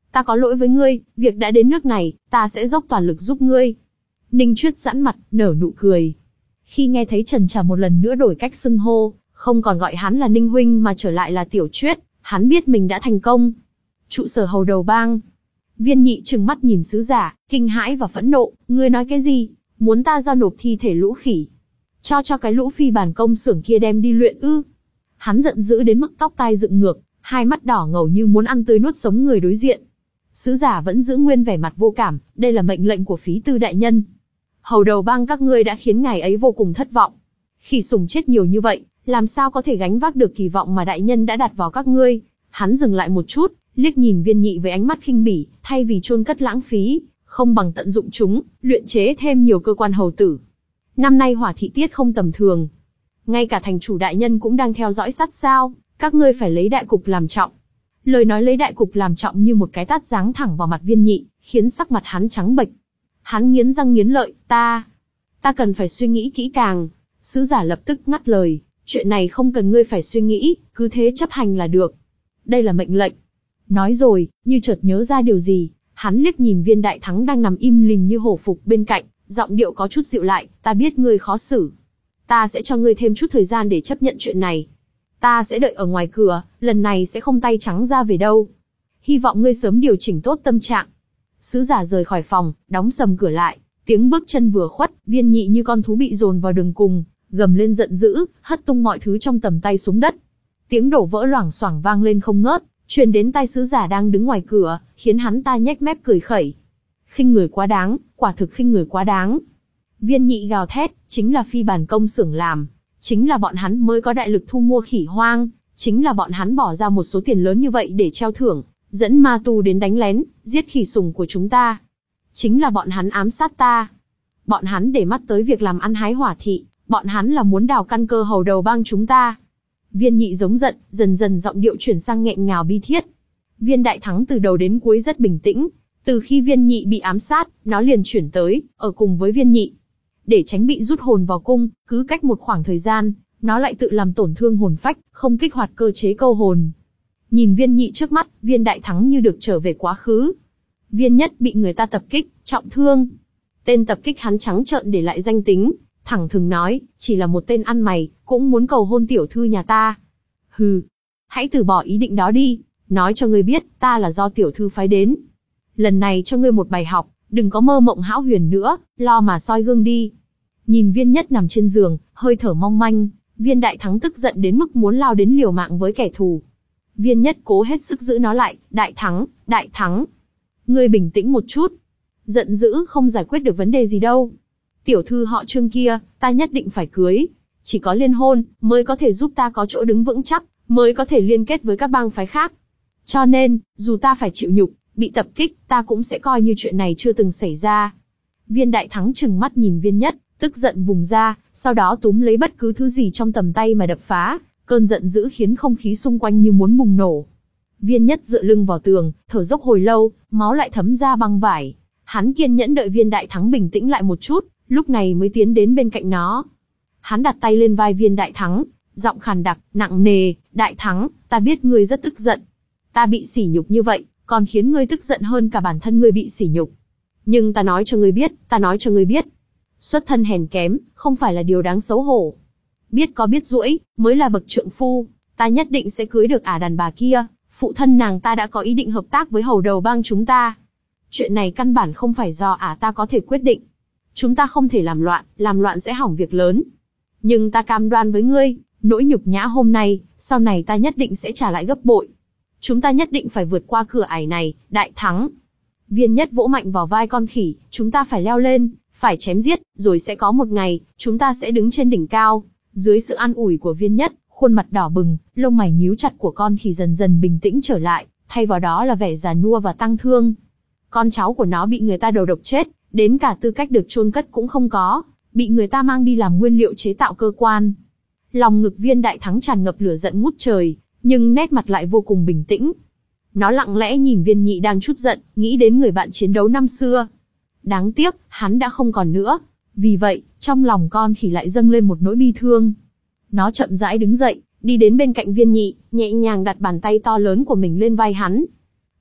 Speaker 1: Ta có lỗi với ngươi, việc đã đến nước này, ta sẽ dốc toàn lực giúp ngươi. Ninh Chuyết giãn mặt, nở nụ cười. Khi nghe thấy Trần Trà một lần nữa đổi cách xưng hô, không còn gọi hắn là Ninh huynh mà trở lại là Tiểu Chuyết, hắn biết mình đã thành công. Trụ sở hầu đầu bang. Viên Nhị trừng mắt nhìn sứ giả, kinh hãi và phẫn nộ, ngươi nói cái gì? Muốn ta giao nộp thi thể lũ khỉ? Cho cho cái lũ phi bản công xưởng kia đem đi luyện ư? Hắn giận dữ đến mức tóc tai dựng ngược, hai mắt đỏ ngầu như muốn ăn tươi nuốt sống người đối diện. Sứ giả vẫn giữ nguyên vẻ mặt vô cảm, đây là mệnh lệnh của Phí Tư đại nhân. Hầu đầu bang các ngươi đã khiến ngài ấy vô cùng thất vọng. Khỉ sùng chết nhiều như vậy, làm sao có thể gánh vác được kỳ vọng mà đại nhân đã đặt vào các ngươi? Hắn dừng lại một chút, liếc nhìn Viên Nhị với ánh mắt khinh bỉ, thay vì chôn cất lãng phí, không bằng tận dụng chúng, luyện chế thêm nhiều cơ quan hầu tử. Năm nay hỏa thị tiết không tầm thường. Ngay cả thành chủ đại nhân cũng đang theo dõi sát sao, các ngươi phải lấy đại cục làm trọng. Lời nói lấy đại cục làm trọng như một cái tát giáng thẳng vào mặt Viên Nhị, khiến sắc mặt hắn trắng bệch. Hắn nghiến răng nghiến lợi, ta, ta cần phải suy nghĩ kỹ càng. Sứ giả lập tức ngắt lời, chuyện này không cần ngươi phải suy nghĩ, cứ thế chấp hành là được. Đây là mệnh lệnh. Nói rồi, như chợt nhớ ra điều gì, hắn liếc nhìn Viên Đại Thắng đang nằm im lìm như hổ phục bên cạnh, giọng điệu có chút dịu lại, ta biết ngươi khó xử. Ta sẽ cho ngươi thêm chút thời gian để chấp nhận chuyện này. Ta sẽ đợi ở ngoài cửa, lần này sẽ không tay trắng ra về đâu. Hy vọng ngươi sớm điều chỉnh tốt tâm trạng. Sứ giả rời khỏi phòng, đóng sầm cửa lại, tiếng bước chân vừa khuất, Viên Nhị như con thú bị dồn vào đường cùng, gầm lên giận dữ, hất tung mọi thứ trong tầm tay xuống đất. Tiếng đổ vỡ loảng xoảng vang lên không ngớt, truyền đến tai sứ giả đang đứng ngoài cửa, khiến hắn ta nhếch mép cười khẩy. Khinh người quá đáng, quả thực khinh người quá đáng. Viên Nhị gào thét, chính là phi bản công xưởng làm, chính là bọn hắn mới có đại lực thu mua khỉ hoang, chính là bọn hắn bỏ ra một số tiền lớn như vậy để treo thưởng, dẫn ma tu đến đánh lén, giết khỉ sùng của chúng ta. Chính là bọn hắn ám sát ta. Bọn hắn để mắt tới việc làm ăn hái hỏa thị, bọn hắn là muốn đào căn cơ hầu đầu bang chúng ta. Viên Nhị giống giận, dần dần giọng điệu chuyển sang nghẹn ngào bi thiết. Viên Đại Thắng từ đầu đến cuối rất bình tĩnh, từ khi Viên Nhị bị ám sát, nó liền chuyển tới, ở cùng với Viên Nhị. Để tránh bị rút hồn vào cung, cứ cách một khoảng thời gian, nó lại tự làm tổn thương hồn phách, không kích hoạt cơ chế câu hồn. Nhìn Viên Nhị trước mắt, Viên Đại Thắng như được trở về quá khứ. Viên Nhất bị người ta tập kích, trọng thương. Tên tập kích hắn trắng trợn để lại danh tính, thẳng thừng nói, chỉ là một tên ăn mày, cũng muốn cầu hôn tiểu thư nhà ta. Hừ, hãy từ bỏ ý định đó đi, nói cho ngươi biết, ta là do tiểu thư phái đến. Lần này cho ngươi một bài học, đừng có mơ mộng hão huyền nữa, lo mà soi gương đi. Nhìn Viên Nhất nằm trên giường, hơi thở mong manh, Viên Đại Thắng tức giận đến mức muốn lao đến liều mạng với kẻ thù. Viên Nhất cố hết sức giữ nó lại, Đại Thắng, Đại Thắng. Ngươi bình tĩnh một chút. Giận dữ không giải quyết được vấn đề gì đâu. Tiểu thư họ Trương kia, ta nhất định phải cưới. Chỉ có liên hôn, mới có thể giúp ta có chỗ đứng vững chắc, mới có thể liên kết với các bang phái khác. Cho nên, dù ta phải chịu nhục, bị tập kích, ta cũng sẽ coi như chuyện này chưa từng xảy ra. Viên Đại Thắng trừng mắt nhìn Viên Nhất, tức giận vùng ra, sau đó túm lấy bất cứ thứ gì trong tầm tay mà đập phá, cơn giận dữ khiến không khí xung quanh như muốn bùng nổ. Viên Nhất dựa lưng vào tường, thở dốc hồi lâu, máu lại thấm ra băng vải. Hắn kiên nhẫn đợi Viên Đại Thắng bình tĩnh lại một chút, lúc này mới tiến đến bên cạnh nó. Hắn đặt tay lên vai Viên Đại Thắng, giọng khàn đặc, nặng nề, Đại Thắng, ta biết ngươi rất tức giận. Ta bị sỉ nhục như vậy, còn khiến ngươi tức giận hơn cả bản thân ngươi bị sỉ nhục. Nhưng ta nói cho ngươi biết, ta nói cho ngươi biết. Xuất thân hèn kém, không phải là điều đáng xấu hổ. Biết có biết duỗi, mới là bậc trượng phu, ta nhất định sẽ cưới được ả đàn bà kia, phụ thân nàng ta đã có ý định hợp tác với hầu đầu bang chúng ta. Chuyện này căn bản không phải do ả ta có thể quyết định. Chúng ta không thể làm loạn, làm loạn sẽ hỏng việc lớn. Nhưng ta cam đoan với ngươi, nỗi nhục nhã hôm nay, sau này ta nhất định sẽ trả lại gấp bội. Chúng ta nhất định phải vượt qua cửa ải này, Đại Thắng. Viên Nhất vỗ mạnh vào vai con khỉ, chúng ta phải leo lên, phải chém giết, rồi sẽ có một ngày, chúng ta sẽ đứng trên đỉnh cao. Dưới sự an ủi của Viên Nhất, khuôn mặt đỏ bừng, lông mày nhíu chặt của con khỉ dần dần bình tĩnh trở lại, thay vào đó là vẻ già nua và tăng thương. Con cháu của nó bị người ta đầu độc chết, đến cả tư cách được chôn cất cũng không có, bị người ta mang đi làm nguyên liệu chế tạo cơ quan. Lòng ngực Viên Đại Thắng tràn ngập lửa giận ngút trời, nhưng nét mặt lại vô cùng bình tĩnh. Nó lặng lẽ nhìn Viên Nhị đang trút giận, nghĩ đến người bạn chiến đấu năm xưa. Đáng tiếc, hắn đã không còn nữa. Vì vậy, trong lòng con khỉ lại dâng lên một nỗi bi thương. Nó chậm rãi đứng dậy, đi đến bên cạnh Viên Nhị, nhẹ nhàng đặt bàn tay to lớn của mình lên vai hắn.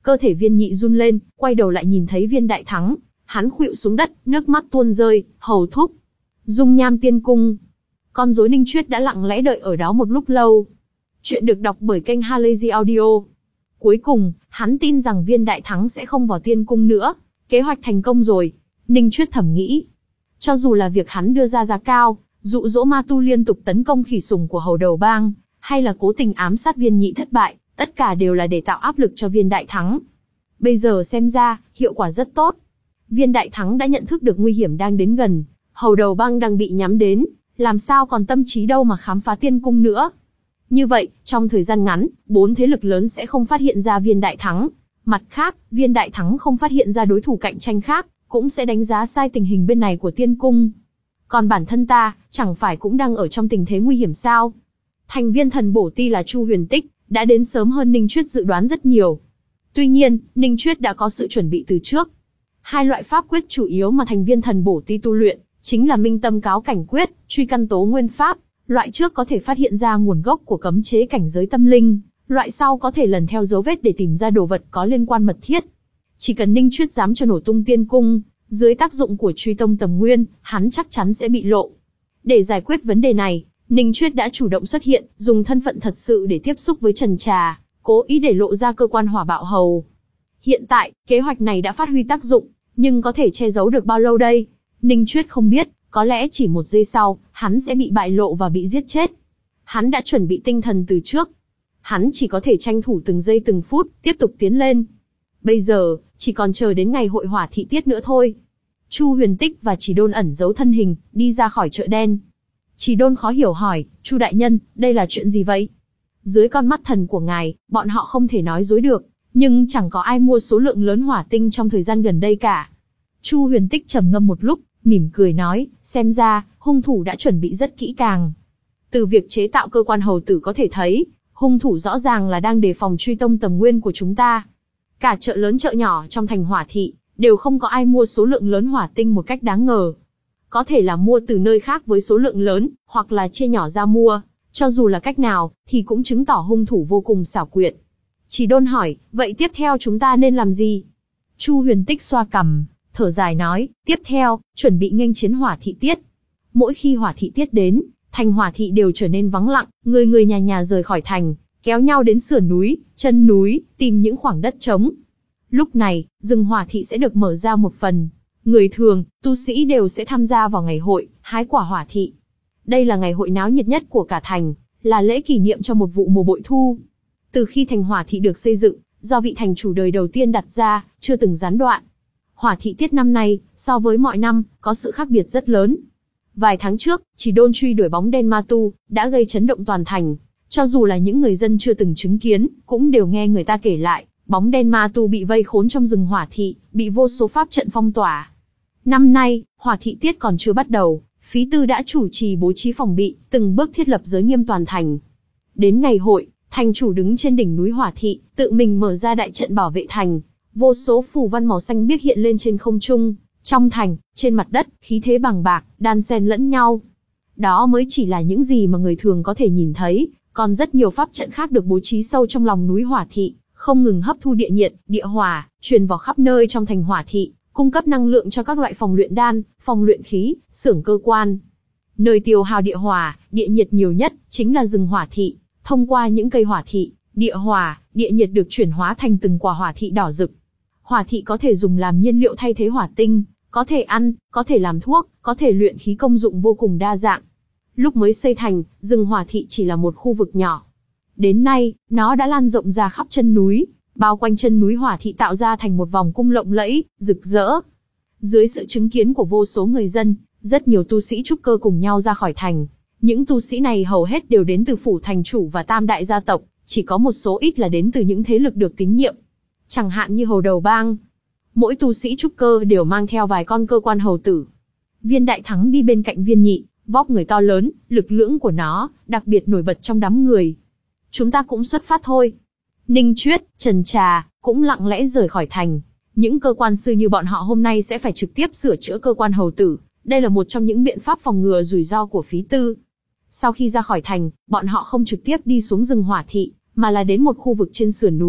Speaker 1: Cơ thể Viên Nhị run lên, quay đầu lại nhìn thấy Viên Đại Thắng, hắn khuỵu xuống đất, nước mắt tuôn rơi, hầu thúc. Dung Nham Tiên Cung. Con rối Ninh Chuyết đã lặng lẽ đợi ở đó một lúc lâu. Chuyện được đọc bởi kênh Halazy Audio. Cuối cùng, hắn tin rằng Viên Đại Thắng sẽ không vào tiên cung nữa. Kế hoạch thành công rồi. Ninh Chuyết thầm nghĩ. Cho dù là việc hắn đưa ra giá cao, dụ dỗ ma tu liên tục tấn công khỉ sùng của Hầu Đầu Bang, hay là cố tình ám sát Viên Nhị thất bại, tất cả đều là để tạo áp lực cho Viên Đại Thắng. Bây giờ xem ra, hiệu quả rất tốt. Viên Đại Thắng đã nhận thức được nguy hiểm đang đến gần. Hầu Đầu Bang đang bị nhắm đến, làm sao còn tâm trí đâu mà khám phá tiên cung nữa. Như vậy, trong thời gian ngắn, bốn thế lực lớn sẽ không phát hiện ra Viên Đại Thắng. Mặt khác, Viên Đại Thắng không phát hiện ra đối thủ cạnh tranh khác, cũng sẽ đánh giá sai tình hình bên này của tiên cung. Còn bản thân ta, chẳng phải cũng đang ở trong tình thế nguy hiểm sao? Thành viên thần bổ ti là Chu Huyền Tích, đã đến sớm hơn Ninh Chuyết dự đoán rất nhiều. Tuy nhiên, Ninh Chuyết đã có sự chuẩn bị từ trước. Hai loại pháp quyết chủ yếu mà thành viên thần bổ ti tu luyện, chính là Minh Tâm Cáo Cảnh Quyết, Truy Căn Tố Nguyên Pháp. Loại trước có thể phát hiện ra nguồn gốc của cấm chế cảnh giới tâm linh, loại sau có thể lần theo dấu vết để tìm ra đồ vật có liên quan mật thiết. Chỉ cần Ninh Chuyết dám cho nổ tung tiên cung, dưới tác dụng của Truy Tông Tầm Nguyên, hắn chắc chắn sẽ bị lộ. Để giải quyết vấn đề này, Ninh Chuyết đã chủ động xuất hiện, dùng thân phận thật sự để tiếp xúc với Trần Trà, cố ý để lộ ra cơ quan Hỏa Bạo Hầu. Hiện tại, kế hoạch này đã phát huy tác dụng, nhưng có thể che giấu được bao lâu đây? Ninh Chuyết không biết, có lẽ chỉ một giây sau, hắn sẽ bị bại lộ và bị giết chết. Hắn đã chuẩn bị tinh thần từ trước. Hắn chỉ có thể tranh thủ từng giây từng phút, tiếp tục tiến lên. Bây giờ, chỉ còn chờ đến ngày hội hỏa thị tiết nữa thôi. Chu Huyền Tích và Chỉ Đôn ẩn giấu thân hình, đi ra khỏi chợ đen. Chỉ Đôn khó hiểu hỏi, Chu đại nhân, đây là chuyện gì vậy? Dưới con mắt thần của ngài, bọn họ không thể nói dối được, nhưng chẳng có ai mua số lượng lớn hỏa tinh trong thời gian gần đây cả. Chu Huyền Tích trầm ngâm một lúc, mỉm cười nói, xem ra, hung thủ đã chuẩn bị rất kỹ càng. Từ việc chế tạo cơ quan hầu tử có thể thấy, hung thủ rõ ràng là đang đề phòng Truy Tông Tầm Nguyên của chúng ta. Cả chợ lớn chợ nhỏ trong thành hỏa thị, đều không có ai mua số lượng lớn hỏa tinh một cách đáng ngờ. Có thể là mua từ nơi khác với số lượng lớn, hoặc là chia nhỏ ra mua, cho dù là cách nào, thì cũng chứng tỏ hung thủ vô cùng xảo quyệt. Chỉ Đôn hỏi, vậy tiếp theo chúng ta nên làm gì? Chu Huyền Tích xoa cằm, thở dài nói, tiếp theo, chuẩn bị nghênh chiến hỏa thị tiết. Mỗi khi hỏa thị tiết đến, thành hỏa thị đều trở nên vắng lặng, người người nhà nhà rời khỏi thành, kéo nhau đến sườn núi, chân núi, tìm những khoảng đất trống. Lúc này, rừng hỏa thị sẽ được mở ra một phần. Người thường, tu sĩ đều sẽ tham gia vào ngày hội, hái quả hỏa thị. Đây là ngày hội náo nhiệt nhất của cả thành, là lễ kỷ niệm cho một vụ mùa bội thu. Từ khi thành hỏa thị được xây dựng, do vị thành chủ đời đầu tiên đặt ra, chưa từng gián đoạn. Hỏa thị tiết năm nay, so với mọi năm, có sự khác biệt rất lớn. Vài tháng trước, Chỉ Đôn truy đuổi bóng đen ma tu, đã gây chấn động toàn thành. Cho dù là những người dân chưa từng chứng kiến, cũng đều nghe người ta kể lại, bóng đen ma tu bị vây khốn trong rừng hỏa thị, bị vô số pháp trận phong tỏa. Năm nay, hỏa thị tiết còn chưa bắt đầu, phí tư đã chủ trì bố trí phòng bị, từng bước thiết lập giới nghiêm toàn thành. Đến ngày hội, thành chủ đứng trên đỉnh núi hỏa thị, tự mình mở ra đại trận bảo vệ thành. Vô số phù văn màu xanh biếc hiện lên trên không trung, trong thành, trên mặt đất, khí thế bằng bạc, đan xen lẫn nhau. Đó mới chỉ là những gì mà người thường có thể nhìn thấy, còn rất nhiều pháp trận khác được bố trí sâu trong lòng núi hỏa thị, không ngừng hấp thu địa nhiệt, địa hỏa, truyền vào khắp nơi trong thành hỏa thị, cung cấp năng lượng cho các loại phòng luyện đan, phòng luyện khí, xưởng cơ quan. Nơi tiêu hao địa hỏa, địa nhiệt nhiều nhất, chính là rừng hỏa thị. Thông qua những cây hỏa thị, địa hỏa, địa nhiệt được chuyển hóa thành từng quả hỏa thị đỏ rực. Hỏa thị có thể dùng làm nhiên liệu thay thế hỏa tinh, có thể ăn, có thể làm thuốc, có thể luyện khí, công dụng vô cùng đa dạng. Lúc mới xây thành, rừng hỏa thị chỉ là một khu vực nhỏ. Đến nay, nó đã lan rộng ra khắp chân núi, bao quanh chân núi hỏa thị tạo ra thành một vòng cung lộng lẫy, rực rỡ. Dưới sự chứng kiến của vô số người dân, rất nhiều tu sĩ trúc cơ cùng nhau ra khỏi thành. Những tu sĩ này hầu hết đều đến từ phủ thành chủ và tam đại gia tộc, chỉ có một số ít là đến từ những thế lực được tín nhiệm. Chẳng hạn như Hầu Đầu Bang. Mỗi tu sĩ trúc cơ đều mang theo vài con cơ quan hầu tử. Viên Đại Thắng đi bên cạnh Viên Nhị, vóc người to lớn, lực lưỡng của nó, đặc biệt nổi bật trong đám người. Chúng ta cũng xuất phát thôi. Ninh Chuyết, Trần Trà, cũng lặng lẽ rời khỏi thành. Những cơ quan sư như bọn họ hôm nay sẽ phải trực tiếp sửa chữa cơ quan hầu tử. Đây là một trong những biện pháp phòng ngừa rủi ro của phí tư. Sau khi ra khỏi thành, bọn họ không trực tiếp đi xuống rừng hỏa thị, mà là đến một khu vực trên sườn núi,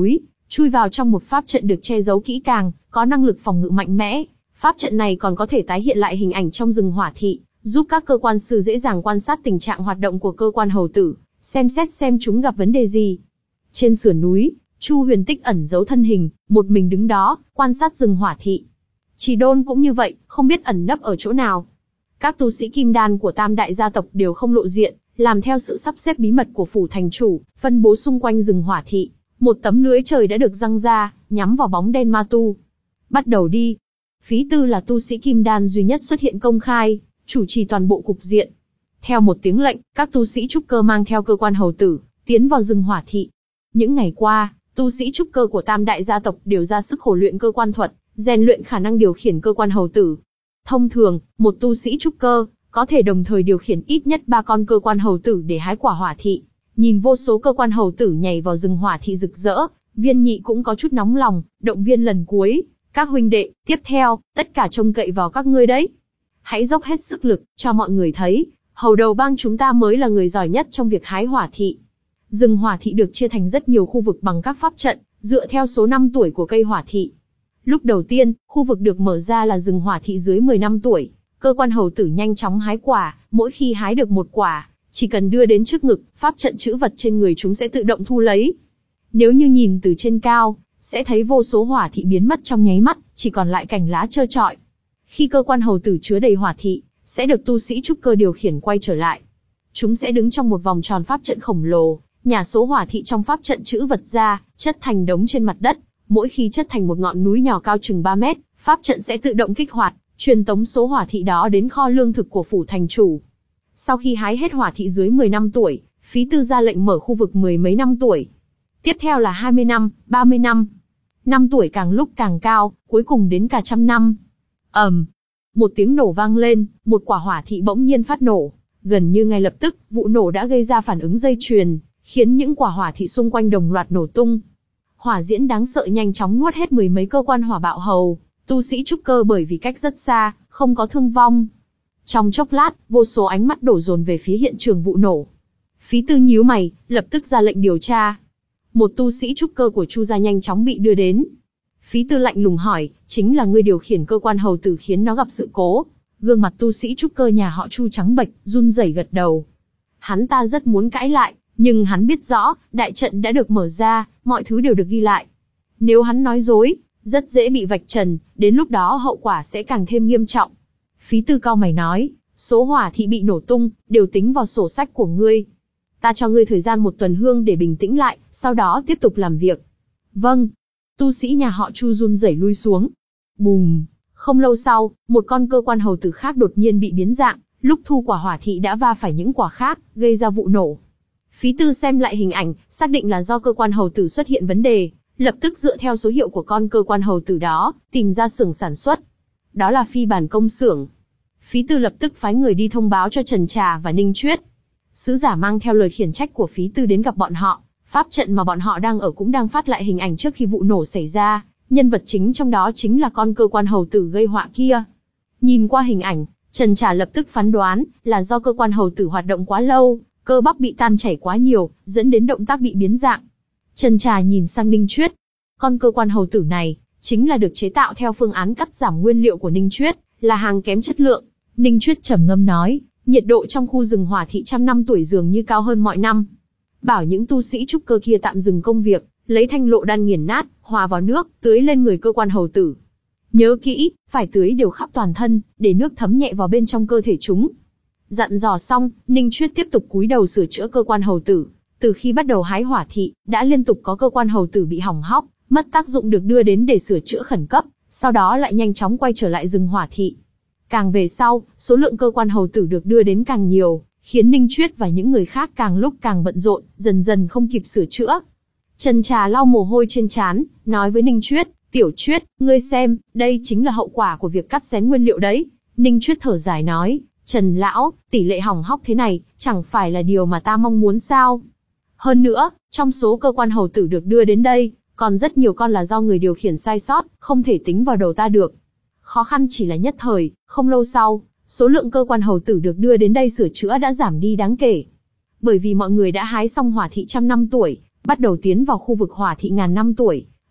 Speaker 1: chui vào trong một pháp trận được che giấu kỹ càng, có năng lực phòng ngự mạnh mẽ. Pháp trận này còn có thể tái hiện lại hình ảnh trong rừng hỏa thị, giúp các cơ quan sư dễ dàng quan sát tình trạng hoạt động của cơ quan hầu tử, xem xét xem chúng gặp vấn đề gì. Trên sườn núi, Chu Huyền Tích ẩn giấu thân hình, một mình đứng đó, quan sát rừng hỏa thị. Chỉ Đôn cũng như vậy, không biết ẩn nấp ở chỗ nào. Các tu sĩ kim đan của tam đại gia tộc đều không lộ diện, làm theo sự sắp xếp bí mật của phủ thành chủ, phân bố xung quanh rừng hỏa thị. Một tấm lưới trời đã được giăng ra, nhắm vào bóng đen ma tu. Bắt đầu đi. Phí Tư là tu sĩ kim đan duy nhất xuất hiện công khai, chủ trì toàn bộ cục diện. Theo một tiếng lệnh, các tu sĩ trúc cơ mang theo cơ quan hầu tử, tiến vào rừng hỏa thị. Những ngày qua, tu sĩ trúc cơ của tam đại gia tộc đều ra sức khổ luyện cơ quan thuật, rèn luyện khả năng điều khiển cơ quan hầu tử. Thông thường, một tu sĩ trúc cơ có thể đồng thời điều khiển ít nhất ba con cơ quan hầu tử để hái quả hỏa thị. Nhìn vô số cơ quan hầu tử nhảy vào rừng hỏa thị rực rỡ, Viên Nhị cũng có chút nóng lòng, động viên lần cuối. Các huynh đệ, tiếp theo, tất cả trông cậy vào các ngươi đấy. Hãy dốc hết sức lực, cho mọi người thấy, hầu đầu bang chúng ta mới là người giỏi nhất trong việc hái hỏa thị. Rừng hỏa thị được chia thành rất nhiều khu vực bằng các pháp trận, dựa theo số năm tuổi của cây hỏa thị. Lúc đầu tiên, khu vực được mở ra là rừng hỏa thị dưới mười năm tuổi. Cơ quan hầu tử nhanh chóng hái quả, mỗi khi hái được một quả, chỉ cần đưa đến trước ngực, pháp trận trữ vật trên người chúng sẽ tự động thu lấy. Nếu như nhìn từ trên cao, sẽ thấy vô số hỏa thị biến mất trong nháy mắt, chỉ còn lại cành lá trơ trọi. Khi cơ quan hầu tử chứa đầy hỏa thị, sẽ được tu sĩ trúc cơ điều khiển quay trở lại. Chúng sẽ đứng trong một vòng tròn pháp trận khổng lồ, nhả số hỏa thị trong pháp trận trữ vật ra, chất thành đống trên mặt đất. Mỗi khi chất thành một ngọn núi nhỏ cao chừng ba mét, pháp trận sẽ tự động kích hoạt, truyền tống số hỏa thị đó đến kho lương thực của phủ thành chủ. Sau khi hái hết hỏa thị dưới mười năm tuổi, Phí Tư ra lệnh mở khu vực mười mấy năm tuổi. Tiếp theo là hai mươi năm, ba mươi năm. Năm tuổi càng lúc càng cao, cuối cùng đến cả trăm năm. ầm, um, một tiếng nổ vang lên, một quả hỏa thị bỗng nhiên phát nổ. Gần như ngay lập tức, vụ nổ đã gây ra phản ứng dây chuyền, khiến những quả hỏa thị xung quanh đồng loạt nổ tung. Hỏa diễm đáng sợ nhanh chóng nuốt hết mười mấy cơ quan hỏa bạo hầu, tu sĩ trúc cơ bởi vì cách rất xa, không có thương vong. Trong chốc lát, vô số ánh mắt đổ dồn về phía hiện trường vụ nổ. Phí Tư nhíu mày, lập tức ra lệnh điều tra. Một tu sĩ trúc cơ của Chu gia nhanh chóng bị đưa đến. Phí Tư lạnh lùng hỏi, chính là ngươi điều khiển cơ quan hầu tử khiến nó gặp sự cố? Gương mặt tu sĩ trúc cơ nhà họ Chu trắng bệch, run rẩy gật đầu. Hắn ta rất muốn cãi lại, nhưng hắn biết rõ, đại trận đã được mở ra, mọi thứ đều được ghi lại. Nếu hắn nói dối, rất dễ bị vạch trần, đến lúc đó hậu quả sẽ càng thêm nghiêm trọng. Phí Tư cau mày nói, số hỏa thị bị nổ tung, đều tính vào sổ sách của ngươi. Ta cho ngươi thời gian một tuần hương để bình tĩnh lại, sau đó tiếp tục làm việc. Vâng. Tu sĩ nhà họ Chu run rẩy lui xuống. Bùm. Không lâu sau, một con cơ quan hầu tử khác đột nhiên bị biến dạng, lúc thu quả hỏa thị đã va phải những quả khác, gây ra vụ nổ. Phí Tư xem lại hình ảnh, xác định là do cơ quan hầu tử xuất hiện vấn đề, lập tức dựa theo số hiệu của con cơ quan hầu tử đó, tìm ra xưởng sản xuất. Đó là phi bản công xưởng. Phí Tư lập tức phái người đi thông báo cho Trần Trà và Ninh Chuyết. Sứ giả mang theo lời khiển trách của Phí Tư đến gặp bọn họ. Pháp trận mà bọn họ đang ở cũng đang phát lại hình ảnh trước khi vụ nổ xảy ra. Nhân vật chính trong đó chính là con cơ quan hầu tử gây họa kia. Nhìn qua hình ảnh, Trần Trà lập tức phán đoán là do cơ quan hầu tử hoạt động quá lâu, cơ bắp bị tan chảy quá nhiều, dẫn đến động tác bị biến dạng. Trần Trà nhìn sang Ninh Chuyết. Con cơ quan hầu tử này chính là được chế tạo theo phương án cắt giảm nguyên liệu của Ninh Chuyết, là hàng kém chất lượng. Ninh Chuyết trầm ngâm nói, nhiệt độ trong khu rừng hỏa thị trăm năm tuổi dường như cao hơn mọi năm. Bảo những tu sĩ trúc cơ kia tạm dừng công việc, lấy thanh lộ đan nghiền nát, hòa vào nước, tưới lên người cơ quan hầu tử. Nhớ kỹ, phải tưới đều khắp toàn thân, để nước thấm nhẹ vào bên trong cơ thể chúng. Dặn dò xong, Ninh Chuyết tiếp tục cúi đầu sửa chữa cơ quan hầu tử. Từ khi bắt đầu hái hỏa thị, đã liên tục có cơ quan hầu tử bị hỏng hóc, mất tác dụng được đưa đến để sửa chữa khẩn cấp, sau đó lại nhanh chóng quay trở lại rừng hỏa thị. Càng về sau, số lượng cơ quan hầu tử được đưa đến càng nhiều, khiến Ninh Chuyết và những người khác càng lúc càng bận rộn, dần dần không kịp sửa chữa. Trần Trà lau mồ hôi trên trán, nói với Ninh Chuyết, Tiểu Chuyết, ngươi xem, đây chính là hậu quả của việc cắt xén nguyên liệu đấy. Ninh Chuyết thở dài nói, Trần Lão, tỷ lệ hỏng hóc thế này, chẳng phải là điều mà ta mong muốn sao? Hơn nữa, trong số cơ quan hầu tử được đưa đến đây, còn rất nhiều con là do người điều khiển sai sót, không thể tính vào đầu ta được. Khó khăn chỉ là nhất thời, không lâu sau, số lượng cơ quan hầu tử được đưa đến đây sửa chữa đã giảm đi đáng kể. Bởi vì mọi người đã hái xong hỏa thị trăm năm tuổi, bắt đầu tiến vào khu vực hỏa thị ngàn năm tuổi.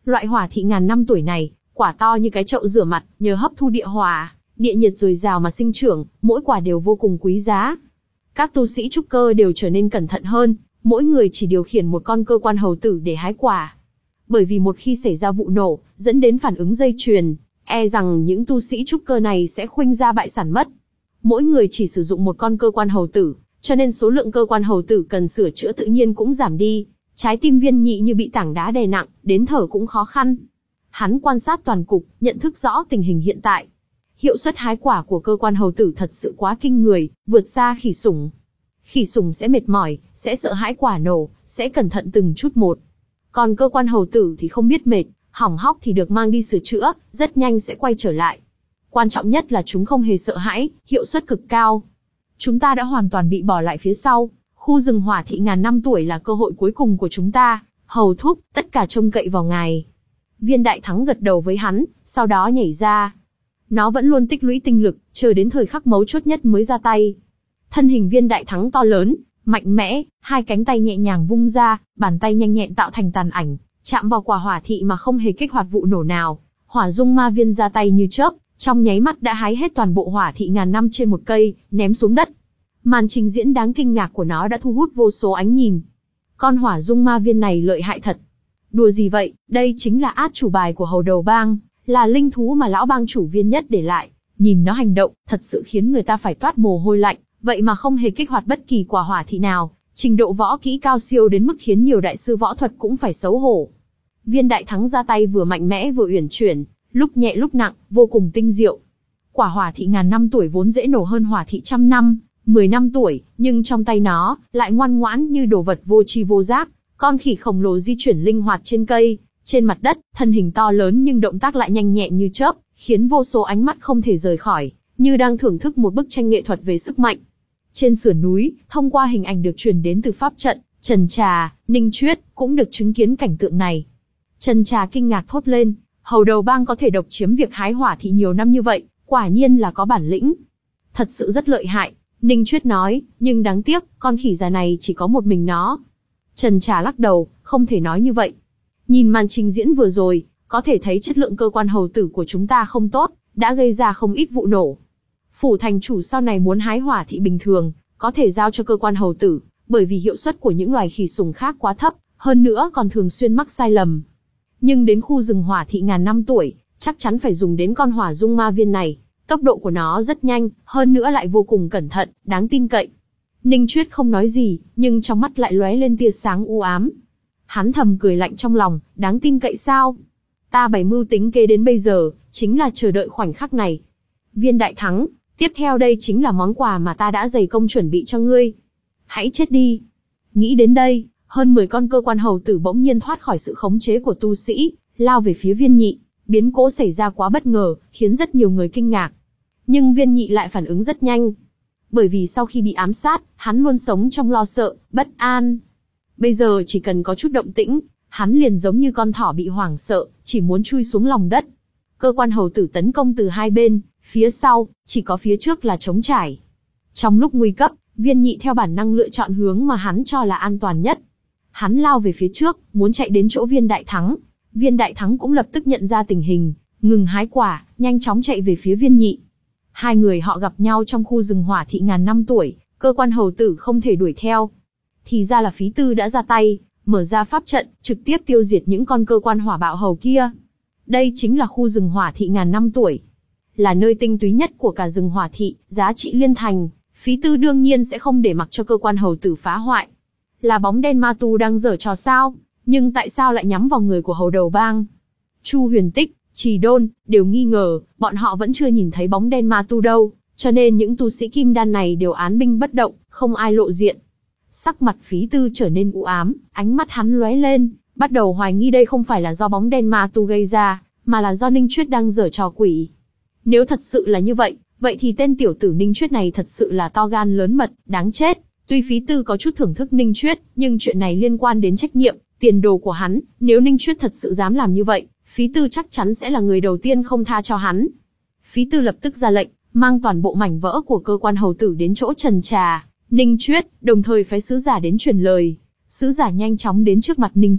Speaker 1: Loại hỏa thị ngàn năm tuổi này, quả to như cái chậu rửa mặt, nhờ hấp thu địa hỏa, địa nhiệt dồi dào mà sinh trưởng, mỗi quả đều vô cùng quý giá. Các tu sĩ trúc cơ đều trở nên cẩn thận hơn, mỗi người chỉ điều khiển một con cơ quan hầu tử để hái quả. Bởi vì một khi xảy ra vụ nổ, dẫn đến phản ứng dây chuyền, e rằng những tu sĩ trúc cơ này sẽ khuynh ra bại sản mất. Mỗi người chỉ sử dụng một con cơ quan hầu tử, cho nên số lượng cơ quan hầu tử cần sửa chữa tự nhiên cũng giảm đi. Trái tim Viên Nhị như bị tảng đá đè nặng, đến thở cũng khó khăn. Hắn quan sát toàn cục, nhận thức rõ tình hình hiện tại. Hiệu suất hái quả của cơ quan hầu tử thật sự quá kinh người, vượt xa khỉ sủng. Khỉ sủng sẽ mệt mỏi, sẽ sợ hãi quả nổ, sẽ cẩn thận từng chút một. Còn cơ quan hầu tử thì không biết mệt, hỏng hóc thì được mang đi sửa chữa, rất nhanh sẽ quay trở lại. Quan trọng nhất là chúng không hề sợ hãi, hiệu suất cực cao. Chúng ta đã hoàn toàn bị bỏ lại phía sau, khu rừng hỏa thị ngàn năm tuổi là cơ hội cuối cùng của chúng ta, hầu thúc, tất cả trông cậy vào ngài. Viên Đại Thắng gật đầu với hắn, sau đó nhảy ra. Nó vẫn luôn tích lũy tinh lực, chờ đến thời khắc mấu chốt nhất mới ra tay. Thân hình Viên Đại Thắng to lớn, mạnh mẽ, hai cánh tay nhẹ nhàng vung ra, bàn tay nhanh nhẹn tạo thành tàn ảnh, chạm vào quả hỏa thị mà không hề kích hoạt vụ nổ nào. Hỏa dung ma viên ra tay như chớp, trong nháy mắt đã hái hết toàn bộ hỏa thị ngàn năm trên một cây, ném xuống đất. Màn trình diễn đáng kinh ngạc của nó đã thu hút vô số ánh nhìn. Con hỏa dung ma viên này lợi hại thật. Đùa gì vậy, đây chính là át chủ bài của hầu đầu bang, là linh thú mà lão bang chủ Viên Nhất để lại. Nhìn nó hành động, thật sự khiến người ta phải toát mồ hôi lạnh, vậy mà không hề kích hoạt bất kỳ quả hỏa thị nào. Trình độ võ kỹ cao siêu đến mức khiến nhiều đại sư võ thuật cũng phải xấu hổ. Viên Đại Thắng ra tay vừa mạnh mẽ vừa uyển chuyển, lúc nhẹ lúc nặng, vô cùng tinh diệu. Quả hỏa thị ngàn năm tuổi vốn dễ nổ hơn hỏa thị trăm năm, mười năm tuổi, nhưng trong tay nó, lại ngoan ngoãn như đồ vật vô tri vô giác. Con khỉ khổng lồ di chuyển linh hoạt trên cây, trên mặt đất, thân hình to lớn nhưng động tác lại nhanh nhẹn như chớp, khiến vô số ánh mắt không thể rời khỏi, như đang thưởng thức một bức tranh nghệ thuật về sức mạnh. Trên sườn núi, thông qua hình ảnh được truyền đến từ pháp trận, Trần Trà, Ninh Chuyết cũng được chứng kiến cảnh tượng này. Trần Trà kinh ngạc thốt lên, hầu đầu bang có thể độc chiếm việc hái hỏa thị nhiều năm như vậy, quả nhiên là có bản lĩnh. Thật sự rất lợi hại, Ninh Chuyết nói, nhưng đáng tiếc, con khỉ già này chỉ có một mình nó. Trần Trà lắc đầu, không thể nói như vậy. Nhìn màn trình diễn vừa rồi, có thể thấy chất lượng cơ quan hầu tử của chúng ta không tốt, đã gây ra không ít vụ nổ. Phủ thành chủ sau này muốn hái hỏa thị bình thường, có thể giao cho cơ quan hầu tử, bởi vì hiệu suất của những loài khỉ sủng khác quá thấp, hơn nữa còn thường xuyên mắc sai lầm. Nhưng đến khu rừng hỏa thị ngàn năm tuổi, chắc chắn phải dùng đến con hỏa dung ma viên này. Tốc độ của nó rất nhanh, hơn nữa lại vô cùng cẩn thận, đáng tin cậy. Ninh Chuyết không nói gì, nhưng trong mắt lại lóe lên tia sáng u ám. Hắn thầm cười lạnh trong lòng, đáng tin cậy sao? Ta bày mưu tính kế đến bây giờ, chính là chờ đợi khoảnh khắc này. Viên Đại Thắng, tiếp theo đây chính là món quà mà ta đã dày công chuẩn bị cho ngươi. Hãy chết đi. Nghĩ đến đây, hơn mười con cơ quan hầu tử bỗng nhiên thoát khỏi sự khống chế của tu sĩ, lao về phía Viên Nhị. Biến cố xảy ra quá bất ngờ, khiến rất nhiều người kinh ngạc. Nhưng Viên Nhị lại phản ứng rất nhanh. Bởi vì sau khi bị ám sát, hắn luôn sống trong lo sợ, bất an. Bây giờ chỉ cần có chút động tĩnh, hắn liền giống như con thỏ bị hoảng sợ, chỉ muốn chui xuống lòng đất. Cơ quan hầu tử tấn công từ hai bên, phía sau, chỉ có phía trước là trống trải. Trong lúc nguy cấp, Viên Nhị theo bản năng lựa chọn hướng mà hắn cho là an toàn nhất. Hắn lao về phía trước, muốn chạy đến chỗ Viên Đại Thắng. Viên Đại Thắng cũng lập tức nhận ra tình hình, ngừng hái quả, nhanh chóng chạy về phía Viên Nhị. Hai người họ gặp nhau trong khu rừng hỏa thị ngàn năm tuổi, cơ quan hầu tử không thể đuổi theo. Thì ra là Phí Tư đã ra tay, mở ra pháp trận, trực tiếp tiêu diệt những con cơ quan hỏa bạo hầu kia. Đây chính là khu rừng hỏa thị ngàn năm tuổi. Là nơi tinh túy nhất của cả rừng hỏa thị, giá trị liên thành. Phí Tư đương nhiên sẽ không để mặc cho cơ quan hầu tử phá hoại. Là bóng đen ma tu đang giở trò sao? Nhưng tại sao lại nhắm vào người của hầu đầu bang? Chu Huyền Tích, Trì Đôn, đều nghi ngờ, bọn họ vẫn chưa nhìn thấy bóng đen ma tu đâu, cho nên những tu sĩ kim đan này đều án binh bất động, không ai lộ diện. Sắc mặt Phí Tư trở nên u ám, ánh mắt hắn lóe lên, bắt đầu hoài nghi đây không phải là do bóng đen ma tu gây ra, mà là do Ninh Chuyết đang giở trò quỷ. Nếu thật sự là như vậy, vậy thì tên tiểu tử Ninh Chuyết này thật sự là to gan lớn mật, đáng chết. Tuy Phí Tư có chút thưởng thức Ninh Chuyết, nhưng chuyện này liên quan đến trách nhiệm, tiền đồ của hắn, nếu Ninh Chuyết thật sự dám làm như vậy, Phí Tư chắc chắn sẽ là người đầu tiên không tha cho hắn. Phí Tư lập tức ra lệnh, mang toàn bộ mảnh vỡ của cơ quan hầu tử đến chỗ Trần Trà, Ninh Chuyết, đồng thời phái sứ giả đến truyền lời. Sứ giả nhanh chóng đến trước mặt Ninh Chuyết,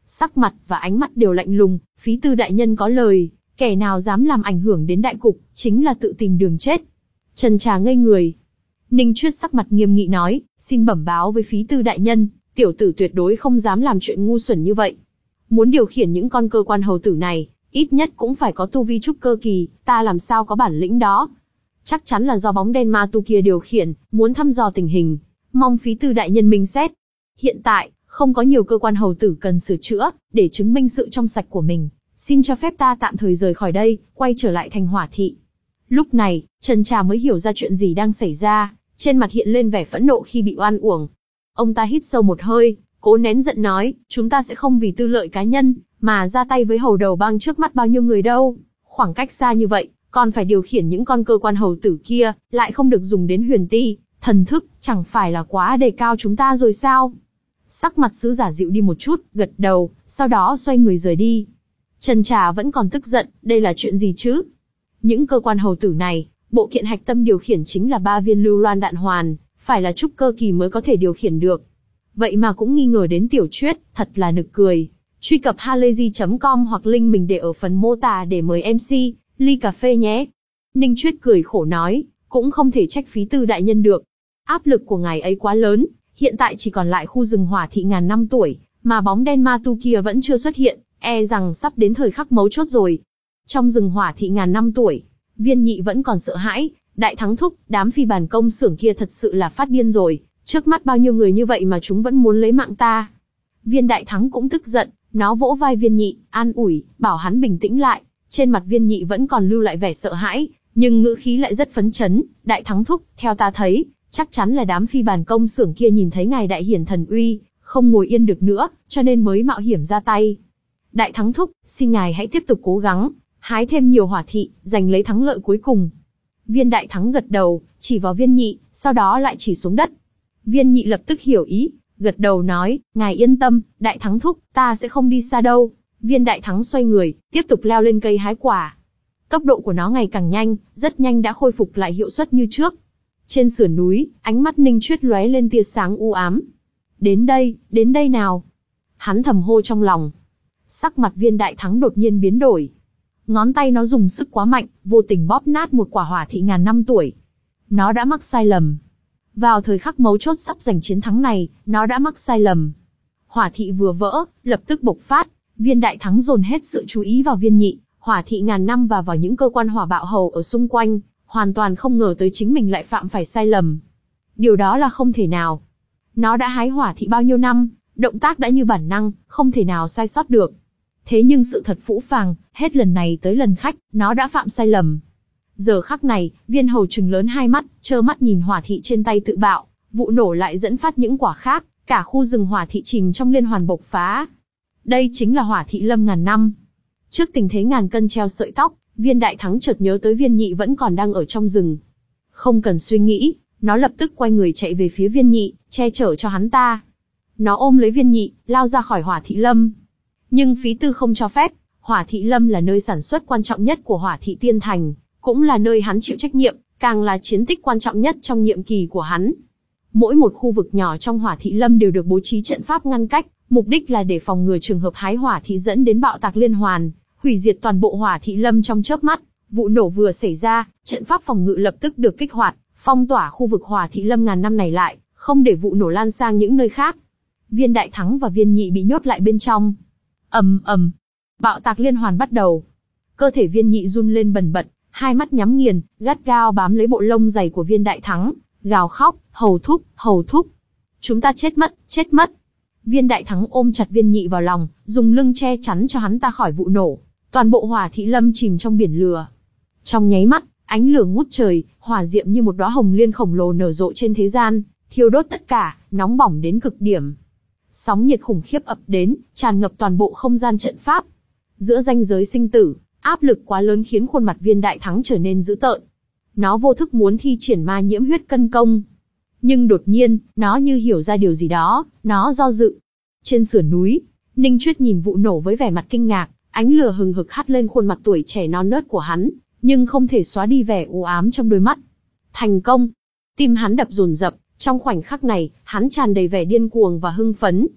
Speaker 1: Sắc mặt và ánh mắt đều lạnh lùng, Phí Tư đại nhân có lời, kẻ nào dám làm ảnh hưởng đến đại cục, chính là tự tìm đường chết. Trần Trà ngây người. Ninh Chuyết sắc mặt nghiêm nghị nói, xin bẩm báo với Phí Tư đại nhân, tiểu tử tuyệt đối không dám làm chuyện ngu xuẩn như vậy. Muốn điều khiển những con cơ quan hầu tử này, ít nhất cũng phải có tu vi trúc cơ kỳ, ta làm sao có bản lĩnh đó. Chắc chắn là do bóng đen ma tu kia điều khiển, muốn thăm dò tình hình, mong Phí Tư đại nhân minh xét. Hiện tại, không có nhiều cơ quan hầu tử cần sửa chữa, để chứng minh sự trong sạch của mình. Xin cho phép ta tạm thời rời khỏi đây, quay trở lại thành Hỏa thị. Lúc này, Trần Trà mới hiểu ra chuyện gì đang xảy ra, trên mặt hiện lên vẻ phẫn nộ khi bị oan uổng. Ông ta hít sâu một hơi, cố nén giận nói, chúng ta sẽ không vì tư lợi cá nhân, mà ra tay với hầu đầu bang trước mắt bao nhiêu người đâu. Khoảng cách xa như vậy, còn phải điều khiển những con cơ quan hầu tử kia, lại không được dùng đến huyền ti, thần thức, chẳng phải là quá đề cao chúng ta rồi sao? Sắc mặt sứ giả dịu đi một chút, gật đầu, sau đó xoay người rời đi. Trần Trà vẫn còn tức giận, đây là chuyện gì chứ? Những cơ quan hầu tử này, bộ kiện hạch tâm điều khiển chính là ba viên lưu loan đạn hoàn, phải là trúc cơ kỳ mới có thể điều khiển được. Vậy mà cũng nghi ngờ đến Tiểu Chuyết, thật là nực cười. Truy cập halayzi chấm com hoặc link mình để ở phần mô tả để mời em xê, ly cà phê nhé. Ninh Chuyết cười khổ nói, cũng không thể trách Phí Tư đại nhân được. Áp lực của ngài ấy quá lớn, hiện tại chỉ còn lại khu rừng Hỏa thị ngàn năm tuổi, mà bóng đen ma tu kia vẫn chưa xuất hiện, e rằng sắp đến thời khắc mấu chốt rồi. Trong rừng Hỏa thị ngàn năm tuổi, Viên Nhị vẫn còn sợ hãi, đại thắng thúc, đám phi bản công xưởng kia thật sự là phát điên rồi, trước mắt bao nhiêu người như vậy mà chúng vẫn muốn lấy mạng ta. Viên Đại Thắng cũng tức giận, nó vỗ vai Viên Nhị, an ủi, bảo hắn bình tĩnh lại. Trên mặt Viên Nhị vẫn còn lưu lại vẻ sợ hãi, nhưng ngữ khí lại rất phấn chấn. Đại thắng thúc, theo ta thấy, chắc chắn là đám phi bản công xưởng kia nhìn thấy ngài đại hiển thần uy, không ngồi yên được nữa, cho nên mới mạo hiểm ra tay. Đại thắng thúc, xin ngài hãy tiếp tục cố gắng, hái thêm nhiều hỏa thị, giành lấy thắng lợi cuối cùng. Viên Đại Thắng gật đầu, chỉ vào Viên Nhị, sau đó lại chỉ xuống đất. Viên Nhị lập tức hiểu ý, gật đầu nói, ngài yên tâm, Đại Thắng thúc, ta sẽ không đi xa đâu. Viên Đại Thắng xoay người, tiếp tục leo lên cây hái quả. Tốc độ của nó ngày càng nhanh, rất nhanh đã khôi phục lại hiệu suất như trước. Trên sườn núi, ánh mắt Ninh Chuyết lóe lên tia sáng u ám. Đến đây, đến đây nào. Hắn thầm hô trong lòng. Sắc mặt Viên Đại Thắng đột nhiên biến đổi. Ngón tay nó dùng sức quá mạnh, vô tình bóp nát một quả hỏa thị ngàn năm tuổi. Nó đã mắc sai lầm. Vào thời khắc mấu chốt sắp giành chiến thắng này, nó đã mắc sai lầm. Hỏa thị vừa vỡ, lập tức bộc phát. Viên Đại Thắng dồn hết sự chú ý vào Viên Nhị, hỏa thị ngàn năm và vào những cơ quan hỏa bạo hầu ở xung quanh, hoàn toàn không ngờ tới chính mình lại phạm phải sai lầm. Điều đó là không thể nào. Nó đã hái hỏa thị bao nhiêu năm, động tác đã như bản năng, không thể nào sai sót được. Thế nhưng sự thật phũ phàng, hết lần này tới lần khác, nó đã phạm sai lầm. Giờ khắc này, Viên hầu trừng lớn hai mắt, trơ mắt nhìn hỏa thị trên tay tự bạo, vụ nổ lại dẫn phát những quả khác, cả khu rừng hỏa thị chìm trong liên hoàn bộc phá. Đây chính là hỏa thị lâm ngàn năm. Trước tình thế ngàn cân treo sợi tóc, Viên Đại Thắng chợt nhớ tới Viên Nhị vẫn còn đang ở trong rừng. Không cần suy nghĩ, nó lập tức quay người chạy về phía Viên Nhị, che chở cho hắn ta. Nó ôm lấy Viên Nhị, lao ra khỏi hỏa thị lâm. Nhưng Phí Tư không cho phép. Hỏa thị lâm là nơi sản xuất quan trọng nhất của hỏa thị Tiên Thành, cũng là nơi hắn chịu trách nhiệm, càng là chiến tích quan trọng nhất trong nhiệm kỳ của hắn. Mỗi một khu vực nhỏ trong hỏa thị lâm đều được bố trí trận pháp ngăn cách, mục đích là để phòng ngừa trường hợp hái hỏa thị dẫn đến bạo tạc liên hoàn, hủy diệt toàn bộ hỏa thị lâm trong chớp mắt. Vụ nổ vừa xảy ra, trận pháp phòng ngự lập tức được kích hoạt, phong tỏa khu vực hỏa thị lâm ngàn năm này lại, không để vụ nổ lan sang những nơi khác. Viên Đại Thắng và Viên Nhị bị nhốt lại bên trong. Ầm ầm, bạo tạc liên hoàn bắt đầu. Cơ thể Viên Nhị run lên bần bật, hai mắt nhắm nghiền, gắt gao bám lấy bộ lông dày của Viên Đại Thắng, gào khóc, hầu thúc, hầu thúc. Chúng ta chết mất, chết mất. Viên Đại Thắng ôm chặt Viên Nhị vào lòng, dùng lưng che chắn cho hắn ta khỏi vụ nổ. Toàn bộ hỏa thị lâm chìm trong biển lửa. Trong nháy mắt, ánh lửa ngút trời, hỏa diệm như một đóa hồng liên khổng lồ nở rộ trên thế gian, thiêu đốt tất cả, nóng bỏng đến cực điểm. Sóng nhiệt khủng khiếp ập đến, tràn ngập toàn bộ không gian trận pháp. Giữa ranh giới sinh tử, áp lực quá lớn khiến khuôn mặt Viên Đại Thắng trở nên dữ tợn. Nó vô thức muốn thi triển ma nhiễm huyết cân công. Nhưng đột nhiên, nó như hiểu ra điều gì đó, nó do dự. Trên sườn núi, Ninh Chuyết nhìn vụ nổ với vẻ mặt kinh ngạc, ánh lửa hừng hực hắt lên khuôn mặt tuổi trẻ non nớt của hắn, nhưng không thể xóa đi vẻ u ám trong đôi mắt. Thành công! Tim hắn đập dồn dập, trong khoảnh khắc này, hắn tràn đầy vẻ điên cuồng và hưng phấn.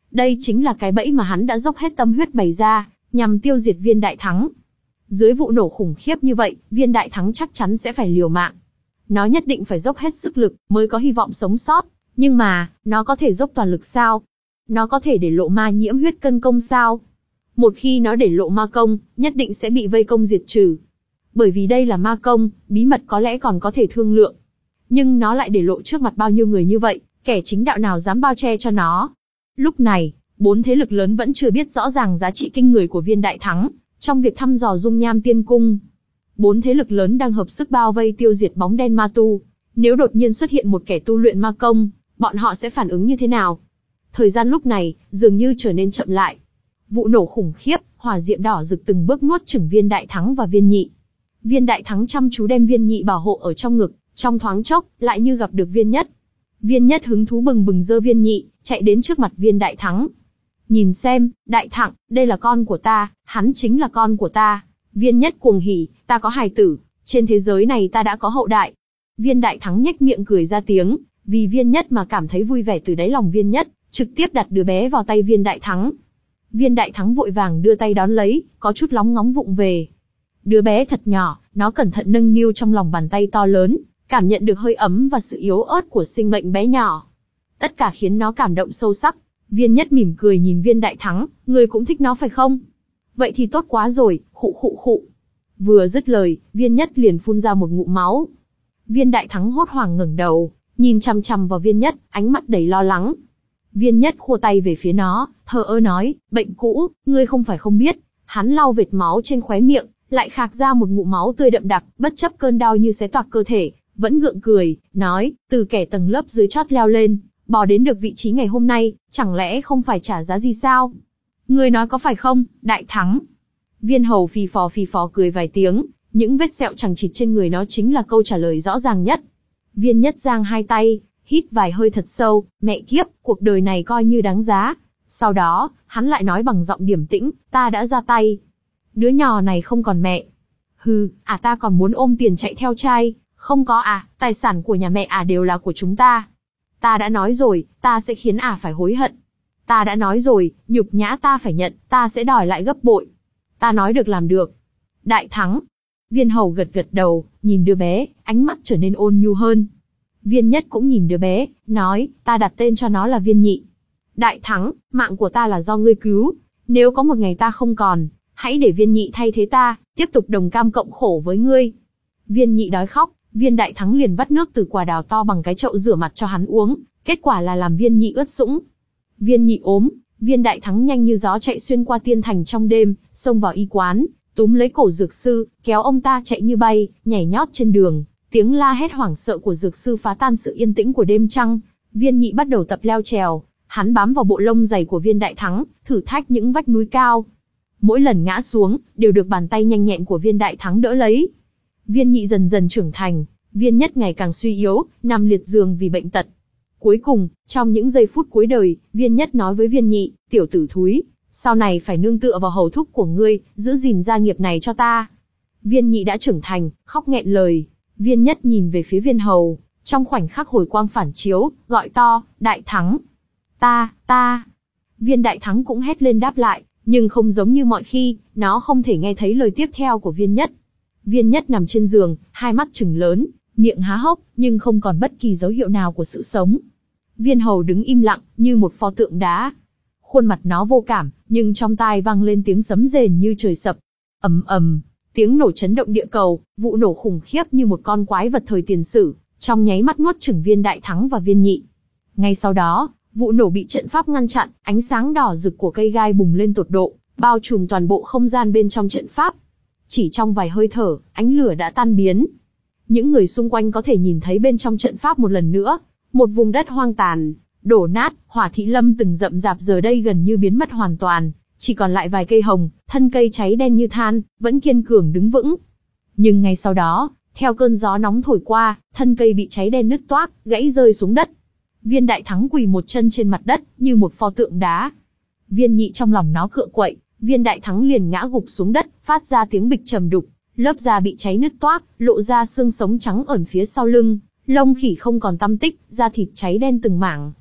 Speaker 1: Đây chính là cái bẫy mà hắn đã dốc hết tâm huyết bày ra, nhằm tiêu diệt Viên Đại Thắng. Dưới vụ nổ khủng khiếp như vậy, Viên Đại Thắng chắc chắn sẽ phải liều mạng. Nó nhất định phải dốc hết sức lực mới có hy vọng sống sót. Nhưng mà, nó có thể dốc toàn lực sao? Nó có thể để lộ ma nhiễm huyết cân công sao? Một khi nó để lộ ma công, nhất định sẽ bị vây công diệt trừ. Bởi vì đây là ma công, bí mật có lẽ còn có thể thương lượng. Nhưng nó lại để lộ trước mặt bao nhiêu người như vậy, kẻ chính đạo nào dám bao che cho nó. Lúc này, bốn thế lực lớn vẫn chưa biết rõ ràng giá trị kinh người của Viên Đại Thắng, trong việc thăm dò dung nham tiên cung. Bốn thế lực lớn đang hợp sức bao vây tiêu diệt bóng đen ma tu. Nếu đột nhiên xuất hiện một kẻ tu luyện ma công, bọn họ sẽ phản ứng như thế nào? Thời gian lúc này, dường như trở nên chậm lại. Vụ nổ khủng khiếp, hỏa diệm đỏ rực từng bước nuốt chửng Viên Đại Thắng và Viên Nhị. Viên Đại Thắng chăm chú đem Viên Nhị bảo hộ ở trong ngực, trong thoáng chốc, lại như gặp được Viên Nhất. Viên Nhất hứng thú bừng bừng giơ Viên Nhị, chạy đến trước mặt Viên Đại Thắng. Nhìn xem, Đại Thắng, đây là con của ta, hắn chính là con của ta. Viên Nhất cuồng hỉ, ta có hài tử, trên thế giới này ta đã có hậu đại. Viên Đại Thắng nhếch miệng cười ra tiếng, vì Viên Nhất mà cảm thấy vui vẻ từ đáy lòng Viên Nhất, trực tiếp đặt đứa bé vào tay Viên Đại Thắng. Viên Đại Thắng vội vàng đưa tay đón lấy, có chút lóng ngóng vụng về. Đứa bé thật nhỏ, nó cẩn thận nâng niu trong lòng bàn tay to lớn, cảm nhận được hơi ấm và sự yếu ớt của sinh mệnh bé nhỏ. Tất cả khiến nó cảm động sâu sắc. Viên Nhất mỉm cười nhìn Viên Đại Thắng, ngươi cũng thích nó phải không? Vậy thì tốt quá rồi, khụ khụ khụ. Vừa dứt lời, Viên Nhất liền phun ra một ngụm máu. Viên Đại Thắng hốt hoảng ngẩng đầu, nhìn chằm chằm vào Viên Nhất, ánh mắt đầy lo lắng. Viên Nhất khua tay về phía nó, thờ ơ nói, bệnh cũ, ngươi không phải không biết. Hắn lau vệt máu trên khóe miệng, lại khạc ra một ngụm máu tươi đậm đặc, bất chấp cơn đau như xé toạc cơ thể, vẫn gượng cười, nói, từ kẻ tầng lớp dưới chót leo lên, bò đến được vị trí ngày hôm nay, chẳng lẽ không phải trả giá gì sao? Ngươi nói có phải không, Đại Thắng? Viên Hầu phì phò phì phò cười vài tiếng, những vết sẹo chằng chịt trên người nó chính là câu trả lời rõ ràng nhất. Viên Nhất giang hai tay, hít vài hơi thật sâu, mẹ kiếp, cuộc đời này coi như đáng giá. Sau đó, hắn lại nói bằng giọng điềm tĩnh, ta đã ra tay. Đứa nhỏ này không còn mẹ. Hừ, à ta còn muốn ôm tiền chạy theo trai, không có à, tài sản của nhà mẹ à đều là của chúng ta. Ta đã nói rồi, ta sẽ khiến à phải hối hận. Ta đã nói rồi, nhục nhã ta phải nhận, ta sẽ đòi lại gấp bội. Ta nói được làm được. Đại Thắng. Viên Hầu gật gật đầu, nhìn đứa bé, ánh mắt trở nên ôn nhu hơn. Viên Nhất cũng nhìn đứa bé, nói, ta đặt tên cho nó là Viên Nhị. Đại Thắng, mạng của ta là do ngươi cứu. Nếu có một ngày ta không còn, hãy để Viên Nhị thay thế ta, tiếp tục đồng cam cộng khổ với ngươi. Viên Nhị đói khóc, Viên Đại Thắng liền vắt nước từ quả đào to bằng cái chậu rửa mặt cho hắn uống, kết quả là làm Viên Nhị ướt sũng. Viên Nhị ốm, Viên Đại Thắng nhanh như gió chạy xuyên qua tiên thành trong đêm, xông vào y quán, túm lấy cổ dược sư, kéo ông ta chạy như bay, nhảy nhót trên đường. Tiếng la hét hoảng sợ của dược sư phá tan sự yên tĩnh của đêm trăng. Viên Nhị bắt đầu tập leo trèo, hắn bám vào bộ lông dày của Viên Đại Thắng, thử thách những vách núi cao. Mỗi lần ngã xuống, đều được bàn tay nhanh nhẹn của Viên Đại Thắng đỡ lấy. Viên Nhị dần dần trưởng thành, Viên Nhất ngày càng suy yếu, nằm liệt giường vì bệnh tật. Cuối cùng, trong những giây phút cuối đời, Viên Nhất nói với Viên Nhị, tiểu tử thúi, sau này phải nương tựa vào hầu thúc của ngươi, giữ gìn gia nghiệp này cho ta. Viên Nhị đã trưởng thành, khóc nghẹn lời. Viên Nhất nhìn về phía Viên Hầu, trong khoảnh khắc hồi quang phản chiếu, gọi to, Đại Thắng. Ta, ta. Viên Đại Thắng cũng hét lên đáp lại, nhưng không giống như mọi khi, nó không thể nghe thấy lời tiếp theo của Viên Nhất. Viên Nhất nằm trên giường, hai mắt trừng lớn, miệng há hốc, nhưng không còn bất kỳ dấu hiệu nào của sự sống. Viên Hầu đứng im lặng, như một pho tượng đá. Khuôn mặt nó vô cảm, nhưng trong tai vang lên tiếng sấm rền như trời sập. Ầm ầm, tiếng nổ chấn động địa cầu, vụ nổ khủng khiếp như một con quái vật thời tiền sử, trong nháy mắt nuốt chửng Viên Đại Thắng và Viên Nhị. Ngay sau đó, vụ nổ bị trận pháp ngăn chặn, ánh sáng đỏ rực của cây gai bùng lên tột độ, bao trùm toàn bộ không gian bên trong trận pháp. Chỉ trong vài hơi thở, ánh lửa đã tan biến. Những người xung quanh có thể nhìn thấy bên trong trận pháp một lần nữa, một vùng đất hoang tàn, đổ nát, hỏa thị lâm từng rậm rạp giờ đây gần như biến mất hoàn toàn, chỉ còn lại vài cây hồng, thân cây cháy đen như than, vẫn kiên cường đứng vững. Nhưng ngay sau đó, theo cơn gió nóng thổi qua, thân cây bị cháy đen nứt toác, gãy rơi xuống đất. Viên Đại Thắng quỳ một chân trên mặt đất, như một pho tượng đá. Viên Nhị trong lòng nó cựa quậy, Viên Đại Thắng liền ngã gục xuống đất, phát ra tiếng bịch trầm đục, lớp da bị cháy nứt toác, lộ ra xương sống trắng ẩn phía sau lưng, lông khỉ không còn tăm tích, da thịt cháy đen từng mảng.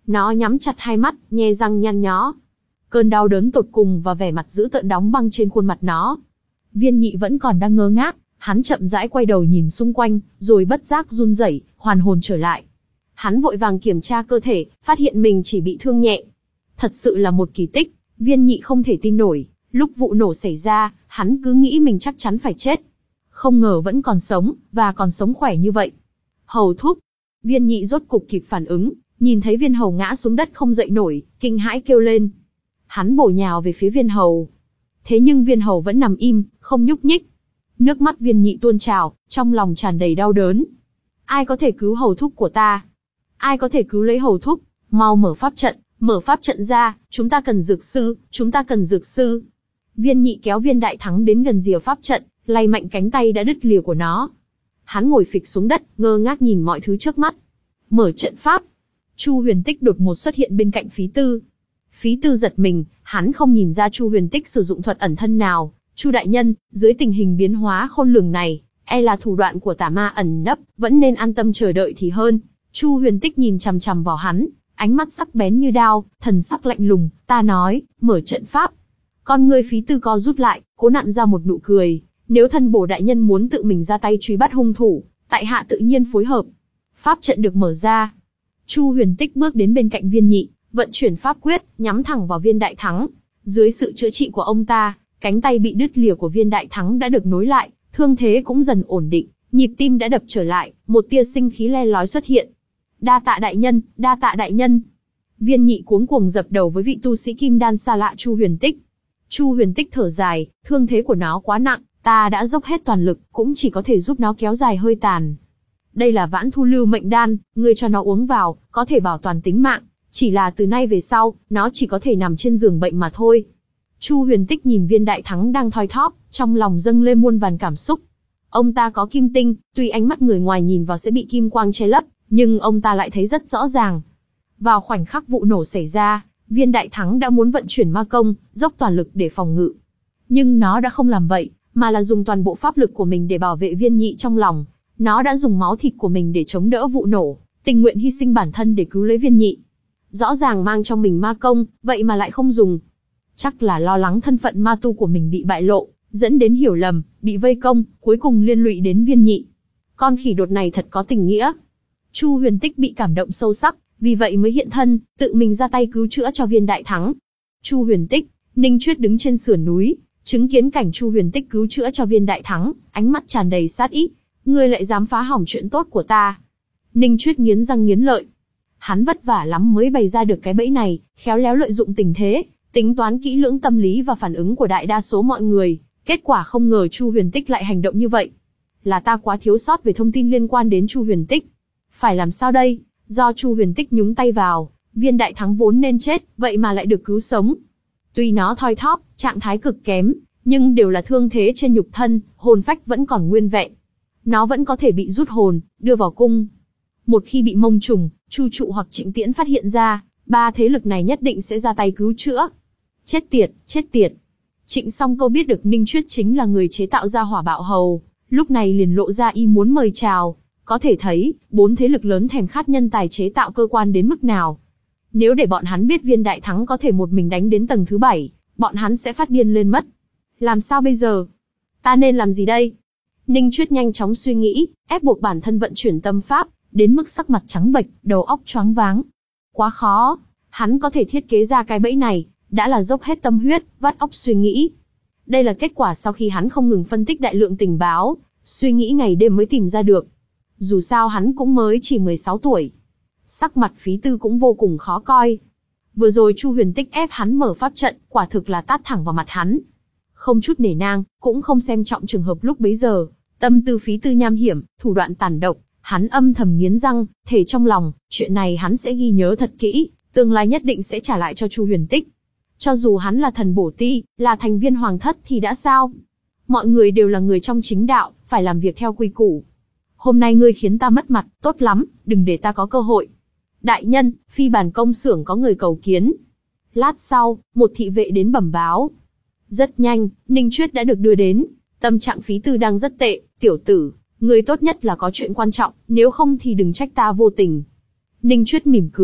Speaker 1: Nó nhắm chặt hai mắt, nhe răng nhăn nhó. Cơn đau đớn tột cùng và vẻ mặt dữ tợn đóng băng trên khuôn mặt nó. Viên Nhị vẫn còn đang ngơ ngác, hắn chậm rãi quay đầu nhìn xung quanh, rồi bất giác run rẩy, hoàn hồn trở lại. Hắn vội vàng kiểm tra cơ thể, phát hiện mình chỉ bị thương nhẹ. Thật sự là một kỳ tích, Viên Nhị không thể tin nổi, lúc vụ nổ xảy ra, hắn cứ nghĩ mình chắc chắn phải chết. Không ngờ vẫn còn sống, và còn sống khỏe như vậy. Hầu thúc, Viên Nhị rốt cục kịp phản ứng, nhìn thấy Viên Hầu ngã xuống đất không dậy nổi, kinh hãi kêu lên. Hắn bổ nhào về phía Viên Hầu. Thế nhưng Viên Hầu vẫn nằm im, không nhúc nhích. Nước mắt Viên Nhị tuôn trào, trong lòng tràn đầy đau đớn. Ai có thể cứu Hầu thúc của ta? Ai có thể cứu lấy Hầu thúc? Mau mở pháp trận, mở pháp trận ra, chúng ta cần dược sư, chúng ta cần dược sư. Viên Nhị kéo Viên Đại Thắng đến gần rìa pháp trận, lay mạnh cánh tay đã đứt lìa của nó. Hắn ngồi phịch xuống đất, ngơ ngác nhìn mọi thứ trước mắt. Mở trận pháp. Chu Huyền Tích đột ngột xuất hiện bên cạnh Phí Tư. Phí Tư giật mình, hắn không nhìn ra Chu Huyền Tích sử dụng thuật ẩn thân nào. Chu đại nhân, dưới tình hình biến hóa khôn lường này, e là thủ đoạn của tà ma ẩn nấp, vẫn nên an tâm chờ đợi thì hơn. Chu Huyền Tích nhìn chằm chằm vào hắn, ánh mắt sắc bén như đao, thần sắc lạnh lùng. Ta nói, mở trận pháp. Con ngươi Phí Tư co rút lại, cố nặn ra một nụ cười. Nếu thân bổ đại nhân muốn tự mình ra tay truy bắt hung thủ, tại hạ tự nhiên phối hợp. Pháp trận được mở ra. Chu Huyền Tích bước đến bên cạnh Viên Nhị, vận chuyển pháp quyết, nhắm thẳng vào Viên Đại Thắng. Dưới sự chữa trị của ông ta, cánh tay bị đứt lìa của Viên Đại Thắng đã được nối lại, thương thế cũng dần ổn định, nhịp tim đã đập trở lại, một tia sinh khí le lói xuất hiện. Đa tạ đại nhân, đa tạ đại nhân. Viên Nhị cuống cuồng dập đầu với vị tu sĩ kim đan xa lạ Chu Huyền Tích. Chu Huyền Tích thở dài, thương thế của nó quá nặng, ta đã dốc hết toàn lực, cũng chỉ có thể giúp nó kéo dài hơi tàn. Đây là Vãn Thu Lưu Mệnh Đan, ngươi cho nó uống vào, có thể bảo toàn tính mạng, chỉ là từ nay về sau, nó chỉ có thể nằm trên giường bệnh mà thôi. Chu Huyền Tích nhìn Viên Đại Thắng đang thoi thóp, trong lòng dâng lên muôn vàn cảm xúc. Ông ta có kim tinh, tuy ánh mắt người ngoài nhìn vào sẽ bị kim quang che lấp, nhưng ông ta lại thấy rất rõ ràng. Vào khoảnh khắc vụ nổ xảy ra, Viên Đại Thắng đã muốn vận chuyển ma công, dốc toàn lực để phòng ngự. Nhưng nó đã không làm vậy, mà là dùng toàn bộ pháp lực của mình để bảo vệ Viên Nhị trong lòng. Nó đã dùng máu thịt của mình để chống đỡ vụ nổ, tình nguyện hy sinh bản thân để cứu lấy Viên Nhị. Rõ ràng mang trong mình ma công, vậy mà lại không dùng. Chắc là lo lắng thân phận ma tu của mình bị bại lộ, dẫn đến hiểu lầm, bị vây công, cuối cùng liên lụy đến Viên Nhị. Con khỉ đột này thật có tình nghĩa. Chu Huyền Tích bị cảm động sâu sắc, vì vậy mới hiện thân, tự mình ra tay cứu chữa cho Viên Đại Thắng. Chu Huyền Tích, Ninh Chuyết đứng trên sườn núi, chứng kiến cảnh Chu Huyền Tích cứu chữa cho Viên Đại Thắng, ánh mắt tràn đầy sát ý. Ngươi lại dám phá hỏng chuyện tốt của ta. Ninh Chuyết nghiến răng nghiến lợi. Hắn vất vả lắm mới bày ra được cái bẫy này, khéo léo lợi dụng tình thế, tính toán kỹ lưỡng tâm lý và phản ứng của đại đa số mọi người. Kết quả không ngờ Chu Huyền Tích lại hành động như vậy. Là ta quá thiếu sót về thông tin liên quan đến Chu Huyền Tích. Phải làm sao đây? Do Chu Huyền Tích nhúng tay vào, Viên Đại Thắng vốn nên chết, vậy mà lại được cứu sống. Tuy nó thoi thóp, trạng thái cực kém, nhưng đều là thương thế trên nhục thân, hồn phách vẫn còn nguyên vẹn. Nó vẫn có thể bị rút hồn, đưa vào cung. Một khi bị Mông Trùng, Chu Trụ hoặc Trịnh Tiễn phát hiện ra, ba thế lực này nhất định sẽ ra tay cứu chữa. Chết tiệt, chết tiệt. Trịnh Song Câu biết được Ninh Chuyết chính là người chế tạo ra hỏa bạo hầu, lúc này liền lộ ra ý muốn mời chào. Có thể thấy, bốn thế lực lớn thèm khát nhân tài chế tạo cơ quan đến mức nào. Nếu để bọn hắn biết Viên Đại Thắng có thể một mình đánh đến tầng thứ bảy, bọn hắn sẽ phát điên lên mất. Làm sao bây giờ? Ta nên làm gì đây? Ninh Chuyết nhanh chóng suy nghĩ, ép buộc bản thân vận chuyển tâm pháp, đến mức sắc mặt trắng bệch, đầu óc choáng váng. Quá khó, hắn có thể thiết kế ra cái bẫy này, đã là dốc hết tâm huyết, vắt óc suy nghĩ. Đây là kết quả sau khi hắn không ngừng phân tích đại lượng tình báo, suy nghĩ ngày đêm mới tìm ra được. Dù sao hắn cũng mới chỉ mười sáu tuổi. Sắc mặt Phí Tư cũng vô cùng khó coi. Vừa rồi Chu Huyền Tích ép hắn mở pháp trận, quả thực là tát thẳng vào mặt hắn. Không chút nể nang, cũng không xem trọng trường hợp lúc bấy giờ. Tâm tư Phí Tư nham hiểm, thủ đoạn tàn độc, hắn âm thầm nghiến răng, thề trong lòng, chuyện này hắn sẽ ghi nhớ thật kỹ, tương lai nhất định sẽ trả lại cho Chu Huyền Tích. Cho dù hắn là thần bổ ti, là thành viên hoàng thất thì đã sao? Mọi người đều là người trong chính đạo, phải làm việc theo quy củ. Hôm nay ngươi khiến ta mất mặt, tốt lắm, đừng để ta có cơ hội. Đại nhân, phi bản công xưởng có người cầu kiến. Lát sau, một thị vệ đến bẩm báo. Rất nhanh, Ninh Chuyết đã được đưa đến. Tâm trạng Phí Tư đang rất tệ, tiểu tử, ngươi tốt nhất là có chuyện quan trọng, nếu không thì đừng trách ta vô tình. Ninh Chuyết mỉm cười,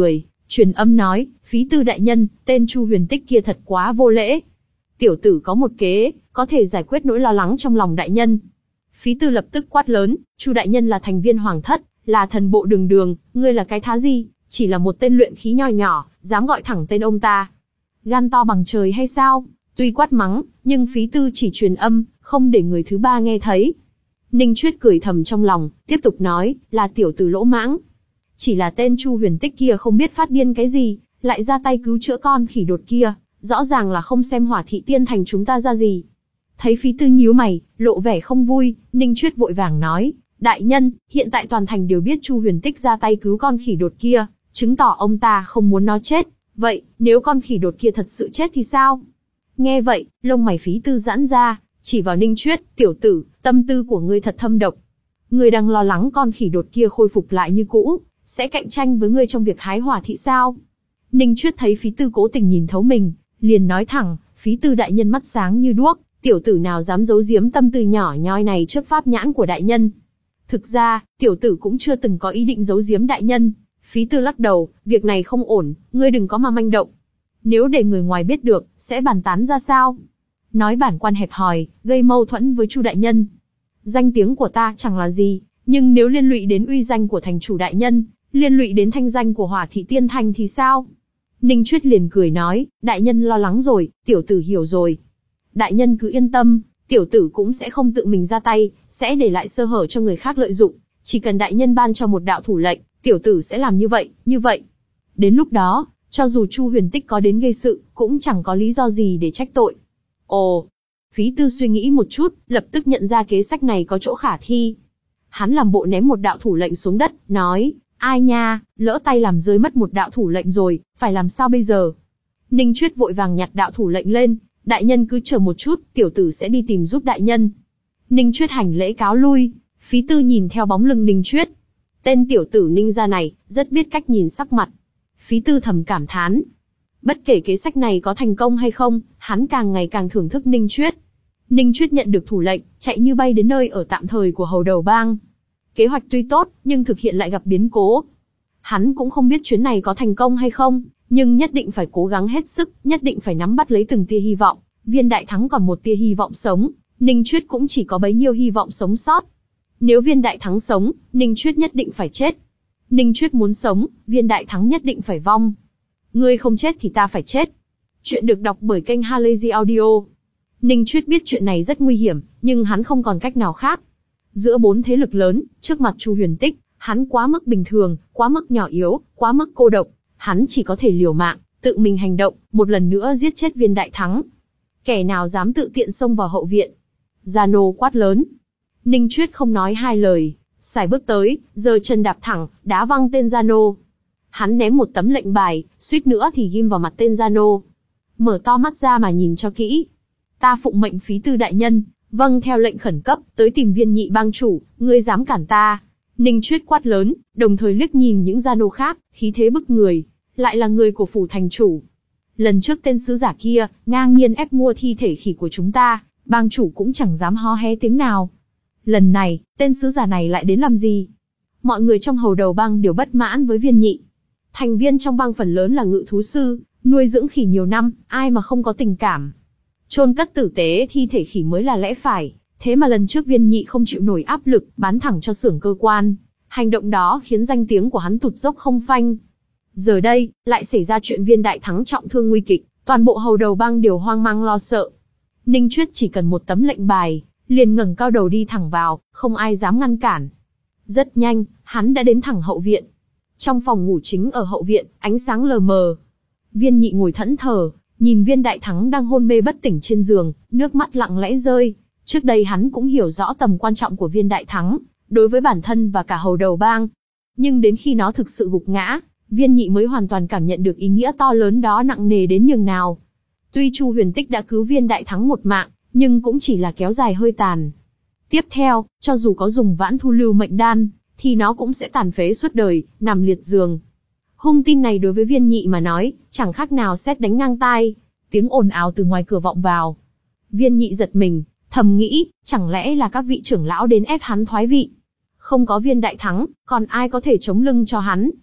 Speaker 1: truyền âm nói, Phí Tư đại nhân, tên Chu Huyền Tích kia thật quá vô lễ. Tiểu tử có một kế, có thể giải quyết nỗi lo lắng trong lòng đại nhân. Phí Tư lập tức quát lớn, Chu đại nhân là thành viên hoàng thất, là thần bộ đường đường, ngươi là cái thá gì, chỉ là một tên luyện khí nho nhỏ, dám gọi thẳng tên ông ta. Gan to bằng trời hay sao? Tuy quát mắng, nhưng Phí Tư chỉ truyền âm, không để người thứ ba nghe thấy. Ninh Chuyết cười thầm trong lòng, tiếp tục nói, là tiểu tử lỗ mãng. Chỉ là tên Chu Huyền Tích kia không biết phát điên cái gì, lại ra tay cứu chữa con khỉ đột kia, rõ ràng là không xem Hỏa Thị Tiên Thành chúng ta ra gì. Thấy Phí Tư nhíu mày, lộ vẻ không vui, Ninh Chuyết vội vàng nói, đại nhân, hiện tại toàn thành đều biết Chu Huyền Tích ra tay cứu con khỉ đột kia, chứng tỏ ông ta không muốn nó chết. Vậy, nếu con khỉ đột kia thật sự chết thì sao? Nghe vậy, lông mày Phí Tư giãn ra, chỉ vào Ninh Chuyết, tiểu tử, tâm tư của ngươi thật thâm độc. Ngươi đang lo lắng con khỉ đột kia khôi phục lại như cũ, sẽ cạnh tranh với ngươi trong việc hái hỏa thị sao? Ninh Chuyết thấy Phí Tư cố tình nhìn thấu mình, liền nói thẳng, Phí Tư đại nhân mắt sáng như đuốc, tiểu tử nào dám giấu giếm tâm tư nhỏ nhoi này trước pháp nhãn của đại nhân. Thực ra, tiểu tử cũng chưa từng có ý định giấu giếm đại nhân. Phí Tư lắc đầu, việc này không ổn, ngươi đừng có mà manh động. Nếu để người ngoài biết được, sẽ bàn tán ra sao? Nói bản quan hẹp hòi, gây mâu thuẫn với Chu đại nhân. Danh tiếng của ta chẳng là gì, nhưng nếu liên lụy đến uy danh của thành chủ đại nhân, liên lụy đến thanh danh của Hỏa Thị Tiên Thành thì sao? Ninh Chuyết liền cười nói, đại nhân lo lắng rồi, tiểu tử hiểu rồi. Đại nhân cứ yên tâm, tiểu tử cũng sẽ không tự mình ra tay, sẽ để lại sơ hở cho người khác lợi dụng. Chỉ cần đại nhân ban cho một đạo thủ lệnh, tiểu tử sẽ làm như vậy, như vậy. Đến lúc đó, cho dù Chu Huyền Tích có đến gây sự, cũng chẳng có lý do gì để trách tội. Ồ, Phí Tư suy nghĩ một chút, lập tức nhận ra kế sách này có chỗ khả thi. Hắn làm bộ ném một đạo thủ lệnh xuống đất, nói, ai nha, lỡ tay làm rơi mất một đạo thủ lệnh rồi, phải làm sao bây giờ? Ninh Chuyết vội vàng nhặt đạo thủ lệnh lên, đại nhân cứ chờ một chút, tiểu tử sẽ đi tìm giúp đại nhân. Ninh Chuyết hành lễ cáo lui, Phí Tư nhìn theo bóng lưng Ninh Chuyết. Tên tiểu tử Ninh gia này, rất biết cách nhìn sắc mặt. Phí Tư thầm cảm thán. Bất kể kế sách này có thành công hay không, hắn càng ngày càng thưởng thức Ninh Chuyết. Ninh Chuyết nhận được thủ lệnh, chạy như bay đến nơi ở tạm thời của hầu đầu bang. Kế hoạch tuy tốt, nhưng thực hiện lại gặp biến cố. Hắn cũng không biết chuyến này có thành công hay không, nhưng nhất định phải cố gắng hết sức, nhất định phải nắm bắt lấy từng tia hy vọng. Viên đại thắng còn một tia hy vọng sống, Ninh Chuyết cũng chỉ có bấy nhiêu hy vọng sống sót. Nếu viên đại thắng sống, Ninh Chuyết nhất định phải chết. Ninh Chuyết muốn sống, viên đại thắng nhất định phải vong. Ngươi không chết thì ta phải chết. Chuyện được đọc bởi kênh Halazy Audio. Ninh Chuyết biết chuyện này rất nguy hiểm, nhưng hắn không còn cách nào khác. Giữa bốn thế lực lớn, trước mặt Chu Huyền Tích, hắn quá mức bình thường, quá mức nhỏ yếu, quá mức cô độc. Hắn chỉ có thể liều mạng, tự mình hành động, một lần nữa giết chết viên đại thắng. Kẻ nào dám tự tiện xông vào hậu viện? Gia nô quát lớn. Ninh Chuyết không nói hai lời, sải bước tới, giơ chân đạp thẳng, đá văng tên Gia nô. Hắn ném một tấm lệnh bài, suýt nữa thì ghim vào mặt tên Gia nô. Mở to mắt ra mà nhìn cho kỹ. Ta phụng mệnh Phí Tư đại nhân, vâng theo lệnh khẩn cấp, tới tìm viên nhị bang chủ, ngươi dám cản ta? Ninh Chuyết quát lớn, đồng thời liếc nhìn những Gia nô khác, khí thế bức người, lại là người của phủ thành chủ. Lần trước tên sứ giả kia, ngang nhiên ép mua thi thể khỉ của chúng ta, bang chủ cũng chẳng dám ho hé tiếng nào. Lần này, tên sứ giả này lại đến làm gì? Mọi người trong hầu đầu bang đều bất mãn với viên nhị. Thành viên trong bang phần lớn là ngự thú sư, nuôi dưỡng khỉ nhiều năm, ai mà không có tình cảm. Chôn cất tử tế thi thể khỉ mới là lẽ phải, thế mà lần trước viên nhị không chịu nổi áp lực, bán thẳng cho xưởng cơ quan. Hành động đó khiến danh tiếng của hắn tụt dốc không phanh. Giờ đây, lại xảy ra chuyện viên đại thắng trọng thương nguy kịch, toàn bộ hầu đầu bang đều hoang mang lo sợ. Ninh Chuyết chỉ cần một tấm lệnh bài, liền ngẩng cao đầu đi thẳng vào, không ai dám ngăn cản. Rất nhanh, hắn đã đến thẳng hậu viện. Trong phòng ngủ chính ở hậu viện, ánh sáng lờ mờ. Viên nhị ngồi thẫn thờ, nhìn viên đại thắng đang hôn mê bất tỉnh trên giường, nước mắt lặng lẽ rơi. Trước đây hắn cũng hiểu rõ tầm quan trọng của viên đại thắng, đối với bản thân và cả hầu đầu bang. Nhưng đến khi nó thực sự gục ngã, viên nhị mới hoàn toàn cảm nhận được ý nghĩa to lớn đó nặng nề đến nhường nào. Tuy Chu Huyền Tích đã cứu viên đại thắng một mạng, nhưng cũng chỉ là kéo dài hơi tàn. Tiếp theo, cho dù có dùng vãn thu lưu mệnh đan, thì nó cũng sẽ tàn phế suốt đời, nằm liệt giường. Hung tin này đối với viên nhị mà nói, chẳng khác nào sét đánh ngang tai. Tiếng ồn ào từ ngoài cửa vọng vào. Viên nhị giật mình, thầm nghĩ, chẳng lẽ là các vị trưởng lão đến ép hắn thoái vị? Không có viên đại thắng, còn ai có thể chống lưng cho hắn?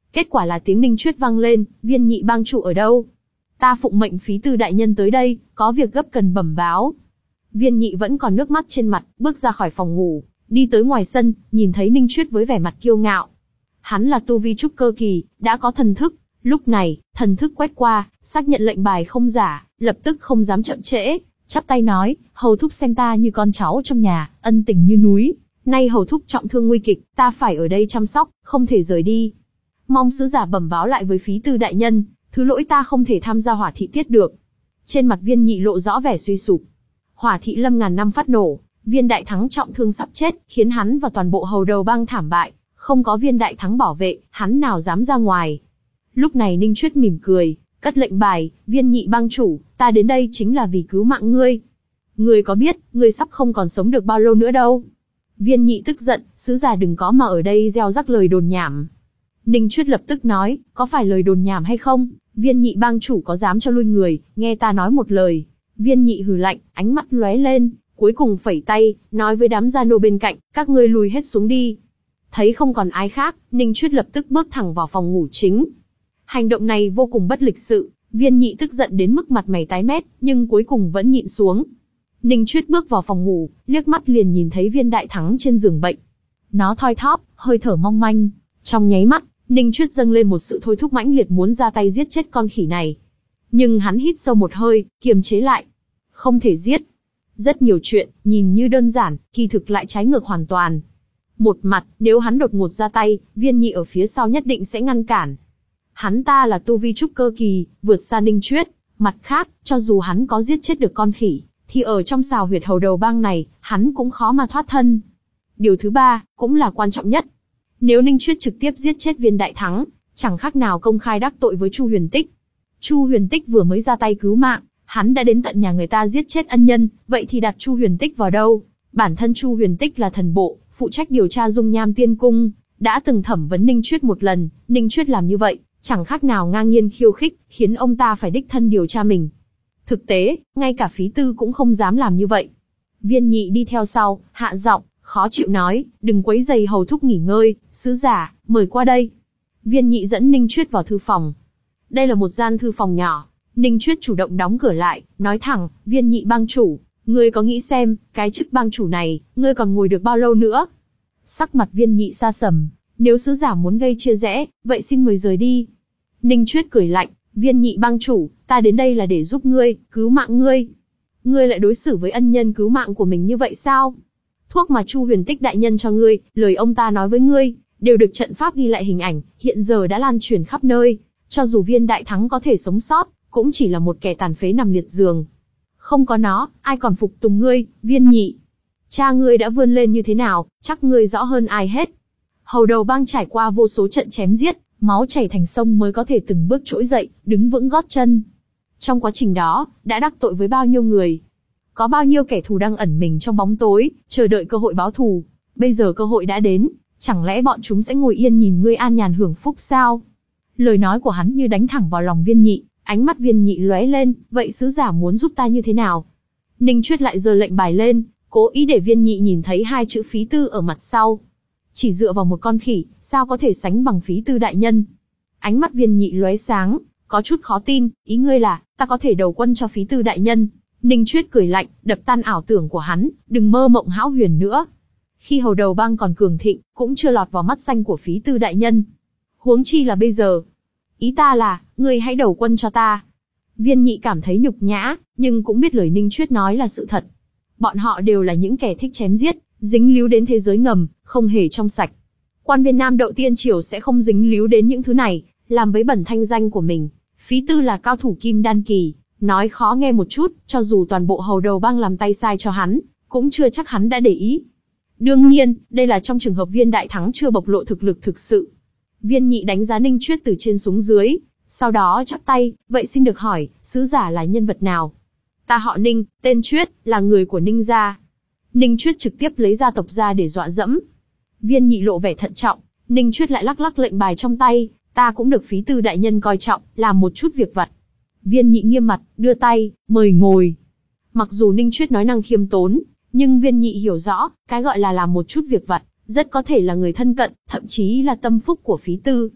Speaker 1: Kết quả là tiếng Ninh Chuyết vang lên, Viên Nhị bang chủ ở đâu? Ta phụng mệnh Phí Tư đại nhân tới đây, có việc gấp cần bẩm báo. Viên Nhị vẫn còn nước mắt trên mặt, bước ra khỏi phòng ngủ, đi tới ngoài sân, nhìn thấy Ninh Chuyết với vẻ mặt kiêu ngạo. Hắn là tu vi trúc cơ kỳ, đã có thần thức. Lúc này, thần thức quét qua, xác nhận lệnh bài không giả, lập tức không dám chậm trễ, chắp tay nói, hầu thúc xem ta như con cháu trong nhà, ân tình như núi. Nay hầu thúc trọng thương nguy kịch, ta phải ở đây chăm sóc, không thể rời đi. Mong sứ giả bẩm báo lại với Phí Tư đại nhân, thứ lỗi ta không thể tham gia hỏa thị tiết được. Trên mặt Viên Nhị lộ rõ vẻ suy sụp. Hỏa thị lâm ngàn năm phát nổ, Viên Đại Thắng trọng thương sắp chết, khiến hắn và toàn bộ hầu đầu bang thảm bại. Không có Viên Đại Thắng bảo vệ, hắn nào dám ra ngoài. Lúc này Ninh Chuyết mỉm cười, cất lệnh bài, Viên Nhị bang chủ, ta đến đây chính là vì cứu mạng ngươi. Ngươi có biết, ngươi sắp không còn sống được bao lâu nữa đâu. Viên Nhị tức giận, sứ giả đừng có mà ở đây gieo rắc lời đồn nhảm. Ninh Chuyết lập tức nói, có phải lời đồn nhảm hay không? Viên Nhị bang chủ có dám cho lui người, nghe ta nói một lời. Viên Nhị hừ lạnh, ánh mắt lóe lên, cuối cùng phẩy tay, nói với đám gia nô bên cạnh, các ngươi lùi hết xuống đi. Thấy không còn ai khác, Ninh Chuyết lập tức bước thẳng vào phòng ngủ chính. Hành động này vô cùng bất lịch sự, Viên Nhị tức giận đến mức mặt mày tái mét, nhưng cuối cùng vẫn nhịn xuống. Ninh Chuyết bước vào phòng ngủ, liếc mắt liền nhìn thấy Viên Đại Thắng trên giường bệnh. Nó thoi thóp, hơi thở mong manh. Trong nháy mắt, Ninh Chuyết dâng lên một sự thôi thúc mãnh liệt muốn ra tay giết chết con khỉ này. Nhưng hắn hít sâu một hơi, kiềm chế lại. Không thể giết. Rất nhiều chuyện, nhìn như đơn giản, kỳ thực lại trái ngược hoàn toàn. Một mặt, nếu hắn đột ngột ra tay, Viên Nhị ở phía sau nhất định sẽ ngăn cản. Hắn ta là tu vi trúc cơ kỳ, vượt xa Ninh Chuyết. Mặt khác, cho dù hắn có giết chết được con khỉ, thì ở trong xào huyệt hầu đầu bang này, hắn cũng khó mà thoát thân. Điều thứ ba, cũng là quan trọng nhất. Nếu Ninh Chuyết trực tiếp giết chết Viên Đại Thắng, chẳng khác nào công khai đắc tội với Chu Huyền Tích. Chu Huyền Tích vừa mới ra tay cứu mạng, hắn đã đến tận nhà người ta giết chết ân nhân, vậy thì đặt Chu Huyền Tích vào đâu? Bản thân Chu Huyền Tích là thần bộ, phụ trách điều tra dung nham tiên cung, đã từng thẩm vấn Ninh Chuyết một lần, Ninh Chuyết làm như vậy, chẳng khác nào ngang nhiên khiêu khích, khiến ông ta phải đích thân điều tra mình. Thực tế, ngay cả Phí Tư cũng không dám làm như vậy. Viên Nhị đi theo sau, hạ giọng, khó chịu nói, đừng quấy rầy hầu thúc nghỉ ngơi, sứ giả, mời qua đây. Viên Nhị dẫn Ninh Chuyết vào thư phòng. Đây là một gian thư phòng nhỏ, Ninh Chuyết chủ động đóng cửa lại, nói thẳng, Viên Nhị bang chủ, ngươi có nghĩ xem, cái chức bang chủ này, ngươi còn ngồi được bao lâu nữa? Sắc mặt Viên Nhị sa sầm, nếu sứ giả muốn gây chia rẽ, vậy xin mời rời đi. Ninh Chuyết cười lạnh, Viên Nhị bang chủ, ta đến đây là để giúp ngươi, cứu mạng ngươi. Ngươi lại đối xử với ân nhân cứu mạng của mình như vậy sao? Thuốc mà Chu Huyền Tích đại nhân cho ngươi, lời ông ta nói với ngươi, đều được trận pháp ghi lại hình ảnh, hiện giờ đã lan truyền khắp nơi. Cho dù Viên Đại Thắng có thể sống sót, cũng chỉ là một kẻ tàn phế nằm liệt giường. Không có nó, ai còn phục tùng ngươi, Viên Nhị? Cha ngươi đã vươn lên như thế nào, chắc ngươi rõ hơn ai hết. Hầu đầu bang trải qua vô số trận chém giết, máu chảy thành sông mới có thể từng bước trỗi dậy, đứng vững gót chân. Trong quá trình đó, đã đắc tội với bao nhiêu người? Có bao nhiêu kẻ thù đang ẩn mình trong bóng tối, chờ đợi cơ hội báo thù. Bây giờ cơ hội đã đến, chẳng lẽ bọn chúng sẽ ngồi yên nhìn ngươi an nhàn hưởng phúc sao? Lời nói của hắn như đánh thẳng vào lòng Viên Nhị, ánh mắt Viên Nhị lóe lên, vậy sứ giả muốn giúp ta như thế nào? Ninh Chuyết lại giơ lệnh bài lên, cố ý để Viên Nhị nhìn thấy hai chữ Phí Tư ở mặt sau. Chỉ dựa vào một con khỉ, sao có thể sánh bằng Phí Tư đại nhân? Ánh mắt Viên Nhị lóe sáng, có chút khó tin, ý ngươi là, ta có thể đầu quân cho Phí Tư đại nhân? Ninh Chuyết cười lạnh, đập tan ảo tưởng của hắn, đừng mơ mộng hão huyền nữa. Khi hầu đầu bang còn cường thịnh, cũng chưa lọt vào mắt xanh của Phí Tư đại nhân. Huống chi là bây giờ. Ý ta là, ngươi hãy đầu quân cho ta. Viên Nhị cảm thấy nhục nhã, nhưng cũng biết lời Ninh Chuyết nói là sự thật. Bọn họ đều là những kẻ thích chém giết, dính líu đến thế giới ngầm, không hề trong sạch. Quan viên Nam Đậu Tiên Triều sẽ không dính líu đến những thứ này, làm với bẩn thanh danh của mình. Phí Tư là cao thủ kim đan kỳ, nói khó nghe một chút, cho dù toàn bộ hầu đầu bang làm tay sai cho hắn, cũng chưa chắc hắn đã để ý. Đương nhiên, đây là trong trường hợp Viên Đại Thắng chưa bộc lộ thực lực thực sự. Viên Nhị đánh giá Ninh Chuyết từ trên xuống dưới, sau đó chắp tay, vậy xin được hỏi, sứ giả là nhân vật nào? Ta họ Ninh, tên Chuyết, là người của Ninh gia. Ninh Chuyết trực tiếp lấy gia tộc ra để dọa dẫm. Viên Nhị lộ vẻ thận trọng, Ninh Chuyết lại lắc lắc lệnh bài trong tay, ta cũng được Phí Tư đại nhân coi trọng, làm một chút việc vặt. Viên Nhị nghiêm mặt, đưa tay, mời ngồi. Mặc dù Ninh Chuyết nói năng khiêm tốn, nhưng Viên Nhị hiểu rõ, cái gọi là làm một chút việc vặt, rất có thể là người thân cận, thậm chí là tâm phúc của Phí Tư.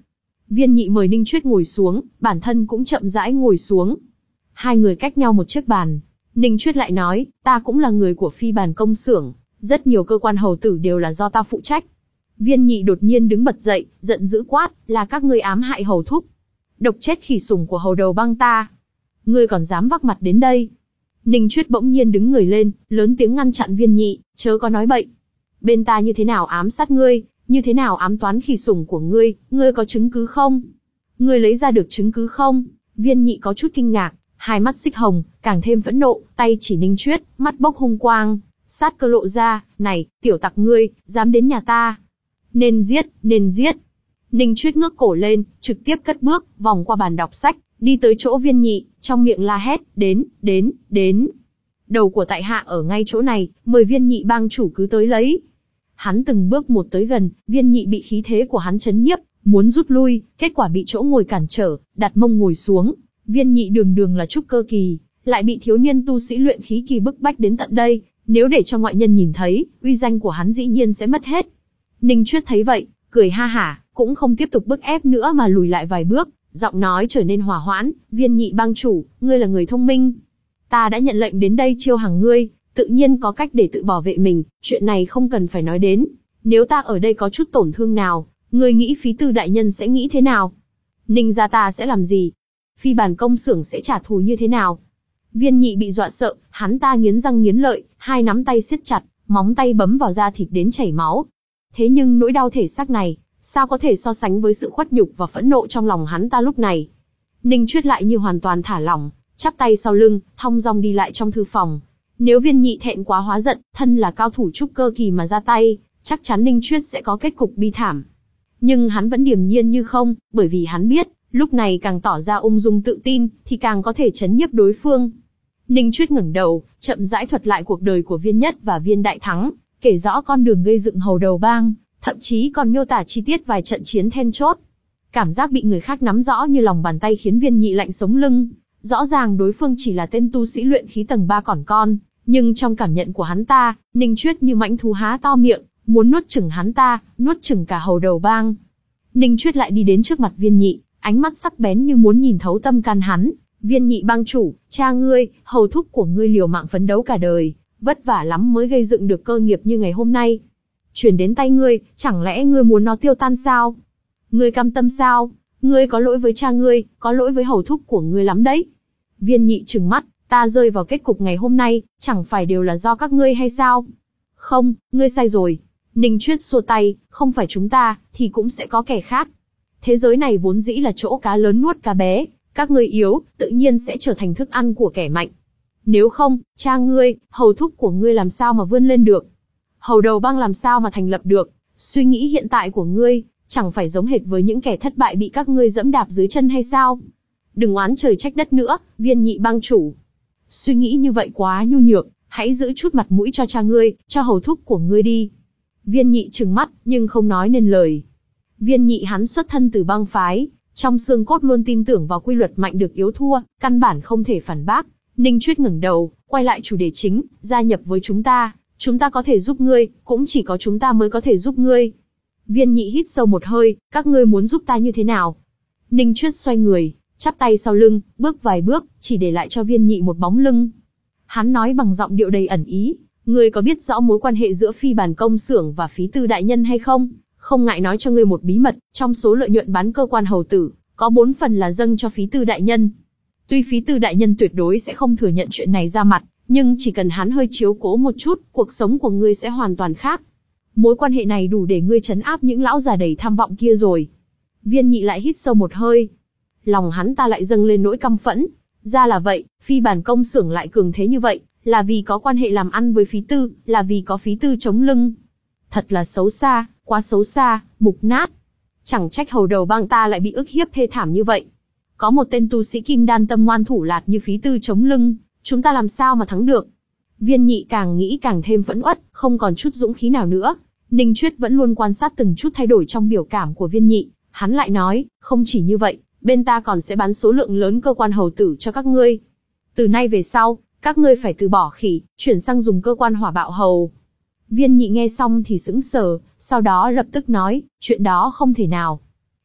Speaker 1: Viên Nhị mời Ninh Chuyết ngồi xuống, bản thân cũng chậm rãi ngồi xuống. Hai người cách nhau một chiếc bàn. Ninh Chuyết lại nói, ta cũng là người của phi bàn công xưởng, rất nhiều cơ quan hầu tử đều là do ta phụ trách. Viên Nhị đột nhiên đứng bật dậy, giận dữ quát, là các ngươi ám hại hầu thúc, độc chết khỉ sủng của hầu đầu bang ta. Ngươi còn dám vác mặt đến đây? Ninh Chuyết bỗng nhiên đứng người lên, lớn tiếng ngăn chặn Viên Nhị, chớ có nói bậy. Bên ta như thế nào ám sát ngươi, như thế nào ám toán khỉ sủng của ngươi, ngươi có chứng cứ không? Ngươi lấy ra được chứng cứ không? Viên Nhị có chút kinh ngạc, hai mắt xích hồng, càng thêm phẫn nộ, tay chỉ Ninh Chuyết, mắt bốc hung quang, sát cơ lộ ra, này, tiểu tặc ngươi, dám đến nhà ta. Nên giết, nên giết. Ninh Chuyết ngước cổ lên, trực tiếp cất bước, vòng qua bàn đọc sách, đi tới chỗ Viên Nhị, trong miệng la hét, đến, đến, đến. Đầu của tại hạ ở ngay chỗ này, mời Viên Nhị bang chủ cứ tới lấy. Hắn từng bước một tới gần, Viên Nhị bị khí thế của hắn chấn nhiếp, muốn rút lui, kết quả bị chỗ ngồi cản trở, đặt mông ngồi xuống. Viên Nhị đường đường là trúc cơ kỳ, lại bị thiếu niên tu sĩ luyện khí kỳ bức bách đến tận đây, nếu để cho ngoại nhân nhìn thấy, uy danh của hắn dĩ nhiên sẽ mất hết. Ninh Chuyết thấy vậy, cười ha hả, cũng không tiếp tục bức ép nữa mà lùi lại vài bước, giọng nói trở nên hòa hoãn, Viên Nhị bang chủ, ngươi là người thông minh. Ta đã nhận lệnh đến đây chiêu hàng ngươi, tự nhiên có cách để tự bảo vệ mình, chuyện này không cần phải nói đến. Nếu ta ở đây có chút tổn thương nào, ngươi nghĩ Phí Tư đại nhân sẽ nghĩ thế nào? Ninh gia ta sẽ làm gì? Phi bàn công xưởng sẽ trả thù như thế nào? Viên Nhị bị dọa sợ, hắn ta nghiến răng nghiến lợi, hai nắm tay siết chặt, móng tay bấm vào da thịt đến chảy máu. Thế nhưng nỗi đau thể xác này, sao có thể so sánh với sự khuất nhục và phẫn nộ trong lòng hắn ta lúc này? Ninh Chuyết lại như hoàn toàn thả lỏng, chắp tay sau lưng, thong dong đi lại trong thư phòng. Nếu Viên Nhị thẹn quá hóa giận, thân là cao thủ trúc cơ kỳ mà ra tay, chắc chắn Ninh Chuyết sẽ có kết cục bi thảm. Nhưng hắn vẫn điềm nhiên như không, bởi vì hắn biết, lúc này càng tỏ ra ung dung tự tin, thì càng có thể chấn nhiếp đối phương. Ninh Chuyết ngẩng đầu, chậm rãi thuật lại cuộc đời của Viên Nhất và Viên Đại Thắng, kể rõ con đường gây dựng hầu đầu bang, thậm chí còn miêu tả chi tiết vài trận chiến then chốt. Cảm giác bị người khác nắm rõ như lòng bàn tay khiến Viên Nhị lạnh sống lưng. Rõ ràng đối phương chỉ là tên tu sĩ luyện khí tầng ba còn con, nhưng trong cảm nhận của hắn ta, Ninh Chuyết như mãnh thú há to miệng, muốn nuốt chửng hắn ta, nuốt chửng cả hầu đầu bang. Ninh Chuyết lại đi đến trước mặt Viên Nhị, ánh mắt sắc bén như muốn nhìn thấu tâm can hắn. Viên Nhị bang chủ, cha ngươi, hầu thúc của ngươi liều mạng phấn đấu cả đời, vất vả lắm mới gây dựng được cơ nghiệp như ngày hôm nay. Truyền đến tay ngươi, chẳng lẽ ngươi muốn nó tiêu tan sao? Ngươi cam tâm sao? Ngươi có lỗi với cha ngươi, có lỗi với hầu thúc của ngươi lắm đấy. Viên Nhị trừng mắt, ta rơi vào kết cục ngày hôm nay, chẳng phải đều là do các ngươi hay sao? Không, ngươi sai rồi. Ninh Chuyết xua tay, không phải chúng ta, thì cũng sẽ có kẻ khác. Thế giới này vốn dĩ là chỗ cá lớn nuốt cá bé, các ngươi yếu, tự nhiên sẽ trở thành thức ăn của kẻ mạnh. Nếu không, cha ngươi, hầu thúc của ngươi làm sao mà vươn lên được? Hầu đầu bang làm sao mà thành lập được? Suy nghĩ hiện tại của ngươi, chẳng phải giống hệt với những kẻ thất bại bị các ngươi dẫm đạp dưới chân hay sao? Đừng oán trời trách đất nữa, Viên Nhị bang chủ. Suy nghĩ như vậy quá nhu nhược, hãy giữ chút mặt mũi cho cha ngươi, cho hầu thúc của ngươi đi. Viên Nhị trừng mắt, nhưng không nói nên lời. Viên Nhị hắn xuất thân từ bang phái, trong xương cốt luôn tin tưởng vào quy luật mạnh được yếu thua, căn bản không thể phản bác. Ninh Chuyết ngẩng đầu, quay lại chủ đề chính, gia nhập với chúng ta, chúng ta có thể giúp ngươi, cũng chỉ có chúng ta mới có thể giúp ngươi. Viên Nhị hít sâu một hơi, các ngươi muốn giúp ta như thế nào? Ninh Chuyết xoay người, chắp tay sau lưng, bước vài bước, chỉ để lại cho Viên Nhị một bóng lưng. Hắn nói bằng giọng điệu đầy ẩn ý, ngươi có biết rõ mối quan hệ giữa phi bàn công xưởng và Phí Tư đại nhân hay không? Không ngại nói cho ngươi một bí mật, trong số lợi nhuận bán cơ quan hầu tử, có bốn phần là dâng cho Phí Tư đại nhân. Tuy Phí Tư đại nhân tuyệt đối sẽ không thừa nhận chuyện này ra mặt, nhưng chỉ cần hắn hơi chiếu cố một chút, cuộc sống của ngươi sẽ hoàn toàn khác. Mối quan hệ này đủ để ngươi trấn áp những lão già đầy tham vọng kia rồi. Viên Nhị lại hít sâu một hơi. Lòng hắn ta lại dâng lên nỗi căm phẫn. Ra là vậy, phi bàn công xưởng lại cường thế như vậy, là vì có quan hệ làm ăn với Phí Tư, là vì có Phí Tư chống lưng. Thật là xấu xa, quá xấu xa, mục nát. Chẳng trách hầu đầu bang ta lại bị ức hiếp thê thảm như vậy. Có một tên tu sĩ kim đan tâm ngoan thủ lạt như Phí Tư chống lưng, chúng ta làm sao mà thắng được? Viên Nhị càng nghĩ càng thêm phẫn uất, không còn chút dũng khí nào nữa. Ninh Chuyết vẫn luôn quan sát từng chút thay đổi trong biểu cảm của Viên Nhị, hắn lại nói, không chỉ như vậy, bên ta còn sẽ bán số lượng lớn cơ quan hầu tử cho các ngươi. Từ nay về sau, các ngươi phải từ bỏ khỉ, chuyển sang dùng cơ quan hỏa bạo hầu. Viên Nhị nghe xong thì sững sờ, sau đó lập tức nói, chuyện đó không thể nào.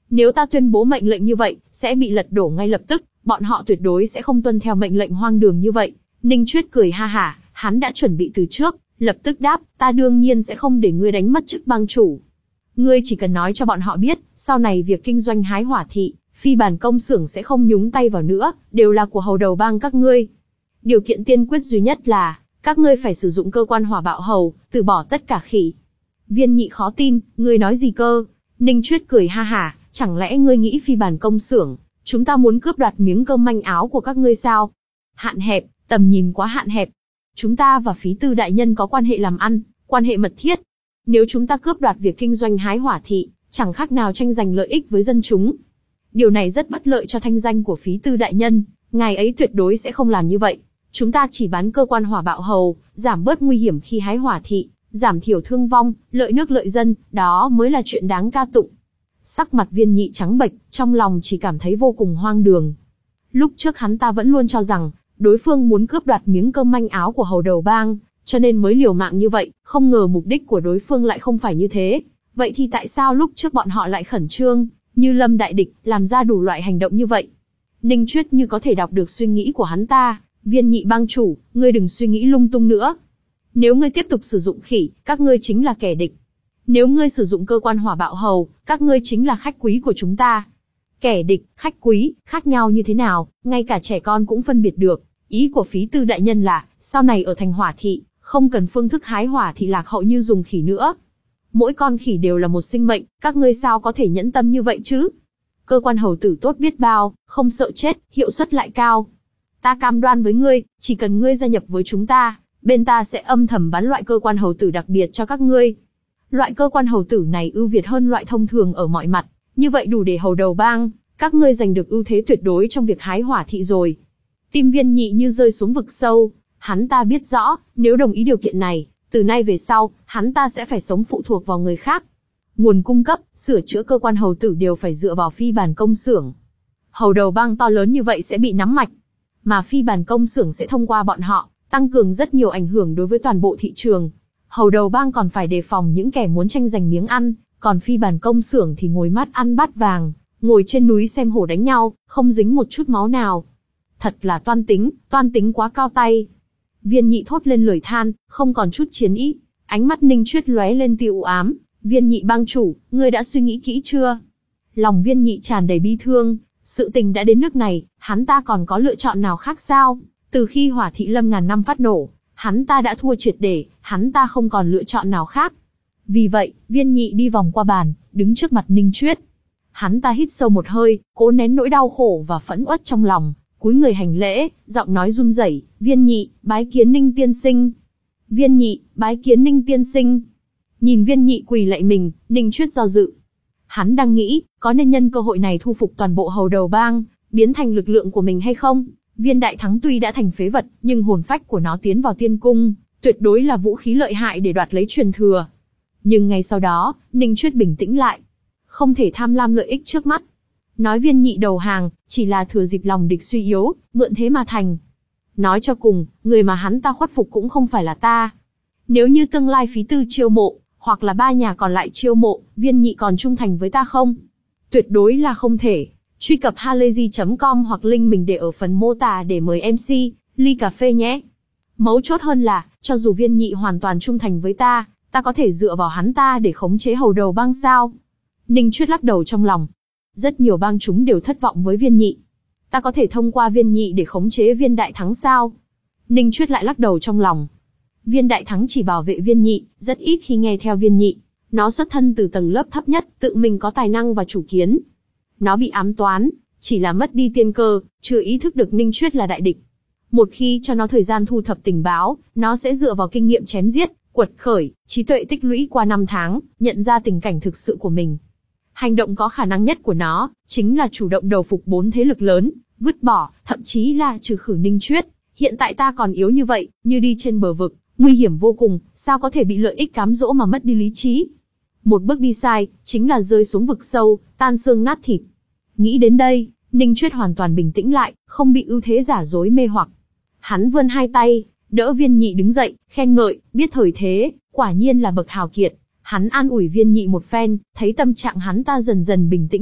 Speaker 1: Nếu ta tuyên bố mệnh lệnh như vậy, sẽ bị lật đổ ngay lập tức, bọn họ tuyệt đối sẽ không tuân theo mệnh lệnh hoang đường như vậy. Ninh Chuyết cười ha hả, hắn đã chuẩn bị từ trước, lập tức đáp, ta đương nhiên sẽ không để ngươi đánh mất chức bang chủ. Ngươi chỉ cần nói cho bọn họ biết, sau này việc kinh doanh hái hỏa thị, phi bản công xưởng sẽ không nhúng tay vào nữa, đều là của hầu đầu bang các ngươi. Điều kiện tiên quyết duy nhất là, các ngươi phải sử dụng cơ quan hỏa bạo hầu, từ bỏ tất cả khỉ. Viên Nhị khó tin, ngươi nói gì cơ? Ninh Chuyết cười ha hả, chẳng lẽ ngươi nghĩ phi bản công xưởng, chúng ta muốn cướp đoạt miếng cơm manh áo của các ngươi sao? Hạn hẹp, tầm nhìn quá hạn hẹp. Chúng ta và phí tư đại nhân có quan hệ làm ăn, quan hệ mật thiết. Nếu chúng ta cướp đoạt việc kinh doanh hái hỏa thị, chẳng khác nào tranh giành lợi ích với dân chúng. Điều này rất bất lợi cho thanh danh của phí tư đại nhân, ngài ấy tuyệt đối sẽ không làm như vậy. Chúng ta chỉ bán cơ quan hỏa bạo hầu, giảm bớt nguy hiểm khi hái hỏa thị, giảm thiểu thương vong, lợi nước lợi dân, đó mới là chuyện đáng ca tụng. Sắc mặt Viên Nhị trắng bệch, trong lòng chỉ cảm thấy vô cùng hoang đường. Lúc trước hắn ta vẫn luôn cho rằng, đối phương muốn cướp đoạt miếng cơm manh áo của hầu đầu bang, cho nên mới liều mạng như vậy, không ngờ mục đích của đối phương lại không phải như thế. Vậy thì tại sao lúc trước bọn họ lại khẩn trương, như lâm đại địch, làm ra đủ loại hành động như vậy? Ninh Chuyết như có thể đọc được suy nghĩ của hắn ta, Viên Nhị bang chủ, ngươi đừng suy nghĩ lung tung nữa. Nếu ngươi tiếp tục sử dụng khỉ, các ngươi chính là kẻ địch. Nếu ngươi sử dụng cơ quan hỏa bạo hầu, các ngươi chính là khách quý của chúng ta. Kẻ địch, khách quý, khác nhau như thế nào, ngay cả trẻ con cũng phân biệt được. Ý của phí tư đại nhân là, sau này ở thành hỏa thị, không cần phương thức hái hỏa thị lạc hậu như dùng khỉ nữa. Mỗi con khỉ đều là một sinh mệnh, các ngươi sao có thể nhẫn tâm như vậy chứ? Cơ quan hầu tử tốt biết bao, không sợ chết, hiệu suất lại cao. Ta cam đoan với ngươi, chỉ cần ngươi gia nhập với chúng ta, bên ta sẽ âm thầm bán loại cơ quan hầu tử đặc biệt cho các ngươi. Loại cơ quan hầu tử này ưu việt hơn loại thông thường ở mọi mặt, như vậy đủ để hầu đầu bang, các ngươi giành được ưu thế tuyệt đối trong việc hái hỏa thị rồi. Tim Viên Nhị như rơi xuống vực sâu, hắn ta biết rõ, nếu đồng ý điều kiện này, từ nay về sau, hắn ta sẽ phải sống phụ thuộc vào người khác. Nguồn cung cấp, sửa chữa cơ quan hầu tử đều phải dựa vào phi bản công xưởng. Hầu đầu bang to lớn như vậy sẽ bị nắm mạch, mà phi bản công xưởng sẽ thông qua bọn họ, tăng cường rất nhiều ảnh hưởng đối với toàn bộ thị trường. Hầu đầu bang còn phải đề phòng những kẻ muốn tranh giành miếng ăn, còn phi bản công xưởng thì ngồi mát ăn bát vàng, ngồi trên núi xem hổ đánh nhau, không dính một chút máu nào. Thật là toan tính, toan tính quá cao tay. Viên Nhị thốt lên lời than, không còn chút chiến ý. Ánh mắt Ninh Chuyết lóe lên tia u ám. Viên Nhị bang chủ, ngươi đã suy nghĩ kỹ chưa? Lòng Viên Nhị tràn đầy bi thương. Sự tình đã đến nước này, hắn ta còn có lựa chọn nào khác sao? Từ khi hỏa thị lâm ngàn năm phát nổ, hắn ta đã thua triệt để, hắn ta không còn lựa chọn nào khác. Vì vậy, Viên Nhị đi vòng qua bàn, đứng trước mặt Ninh Chuyết. Hắn ta hít sâu một hơi, cố nén nỗi đau khổ và phẫn uất trong lòng, cúi người hành lễ, giọng nói run rẩy, Viên Nhị, bái kiến Ninh tiên sinh. Viên Nhị, bái kiến Ninh tiên sinh. Nhìn Viên Nhị quỳ lạy mình, Ninh Chuyết do dự. Hắn đang nghĩ, có nên nhân cơ hội này thu phục toàn bộ hầu đầu bang, biến thành lực lượng của mình hay không? Viên Đại Thắng tuy đã thành phế vật, nhưng hồn phách của nó tiến vào tiên cung, tuyệt đối là vũ khí lợi hại để đoạt lấy truyền thừa. Nhưng ngay sau đó, Ninh Chuyết bình tĩnh lại. Không thể tham lam lợi ích trước mắt. Nói Viên Nhị đầu hàng, chỉ là thừa dịp lòng địch suy yếu, mượn thế mà thành. Nói cho cùng, người mà hắn ta khuất phục cũng không phải là ta. Nếu như tương lai phí tư chiêu mộ, hoặc là ba nhà còn lại chiêu mộ, Viên Nhị còn trung thành với ta không? Tuyệt đối là không thể. Truy cập halayzi chấm com hoặc link mình để ở phần mô tả để mời em xê, ly cà phê nhé. Mấu chốt hơn là, cho dù Viên Nhị hoàn toàn trung thành với ta, ta có thể dựa vào hắn ta để khống chế hầu đầu bang sao? Ninh Chuyết lắc đầu trong lòng. Rất nhiều bang chúng đều thất vọng với Viên Nhị. Ta có thể thông qua Viên Nhị để khống chế Viên Đại Thắng sao? Ninh Chuyết lại lắc đầu trong lòng. Viên Đại Thắng chỉ bảo vệ Viên Nhị, rất ít khi nghe theo Viên Nhị. Nó xuất thân từ tầng lớp thấp nhất, tự mình có tài năng và chủ kiến. Nó bị ám toán, chỉ là mất đi tiên cơ, chưa ý thức được Ninh Chuyết là đại địch. Một khi cho nó thời gian thu thập tình báo, nó sẽ dựa vào kinh nghiệm chém giết, quật khởi, trí tuệ tích lũy qua năm tháng, nhận ra tình cảnh thực sự của mình. Hành động có khả năng nhất của nó, chính là chủ động đầu phục bốn thế lực lớn, vứt bỏ, thậm chí là trừ khử Ninh Chuyết. Hiện tại ta còn yếu như vậy, như đi trên bờ vực, nguy hiểm vô cùng, sao có thể bị lợi ích cám dỗ mà mất đi lý trí. Một bước đi sai, chính là rơi xuống vực sâu, tan xương nát thịt. Nghĩ đến đây, Ninh Chuyết hoàn toàn bình tĩnh lại, không bị ưu thế giả dối mê hoặc. Hắn vươn hai tay, đỡ Viên Nhị đứng dậy, khen ngợi, biết thời thế, quả nhiên là bậc hào kiệt. Hắn an ủi Viên Nhị một phen, thấy tâm trạng hắn ta dần dần bình tĩnh lại,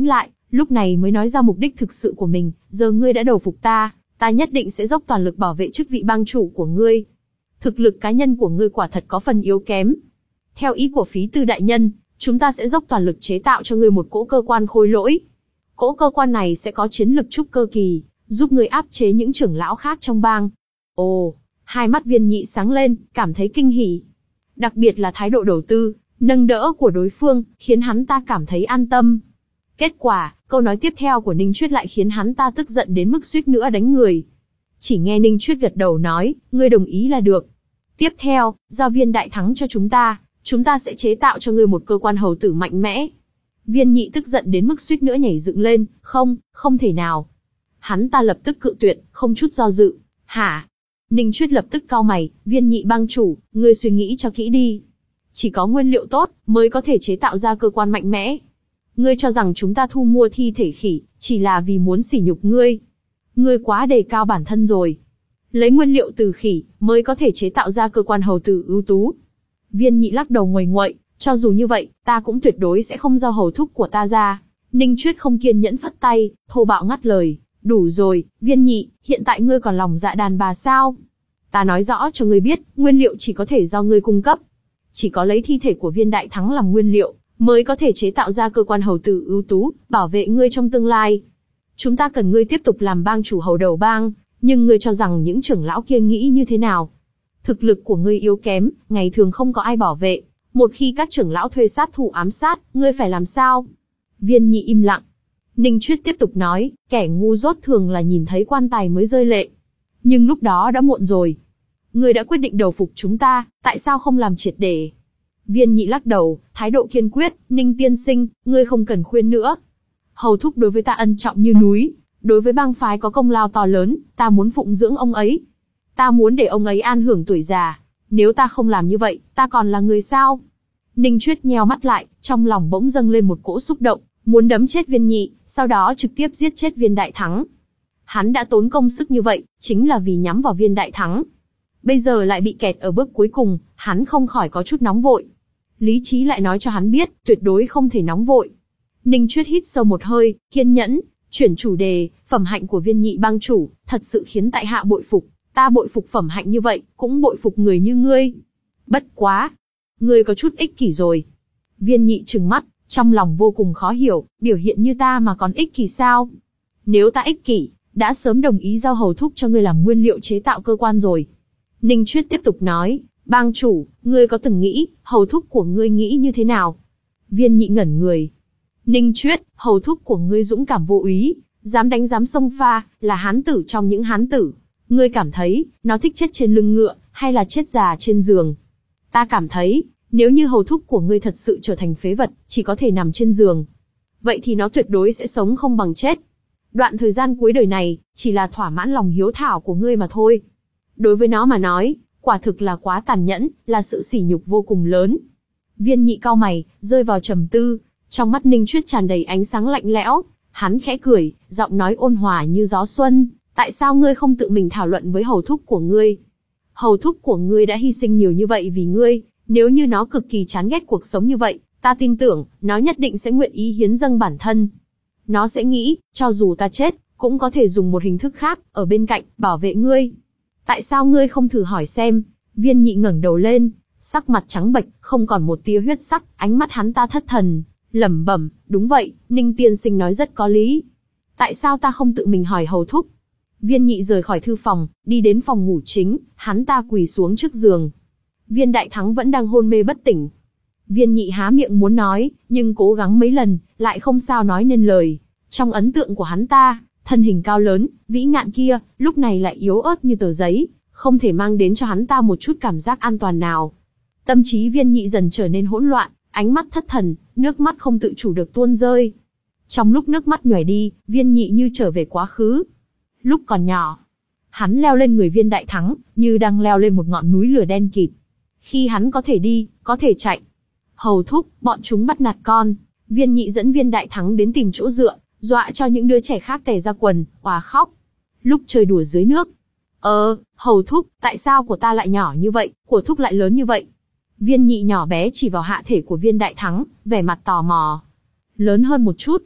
Speaker 1: lúc này mới nói ra mục đích thực sự của mình, giờ ngươi đã đầu phục ta, ta nhất định sẽ dốc toàn lực bảo vệ chức vị bang chủ của ngươi. Thực lực cá nhân của ngươi quả thật có phần yếu kém. Theo ý của Phí Tư đại nhân, chúng ta sẽ dốc toàn lực chế tạo cho ngươi một cỗ cơ quan khôi lỗi. Cỗ cơ quan này sẽ có chiến lực trúc cơ kỳ, giúp ngươi áp chế những trưởng lão khác trong bang. Ồ, hai mắt Viên Nhị sáng lên, cảm thấy kinh hỉ. Đặc biệt là thái độ đầu tư, nâng đỡ của đối phương, khiến hắn ta cảm thấy an tâm. Kết quả, câu nói tiếp theo của Ninh Chuyết lại khiến hắn ta tức giận đến mức suýt nữa đánh người. Chỉ nghe Ninh Chuyết gật đầu nói, ngươi đồng ý là được. Tiếp theo, giao Viên Đại Thắng cho chúng ta, chúng ta sẽ chế tạo cho ngươi một cơ quan hầu tử mạnh mẽ. Viên Nhị tức giận đến mức suýt nữa nhảy dựng lên, không, không thể nào. Hắn ta lập tức cự tuyệt, không chút do dự. Hả? Ninh Chuyết lập tức cau mày, Viên Nhị bang chủ, ngươi suy nghĩ cho kỹ đi. Chỉ có nguyên liệu tốt, mới có thể chế tạo ra cơ quan mạnh mẽ. Ngươi cho rằng chúng ta thu mua thi thể khỉ, chỉ là vì muốn sỉ nhục ngươi. Ngươi quá đề cao bản thân rồi. Lấy nguyên liệu từ khỉ, mới có thể chế tạo ra cơ quan hầu tử ưu tú. Viên Nhị lắc đầu nguầy nguậy, cho dù như vậy, ta cũng tuyệt đối sẽ không giao hầu thúc của ta ra. Ninh Chuyết không kiên nhẫn phất tay, thô bạo ngắt lời. Đủ rồi, Viên Nhị, hiện tại ngươi còn lòng dạ đàn bà sao? Ta nói rõ cho ngươi biết, nguyên liệu chỉ có thể do ngươi cung cấp. Chỉ có lấy thi thể của Viên Đại Thắng làm nguyên liệu, mới có thể chế tạo ra cơ quan hầu tử ưu tú, bảo vệ ngươi trong tương lai. Chúng ta cần ngươi tiếp tục làm bang chủ hầu đầu bang, nhưng ngươi cho rằng những trưởng lão kia nghĩ như thế nào? Thực lực của ngươi yếu kém, ngày thường không có ai bảo vệ. Một khi các trưởng lão thuê sát thủ ám sát, ngươi phải làm sao? Viên Nhị im lặng. Ninh Chuyết tiếp tục nói, kẻ ngu dốt thường là nhìn thấy quan tài mới rơi lệ. Nhưng lúc đó đã muộn rồi. Ngươi đã quyết định đầu phục chúng ta, tại sao không làm triệt để? Viên Nhị lắc đầu, thái độ kiên quyết, Ninh tiên sinh, ngươi không cần khuyên nữa. Hầu thúc đối với ta ân trọng như núi, đối với bang phái có công lao to lớn, ta muốn phụng dưỡng ông ấy. Ta muốn để ông ấy an hưởng tuổi già. Nếu ta không làm như vậy, ta còn là người sao? Ninh Chuyết nheo mắt lại, trong lòng bỗng dâng lên một cỗ xúc động, muốn đấm chết Viên Nhị, sau đó trực tiếp giết chết Viên Đại Thắng. Hắn đã tốn công sức như vậy, chính là vì nhắm vào Viên Đại Thắng. Bây giờ lại bị kẹt ở bước cuối cùng, hắn không khỏi có chút nóng vội. Lý trí lại nói cho hắn biết, tuyệt đối không thể nóng vội. Ninh Chuyết hít sâu một hơi, kiên nhẫn, chuyển chủ đề, phẩm hạnh của Viên Nhị bang chủ, thật sự khiến tại hạ bội phục. Ta bội phục phẩm hạnh như vậy, cũng bội phục người như ngươi. Bất quá, ngươi có chút ích kỷ rồi. Viên Nhị trừng mắt, trong lòng vô cùng khó hiểu, biểu hiện như ta mà còn ích kỷ sao? Nếu ta ích kỷ, đã sớm đồng ý giao hầu thúc cho ngươi làm nguyên liệu chế tạo cơ quan rồi. Ninh Chuyết tiếp tục nói, bang chủ, ngươi có từng nghĩ, hầu thúc của ngươi nghĩ như thế nào? Viên Nhị ngẩn người. Ninh Chuyết, hầu thúc của ngươi dũng cảm vô úy, dám đánh dám xông pha, là hán tử trong những hán tử. Ngươi cảm thấy, nó thích chết trên lưng ngựa, hay là chết già trên giường? Ta cảm thấy, nếu như hầu thúc của ngươi thật sự trở thành phế vật, chỉ có thể nằm trên giường, vậy thì nó tuyệt đối sẽ sống không bằng chết. Đoạn thời gian cuối đời này, chỉ là thỏa mãn lòng hiếu thảo của ngươi mà thôi. Đối với nó mà nói, quả thực là quá tàn nhẫn, là sự sỉ nhục vô cùng lớn. Viên Nhị cau mày, rơi vào trầm tư, trong mắt Ninh Chuyết tràn đầy ánh sáng lạnh lẽo, hắn khẽ cười, giọng nói ôn hòa như gió xuân, tại sao ngươi không tự mình thảo luận với hầu thúc của ngươi? Hầu thúc của ngươi đã hy sinh nhiều như vậy vì ngươi, nếu như nó cực kỳ chán ghét cuộc sống như vậy, ta tin tưởng, nó nhất định sẽ nguyện ý hiến dâng bản thân. Nó sẽ nghĩ, cho dù ta chết, cũng có thể dùng một hình thức khác, ở bên cạnh, bảo vệ ngươi. Tại sao ngươi không thử hỏi xem? Viên Nhị ngẩng đầu lên, sắc mặt trắng bệch, không còn một tia huyết sắc, ánh mắt hắn ta thất thần, lẩm bẩm, đúng vậy, Ninh tiên sinh nói rất có lý. Tại sao ta không tự mình hỏi hầu thúc? Viên Nhị rời khỏi thư phòng, đi đến phòng ngủ chính, hắn ta quỳ xuống trước giường. Viên Đại Thắng vẫn đang hôn mê bất tỉnh. Viên Nhị há miệng muốn nói, nhưng cố gắng mấy lần, lại không sao nói nên lời. Trong ấn tượng của hắn ta, thân hình cao lớn, vĩ ngạn kia, lúc này lại yếu ớt như tờ giấy, không thể mang đến cho hắn ta một chút cảm giác an toàn nào. Tâm trí Viên Nhị dần trở nên hỗn loạn, ánh mắt thất thần, nước mắt không tự chủ được tuôn rơi. Trong lúc nước mắt nhoẻn đi, Viên Nhị như trở về quá khứ. Lúc còn nhỏ, hắn leo lên người Viên Đại Thắng, như đang leo lên một ngọn núi lửa đen kịt. Khi hắn có thể đi, có thể chạy. Hầu thúc, bọn chúng bắt nạt con. Viên Nhị dẫn Viên Đại Thắng đến tìm chỗ dựa, dọa cho những đứa trẻ khác tè ra quần, òa khóc. Lúc chơi đùa dưới nước. Ờ, hầu thúc, tại sao của ta lại nhỏ như vậy, của thúc lại lớn như vậy? Viên Nhị nhỏ bé chỉ vào hạ thể của Viên Đại Thắng, vẻ mặt tò mò. Lớn hơn một chút.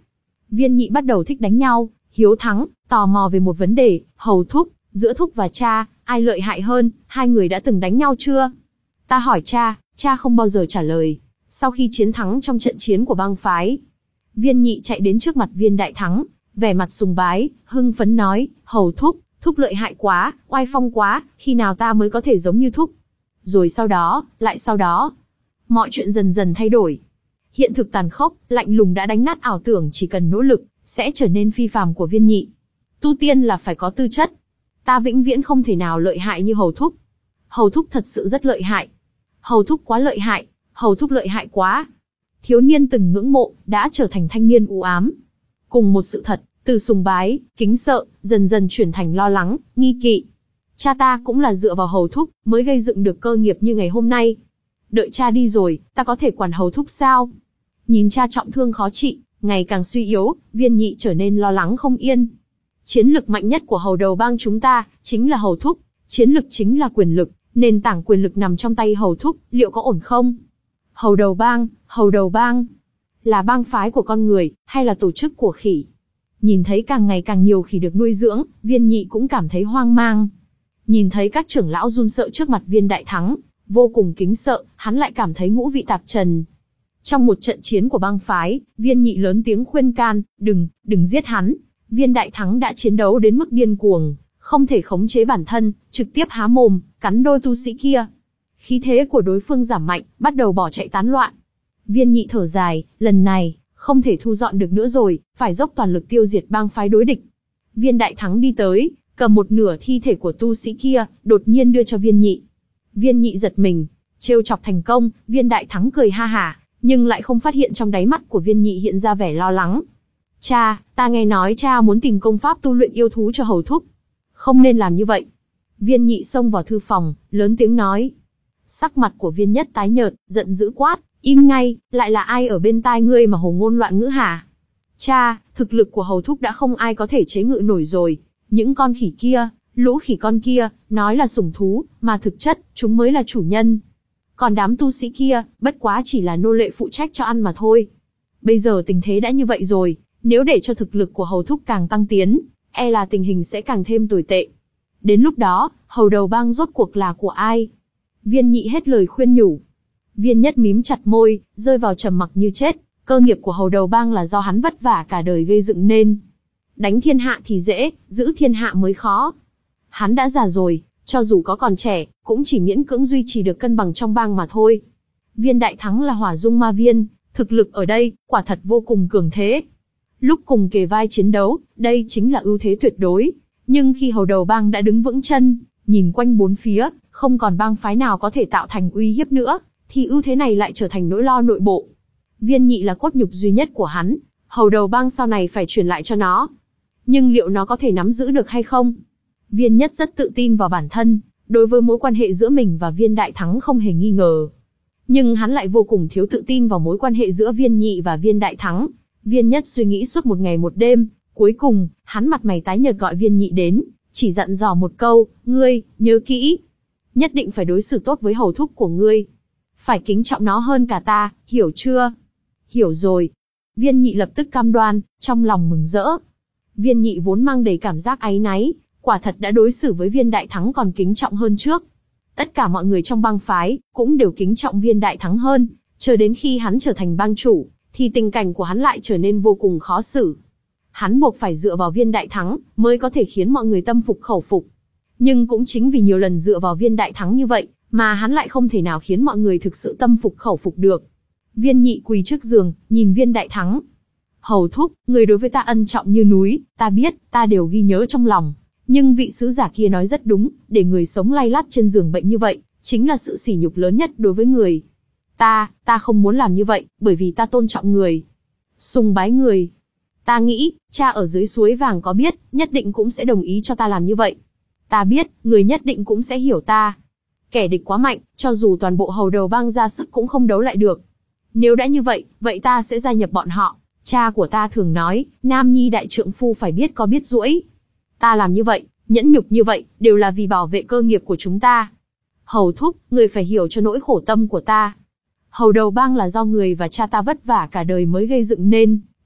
Speaker 1: Viên Nhị bắt đầu thích đánh nhau, hiếu thắng, tò mò về một vấn đề, Hầu thúc, giữa thúc và cha, ai lợi hại hơn, hai người đã từng đánh nhau chưa? Ta hỏi cha, cha không bao giờ trả lời. Sau khi chiến thắng trong trận chiến của bang phái, Viên Nhị chạy đến trước mặt Viên Đại Thắng, vẻ mặt sùng bái, hưng phấn nói, Hầu thúc, thúc lợi hại quá, oai phong quá, khi nào ta mới có thể giống như thúc? Rồi sau đó, lại sau đó, mọi chuyện dần dần thay đổi. Hiện thực tàn khốc, lạnh lùng đã đánh nát ảo tưởng chỉ cần nỗ lực, sẽ trở nên phi phàm của Viên Nhị. Tu tiên là phải có tư chất. Ta vĩnh viễn không thể nào lợi hại như Hầu thúc. Hầu thúc thật sự rất lợi hại. Hầu thúc quá lợi hại, Hầu thúc lợi hại quá. Thiếu niên từng ngưỡng mộ, đã trở thành thanh niên u ám. Cùng một sự thật, từ sùng bái, kính sợ, dần dần chuyển thành lo lắng, nghi kỵ. Cha ta cũng là dựa vào Hầu thúc, mới gây dựng được cơ nghiệp như ngày hôm nay. Đợi cha đi rồi, ta có thể quản Hầu thúc sao? Nhìn cha trọng thương khó trị, ngày càng suy yếu, Viên Nhị trở nên lo lắng không yên. Chiến lực mạnh nhất của Hầu đầu bang chúng ta, chính là Hầu thúc. Chiến lực chính là quyền lực, nền tảng quyền lực nằm trong tay Hầu thúc, liệu có ổn không? Hầu đầu bang, Hầu đầu bang, là bang phái của con người, hay là tổ chức của khỉ? Nhìn thấy càng ngày càng nhiều khỉ được nuôi dưỡng, Viên Nhị cũng cảm thấy hoang mang. Nhìn thấy các trưởng lão run sợ trước mặt Viên Đại Thắng, vô cùng kính sợ, hắn lại cảm thấy ngũ vị tạp trần. Trong một trận chiến của bang phái, Viên Nhị lớn tiếng khuyên can, đừng, đừng giết hắn. Viên Đại Thắng đã chiến đấu đến mức điên cuồng, không thể khống chế bản thân, trực tiếp há mồm, cắn đôi tu sĩ kia. Khí thế của đối phương giảm mạnh, bắt đầu bỏ chạy tán loạn. Viên Nhị thở dài, lần này, không thể thu dọn được nữa rồi, phải dốc toàn lực tiêu diệt bang phái đối địch. Viên Đại Thắng đi tới, cầm một nửa thi thể của tu sĩ kia, đột nhiên đưa cho Viên Nhị. Viên Nhị giật mình, trêu chọc thành công, Viên Đại Thắng cười ha hả, nhưng lại không phát hiện trong đáy mắt của Viên Nhị hiện ra vẻ lo lắng. Cha, ta nghe nói cha muốn tìm công pháp tu luyện yêu thú cho Hầu thúc. Không nên làm như vậy. Viên Nhị xông vào thư phòng, lớn tiếng nói. Sắc mặt của Viên Nhất tái nhợt, giận dữ quát, im ngay, lại là ai ở bên tai ngươi mà hồ ngôn loạn ngữ hả? Cha, thực lực của Hầu thúc đã không ai có thể chế ngự nổi rồi. Những con khỉ kia, lũ khỉ con kia, nói là sủng thú, mà thực chất, chúng mới là chủ nhân. Còn đám tu sĩ kia, bất quá chỉ là nô lệ phụ trách cho ăn mà thôi. Bây giờ tình thế đã như vậy rồi, nếu để cho thực lực của Hầu thúc càng tăng tiến, e là tình hình sẽ càng thêm tồi tệ. Đến lúc đó, Hầu đầu bang rốt cuộc là của ai? Viên Nhị hết lời khuyên nhủ. Viên Nhất mím chặt môi, rơi vào trầm mặc như chết. Cơ nghiệp của Hầu đầu bang là do hắn vất vả cả đời gây dựng nên. Đánh thiên hạ thì dễ, giữ thiên hạ mới khó. Hắn đã già rồi, cho dù có còn trẻ, cũng chỉ miễn cưỡng duy trì được cân bằng trong bang mà thôi. Viên Đại Thắng là hỏa dung ma viên, thực lực ở đây, quả thật vô cùng cường thế. Lúc cùng kề vai chiến đấu, đây chính là ưu thế tuyệt đối. Nhưng khi Hầu đầu bang đã đứng vững chân, nhìn quanh bốn phía, không còn bang phái nào có thể tạo thành uy hiếp nữa, thì ưu thế này lại trở thành nỗi lo nội bộ. Viên Nhị là cốt nhục duy nhất của hắn, Hầu đầu bang sau này phải truyền lại cho nó. Nhưng liệu nó có thể nắm giữ được hay không? Viên Nhất rất tự tin vào bản thân, đối với mối quan hệ giữa mình và Viên Đại Thắng không hề nghi ngờ. Nhưng hắn lại vô cùng thiếu tự tin vào mối quan hệ giữa Viên Nhị và Viên Đại Thắng. Viên Nhất suy nghĩ suốt một ngày một đêm, cuối cùng, hắn mặt mày tái nhợt gọi Viên Nhị đến, chỉ dặn dò một câu, ngươi, nhớ kỹ. Nhất định phải đối xử tốt với Hầu thúc của ngươi. Phải kính trọng nó hơn cả ta, hiểu chưa? Hiểu rồi. Viên Nhị lập tức cam đoan, trong lòng mừng rỡ. Viên Nhị vốn mang đầy cảm giác áy náy, quả thật đã đối xử với Viên Đại Thắng còn kính trọng hơn trước. Tất cả mọi người trong bang phái, cũng đều kính trọng Viên Đại Thắng hơn, chờ đến khi hắn trở thành bang chủ, thì tình cảnh của hắn lại trở nên vô cùng khó xử. Hắn buộc phải dựa vào Viên Đại Thắng, mới có thể khiến mọi người tâm phục khẩu phục. Nhưng cũng chính vì nhiều lần dựa vào Viên Đại Thắng như vậy, mà hắn lại không thể nào khiến mọi người thực sự tâm phục khẩu phục được. Viên Nhị quỳ trước giường, nhìn Viên Đại Thắng. Hầu thúc, người đối với ta ân trọng như núi, ta biết, ta đều ghi nhớ trong lòng. Nhưng vị sứ giả kia nói rất đúng, để người sống lay lắt trên giường bệnh như vậy, chính là sự sỉ nhục lớn nhất đối với người. Ta, ta không muốn làm như vậy, bởi vì ta tôn trọng người. Sùng bái người. Ta nghĩ, cha ở dưới suối vàng có biết, nhất định cũng sẽ đồng ý cho ta làm như vậy. Ta biết, người nhất định cũng sẽ hiểu ta. Kẻ địch quá mạnh, cho dù toàn bộ Hầu đầu bang ra sức cũng không đấu lại được. Nếu đã như vậy, vậy ta sẽ gia nhập bọn họ. Cha của ta thường nói, nam nhi đại trượng phu phải biết có biết duỗi. Ta làm như vậy, nhẫn nhục như vậy, đều là vì bảo vệ cơ nghiệp của chúng ta. Hầu thúc, người phải hiểu cho nỗi khổ tâm của ta. Hầu đầu bang là do người và cha ta vất vả cả đời mới gây dựng nên,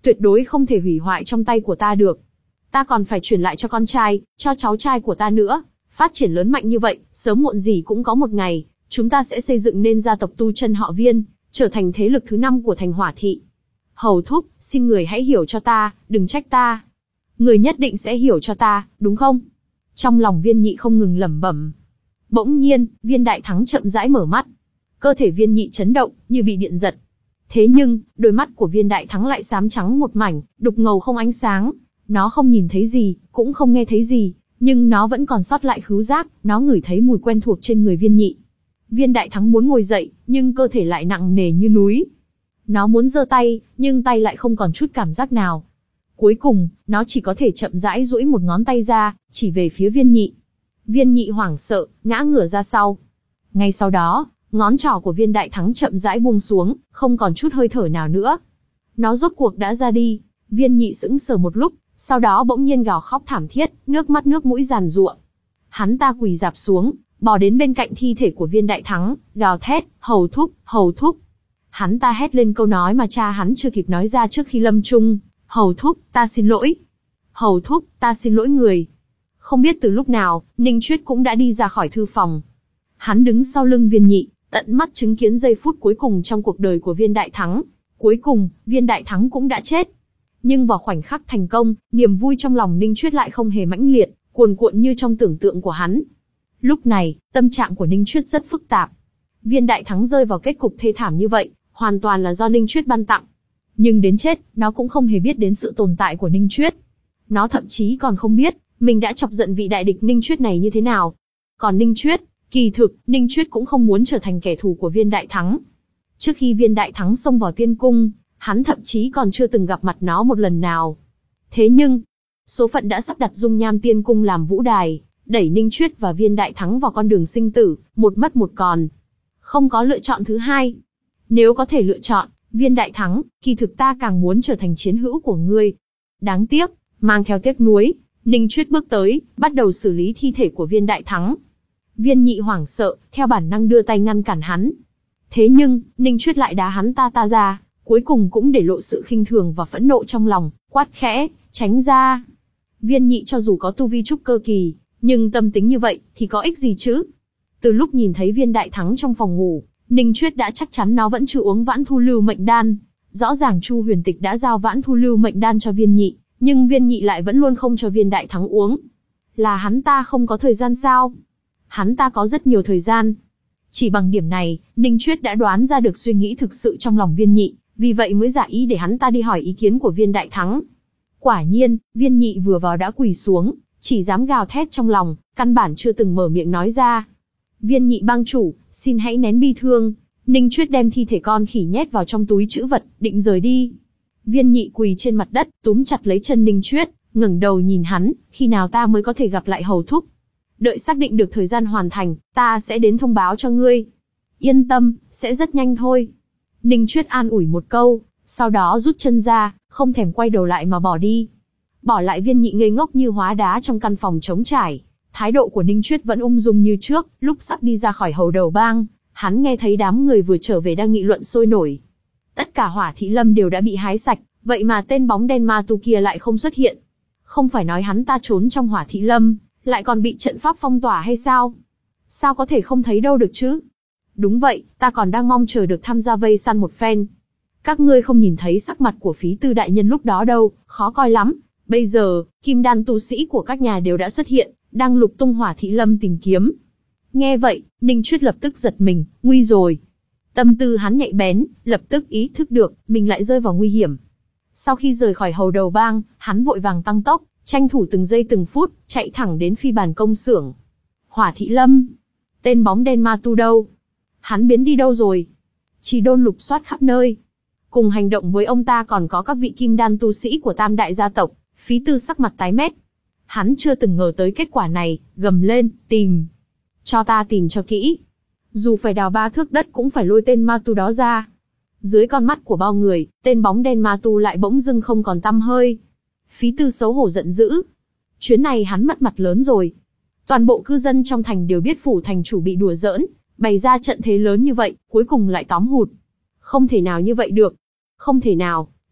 Speaker 1: tuyệt đối không thể hủy hoại trong tay của ta được. Ta còn phải chuyển lại cho con trai, cho cháu trai của ta nữa. Phát triển lớn mạnh như vậy, sớm muộn gì cũng có một ngày, chúng ta sẽ xây dựng nên gia tộc tu chân họ Viên, trở thành thế lực thứ năm của thành Hỏa Thị. Hầu thúc, xin người hãy hiểu cho ta, đừng trách ta. Người nhất định sẽ hiểu cho ta, đúng không? Trong lòng Viên Nhị không ngừng lẩm bẩm. Bỗng nhiên, Viên Đại Thắng chậm rãi mở mắt. Cơ thể Viên Nhị chấn động, như bị điện giật. Thế nhưng, đôi mắt của Viên Đại Thắng lại xám trắng một mảnh, đục ngầu không ánh sáng. Nó không nhìn thấy gì, cũng không nghe thấy gì, nhưng nó vẫn còn sót lại khứu giác, nó ngửi thấy mùi quen thuộc trên người Viên Nhị. Viên Đại Thắng muốn ngồi dậy, nhưng cơ thể lại nặng nề như núi. Nó muốn giơ tay, nhưng tay lại không còn chút cảm giác nào. Cuối cùng, nó chỉ có thể chậm rãi duỗi một ngón tay ra, chỉ về phía Viên Nhị. Viên Nhị hoảng sợ, ngã ngửa ra sau. Ngay sau đó, ngón trỏ của Viên Đại Thắng chậm rãi buông xuống, không còn chút hơi thở nào nữa. Nó rốt cuộc đã ra đi. Viên Nhị sững sờ một lúc, sau đó bỗng nhiên gào khóc thảm thiết, nước mắt nước mũi giàn giụa. Hắn ta quỳ rạp xuống, bò đến bên cạnh thi thể của Viên Đại Thắng, gào thét, hầu thúc, hầu thúc. Hắn ta hét lên câu nói mà cha hắn chưa kịp nói ra trước khi lâm chung, hầu thúc, ta xin lỗi. Hầu thúc, ta xin lỗi người. Không biết từ lúc nào, Ninh Chuyết cũng đã đi ra khỏi thư phòng. Hắn đứng sau lưng Viên Nhị, tận mắt chứng kiến giây phút cuối cùng trong cuộc đời của Viên Đại Thắng. Cuối cùng, Viên Đại Thắng cũng đã chết. Nhưng vào khoảnh khắc thành công, niềm vui trong lòng Ninh Chuyết lại không hề mãnh liệt, cuồn cuộn như trong tưởng tượng của hắn. Lúc này, tâm trạng của Ninh Chuyết rất phức tạp. Viên Đại Thắng rơi vào kết cục thê thảm như vậy, hoàn toàn là do Ninh Chuyết ban tặng. Nhưng đến chết, nó cũng không hề biết đến sự tồn tại của Ninh Chuyết. Nó thậm chí còn không biết, mình đã chọc giận vị đại địch Ninh Chuyết này như thế nào. Còn Ninh Chuyết, kỳ thực, Ninh Chuyết cũng không muốn trở thành kẻ thù của Viên Đại Thắng. Trước khi Viên Đại Thắng xông vào tiên cung, hắn thậm chí còn chưa từng gặp mặt nó một lần nào. Thế nhưng, số phận đã sắp đặt dung nham tiên cung làm vũ đài, đẩy Ninh Chuyết và Viên Đại Thắng vào con đường sinh tử, một mất một còn. Không có lựa chọn thứ hai. Nếu có thể lựa chọn, Viên Đại Thắng, kỳ thực ta càng muốn trở thành chiến hữu của ngươi. Đáng tiếc, mang theo tiếc nuối, Ninh Chuyết bước tới, bắt đầu xử lý thi thể của Viên Đại Thắng. Viên Nhị hoảng sợ, theo bản năng đưa tay ngăn cản hắn. Thế nhưng, Ninh Chuyết lại đá hắn ta ta ra, cuối cùng cũng để lộ sự khinh thường và phẫn nộ trong lòng, quát khẽ, tránh ra. Viên Nhị cho dù có tu vi trúc cơ kỳ, nhưng tâm tính như vậy, thì có ích gì chứ? Từ lúc nhìn thấy Viên Đại Thắng trong phòng ngủ, Ninh Chuyết đã chắc chắn nó vẫn chưa uống Vãn Thu Lưu Mệnh Đan. Rõ ràng Chu Huyền Tịch đã giao Vãn Thu Lưu Mệnh Đan cho Viên Nhị, nhưng Viên Nhị lại vẫn luôn không cho Viên Đại Thắng uống. Là hắn ta không có thời gian sao? Hắn ta có rất nhiều thời gian. Chỉ bằng điểm này, Ninh Chuyết đã đoán ra được suy nghĩ thực sự trong lòng Viên Nhị, vì vậy mới giả ý để hắn ta đi hỏi ý kiến của Viên Đại Thắng. Quả nhiên, Viên Nhị vừa vào đã quỳ xuống, chỉ dám gào thét trong lòng, căn bản chưa từng mở miệng nói ra. Viên Nhị bang chủ, xin hãy nén bi thương. Ninh Chuyết đem thi thể con khỉ nhét vào trong túi trữ vật, định rời đi. Viên Nhị quỳ trên mặt đất, túm chặt lấy chân Ninh Chuyết, ngẩng đầu nhìn hắn, khi nào ta mới có thể gặp lại hầu thúc? Đợi xác định được thời gian hoàn thành, ta sẽ đến thông báo cho ngươi. Yên tâm, sẽ rất nhanh thôi. Ninh Chuyết an ủi một câu, sau đó rút chân ra, không thèm quay đầu lại mà bỏ đi. Bỏ lại Viên Nhị ngây ngốc như hóa đá trong căn phòng trống trải. Thái độ của Ninh Chuyết vẫn ung dung như trước, lúc sắp đi ra khỏi hầu đầu bang, hắn nghe thấy đám người vừa trở về đang nghị luận sôi nổi. Tất cả Hỏa Thị Lâm đều đã bị hái sạch, vậy mà tên bóng đen ma tu kia lại không xuất hiện. Không phải nói hắn ta trốn trong Hỏa Thị Lâm, lại còn bị trận pháp phong tỏa hay sao? Sao có thể không thấy đâu được chứ? Đúng vậy, ta còn đang mong chờ được tham gia vây săn một phen. Các ngươi không nhìn thấy sắc mặt của Phí Tư đại nhân lúc đó đâu, khó coi lắm. Bây giờ, kim đan tu sĩ của các nhà đều đã xuất hiện, đang lục tung Hỏa Thị Lâm tìm kiếm. Nghe vậy, Ninh Chuyết lập tức giật mình, nguy rồi. Tâm tư hắn nhạy bén, lập tức ý thức được, mình lại rơi vào nguy hiểm. Sau khi rời khỏi hầu đầu bang, hắn vội vàng tăng tốc, tranh thủ từng giây từng phút, chạy thẳng đến phi bàn công xưởng. Hỏa Thị Lâm, tên bóng đen ma tu đâu? Hắn biến đi đâu rồi? Chỉ đôn lục soát khắp nơi. Cùng hành động với ông ta còn có các vị kim đan tu sĩ của tam đại gia tộc. Phí Tư sắc mặt tái mét. Hắn chưa từng ngờ tới kết quả này, gầm lên, tìm. Cho ta tìm cho kỹ. Dù phải đào ba thước đất cũng phải lôi tên ma tu đó ra. Dưới con mắt của bao người, tên bóng đen ma tu lại bỗng dưng không còn tăm hơi. Phí Tư xấu hổ giận dữ. Chuyến này hắn mất mặt lớn rồi. Toàn bộ cư dân trong thành đều biết phủ thành chủ bị đùa giỡn, bày ra trận thế lớn như vậy, cuối cùng lại tóm hụt. Không thể nào như vậy được. Không thể nào.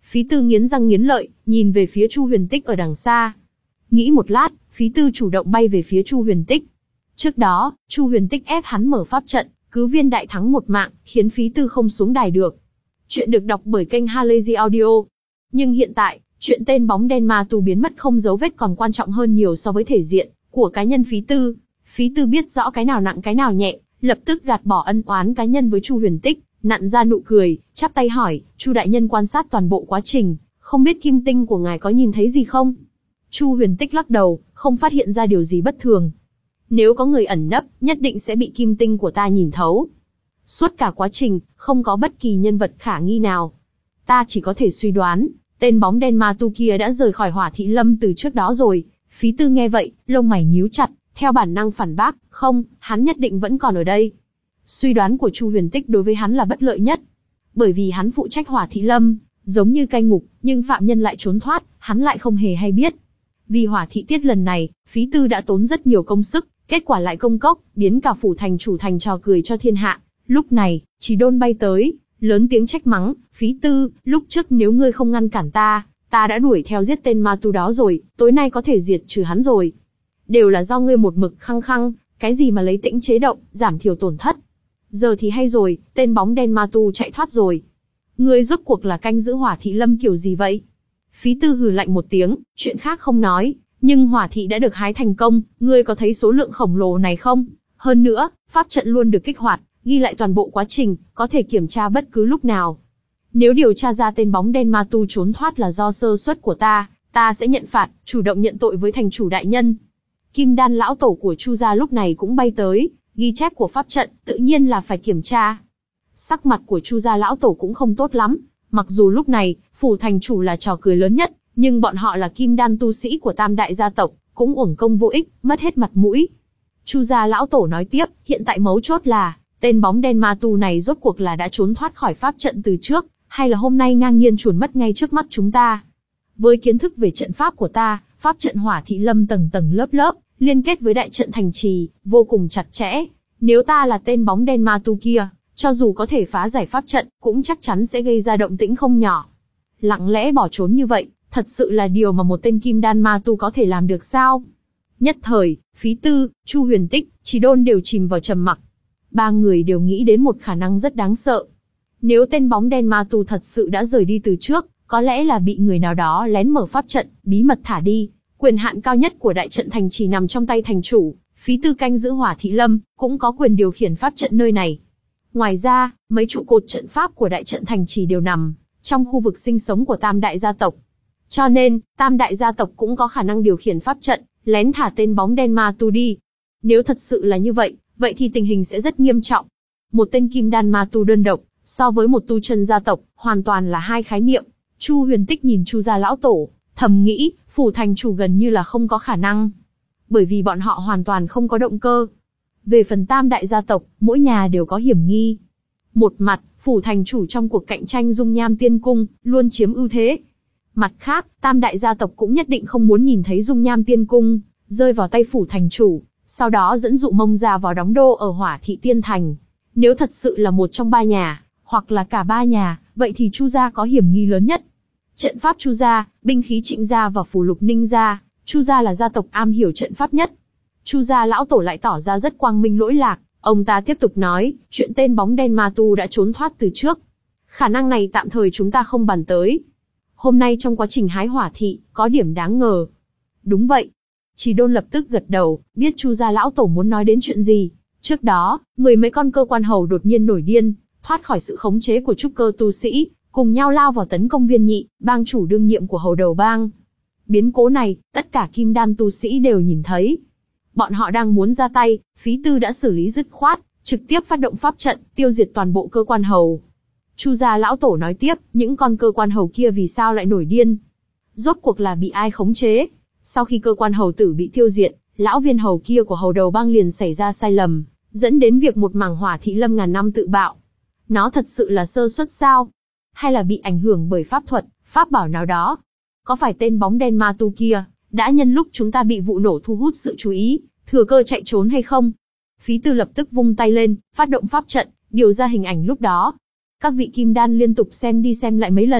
Speaker 1: Phí Tư nghiến răng nghiến lợi, nhìn về phía Chu Huyền Tích ở đằng xa. Nghĩ một lát, Phí Tư chủ động bay về phía Chu Huyền Tích. Trước đó, Chu Huyền Tích ép hắn mở pháp trận, cứu viên đại thắng một mạng, khiến Phí Tư không xuống đài được. Chuyện được đọc bởi kênh Halazy Audio. Nhưng hiện tại, chuyện tên bóng đen ma tu biến mất không dấu vết còn quan trọng hơn nhiều so với thể diện của cá nhân Phí Tư. Phí Tư biết rõ cái nào nặng cái nào nhẹ, lập tức gạt bỏ ân oán cá nhân với Chu Huyền Tích, nặn ra nụ cười, chắp tay hỏi, Chu đại nhân quan sát toàn bộ quá trình, không biết kim tinh của ngài có nhìn thấy gì không? Chu Huyền Tích lắc đầu, không phát hiện ra điều gì bất thường. Nếu có người ẩn nấp, nhất định sẽ bị kim tinh của ta nhìn thấu. Suốt cả quá trình, không có bất kỳ nhân vật khả nghi nào. Ta chỉ có thể suy đoán, tên bóng đen ma tu kia đã rời khỏi Hỏa Thị Lâm từ trước đó rồi. Phí Tư nghe vậy, lông mày nhíu chặt, theo bản năng phản bác, không, hắn nhất định vẫn còn ở đây. Suy đoán của Chu Huyền Tích đối với hắn là bất lợi nhất. Bởi vì hắn phụ trách Hỏa Thị Lâm, giống như cai ngục, nhưng phạm nhân lại trốn thoát, hắn lại không hề hay biết. Vì Hỏa Thị Tiết lần này, Phí Tư đã tốn rất nhiều công sức, kết quả lại công cốc, biến cả phủ thành chủ thành trò cười cho thiên hạ. Lúc này, Chỉ Đôn bay tới, lớn tiếng trách mắng, Phí Tư, lúc trước nếu ngươi không ngăn cản ta, ta đã đuổi theo giết tên ma tu đó rồi, tối nay có thể diệt trừ hắn rồi. Đều là do ngươi một mực khăng khăng, cái gì mà lấy tĩnh chế động, giảm thiểu tổn thất. Giờ thì hay rồi, tên bóng đen ma tu chạy thoát rồi. Ngươi rốt cuộc là canh giữ Hỏa Thị Lâm kiểu gì vậy? Phí Tư hừ lạnh một tiếng, chuyện khác không nói, nhưng Hỏa Thị đã được hái thành công, ngươi có thấy số lượng khổng lồ này không? Hơn nữa, pháp trận luôn được kích hoạt, ghi lại toàn bộ quá trình, có thể kiểm tra bất cứ lúc nào. Nếu điều tra ra tên bóng đen ma tu trốn thoát là do sơ suất của ta, ta sẽ nhận phạt, chủ động nhận tội với thành chủ đại nhân. Kim đan lão tổ của Chu gia lúc này cũng bay tới, ghi chép của pháp trận, tự nhiên là phải kiểm tra. Sắc mặt của Chu gia lão tổ cũng không tốt lắm, mặc dù lúc này, phủ thành chủ là trò cười lớn nhất, nhưng bọn họ là kim đan tu sĩ của tam đại gia tộc, cũng uổng công vô ích, mất hết mặt mũi. Chu gia lão tổ nói tiếp, hiện tại mấu chốt là, tên bóng đen ma tu này rốt cuộc là đã trốn thoát khỏi pháp trận từ trước, hay là hôm nay ngang nhiên chuồn mất ngay trước mắt chúng ta. Với kiến thức về trận pháp của ta, pháp trận Hỏa Thị Lâm tầng tầng lớp lớp, liên kết với đại trận thành trì, vô cùng chặt chẽ. Nếu ta là tên bóng đen ma tu kia, cho dù có thể phá giải pháp trận, cũng chắc chắn sẽ gây ra động tĩnh không nhỏ. Lặng lẽ bỏ trốn như vậy, thật sự là điều mà một tên kim đan ma tu có thể làm được sao? Nhất thời, Phí Tư, Chu Huyền Tích, Chỉ Đôn đều chìm vào trầm mặc. Ba người đều nghĩ đến một khả năng rất đáng sợ. Nếu tên bóng đen ma tu thật sự đã rời đi từ trước, có lẽ là bị người nào đó lén mở pháp trận, bí mật thả đi. Quyền hạn cao nhất của đại trận thành trì nằm trong tay thành chủ, Phí Tư canh giữ Hỏa Thị Lâm, cũng có quyền điều khiển pháp trận nơi này. Ngoài ra, mấy trụ cột trận pháp của đại trận thành trì đều nằm trong khu vực sinh sống của tam đại gia tộc. Cho nên, tam đại gia tộc cũng có khả năng điều khiển pháp trận, lén thả tên bóng đen ma tu đi. Nếu thật sự là như vậy, vậy thì tình hình sẽ rất nghiêm trọng. Một tên kim đan ma tu đơn độc, so với một tu chân gia tộc, hoàn toàn là hai khái niệm. Chu Huyền Tích nhìn Chu gia lão tổ, thầm nghĩ, phủ thành chủ gần như là không có khả năng. Bởi vì bọn họ hoàn toàn không có động cơ. Về phần tam đại gia tộc, mỗi nhà đều có hiểm nghi. Một mặt, phủ thành chủ trong cuộc cạnh tranh dung nham tiên cung, luôn chiếm ưu thế. Mặt khác, tam đại gia tộc cũng nhất định không muốn nhìn thấy dung nham tiên cung rơi vào tay phủ thành chủ, sau đó dẫn dụ Mông gia vào đóng đô ở Hỏa Thị Tiên Thành. Nếu thật sự là một trong ba nhà, hoặc là cả ba nhà, vậy thì Chu gia có hiểm nghi lớn nhất. Trận pháp Chu gia, binh khí Trịnh gia và phù lục Ninh gia, Chu gia là gia tộc am hiểu trận pháp nhất. Chu gia lão tổ lại tỏ ra rất quang minh lỗi lạc, ông ta tiếp tục nói, chuyện tên bóng đen ma tu đã trốn thoát từ trước. Khả năng này tạm thời chúng ta không bàn tới. Hôm nay trong quá trình hái Hỏa Thị, có điểm đáng ngờ. Đúng vậy. Chỉ Đôn lập tức gật đầu, biết Chu gia lão tổ muốn nói đến chuyện gì. Trước đó, mười mấy con cơ quan hầu đột nhiên nổi điên, thoát khỏi sự khống chế của trúc cơ tu sĩ, cùng nhau lao vào tấn công Viên Nhị, bang chủ đương nhiệm của hầu đầu bang. Biến cố này, tất cả kim đan tu sĩ đều nhìn thấy. Bọn họ đang muốn ra tay, Phí Tư đã xử lý dứt khoát, trực tiếp phát động pháp trận, tiêu diệt toàn bộ cơ quan hầu. Chu gia lão tổ nói tiếp, những con cơ quan hầu kia vì sao lại nổi điên? Rốt cuộc là bị ai khống chế? Sau khi cơ quan hầu tử bị tiêu diệt, lão viên hầu kia của hầu đầu bang liền xảy ra sai lầm, dẫn đến việc một mảng Hỏa Thị Lâm ngàn năm tự bạo. Nó thật sự là sơ suất sao? Hay là bị ảnh hưởng bởi pháp thuật, pháp bảo nào đó? Có phải tên bóng đen ma tu kia đã nhân lúc chúng ta bị vụ nổ thu hút sự chú ý, thừa cơ chạy trốn hay không? Phí Tư lập tức vung tay lên, phát động pháp trận, điều ra hình ảnh lúc đó. Các vị kim đan liên tục xem đi xem lại mấy lần,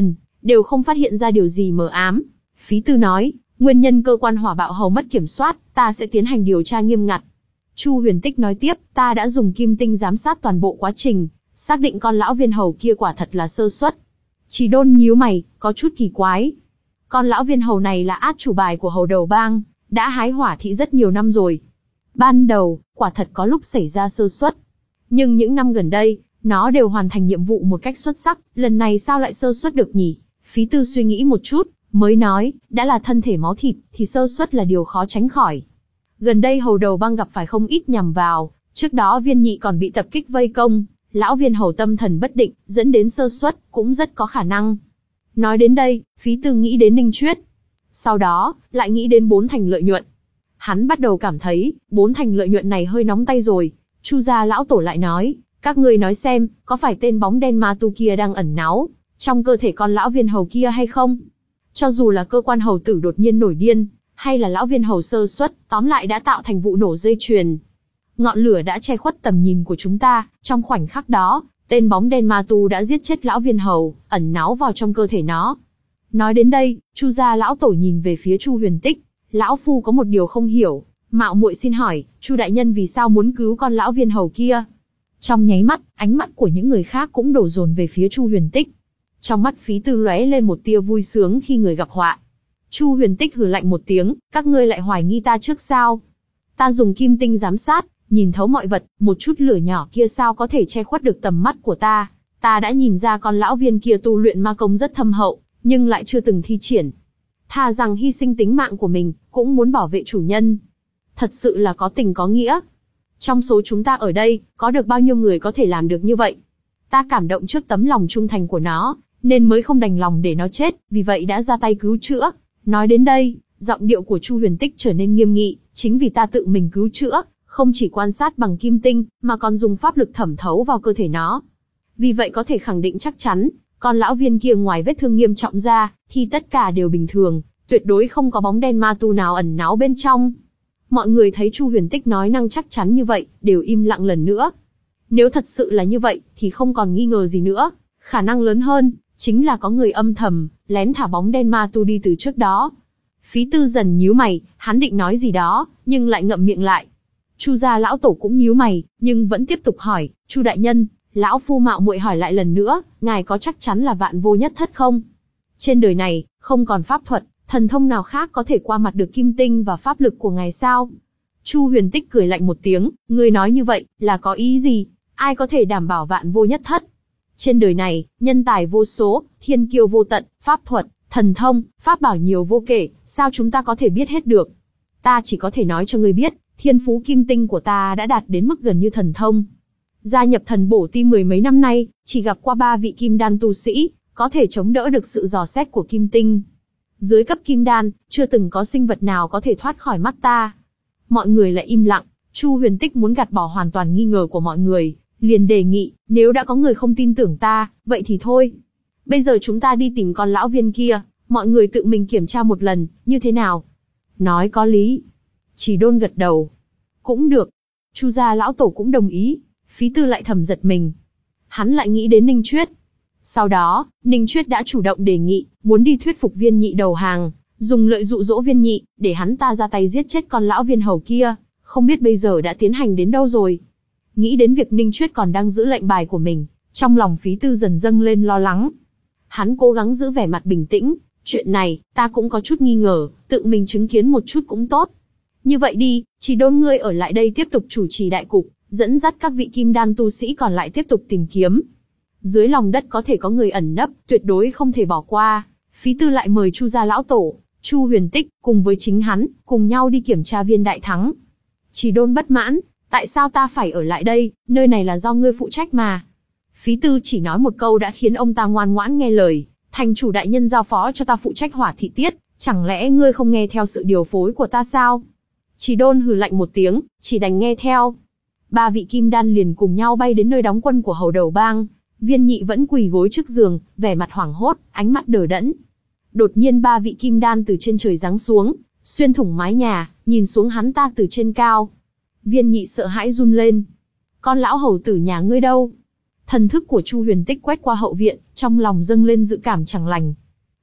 Speaker 1: đều không phát hiện ra điều gì mờ ám. Phí Tư nói, nguyên nhân cơ quan hỏa bạo hầu mất kiểm soát, ta sẽ tiến hành điều tra nghiêm ngặt. Chu Huyền Tích nói tiếp, ta đã dùng kim tinh giám sát toàn bộ quá trình, xác định con lão viên hầu kia quả thật là sơ suất. Chỉ Đôn nhíu mày, có chút kỳ quái. Con lão viên hầu này là át chủ bài của hầu đầu bang, đã hái hỏa thị rất nhiều năm rồi. Ban đầu, quả thật có lúc xảy ra sơ suất. Nhưng những năm gần đây, nó đều hoàn thành nhiệm vụ một cách xuất sắc, lần này sao lại sơ suất được nhỉ? Phí Tư suy nghĩ một chút, mới nói, đã là thân thể máu thịt, thì sơ suất là điều khó tránh khỏi. Gần đây hầu đầu bang gặp phải không ít nhằm vào, trước đó Viên Nhị còn bị tập kích vây công, lão viên hầu tâm thần bất định, dẫn đến sơ suất, cũng rất có khả năng. Nói đến đây, Phí Tư nghĩ đến Ninh Chuyết. Sau đó, lại nghĩ đến bốn thành lợi nhuận. Hắn bắt đầu cảm thấy, bốn thành lợi nhuận này hơi nóng tay rồi. Chu gia lão tổ lại nói, các ngươi nói xem, có phải tên bóng đen ma tu kia đang ẩn náu trong cơ thể con lão viên hầu kia hay không? Cho dù là cơ quan hầu tử đột nhiên nổi điên, hay là lão viên hầu sơ suất, tóm lại đã tạo thành vụ nổ dây chuyền. Ngọn lửa đã che khuất tầm nhìn của chúng ta, trong khoảnh khắc đó, tên bóng đen ma tu đã giết chết lão viên hầu, ẩn náu vào trong cơ thể nó. Nói đến đây, Chu gia lão tổ nhìn về phía Chu Huyền Tích, lão phu có một điều không hiểu, mạo muội xin hỏi, Chu đại nhân vì sao muốn cứu con lão viên hầu kia? Trong nháy mắt, ánh mắt của những người khác cũng đổ dồn về phía Chu Huyền Tích. Trong mắt Phí Tư lóe lên một tia vui sướng khi người gặp họa. Chu Huyền Tích hừ lạnh một tiếng, các ngươi lại hoài nghi ta trước sao? Ta dùng kim tinh giám sát, nhìn thấu mọi vật, một chút lửa nhỏ kia sao có thể che khuất được tầm mắt của ta? Ta đã nhìn ra con lão viên kia tu luyện ma công rất thâm hậu, nhưng lại chưa từng thi triển. Thà rằng hy sinh tính mạng của mình, cũng muốn bảo vệ chủ nhân. Thật sự là có tình có nghĩa. Trong số chúng ta ở đây, có được bao nhiêu người có thể làm được như vậy? Ta cảm động trước tấm lòng trung thành của nó, nên mới không đành lòng để nó chết, vì vậy đã ra tay cứu chữa. Nói đến đây, giọng điệu của Chu Huyền Tích trở nên nghiêm nghị, chính vì ta tự mình cứu chữa, không chỉ quan sát bằng kim tinh, mà còn dùng pháp lực thẩm thấu vào cơ thể nó. Vì vậy có thể khẳng định chắc chắn, con lão viên kia ngoài vết thương nghiêm trọng ra, thì tất cả đều bình thường, tuyệt đối không có bóng đen ma tu nào ẩn náu bên trong. Mọi người thấy Chu Huyền Tích nói năng chắc chắn như vậy, đều im lặng lần nữa. Nếu thật sự là như vậy, thì không còn nghi ngờ gì nữa. Khả năng lớn hơn, chính là có người âm thầm, lén thả bóng đen ma tu đi từ trước đó. Phí Tư dần nhíu mày, hắn định nói gì đó, nhưng lại ngậm miệng lại. Chu gia lão tổ cũng nhíu mày, nhưng vẫn tiếp tục hỏi, Chu đại nhân, lão phu mạo muội hỏi lại lần nữa, ngài có chắc chắn là vạn vô nhất thất không? Trên đời này, không còn pháp thuật, thần thông nào khác có thể qua mặt được kim tinh và pháp lực của ngài sao? Chu Huyền Tích cười lạnh một tiếng, ngươi nói như vậy, là có ý gì? Ai có thể đảm bảo vạn vô nhất thất? Trên đời này, nhân tài vô số, thiên kiêu vô tận, pháp thuật, thần thông, pháp bảo nhiều vô kể, sao chúng ta có thể biết hết được? Ta chỉ có thể nói cho ngươi biết, thiên phú kim tinh của ta đã đạt đến mức gần như thần thông. Gia nhập thần bổ ti mười mấy năm nay, chỉ gặp qua ba vị kim đan tu sĩ, có thể chống đỡ được sự dò xét của kim tinh. Dưới cấp kim đan, chưa từng có sinh vật nào có thể thoát khỏi mắt ta. Mọi người lại im lặng, Chu Huyền Tích muốn gạt bỏ hoàn toàn nghi ngờ của mọi người, liền đề nghị, nếu đã có người không tin tưởng ta, vậy thì thôi. Bây giờ chúng ta đi tìm con lão viên kia, mọi người tự mình kiểm tra một lần, như thế nào? Nói có lý. Chỉ Đôn gật đầu. Cũng được. Chu gia lão tổ cũng đồng ý. Phí Tư lại thầm giật mình. Hắn lại nghĩ đến Ninh Chuyết. Sau đó, Ninh Chuyết đã chủ động đề nghị, muốn đi thuyết phục Viên Nhị đầu hàng, dùng lợi dụ dỗ Viên Nhị, để hắn ta ra tay giết chết con lão viên hầu kia, không biết bây giờ đã tiến hành đến đâu rồi. Nghĩ đến việc Ninh Chuyết còn đang giữ lệnh bài của mình, trong lòng Phí Tư dần dâng lên lo lắng. Hắn cố gắng giữ vẻ mặt bình tĩnh, chuyện này, ta cũng có chút nghi ngờ, tự mình chứng kiến một chút cũng tốt. Như vậy đi, Chỉ Đôn ngươi ở lại đây tiếp tục chủ trì đại cục, dẫn dắt các vị kim đan tu sĩ còn lại tiếp tục tìm kiếm. Dưới lòng đất có thể có người ẩn nấp, tuyệt đối không thể bỏ qua. Phí Tư lại mời Chu gia lão tổ, Chu Huyền Tích, cùng với chính hắn, cùng nhau đi kiểm tra viên đại thắng. Chỉ Đôn bất mãn, tại sao ta phải ở lại đây, nơi này là do ngươi phụ trách mà. Phí Tư chỉ nói một câu đã khiến ông ta ngoan ngoãn nghe lời, thành chủ đại nhân giao phó cho ta phụ trách hỏa thị tiết, chẳng lẽ ngươi không nghe theo sự điều phối của ta sao? Chỉ Đôn hừ lạnh một tiếng, chỉ đành nghe theo. Ba vị kim đan liền cùng nhau bay đến nơi đóng quân của hầu đầu bang. Viên Nhị vẫn quỳ gối trước giường, vẻ mặt hoảng hốt, ánh mắt đờ đẫn. Đột nhiên ba vị kim đan từ trên trời giáng xuống, xuyên thủng mái nhà, nhìn xuống hắn ta từ trên cao. Viên Nhị sợ hãi run lên. Con lão hầu tử nhà ngươi đâu? Thần thức của Chu Huyền Tích quét qua hậu viện, trong lòng dâng lên dự cảm chẳng lành.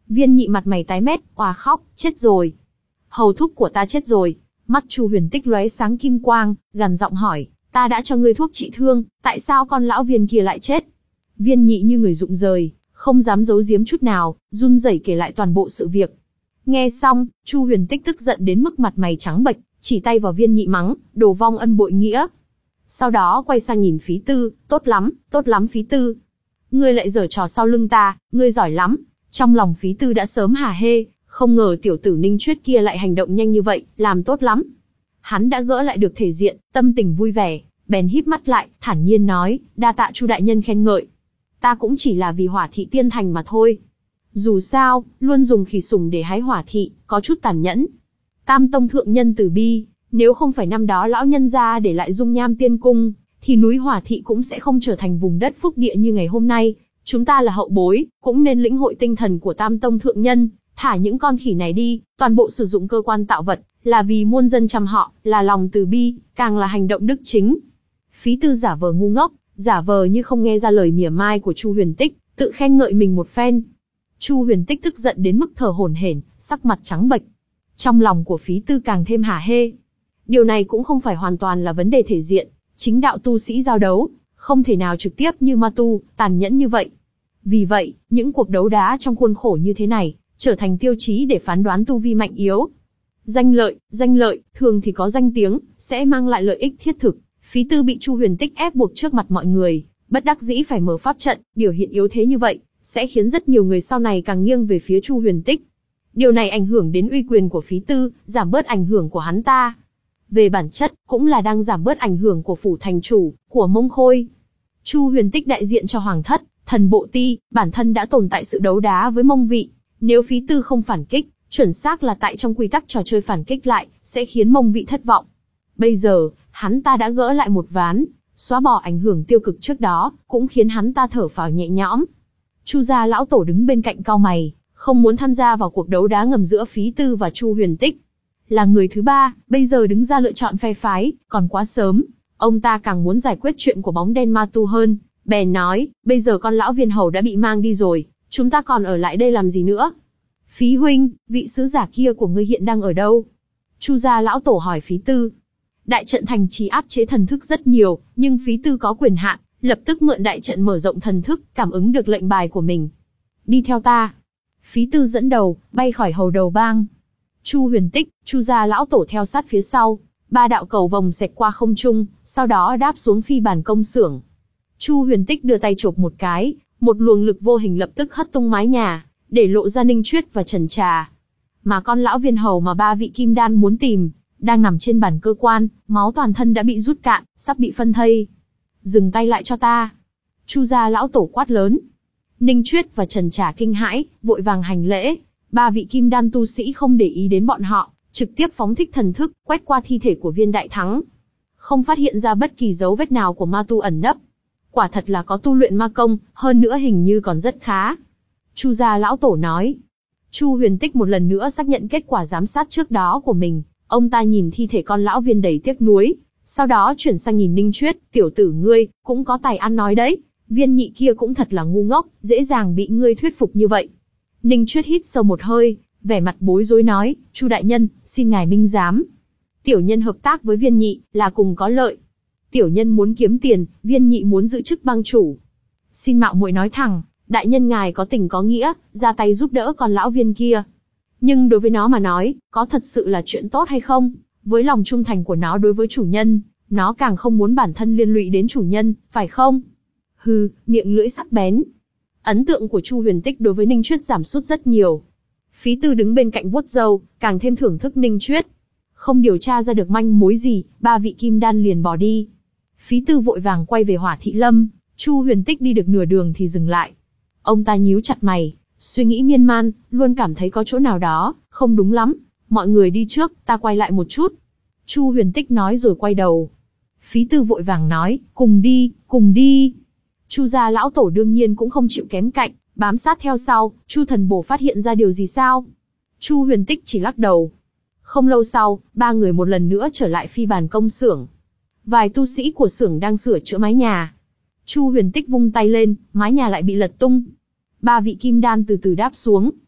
Speaker 1: Viên Nhị mặt mày tái mét, òa khóc, chết rồi. Hầu thúc của ta chết rồi. Mắt Chu Huyền Tích lóe sáng kim quang, gằn giọng hỏi, ta đã cho ngươi thuốc trị thương, tại sao con lão viên kia lại chết? Viên Nhị như người rụng rời, không dám giấu giếm chút nào, run rẩy kể lại toàn bộ sự việc. Nghe xong, Chu Huyền Tích tức giận đến mức mặt mày trắng bệch, chỉ tay vào Viên Nhị mắng, đồ vong ân bội nghĩa. Sau đó quay sang nhìn Phí Tư, tốt lắm, tốt lắm Phí Tư. Ngươi lại giở trò sau lưng ta, ngươi giỏi lắm. Trong lòng Phí Tư đã sớm hả hê, không ngờ tiểu tử Ninh Chuyết kia lại hành động nhanh như vậy, làm tốt lắm. Hắn đã gỡ lại được thể diện, tâm tình vui vẻ, bèn híp mắt lại, thản nhiên nói, đa tạ Chu đại nhân khen ngợi. Ta cũng chỉ là vì hỏa thị tiên thành mà thôi. Dù sao, luôn dùng khỉ sủng để hái hỏa thị, có chút tàn nhẫn. Tam tông thượng nhân từ bi, nếu không phải năm đó lão nhân gia để lại dung nham tiên cung, thì núi hỏa thị cũng sẽ không trở thành vùng đất phúc địa như ngày hôm nay. Chúng ta là hậu bối, cũng nên lĩnh hội tinh thần của tam tông thượng nhân, thả những con khỉ này đi, toàn bộ sử dụng cơ quan tạo vật, là vì muôn dân chăm họ, là lòng từ bi, càng là hành động đức chính. Phí Tư giả vờ ngu ngốc, giả vờ như không nghe ra lời mỉa mai của Chu Huyền Tích, tự khen ngợi mình một phen. Chu Huyền Tích tức giận đến mức thở hổn hển, sắc mặt trắng bệch. Trong lòng của Phí Tư càng thêm hả hê. Điều này cũng không phải hoàn toàn là vấn đề thể diện, chính đạo tu sĩ giao đấu, không thể nào trực tiếp như ma tu, tàn nhẫn như vậy. Vì vậy, những cuộc đấu đá trong khuôn khổ như thế này, trở thành tiêu chí để phán đoán tu vi mạnh yếu. Danh lợi, danh lợi, thường thì có danh tiếng, sẽ mang lại lợi ích thiết thực. Phí Tư bị Chu Huyền Tích ép buộc trước mặt mọi người, bất đắc dĩ phải mở pháp trận, biểu hiện yếu thế như vậy, sẽ khiến rất nhiều người sau này càng nghiêng về phía Chu Huyền Tích. Điều này ảnh hưởng đến uy quyền của Phí Tư, giảm bớt ảnh hưởng của hắn ta. Về bản chất, cũng là đang giảm bớt ảnh hưởng của phủ thành chủ, của Mông Khôi. Chu Huyền Tích đại diện cho Hoàng thất, thần bộ ti, bản thân đã tồn tại sự đấu đá với Mông vị. Nếu Phí Tư không phản kích, chuẩn xác là tại trong quy tắc trò chơi phản kích lại, sẽ khiến Mông vị thất vọng. Bây giờ, hắn ta đã gỡ lại một ván, xóa bỏ ảnh hưởng tiêu cực trước đó, cũng khiến hắn ta thở phào nhẹ nhõm. Chu gia lão tổ đứng bên cạnh cau mày, không muốn tham gia vào cuộc đấu đá ngầm giữa Phí Tư và Chu Huyền Tích. Là người thứ ba, bây giờ đứng ra lựa chọn phe phái, còn quá sớm. Ông ta càng muốn giải quyết chuyện của bóng đen ma tu hơn, bèn nói, bây giờ con lão viên hầu đã bị mang đi rồi, chúng ta còn ở lại đây làm gì nữa? Phí huynh, vị sứ giả kia của ngươi hiện đang ở đâu? Chu gia lão tổ hỏi Phí Tư. Đại trận thành trì áp chế thần thức rất nhiều, nhưng Phí Tư có quyền hạn, lập tức mượn đại trận mở rộng thần thức, cảm ứng được lệnh bài của mình. Đi theo ta. Phí Tư dẫn đầu, bay khỏi hầu đầu bang. Chu Huyền Tích, Chu gia lão tổ theo sát phía sau, ba đạo cầu vồng xẹt qua không trung, sau đó đáp xuống phi bàn công xưởng. Chu Huyền Tích đưa tay chộp một cái, một luồng lực vô hình lập tức hất tung mái nhà, để lộ ra Ninh Chuyết và Trần Trà. Mà con lão viên hầu mà ba vị kim đan muốn tìm, đang nằm trên bàn cơ quan, máu toàn thân đã bị rút cạn, sắp bị phân thây. Dừng tay lại cho ta. Chu gia lão tổ quát lớn. Ninh Chuyết và Trần Trà kinh hãi, vội vàng hành lễ. Ba vị kim đan tu sĩ không để ý đến bọn họ, trực tiếp phóng thích thần thức, quét qua thi thể của viên đại thắng. Không phát hiện ra bất kỳ dấu vết nào của ma tu ẩn nấp. Quả thật là có tu luyện ma công, hơn nữa hình như còn rất khá. Chu gia lão tổ nói. Chu Huyền Tích một lần nữa xác nhận kết quả giám sát trước đó của mình. Ông ta nhìn thi thể con lão viên đầy tiếc nuối, sau đó chuyển sang nhìn Ninh Chuyết, tiểu tử ngươi, cũng có tài ăn nói đấy. Viên Nhị kia cũng thật là ngu ngốc, dễ dàng bị ngươi thuyết phục như vậy. Ninh Chuyết hít sâu một hơi, vẻ mặt bối rối nói, Chu đại nhân, xin ngài minh giám. Tiểu nhân hợp tác với Viên Nhị, là cùng có lợi. Tiểu nhân muốn kiếm tiền, Viên Nhị muốn giữ chức bang chủ. Xin mạo muội nói thẳng, đại nhân ngài có tình có nghĩa, ra tay giúp đỡ con lão viên kia. Nhưng đối với nó mà nói, có thật sự là chuyện tốt hay không? Với lòng trung thành của nó đối với chủ nhân, nó càng không muốn bản thân liên lụy đến chủ nhân, phải không? Hừ, miệng lưỡi sắc bén. Ấn tượng của Chu Huyền Tích đối với Ninh Chuyết giảm sút rất nhiều. Phí Tư đứng bên cạnh vuốt râu, càng thêm thưởng thức Ninh Chuyết. Không điều tra ra được manh mối gì, ba vị kim đan liền bỏ đi. Phí Tư vội vàng quay về Hỏa Thị Lâm, Chu Huyền Tích đi được nửa đường thì dừng lại. Ông ta nhíu chặt mày, suy nghĩ miên man, luôn cảm thấy có chỗ nào đó không đúng lắm. Mọi người đi trước, ta quay lại một chút. Chu Huyền Tích nói rồi quay đầu. Phí Tư vội vàng nói, cùng đi, cùng đi. Chu gia lão tổ đương nhiên cũng không chịu kém cạnh, bám sát theo sau. Chu thần bổ phát hiện ra điều gì sao? Chu Huyền Tích chỉ lắc đầu. Không lâu sau, ba người một lần nữa trở lại phi bàn công xưởng. Vài tu sĩ của xưởng đang sửa chữa mái nhà. Chu Huyền Tích vung tay lên, mái nhà lại bị lật tung. Ba vị kim đan từ từ đáp xuống.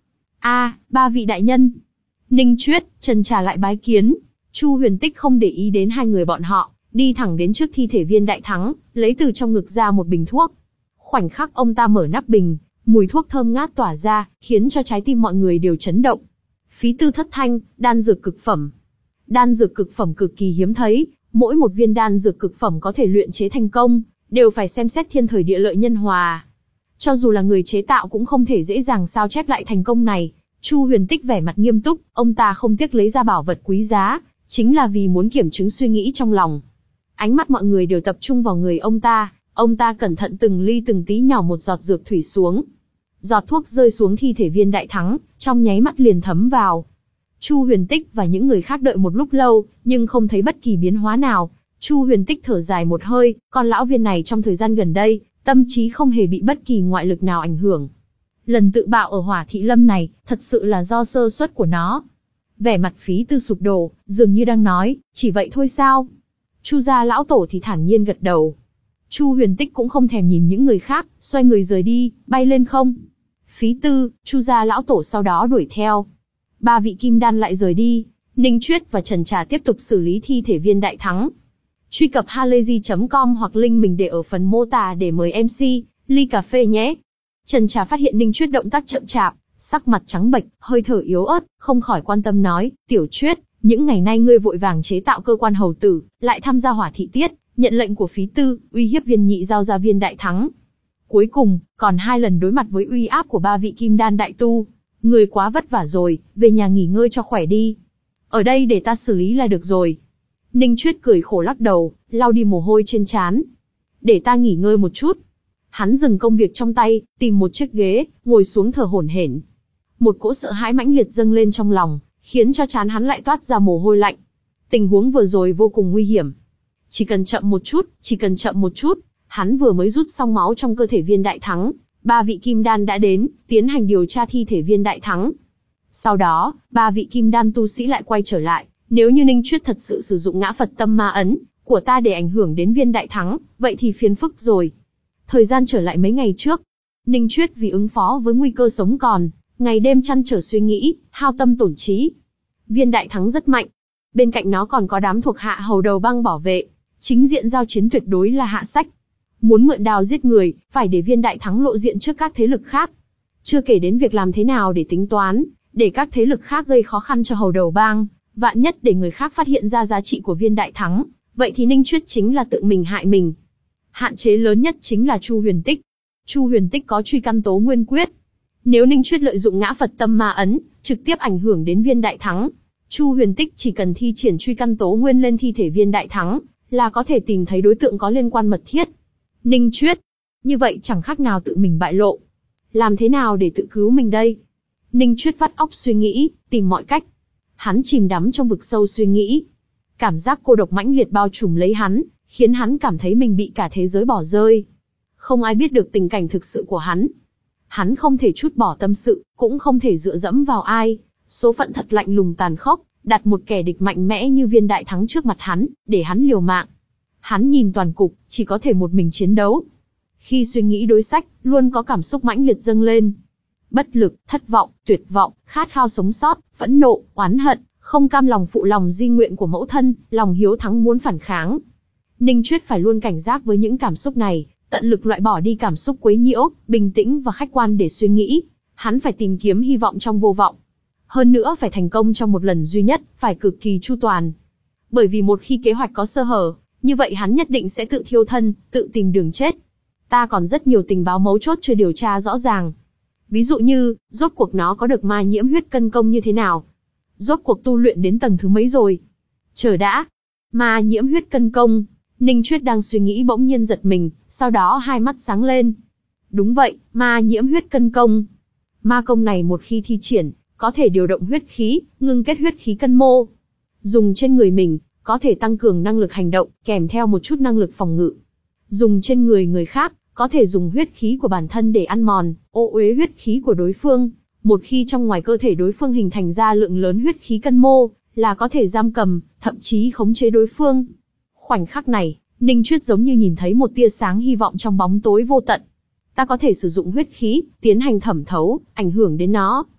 Speaker 1: A, ba vị đại nhân. Ninh Chuyết, Trần Trà lại bái kiến. Chu Huyền Tích không để ý đến hai người bọn họ, đi thẳng đến trước thi thể Viên Đại Thắng, lấy từ trong ngực ra một bình thuốc. Khoảnh khắc ông ta mở nắp bình, mùi thuốc thơm ngát tỏa ra, khiến cho trái tim mọi người đều chấn động. Phí tư thất thanh, đan dược cực phẩm. Đan dược cực phẩm cực kỳ hiếm thấy, mỗi một viên đan dược cực phẩm có thể luyện chế thành công, đều phải xem xét thiên thời địa lợi nhân hòa. Cho dù là người chế tạo cũng không thể dễ dàng sao chép lại thành công này. Chu Huyền Tích vẻ mặt nghiêm túc, ông ta không tiếc lấy ra bảo vật quý giá, chính là vì muốn kiểm chứng suy nghĩ trong lòng. Ánh mắt mọi người đều tập trung vào người ông ta, ông ta cẩn thận từng ly từng tí nhỏ một giọt dược thủy xuống. Giọt thuốc rơi xuống thi thể Viên Đại Thắng, trong nháy mắt liền thấm vào. Chu Huyền Tích và những người khác đợi một lúc lâu, nhưng không thấy bất kỳ biến hóa nào. Chu Huyền Tích thở dài một hơi, con lão viên này trong thời gian gần đây, tâm trí không hề bị bất kỳ ngoại lực nào ảnh hưởng. Lần tự bạo ở Hỏa Thị Lâm này, thật sự là do sơ suất của nó. Vẻ mặt Phí Tư sụp đổ, dường như đang nói, chỉ vậy thôi sao? Chu gia lão tổ thì thản nhiên gật đầu. Chu Huyền Tích cũng không thèm nhìn những người khác, xoay người rời đi, bay lên không. Phí Tư, Chu gia lão tổ sau đó đuổi theo. Ba vị kim đan lại rời đi, Ninh Chuyết và Trần Trà tiếp tục xử lý thi thể Viên Đại Thắng. Truy cập halayzi chấm com hoặc link mình để ở phần mô tả để mời em xê, ly cà phê nhé. Trần Trà phát hiện Ninh Chuyết động tác chậm chạp, sắc mặt trắng bệch, hơi thở yếu ớt, không khỏi quan tâm nói, Tiểu Chuyết, những ngày nay ngươi vội vàng chế tạo cơ quan hầu tử, lại tham gia Hỏa Thị Tiết, nhận lệnh của Phí Tư, uy hiếp Viên Nhị giao ra Viên Đại Thắng. Cuối cùng, còn hai lần đối mặt với uy áp của ba vị kim đan đại tu. Ngươi quá vất vả rồi, về nhà nghỉ ngơi cho khỏe đi. Ở đây để ta xử lý là được rồi. Ninh Chuyết cười khổ lắc đầu, lau đi mồ hôi trên trán. Để ta nghỉ ngơi một chút. Hắn dừng công việc trong tay, tìm một chiếc ghế, ngồi xuống thở hổn hển. Một cỗ sợ hãi mãnh liệt dâng lên trong lòng, khiến cho trán hắn lại toát ra mồ hôi lạnh. Tình huống vừa rồi vô cùng nguy hiểm. Chỉ cần chậm một chút, chỉ cần chậm một chút, hắn vừa mới rút xong máu trong cơ thể Viên Đại Thắng, ba vị kim đan đã đến, tiến hành điều tra thi thể Viên Đại Thắng. Sau đó, ba vị kim đan tu sĩ lại quay trở lại, nếu như Ninh Chuyết thật sự sử dụng ngã Phật tâm ma ấn của ta để ảnh hưởng đến Viên Đại Thắng, vậy thì phiền phức rồi. Thời gian trở lại mấy ngày trước, Ninh Chuyết vì ứng phó với nguy cơ sống còn, ngày đêm chăn trở suy nghĩ, hao tâm tổn trí. Viên Đại Thắng rất mạnh, bên cạnh nó còn có đám thuộc hạ hầu đầu băng bảo vệ, chính diện giao chiến tuyệt đối là hạ sách. Muốn mượn đao giết người, phải để Viên Đại Thắng lộ diện trước các thế lực khác. Chưa kể đến việc làm thế nào để tính toán, để các thế lực khác gây khó khăn cho hầu đầu bang, vạn nhất để người khác phát hiện ra giá trị của Viên Đại Thắng, vậy thì Ninh Chuyết chính là tự mình hại mình. Hạn chế lớn nhất chính là Chu Huyền Tích. Chu Huyền Tích có truy căn tố nguyên quyết. Nếu Ninh Chuyết lợi dụng ngã Phật tâm ma ấn, trực tiếp ảnh hưởng đến Viên Đại Thắng, Chu Huyền Tích chỉ cần thi triển truy căn tố nguyên lên thi thể Viên Đại Thắng, là có thể tìm thấy đối tượng có liên quan mật thiết. Ninh Chuyết, như vậy chẳng khác nào tự mình bại lộ. Làm thế nào để tự cứu mình đây? Ninh Chuyết vắt óc suy nghĩ, tìm mọi cách. Hắn chìm đắm trong vực sâu suy nghĩ. Cảm giác cô độc mãnh liệt bao trùm lấy hắn, khiến hắn cảm thấy mình bị cả thế giới bỏ rơi. Không ai biết được tình cảnh thực sự của hắn. Hắn không thể trút bỏ tâm sự, cũng không thể dựa dẫm vào ai. Số phận thật lạnh lùng tàn khốc, đặt một kẻ địch mạnh mẽ như Viên Đại Thắng trước mặt hắn, để hắn liều mạng. Hắn nhìn toàn cục, chỉ có thể một mình chiến đấu. Khi suy nghĩ đối sách, luôn có cảm xúc mãnh liệt dâng lên. Bất lực, thất vọng, tuyệt vọng, khát khao sống sót, phẫn nộ, oán hận, không cam lòng phụ lòng di nguyện của mẫu thân, lòng hiếu thắng muốn phản kháng. Ninh Chuyết phải luôn cảnh giác với những cảm xúc này, tận lực loại bỏ đi cảm xúc quấy nhiễu, bình tĩnh và khách quan để suy nghĩ. Hắn phải tìm kiếm hy vọng trong vô vọng. Hơn nữa phải thành công trong một lần duy nhất, phải cực kỳ chu toàn. Bởi vì một khi kế hoạch có sơ hở, như vậy hắn nhất định sẽ tự thiêu thân, tự tìm đường chết. Ta còn rất nhiều tình báo mấu chốt chưa điều tra rõ ràng. Ví dụ như, rốt cuộc nó có được ma nhiễm huyết cân công như thế nào? Rốt cuộc tu luyện đến tầng thứ mấy rồi? Chờ đã. Ma nhiễm huyết cân công. Ninh Chuyết đang suy nghĩ bỗng nhiên giật mình, sau đó hai mắt sáng lên. Đúng vậy, ma nhiễm huyết cân công. Ma công này một khi thi triển, có thể điều động huyết khí, ngưng kết huyết khí cân mô. Dùng trên người mình, có thể tăng cường năng lực hành động, kèm theo một chút năng lực phòng ngự. Dùng trên người người khác, có thể dùng huyết khí của bản thân để ăn mòn, ô uế huyết khí của đối phương. Một khi trong ngoài cơ thể đối phương hình thành ra lượng lớn huyết khí cân mô, là có thể giam cầm, thậm chí khống chế đối phương. Khoảnh khắc này, Ninh Chuyết giống như nhìn thấy một tia sáng hy vọng trong bóng tối vô tận. Ta có thể sử dụng huyết khí, tiến hành thẩm thấu, ảnh hưởng đến nó.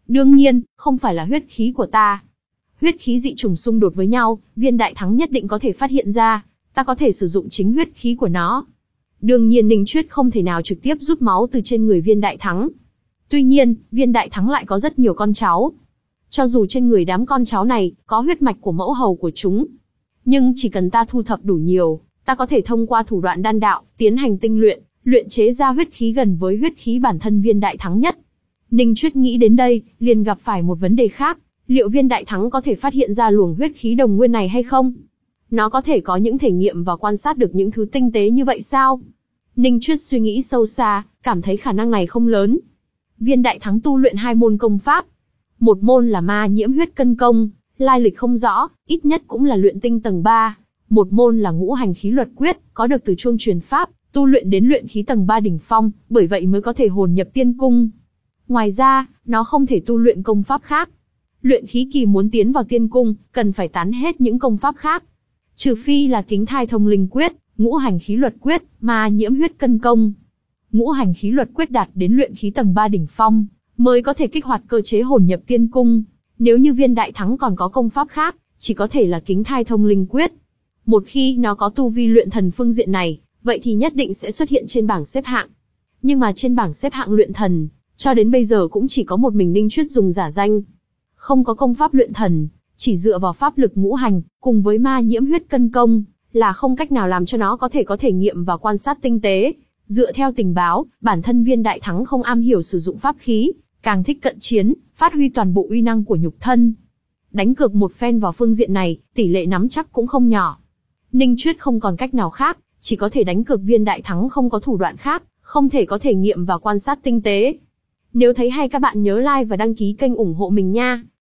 Speaker 1: Đương nhiên, không phải là huyết khí của ta. Huyết khí dị chủng xung đột với nhau, viên đại thắng nhất định có thể phát hiện ra, ta có thể sử dụng chính huyết khí của nó. Đương nhiên Ninh Chuyết không thể nào trực tiếp rút máu từ trên người viên đại thắng. Tuy nhiên, viên đại thắng lại có rất nhiều con cháu. Cho dù trên người đám con cháu này có huyết mạch của mẫu hầu của chúng, nhưng chỉ cần ta thu thập đủ nhiều, ta có thể thông qua thủ đoạn đan đạo, tiến hành tinh luyện, luyện chế ra huyết khí gần với huyết khí bản thân viên đại thắng nhất. Ninh Chuyết nghĩ đến đây, liền gặp phải một vấn đề khác, liệu viên đại thắng có thể phát hiện ra luồng huyết khí đồng nguyên này hay không? Nó có thể có những thể nghiệm và quan sát được những thứ tinh tế như vậy sao? Ninh Chuyết suy nghĩ sâu xa, cảm thấy khả năng này không lớn. Viên đại thắng tu luyện hai môn công pháp. Một môn là ma nhiễm huyết cân công, lai lịch không rõ, ít nhất cũng là luyện tinh tầng ba. Một môn là ngũ hành khí luật quyết, có được từ chuông truyền pháp, tu luyện đến luyện khí tầng ba đỉnh phong, bởi vậy mới có thể hồn nhập tiên cung. Ngoài ra, nó không thể tu luyện công pháp khác. Luyện khí kỳ muốn tiến vào tiên cung, cần phải tán hết những công pháp khác. Trừ phi là kính thai thông linh quyết, ngũ hành khí luật quyết, ma nhiễm huyết cân công. Ngũ hành khí luật quyết đạt đến luyện khí tầng ba đỉnh phong, mới có thể kích hoạt cơ chế hồn nhập tiên cung. Nếu như viên đại thắng còn có công pháp khác, chỉ có thể là kính thai thông linh quyết. Một khi nó có tu vi luyện thần phương diện này, vậy thì nhất định sẽ xuất hiện trên bảng xếp hạng. Nhưng mà trên bảng xếp hạng luyện thần, cho đến bây giờ cũng chỉ có một mình Ninh Chuyết dùng giả danh. Không có công pháp luyện thần, chỉ dựa vào pháp lực ngũ hành, cùng với ma nhiễm huyết cân công, là không cách nào làm cho nó có thể có thể nghiệm và quan sát tinh tế. Dựa theo tình báo, bản thân viên đại thắng không am hiểu sử dụng pháp khí, càng thích cận chiến, phát huy toàn bộ uy năng của nhục thân. Đánh cược một phen vào phương diện này, tỷ lệ nắm chắc cũng không nhỏ. Ninh Chuyết không còn cách nào khác, chỉ có thể đánh cược viên đại thắng không có thủ đoạn khác, không thể có thể nghiệm và quan sát tinh tế. Nếu thấy hay các bạn nhớ like và đăng ký kênh ủng hộ mình nha.